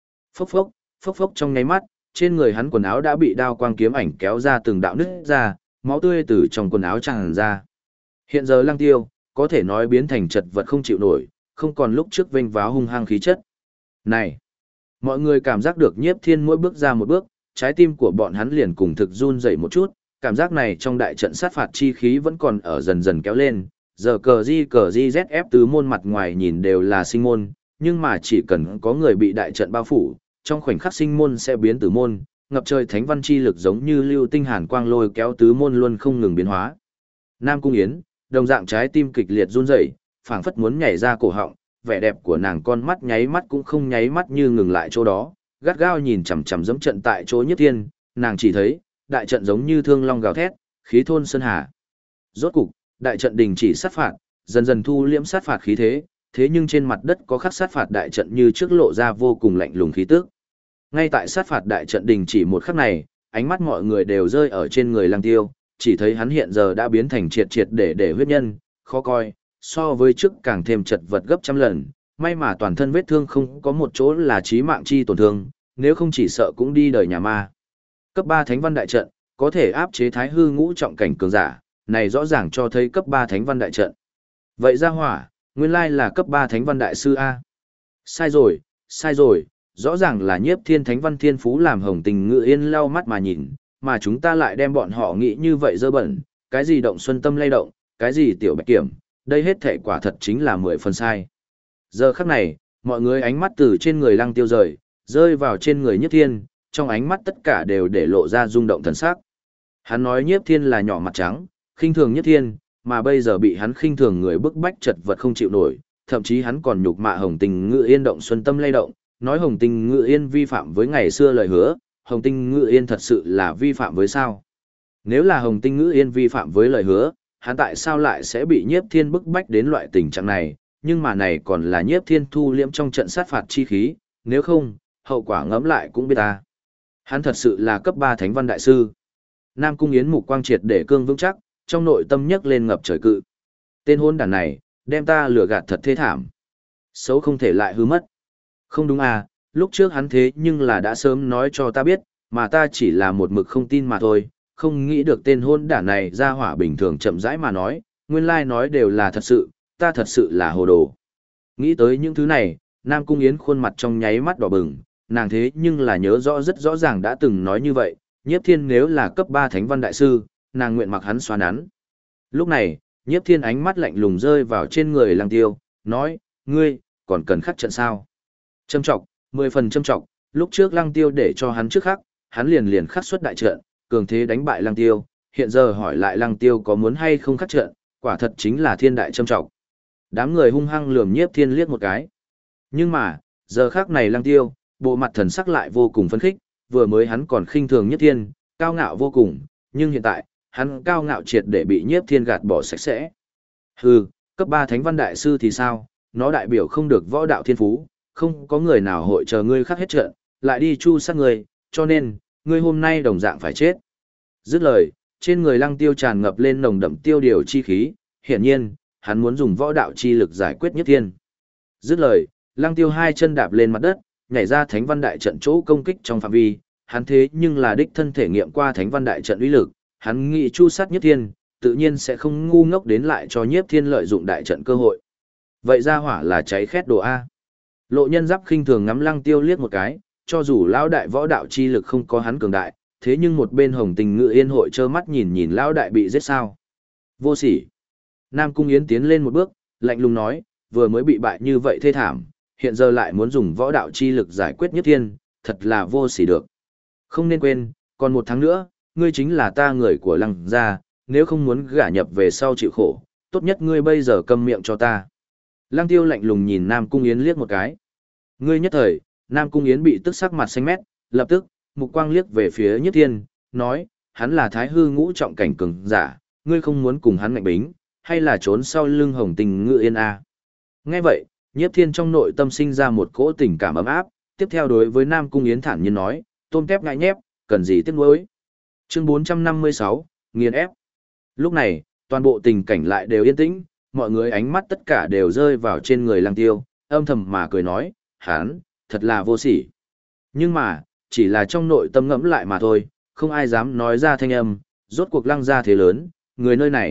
Phốc phốc trong nháy mắt, trên người hắn quần áo đã bị đao quang kiếm ảnh kéo ra từng đạo nứt ra, máu tươi từ trong quần áo tràn ra. Hiện giờ Lăng Tiêu có thể nói biến thành chật vật không chịu nổi, không còn lúc trước vênh váo hung hăng khí chất. Này! Mọi người cảm giác được Nhiếp Thiên mỗi bước ra một bước, trái tim của bọn hắn liền cùng thực run dậy một chút, cảm giác này trong đại trận sát phạt chi khí vẫn còn ở dần dần kéo lên. Giờ cờ di ZF tứ môn mặt ngoài nhìn đều là sinh môn, nhưng mà chỉ cần có người bị đại trận bao phủ, trong khoảnh khắc sinh môn sẽ biến tử môn, ngập trời thánh văn chi lực giống như lưu tinh hàn quang lôi kéo tứ môn luôn không ngừng biến hóa. Nam Cung Yến, đồng dạng trái tim kịch liệt run rẩy, phảng phất muốn nhảy ra cổ họng, vẻ đẹp của nàng con mắt nháy mắt cũng không nháy mắt như ngừng lại chỗ đó, gắt gao nhìn chằm chằm giẫm trận tại chỗ Nhất Thiên, nàng chỉ thấy, đại trận giống như thương long gào thét, khí thôn sơn hà. Rốt cục, đại trận đình chỉ sát phạt, dần dần thu liễm sát phạt khí thế, thế nhưng trên mặt đất có khắc sát phạt đại trận như trước lộ ra vô cùng lạnh lùng khí tức. Ngay tại sát phạt đại trận đình chỉ một khắc này, ánh mắt mọi người đều rơi ở trên người Lăng Tiêu, chỉ thấy hắn hiện giờ đã biến thành triệt triệt để huyết nhân, khó coi, so với trước càng thêm chật vật gấp trăm lần, may mà toàn thân vết thương không có một chỗ là chí mạng chi tổn thương, nếu không chỉ sợ cũng đi đời nhà ma. Cấp 3 Thánh Văn Đại Trận, có thể áp chế Thái Hư ngũ trọng cảnh cường giả, này rõ ràng cho thấy cấp 3 Thánh Văn Đại Trận. Vậy ra hỏa, nguyên lai là cấp 3 Thánh Văn Đại Sư A. Sai rồi, rõ ràng là Nhiếp Thiên Thánh Văn Thiên Phú làm Hồng Tình Ngự Yên lau mắt mà nhìn, mà chúng ta lại đem bọn họ nghĩ như vậy dơ bẩn, cái gì động xuân tâm lay động, cái gì tiểu bạch kiểm, đây hết thể quả thật chính là 10 phần sai. Giờ khắc này, mọi người ánh mắt từ trên người Lăng Tiêu rơi vào trên người Nhiếp Thiên, trong ánh mắt tất cả đều để lộ ra rung động thần sắc. Hắn nói Nhiếp Thiên là nhỏ mặt trắng, khinh thường Nhiếp Thiên, mà bây giờ bị hắn khinh thường người bức bách chật vật không chịu nổi, thậm chí hắn còn nhục mạ Hồng Tình Ngự Yên động xuân tâm lay động, nói Hồng Tình Ngự Yên vi phạm với ngày xưa lời hứa, Hồng Tình Ngự Yên thật sự là vi phạm với sao? Nếu là Hồng Tình Ngự Yên vi phạm với lời hứa, hắn tại sao lại sẽ bị Nhiếp Thiên bức bách đến loại tình trạng này, nhưng mà này còn là Nhiếp Thiên thu liễm trong trận sát phạt chi khí, nếu không, hậu quả ngẫm lại cũng biết ta. Hắn thật sự là cấp 3 Thánh Văn Đại Sư. Nam Cung Yến mục quang triệt để cương vững chắc, trong nội tâm nhấc lên ngập trời cự. Tên hôn đàn này, đem ta lừa gạt thật thê thảm. Xấu không thể lại hư mất. Không đúng à, lúc trước hắn thế nhưng là đã sớm nói cho ta biết, mà ta chỉ là một mực không tin mà thôi, không nghĩ được tên hôn đản này ra hỏa bình thường chậm rãi mà nói, nguyên lai nói đều là thật sự, ta thật sự là hồ đồ. Nghĩ tới những thứ này, Nam Cung Yến khuôn mặt trong nháy mắt đỏ bừng, nàng thế nhưng là nhớ rõ rất rõ ràng đã từng nói như vậy, Nhiếp Thiên nếu là cấp 3 Thánh Văn Đại Sư, nàng nguyện mặc hắn xoa nắn. Lúc này, Nhiếp Thiên ánh mắt lạnh lùng rơi vào trên người Lăng Tiêu, nói, ngươi, còn cần khắc trận sao? Châm trọng, 10 phần châm trọng, lúc trước Lăng Tiêu để cho hắn trước khắc, hắn liền khắc xuất đại trận, cường thế đánh bại Lăng Tiêu, hiện giờ hỏi lại Lăng Tiêu có muốn hay không khắc trận, quả thật chính là thiên đại châm trọng. Đám người hung hăng lườm Nhiếp Thiên liếc một cái. Nhưng mà, giờ khắc này Lăng Tiêu, bộ mặt thần sắc lại vô cùng phấn khích, vừa mới hắn còn khinh thường Nhiếp Thiên, cao ngạo vô cùng, nhưng hiện tại, hắn cao ngạo triệt để bị Nhiếp Thiên gạt bỏ sạch sẽ. Hừ, cấp 3 Thánh Văn Đại Sư thì sao, nó đại biểu không được võ đạo thiên phú, không có người nào hội chờ ngươi khắc hết trận, lại đi chu sát ngươi, cho nên, ngươi hôm nay đồng dạng phải chết. Dứt lời, trên người Lăng Tiêu tràn ngập lên nồng đậm tiêu điều chi khí, hiển nhiên, hắn muốn dùng võ đạo chi lực giải quyết Nhiếp Thiên. Dứt lời, Lăng Tiêu hai chân đạp lên mặt đất, nhảy ra Thánh Văn Đại trận chỗ công kích trong phạm vi, hắn thế nhưng là đích thân thể nghiệm qua Thánh Văn Đại trận uy lực, hắn nghĩ chu sát Nhiếp Thiên, tự nhiên sẽ không ngu ngốc đến lại cho Nhiếp Thiên lợi dụng đại trận cơ hội. Vậy ra hỏa là cháy khét đồ A. Lộ Nhân Giáp khinh thường ngắm Lăng Tiêu liếc một cái, cho dù lão đại võ đạo chi lực không có hắn cường đại, thế nhưng một bên Hồng Tình Ngự Yên hội trơ mắt nhìn lão đại bị giết sao. Vô sỉ. Nam Cung Yến tiến lên một bước, lạnh lùng nói, vừa mới bị bại như vậy thê thảm, hiện giờ lại muốn dùng võ đạo chi lực giải quyết Nhiếp Thiên, thật là vô sỉ được. Không nên quên, còn 1 tháng nữa, ngươi chính là ta người của Lăng gia, nếu không muốn gả nhập về sau chịu khổ, tốt nhất ngươi bây giờ câm miệng cho ta. Lăng Tiêu lạnh lùng nhìn Nam Cung Yến liếc một cái. Ngươi nhất thời, Nam Cung Yến bị tức sắc mặt xanh mét, lập tức, mục quang liếc về phía Nhiếp Thiên, nói, hắn là Thái Hư ngũ trọng cảnh cường giả, ngươi không muốn cùng hắn ngạnh bính, hay là trốn sau lưng Hồng Tình Ngự Yên a? Nghe vậy, Nhiếp Thiên trong nội tâm sinh ra một cỗ tình cảm ấm áp, tiếp theo đối với Nam Cung Yến thản nhiên nói, tôm tép ngại nhép, cần gì tiếc nuối. Chương 456, nghiền ép. Lúc này, toàn bộ tình cảnh lại đều yên tĩnh, mọi người ánh mắt tất cả đều rơi vào trên người Lăng Tiêu, âm thầm mà cười nói, hắn, thật là vô sỉ. Nhưng mà, chỉ là trong nội tâm ngẫm lại mà thôi, không ai dám nói ra thanh âm, rốt cuộc Lăng gia thế lớn, người nơi này,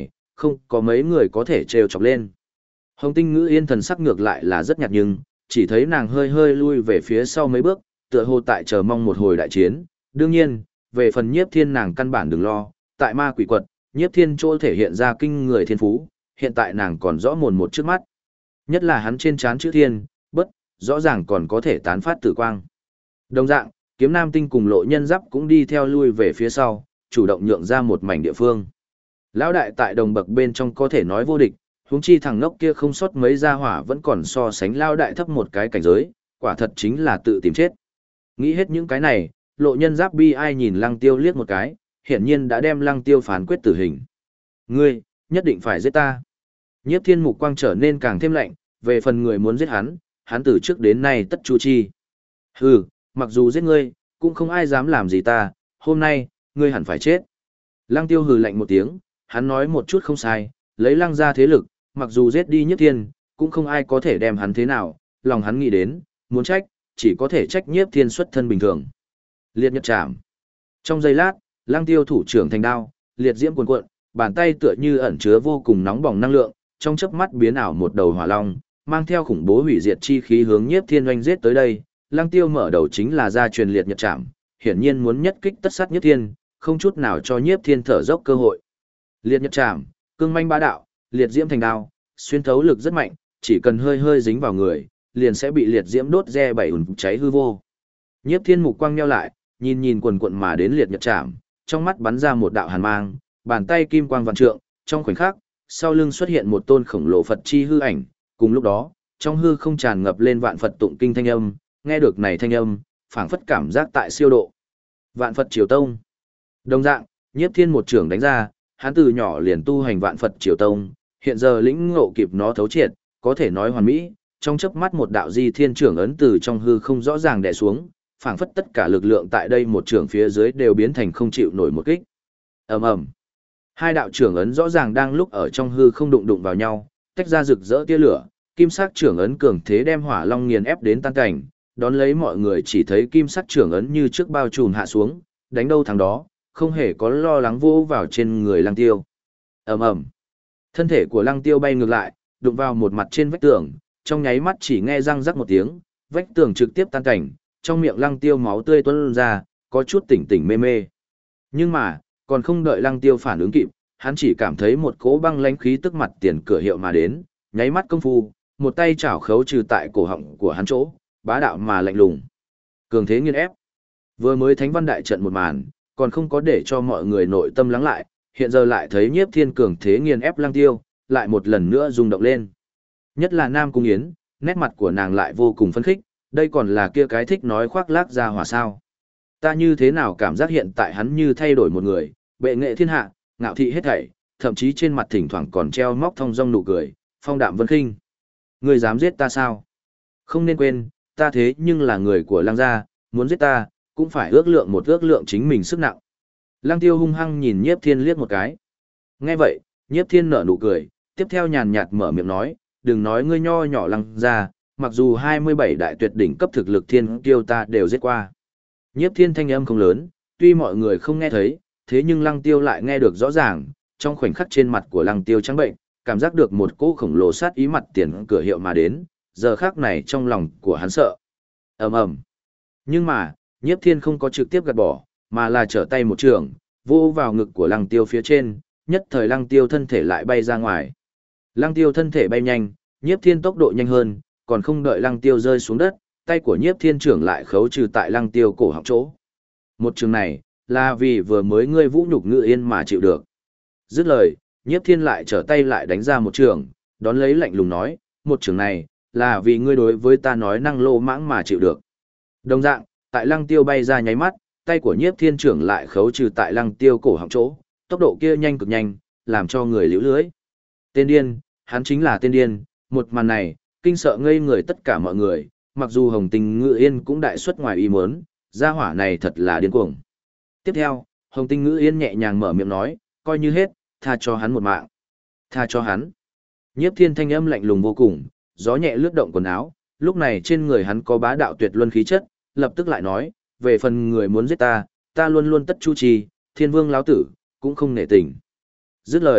không có mấy người có thể trêu chọc lên. Hồng Tinh Ngữ Yên thần sắc ngược lại là rất nhạt nhưng, chỉ thấy nàng hơi hơi lui về phía sau mấy bước, tựa hồ tại chờ mong một hồi đại chiến. Đương nhiên, về phần Nhiếp Thiên nàng căn bản đừng lo, tại ma quỷ quật, Nhiếp Thiên chỗ thể hiện ra kinh người thiên phú, hiện tại nàng còn rõ mồn một trước mắt. Nhất là hắn trên trán chữ thiên, bất, rõ ràng còn có thể tán phát tử quang. Đồng dạng, Kiếm Nam Tinh cùng Lộ Nhân Giáp cũng đi theo lui về phía sau, chủ động nhượng ra một mảnh địa phương. Lão đại tại đồng bậc bên trong có thể nói vô địch, huống chi thằng ngốc kia không sót mấy gia hỏa vẫn còn so sánh Lão đại thấp một cái cảnh giới, quả thật chính là tự tìm chết. Nghĩ hết những cái này, Lộ Nhân Giáp bi ai nhìn Lăng Tiêu liếc một cái, hiển nhiên đã đem Lăng Tiêu phán quyết tử hình. Ngươi, nhất định phải giết ta. Nhiếp Thiên mục quang trở nên càng thêm lạnh, về phần người muốn giết hắn, hắn từ trước đến nay tất chu chi. Hừ, mặc dù giết ngươi, cũng không ai dám làm gì ta, hôm nay, ngươi hẳn phải chết. Lăng Tiêu hừ lạnh một tiếng, hắn nói một chút không sai, lấy Lăng ra thế lực, mặc dù giết đi Nhiếp Thiên, cũng không ai có thể đem hắn thế nào, lòng hắn nghĩ đến, muốn trách, chỉ có thể trách Nhiếp Thiên xuất thân bình thường. Liệt nhật chạm. Trong giây lát, Lăng Tiêu thủ trưởng thành đao, liệt diễm cuồn cuộn, bàn tay tựa như ẩn chứa vô cùng nóng bỏng năng lượng, trong chớp mắt biến ảo một đầu hỏa long, mang theo khủng bố hủy diệt chi khí hướng Nhiếp Thiên oanh giết tới đây. Lăng Tiêu mở đầu chính là ra truyền liệt nhật chạm, hiển nhiên muốn nhất kích tất sát Nhiếp Thiên, không chút nào cho Nhiếp Thiên thở dốc cơ hội. Liệt nhật chạm, cương manh bá đạo, liệt diễm thành đao, xuyên thấu lực rất mạnh, chỉ cần hơi hơi dính vào người, liền sẽ bị liệt diễm đốt re bảy ùn cháy hư vô. Nhiếp Thiên mục quang nheo lại, nhìn nhìn quần quận mà đến liệt nhật chạm, trong mắt bắn ra một đạo hàn mang, bàn tay kim quang vạn trượng, trong khoảnh khắc, sau lưng xuất hiện một tôn khổng lồ Phật chi hư ảnh, cùng lúc đó, trong hư không tràn ngập lên vạn Phật tụng kinh thanh âm, nghe được này thanh âm, phảng phất cảm giác tại siêu độ. Vạn Phật Triều Tông. Đồng dạng, Nhiếp Thiên một trưởng đánh ra, hắn từ nhỏ liền tu hành Vạn Phật Triều Tông, hiện giờ lĩnh ngộ kịp nó thấu triệt, có thể nói hoàn mỹ, trong chớp mắt một đạo di thiên trưởng ấn từ trong hư không rõ ràng đè xuống, phảng phất tất cả lực lượng tại đây một trưởng phía dưới đều biến thành không chịu nổi một kích. Ầm ầm. Hai đạo trưởng ấn rõ ràng đang lúc ở trong hư không đụng vào nhau, tách ra rực rỡ tia lửa, kim sắc trưởng ấn cường thế đem hỏa long nghiền ép đến tan cảnh, đón lấy mọi người chỉ thấy kim sắc trưởng ấn như trước bao trùm hạ xuống, đánh đâu thắng đó, không hề có lo lắng vô vào trên người Lăng Tiêu. Ầm ầm. Thân thể của Lăng Tiêu bay ngược lại, đụng vào một mặt trên vách tường, trong nháy mắt chỉ nghe răng rắc một tiếng, vách tường trực tiếp tan cảnh, trong miệng Lăng Tiêu máu tươi tuôn ra, có chút tỉnh tỉnh mê mê. Nhưng mà, còn không đợi Lăng Tiêu phản ứng kịp, hắn chỉ cảm thấy một cỗ băng lãnh khí tức mặt tiền cửa hiệu mà đến, nháy mắt công phu, một tay chảo khấu trừ tại cổ họng của hắn chỗ, bá đạo mà lạnh lùng. Cường thế nghiền ép. Vừa mới thánh văn đại trận một màn, còn không có để cho mọi người nội tâm lắng lại, hiện giờ lại thấy Nhiếp Thiên cường thế nghiền ép Lăng Tiêu, lại một lần nữa rung động lên. Nhất là Nam Cung Yến, nét mặt của nàng lại vô cùng phấn khích, đây còn là kia cái thích nói khoác lác ra hỏa sao. Ta như thế nào cảm giác hiện tại hắn như thay đổi một người, bệ nghệ thiên hạ, ngạo thị hết thảy, thậm chí trên mặt thỉnh thoảng còn treo móc thong dong nụ cười, phong đạm vân khinh. Ngươi dám giết ta sao? Không nên quên, ta thế nhưng là người của Lăng gia, muốn giết ta, cũng phải ước lượng chính mình sức nặng. Lăng Tiêu hung hăng nhìn Nhiếp Thiên liếc một cái. Nghe vậy, Nhiếp Thiên nở nụ cười, tiếp theo nhàn nhạt mở miệng nói, đừng nói ngươi nho nhỏ Lăng gia, mặc dù 27 đại tuyệt đỉnh cấp thực lực thiên kiêu ta đều giết qua. Nhiếp Thiên thanh âm không lớn, tuy mọi người không nghe thấy, thế nhưng Lăng Tiêu lại nghe được rõ ràng, trong khoảnh khắc trên mặt của Lăng Tiêu trắng bệnh, cảm giác được một cỗ khổng lồ sát ý mặt tiền cửa hiệu mà đến, giờ khắc này trong lòng của hắn sợ. Ầm ầm. Nhưng mà, Nhiếp Thiên không có trực tiếp gạt bỏ, mà là trở tay một trường, vô vào ngực của Lăng Tiêu phía trên, nhất thời Lăng Tiêu thân thể lại bay ra ngoài. Lăng Tiêu thân thể bay nhanh, Nhiếp Thiên tốc độ nhanh hơn, còn không đợi Lăng Tiêu rơi xuống đất, tay của Nhiếp Thiên trưởng lại khấu trừ tại Lăng Tiêu cổ họng chỗ. Một trường này, là vì vừa mới ngươi vũ nhục Ngự Yên mà chịu được. Dứt lời, Nhiếp Thiên lại trở tay lại đánh ra một trường, đón lấy lạnh lùng nói, một trường này, là vì ngươi đối với ta nói năng lô mãng mà chịu được. Đồng dạng, tại Lăng Tiêu bay ra nháy mắt, tay của Nhiếp Thiên trưởng lại khấu trừ tại Lăng Tiêu cổ họng chỗ, tốc độ kia nhanh cực nhanh, làm cho người liễu lưới. Tên điên, hắn chính là tên điên, một màn này, kinh sợ ngây người tất cả mọi người, mặc dù Hồng Tinh Ngự Yên cũng đại xuất ngoài ý muốn, gia hỏa này thật là điên cuồng. Tiếp theo, Hồng Tinh Ngự Yên nhẹ nhàng mở miệng nói, coi như hết, tha cho hắn một mạng. Tha cho hắn. Nhiếp Thiên thanh âm lạnh lùng vô cùng, gió nhẹ lướt động quần áo, lúc này trên người hắn có bá đạo tuyệt luân khí chất, lập tức lại nói, về phần người muốn giết ta, ta luôn luôn tất chu trì, Thiên Vương lão tử, cũng không nể tình. Dứt lời,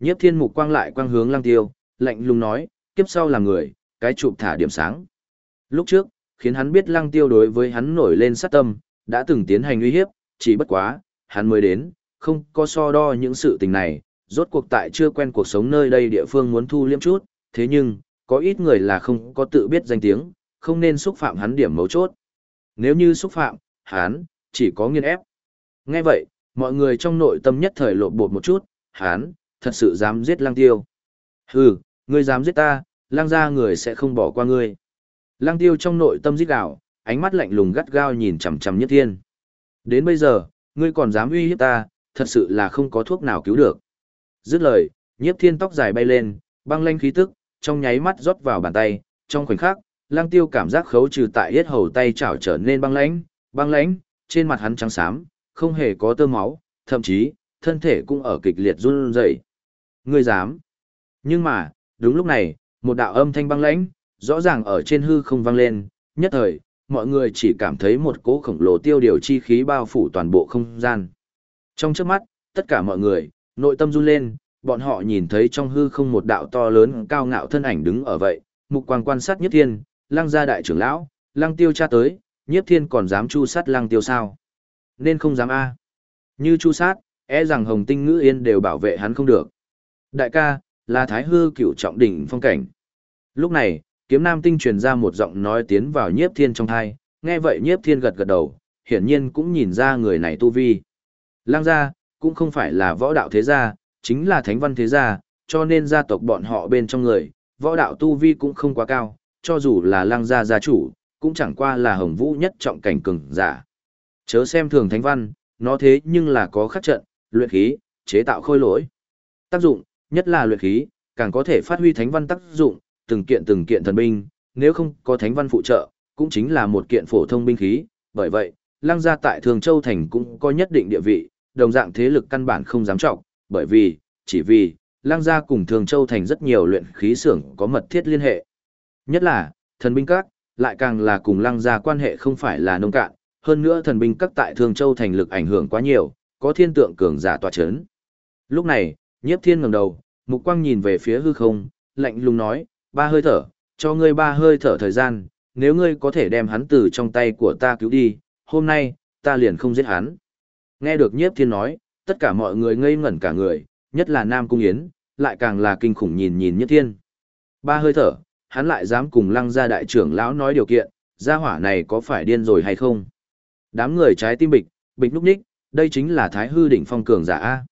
Nhiếp Thiên mục quang lại quang hướng Lăng Tiêu, lạnh lùng nói, kiếp sau là người, cái chụp thả điểm sáng. Lúc trước, khiến hắn biết Lăng Tiêu đối với hắn nổi lên sát tâm, đã từng tiến hành uy hiếp, chỉ bất quá, hắn mới đến, không có so đo những sự tình này, rốt cuộc tại chưa quen cuộc sống nơi đây địa phương muốn thu liêm chút, thế nhưng, có ít người là không có tự biết danh tiếng, không nên xúc phạm hắn điểm mấu chốt. Nếu như xúc phạm, hắn chỉ có nghiền ép. Nghe vậy, mọi người trong nội tâm nhất thời lộn bột một chút, hắn thật sự dám giết Lăng Tiêu. Hừ, ngươi dám giết ta, Lăng gia người sẽ không bỏ qua ngươi. Lăng Tiêu trong nội tâm rít gào, ánh mắt lạnh lùng gắt gao nhìn chằm chằm Nhiếp Thiên. Đến bây giờ, ngươi còn dám uy hiếp ta, thật sự là không có thuốc nào cứu được. Dứt lời, Nhiếp Thiên tóc dài bay lên, băng lanh khí tức, trong nháy mắt rót vào bàn tay, trong khoảnh khắc, Lăng Tiêu cảm giác khấu trừ tại yết hầu tay chảo trở nên băng lãnh, trên mặt hắn trắng xám, không hề có tơ máu, thậm chí, thân thể cũng ở kịch liệt run rẩy. Ngươi dám? Nhưng mà, đúng lúc này, một đạo âm thanh băng lãnh, rõ ràng ở trên hư không vang lên, nhất thời, mọi người chỉ cảm thấy một cỗ khổng lồ tiêu điều chi khí bao phủ toàn bộ không gian. Trong chớp mắt, tất cả mọi người, nội tâm run lên, bọn họ nhìn thấy trong hư không một đạo to lớn cao ngạo thân ảnh đứng ở vậy, mục quang quan sát Nhiếp Thiên, Lăng gia đại trưởng lão, Lăng Tiêu cha tới, Nhiếp Thiên còn dám chu sát Lăng Tiêu sao? Nên không dám a. Như chu sát, e rằng Hồng Tinh Ngữ Yên đều bảo vệ hắn không được. Đại ca, là Thái Hư Cửu trọng đỉnh phong cảnh. Lúc này, Kiếm Nam Tinh truyền ra một giọng nói tiến vào Nhiếp Thiên trong tai, nghe vậy Nhiếp Thiên gật gật đầu, hiển nhiên cũng nhìn ra người này tu vi. Lăng gia cũng không phải là võ đạo thế gia, chính là thánh văn thế gia, cho nên gia tộc bọn họ bên trong người, võ đạo tu vi cũng không quá cao, cho dù là Lăng gia gia chủ, cũng chẳng qua là Hồng Vũ nhất trọng cảnh cường giả. Chớ xem thường thánh văn, nó thế nhưng là có khắc trận, luyện khí, chế tạo khôi lỗi. Tác dụng, nhất là luyện khí, càng có thể phát huy thánh văn tác dụng, từng kiện thần binh, nếu không có thánh văn phụ trợ, cũng chính là một kiện phổ thông binh khí, bởi vậy, Lăng gia tại Thường Châu thành cũng có nhất định địa vị, đồng dạng thế lực căn bản không dám trọng, bởi vì, chỉ vì, Lăng gia cùng Thường Châu thành rất nhiều luyện khí xưởng có mật thiết liên hệ. Nhất là, thần binh các, lại càng là cùng Lăng gia quan hệ không phải là nông cạn, hơn nữa thần binh các tại Thường Châu thành lực ảnh hưởng quá nhiều, có thiên tượng cường giả tọa chấn. Lúc này, Nhiếp Thiên ngẩng đầu, mục quang nhìn về phía hư không, lạnh lùng nói, 3 hơi thở, cho ngươi 3 hơi thở thời gian, nếu ngươi có thể đem hắn từ trong tay của ta cứu đi, hôm nay, ta liền không giết hắn. Nghe được Nhiếp Thiên nói, tất cả mọi người ngây ngẩn cả người, nhất là Nam Cung Yến, lại càng là kinh khủng nhìn Nhiếp Thiên. 3 hơi thở, hắn lại dám cùng Lăng gia đại trưởng lão nói điều kiện, gia hỏa này có phải điên rồi hay không? Đám người trái tim bịch, bịch núp ních, đây chính là Thái Hư đỉnh phong cường giả A.